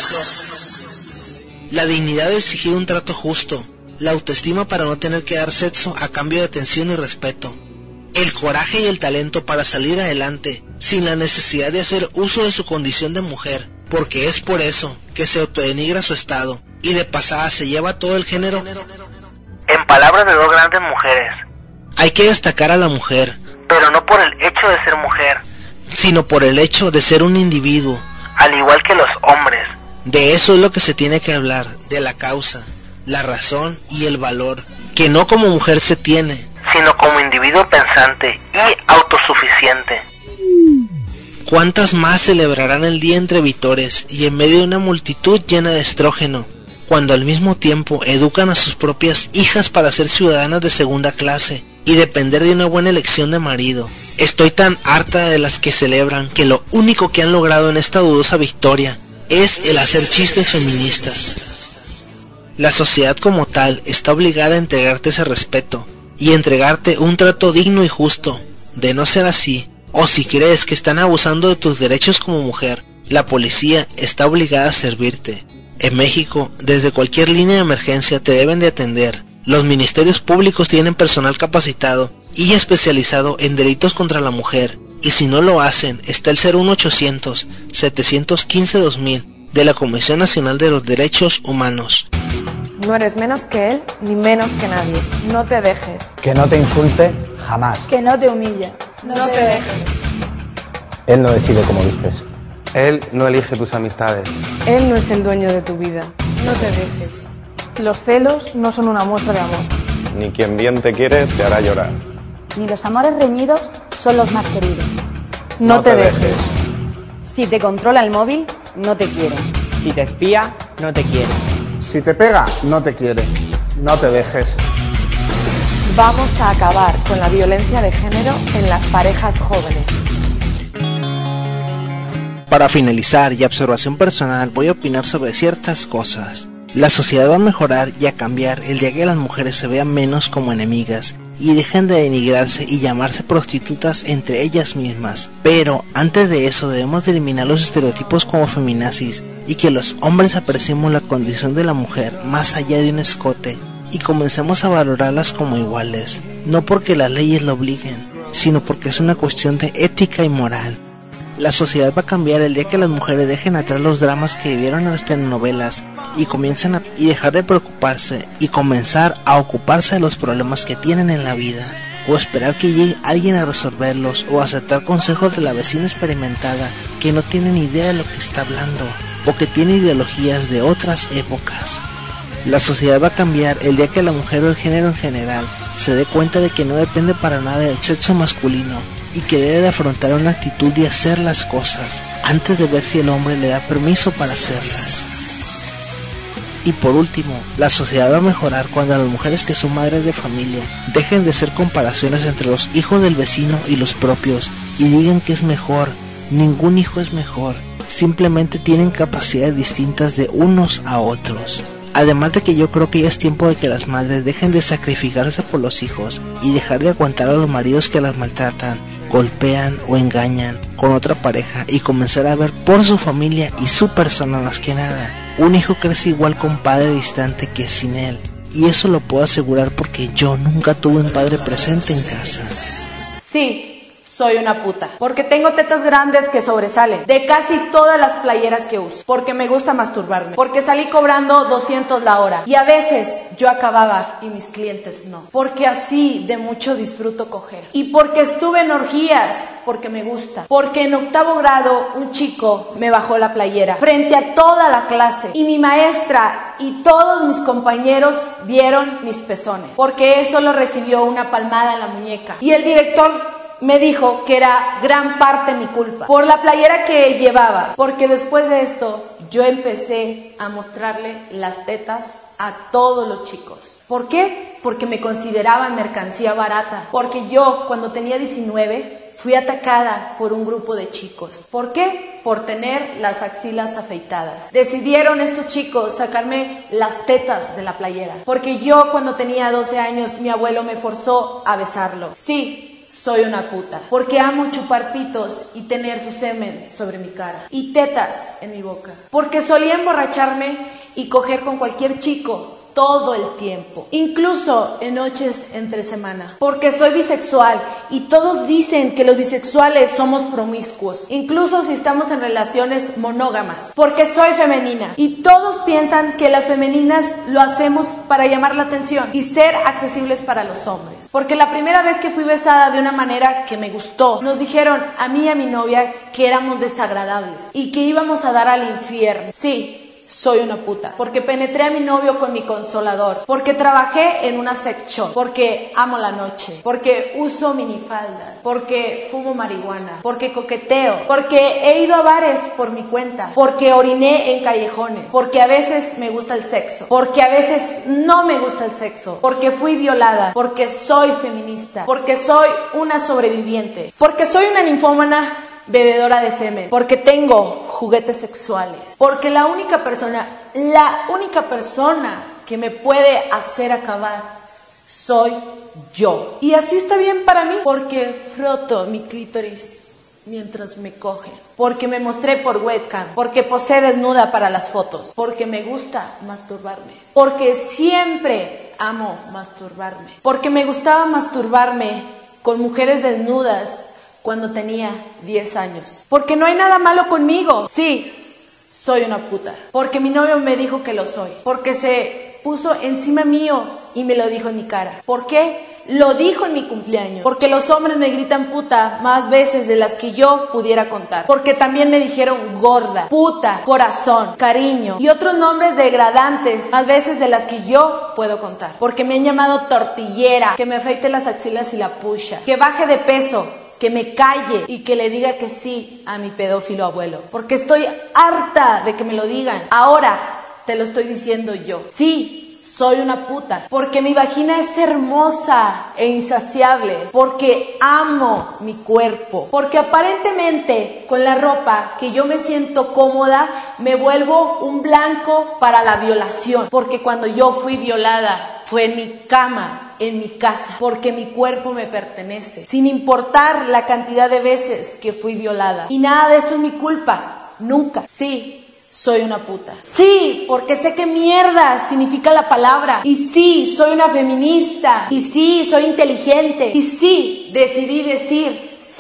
La dignidad de exigir un trato justo, la autoestima para no tener que dar sexo a cambio de atención y respeto, el coraje y el talento para salir adelante sin la necesidad de hacer uso de su condición de mujer, porque es por eso que se autodenigra su estado y de pasada se lleva todo el género. En palabras de dos grandes mujeres, hay que destacar a la mujer, pero no por el hecho de ser mujer, sino por el hecho de ser un individuo, al igual que los hombres. De eso es lo que se tiene que hablar, de la causa, la razón y el valor, que no como mujer se tiene, sino como individuo pensante y autosuficiente. ¿Cuántas más celebrarán el día entre vítores y en medio de una multitud llena de estrógeno, cuando al mismo tiempo educan a sus propias hijas para ser ciudadanas de segunda clase y depender de una buena elección de marido? Estoy tan harta de las que celebran que lo único que han logrado en esta dudosa victoria es el hacer chistes feministas. La sociedad como tal está obligada a entregarte ese respeto y entregarte un trato digno y justo. De no ser así, o si crees que están abusando de tus derechos como mujer, la policía está obligada a servirte. En México, desde cualquier línea de emergencia te deben de atender. Los ministerios públicos tienen personal capacitado y especializado en delitos contra la mujer, y si no lo hacen, está el cero uno ochocientos, setecientos quince, dos mil de la Comisión Nacional de los Derechos Humanos. No eres menos que él, ni menos que nadie. No te dejes. Que no te insulte jamás. Que no te humille. No, no te, te dejes. Él no decide cómo vistes. Él no elige tus amistades. Él no es el dueño de tu vida. No te dejes. Los celos no son una muestra de amor. Ni quien bien te quiere te hará llorar. Ni los amores reñidos son los más queridos. No, no te, te dejes. dejes. Si te controla el móvil, no te quiere. Si te espía, no te quiere. Si te pega, no te quiere. No te dejes. Vamos a acabar con la violencia de género en las parejas jóvenes. Para finalizar y observación personal, voy a opinar sobre ciertas cosas. La sociedad va a mejorar y a cambiar el día que las mujeres se vean menos como enemigas y dejen de denigrarse y llamarse prostitutas entre ellas mismas. Pero antes de eso debemos de eliminar los estereotipos como feminazis y que los hombres apreciemos la condición de la mujer más allá de un escote y comencemos a valorarlas como iguales, no porque las leyes lo obliguen, sino porque es una cuestión de ética y moral. La sociedad va a cambiar el día que las mujeres dejen atrás los dramas que vivieron en las telenovelas y comiencen a y dejar de preocuparse y comenzar a ocuparse de los problemas que tienen en la vida. o esperar que llegue alguien a resolverlos, o aceptar consejos de la vecina experimentada que no tiene ni idea de lo que está hablando, o que tiene ideologías de otras épocas. La sociedad va a cambiar el día que la mujer o el género en general se dé cuenta de que no depende para nada del sexo masculino y que debe de afrontar una actitud de hacer las cosas antes de ver si el hombre le da permiso para hacerlas. Y por último, la sociedad va a mejorar cuando las mujeres que son madres de familia dejen de hacer comparaciones entre los hijos del vecino y los propios y digan que es mejor. Ningún hijo es mejor, simplemente tienen capacidades distintas de unos a otros. Además de que yo creo que ya es tiempo de que las madres dejen de sacrificarse por los hijos y dejar de aguantar a los maridos que las maltratan, golpean o engañan con otra pareja y comenzar a ver por su familia y su persona más que nada. Un hijo crece igual con padre distante que sin él, y eso lo puedo asegurar porque yo nunca tuve un padre presente en casa. Sí, soy una puta, porque tengo tetas grandes que sobresalen de casi todas las playeras que uso, porque me gusta masturbarme, porque salí cobrando doscientos la hora y a veces yo acababa y mis clientes no, porque así de mucho disfruto coger, y porque estuve en orgías, porque me gusta, porque en octavo grado un chico me bajó la playera frente a toda la clase y mi maestra y todos mis compañeros vieron mis pezones, porque él solo recibió una palmada en la muñeca y el director me dijo que era gran parte mi culpa por la playera que llevaba, porque después de esto yo empecé a mostrarle las tetas a todos los chicos. ¿Por qué? Porque me consideraban mercancía barata, porque yo cuando tenía diecinueve fui atacada por un grupo de chicos. ¿Por qué? Por tener las axilas afeitadas. Decidieron estos chicos sacarme las tetas de la playera, porque yo cuando tenía doce años mi abuelo me forzó a besarlo. Sí, soy una puta, porque amo chupar pitos y tener su semen sobre mi cara y tetas en mi boca, porque solía emborracharme y coger con cualquier chico todo el tiempo, incluso en noches entre semana, porque soy bisexual y todos dicen que los bisexuales somos promiscuos, incluso si estamos en relaciones monógamas, porque soy femenina y todos piensan que las femeninas lo hacemos para llamar la atención y ser accesibles para los hombres, porque la primera vez que fui besada de una manera que me gustó, nos dijeron a mí y a mi novia que éramos desagradables y que íbamos a dar al infierno. Sí, soy una puta, porque penetré a mi novio con mi consolador, porque trabajé en una sex shop, porque amo la noche, porque uso minifaldas, porque fumo marihuana, porque coqueteo, porque he ido a bares por mi cuenta, porque oriné en callejones, porque a veces me gusta el sexo, porque a veces no me gusta el sexo, porque fui violada, porque soy feminista, porque soy una sobreviviente, porque soy una ninfómana bebedora de semen, porque tengo juguetes sexuales, porque la única persona, la única persona que me puede hacer acabar soy yo. Y así está bien para mí, porque froto mi clítoris mientras me cogen, porque me mostré por webcam, porque posé desnuda para las fotos, porque me gusta masturbarme, porque siempre amo masturbarme, porque me gustaba masturbarme con mujeres desnudas cuando tenía diez años. Porque no hay nada malo conmigo. Sí, soy una puta. Porque mi novio me dijo que lo soy. Porque se puso encima mío y me lo dijo en mi cara. ¿Por qué? Lo dijo en mi cumpleaños. Porque los hombres me gritan puta más veces de las que yo pudiera contar. Porque también me dijeron gorda, puta, corazón, cariño y otros nombres degradantes más veces de las que yo puedo contar. Porque me han llamado tortillera, que me afeite las axilas y la pucha, que baje de peso, que me calle y que le diga que sí a mi pedófilo abuelo. Porque estoy harta de que me lo digan. Ahora te lo estoy diciendo yo. Sí, soy una puta. Porque mi vagina es hermosa e insaciable. Porque amo mi cuerpo. Porque aparentemente con la ropa que yo me siento cómoda me vuelvo un blanco para la violación. Porque cuando yo fui violada fue en mi cama, en mi casa, porque mi cuerpo me pertenece, sin importar la cantidad de veces que fui violada. Y nada de esto es mi culpa, nunca. Sí, soy una puta. Sí, porque sé qué mierda significa la palabra. Y sí, soy una feminista. Y sí, soy inteligente. Y sí, decidí decir, sí,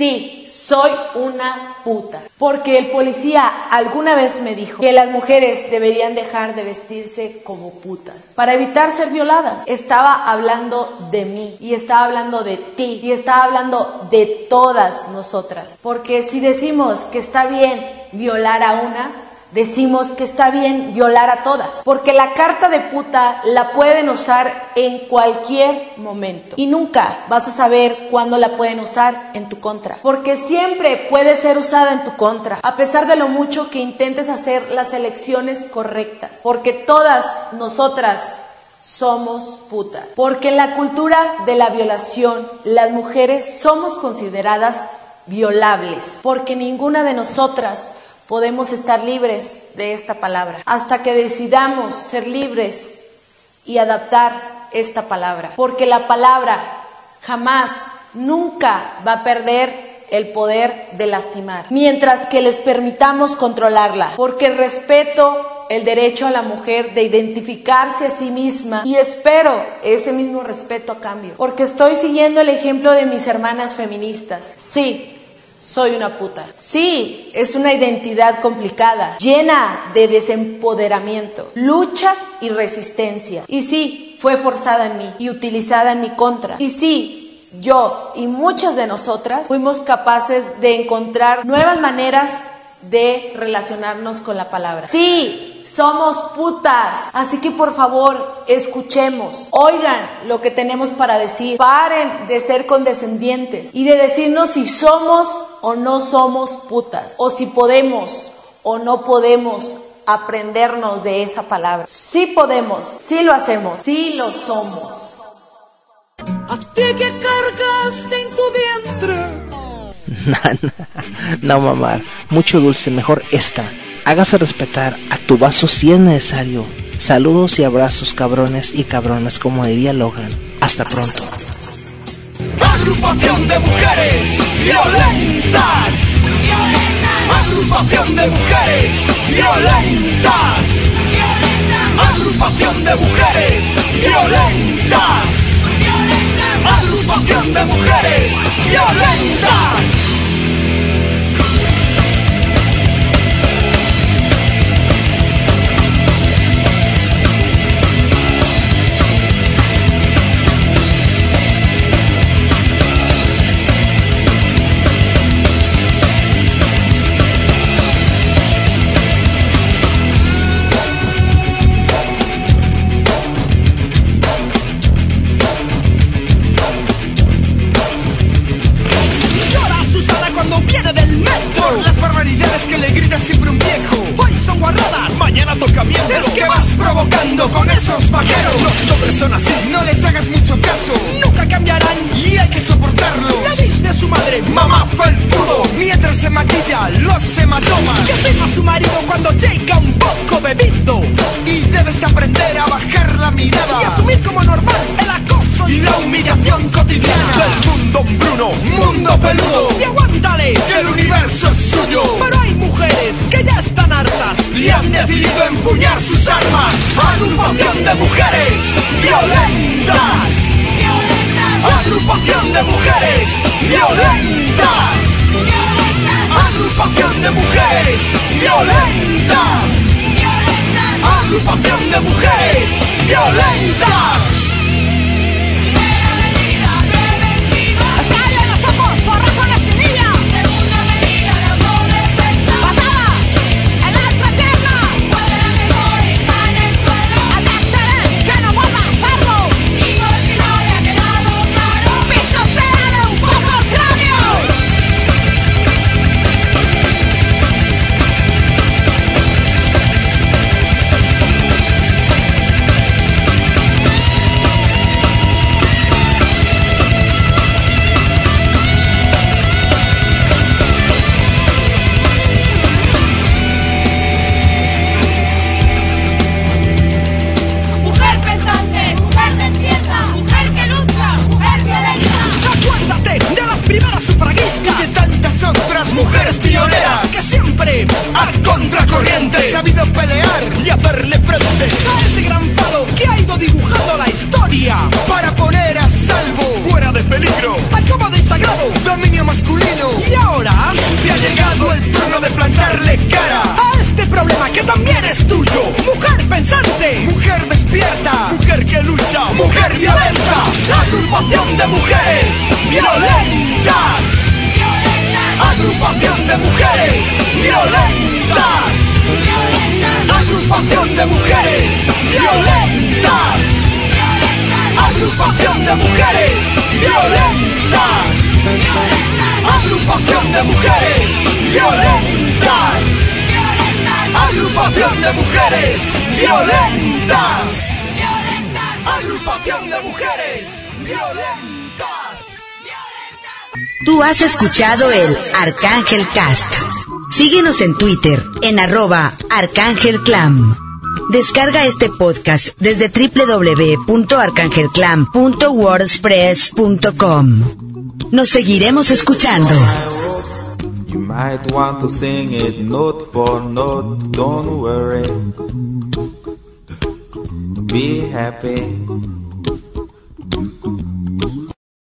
soy una puta. Porque el policía alguna vez me dijo que las mujeres deberían dejar de vestirse como putas para evitar ser violadas. Estaba hablando de mí y estaba hablando de ti y estaba hablando de todas nosotras. Porque si decimos que está bien violar a una, decimos que está bien violar a todas, porque la carta de puta la pueden usar en cualquier momento y nunca vas a saber cuándo la pueden usar en tu contra, porque siempre puede ser usada en tu contra, a pesar de lo mucho que intentes hacer las elecciones correctas, porque todas nosotras somos putas, porque en la cultura de la violación las mujeres somos consideradas violables, porque ninguna de nosotras podemos estar libres de esta palabra hasta que decidamos ser libres y adaptar esta palabra. Porque la palabra jamás, nunca va a perder el poder de lastimar, mientras que les permitamos controlarla. Porque el respeto, el derecho a la mujer de identificarse a sí misma, y espero ese mismo respeto a cambio. Porque estoy siguiendo el ejemplo de mis hermanas feministas. Sí, soy una puta. Sí, es una identidad complicada, llena de desempoderamiento, lucha y resistencia. Y sí, fue forzada en mí y utilizada en mi contra. Y sí, yo y muchas de nosotras fuimos capaces de encontrar nuevas maneras de relacionarnos con la palabra. Sí, somos putas. Así que por favor, escuchemos, oigan lo que tenemos para decir. Paren de ser condescendientes y de decirnos si somos o no somos putas, o si podemos o no podemos aprendernos de esa palabra. Sí podemos, sí lo hacemos, sí lo somos. A ti que cargaste en tu vientre. No, mamá, mucho dulce, mejor esta. Hágase respetar a tu vaso si es necesario. Saludos y abrazos, cabrones y cabronas, como diría Logan. Hasta pronto. Agrupación de mujeres violentas. Violentas. Agrupación de mujeres violentas. Violentas. Agrupación de mujeres violentas. Violentas. Agrupación de mujeres violentas. Que le grita siempre un viejo. Hoy son guarradas, mañana toca mierda. Es que vas provocando con esos vaqueros. Los hombres son así, no les hagas mucho caso. Nunca cambiarán y hay que soportarlo. Le dice su madre, mamá felpudo, mientras se maquilla los hematomas. Que firma su marido cuando llega un poco bebido. Y debes aprender a bajar la mirada y asumir como normal el acoso y la humillación cotidiana del mundo Bruno, mundo peludo. Y aguántale, que el universo es suyo. Pero hay mujeres que ya están hartas y han decidido empuñar sus armas. Agrupación de mujeres violentas. Violentas. Agrupación de mujeres violentas. Violentas. Agrupación de mujeres violentas. Violentas. Agrupación de mujeres violentas. Mujeres pioneras que siempre a contracorriente he sabido pelear y hacerle frente a ese gran falo que ha ido dibujando la historia para poner a salvo, fuera de peligro, al cómodo y sagrado dominio masculino. Y ahora darle cara a este problema que también es tuyo. Mujer pensante, mujer despierta, mujer que lucha, mujer violenta. Agrupación de mujeres violentas. Agrupación de mujeres violentas. Agrupación de mujeres violentas. Agrupación de mujeres violentas. Agrupación de mujeres violentas. Agrupación de mujeres violentas. Agrupación de mujeres violentas. Tú has escuchado el Arcángel Cast. Síguenos en Twitter en arroba arcángelclam. Descarga este podcast desde doble u doble u doble u punto arcángelclam punto wordpress punto com. Nos seguiremos escuchando. You might want to sing it note for note, don't worry. Be happy.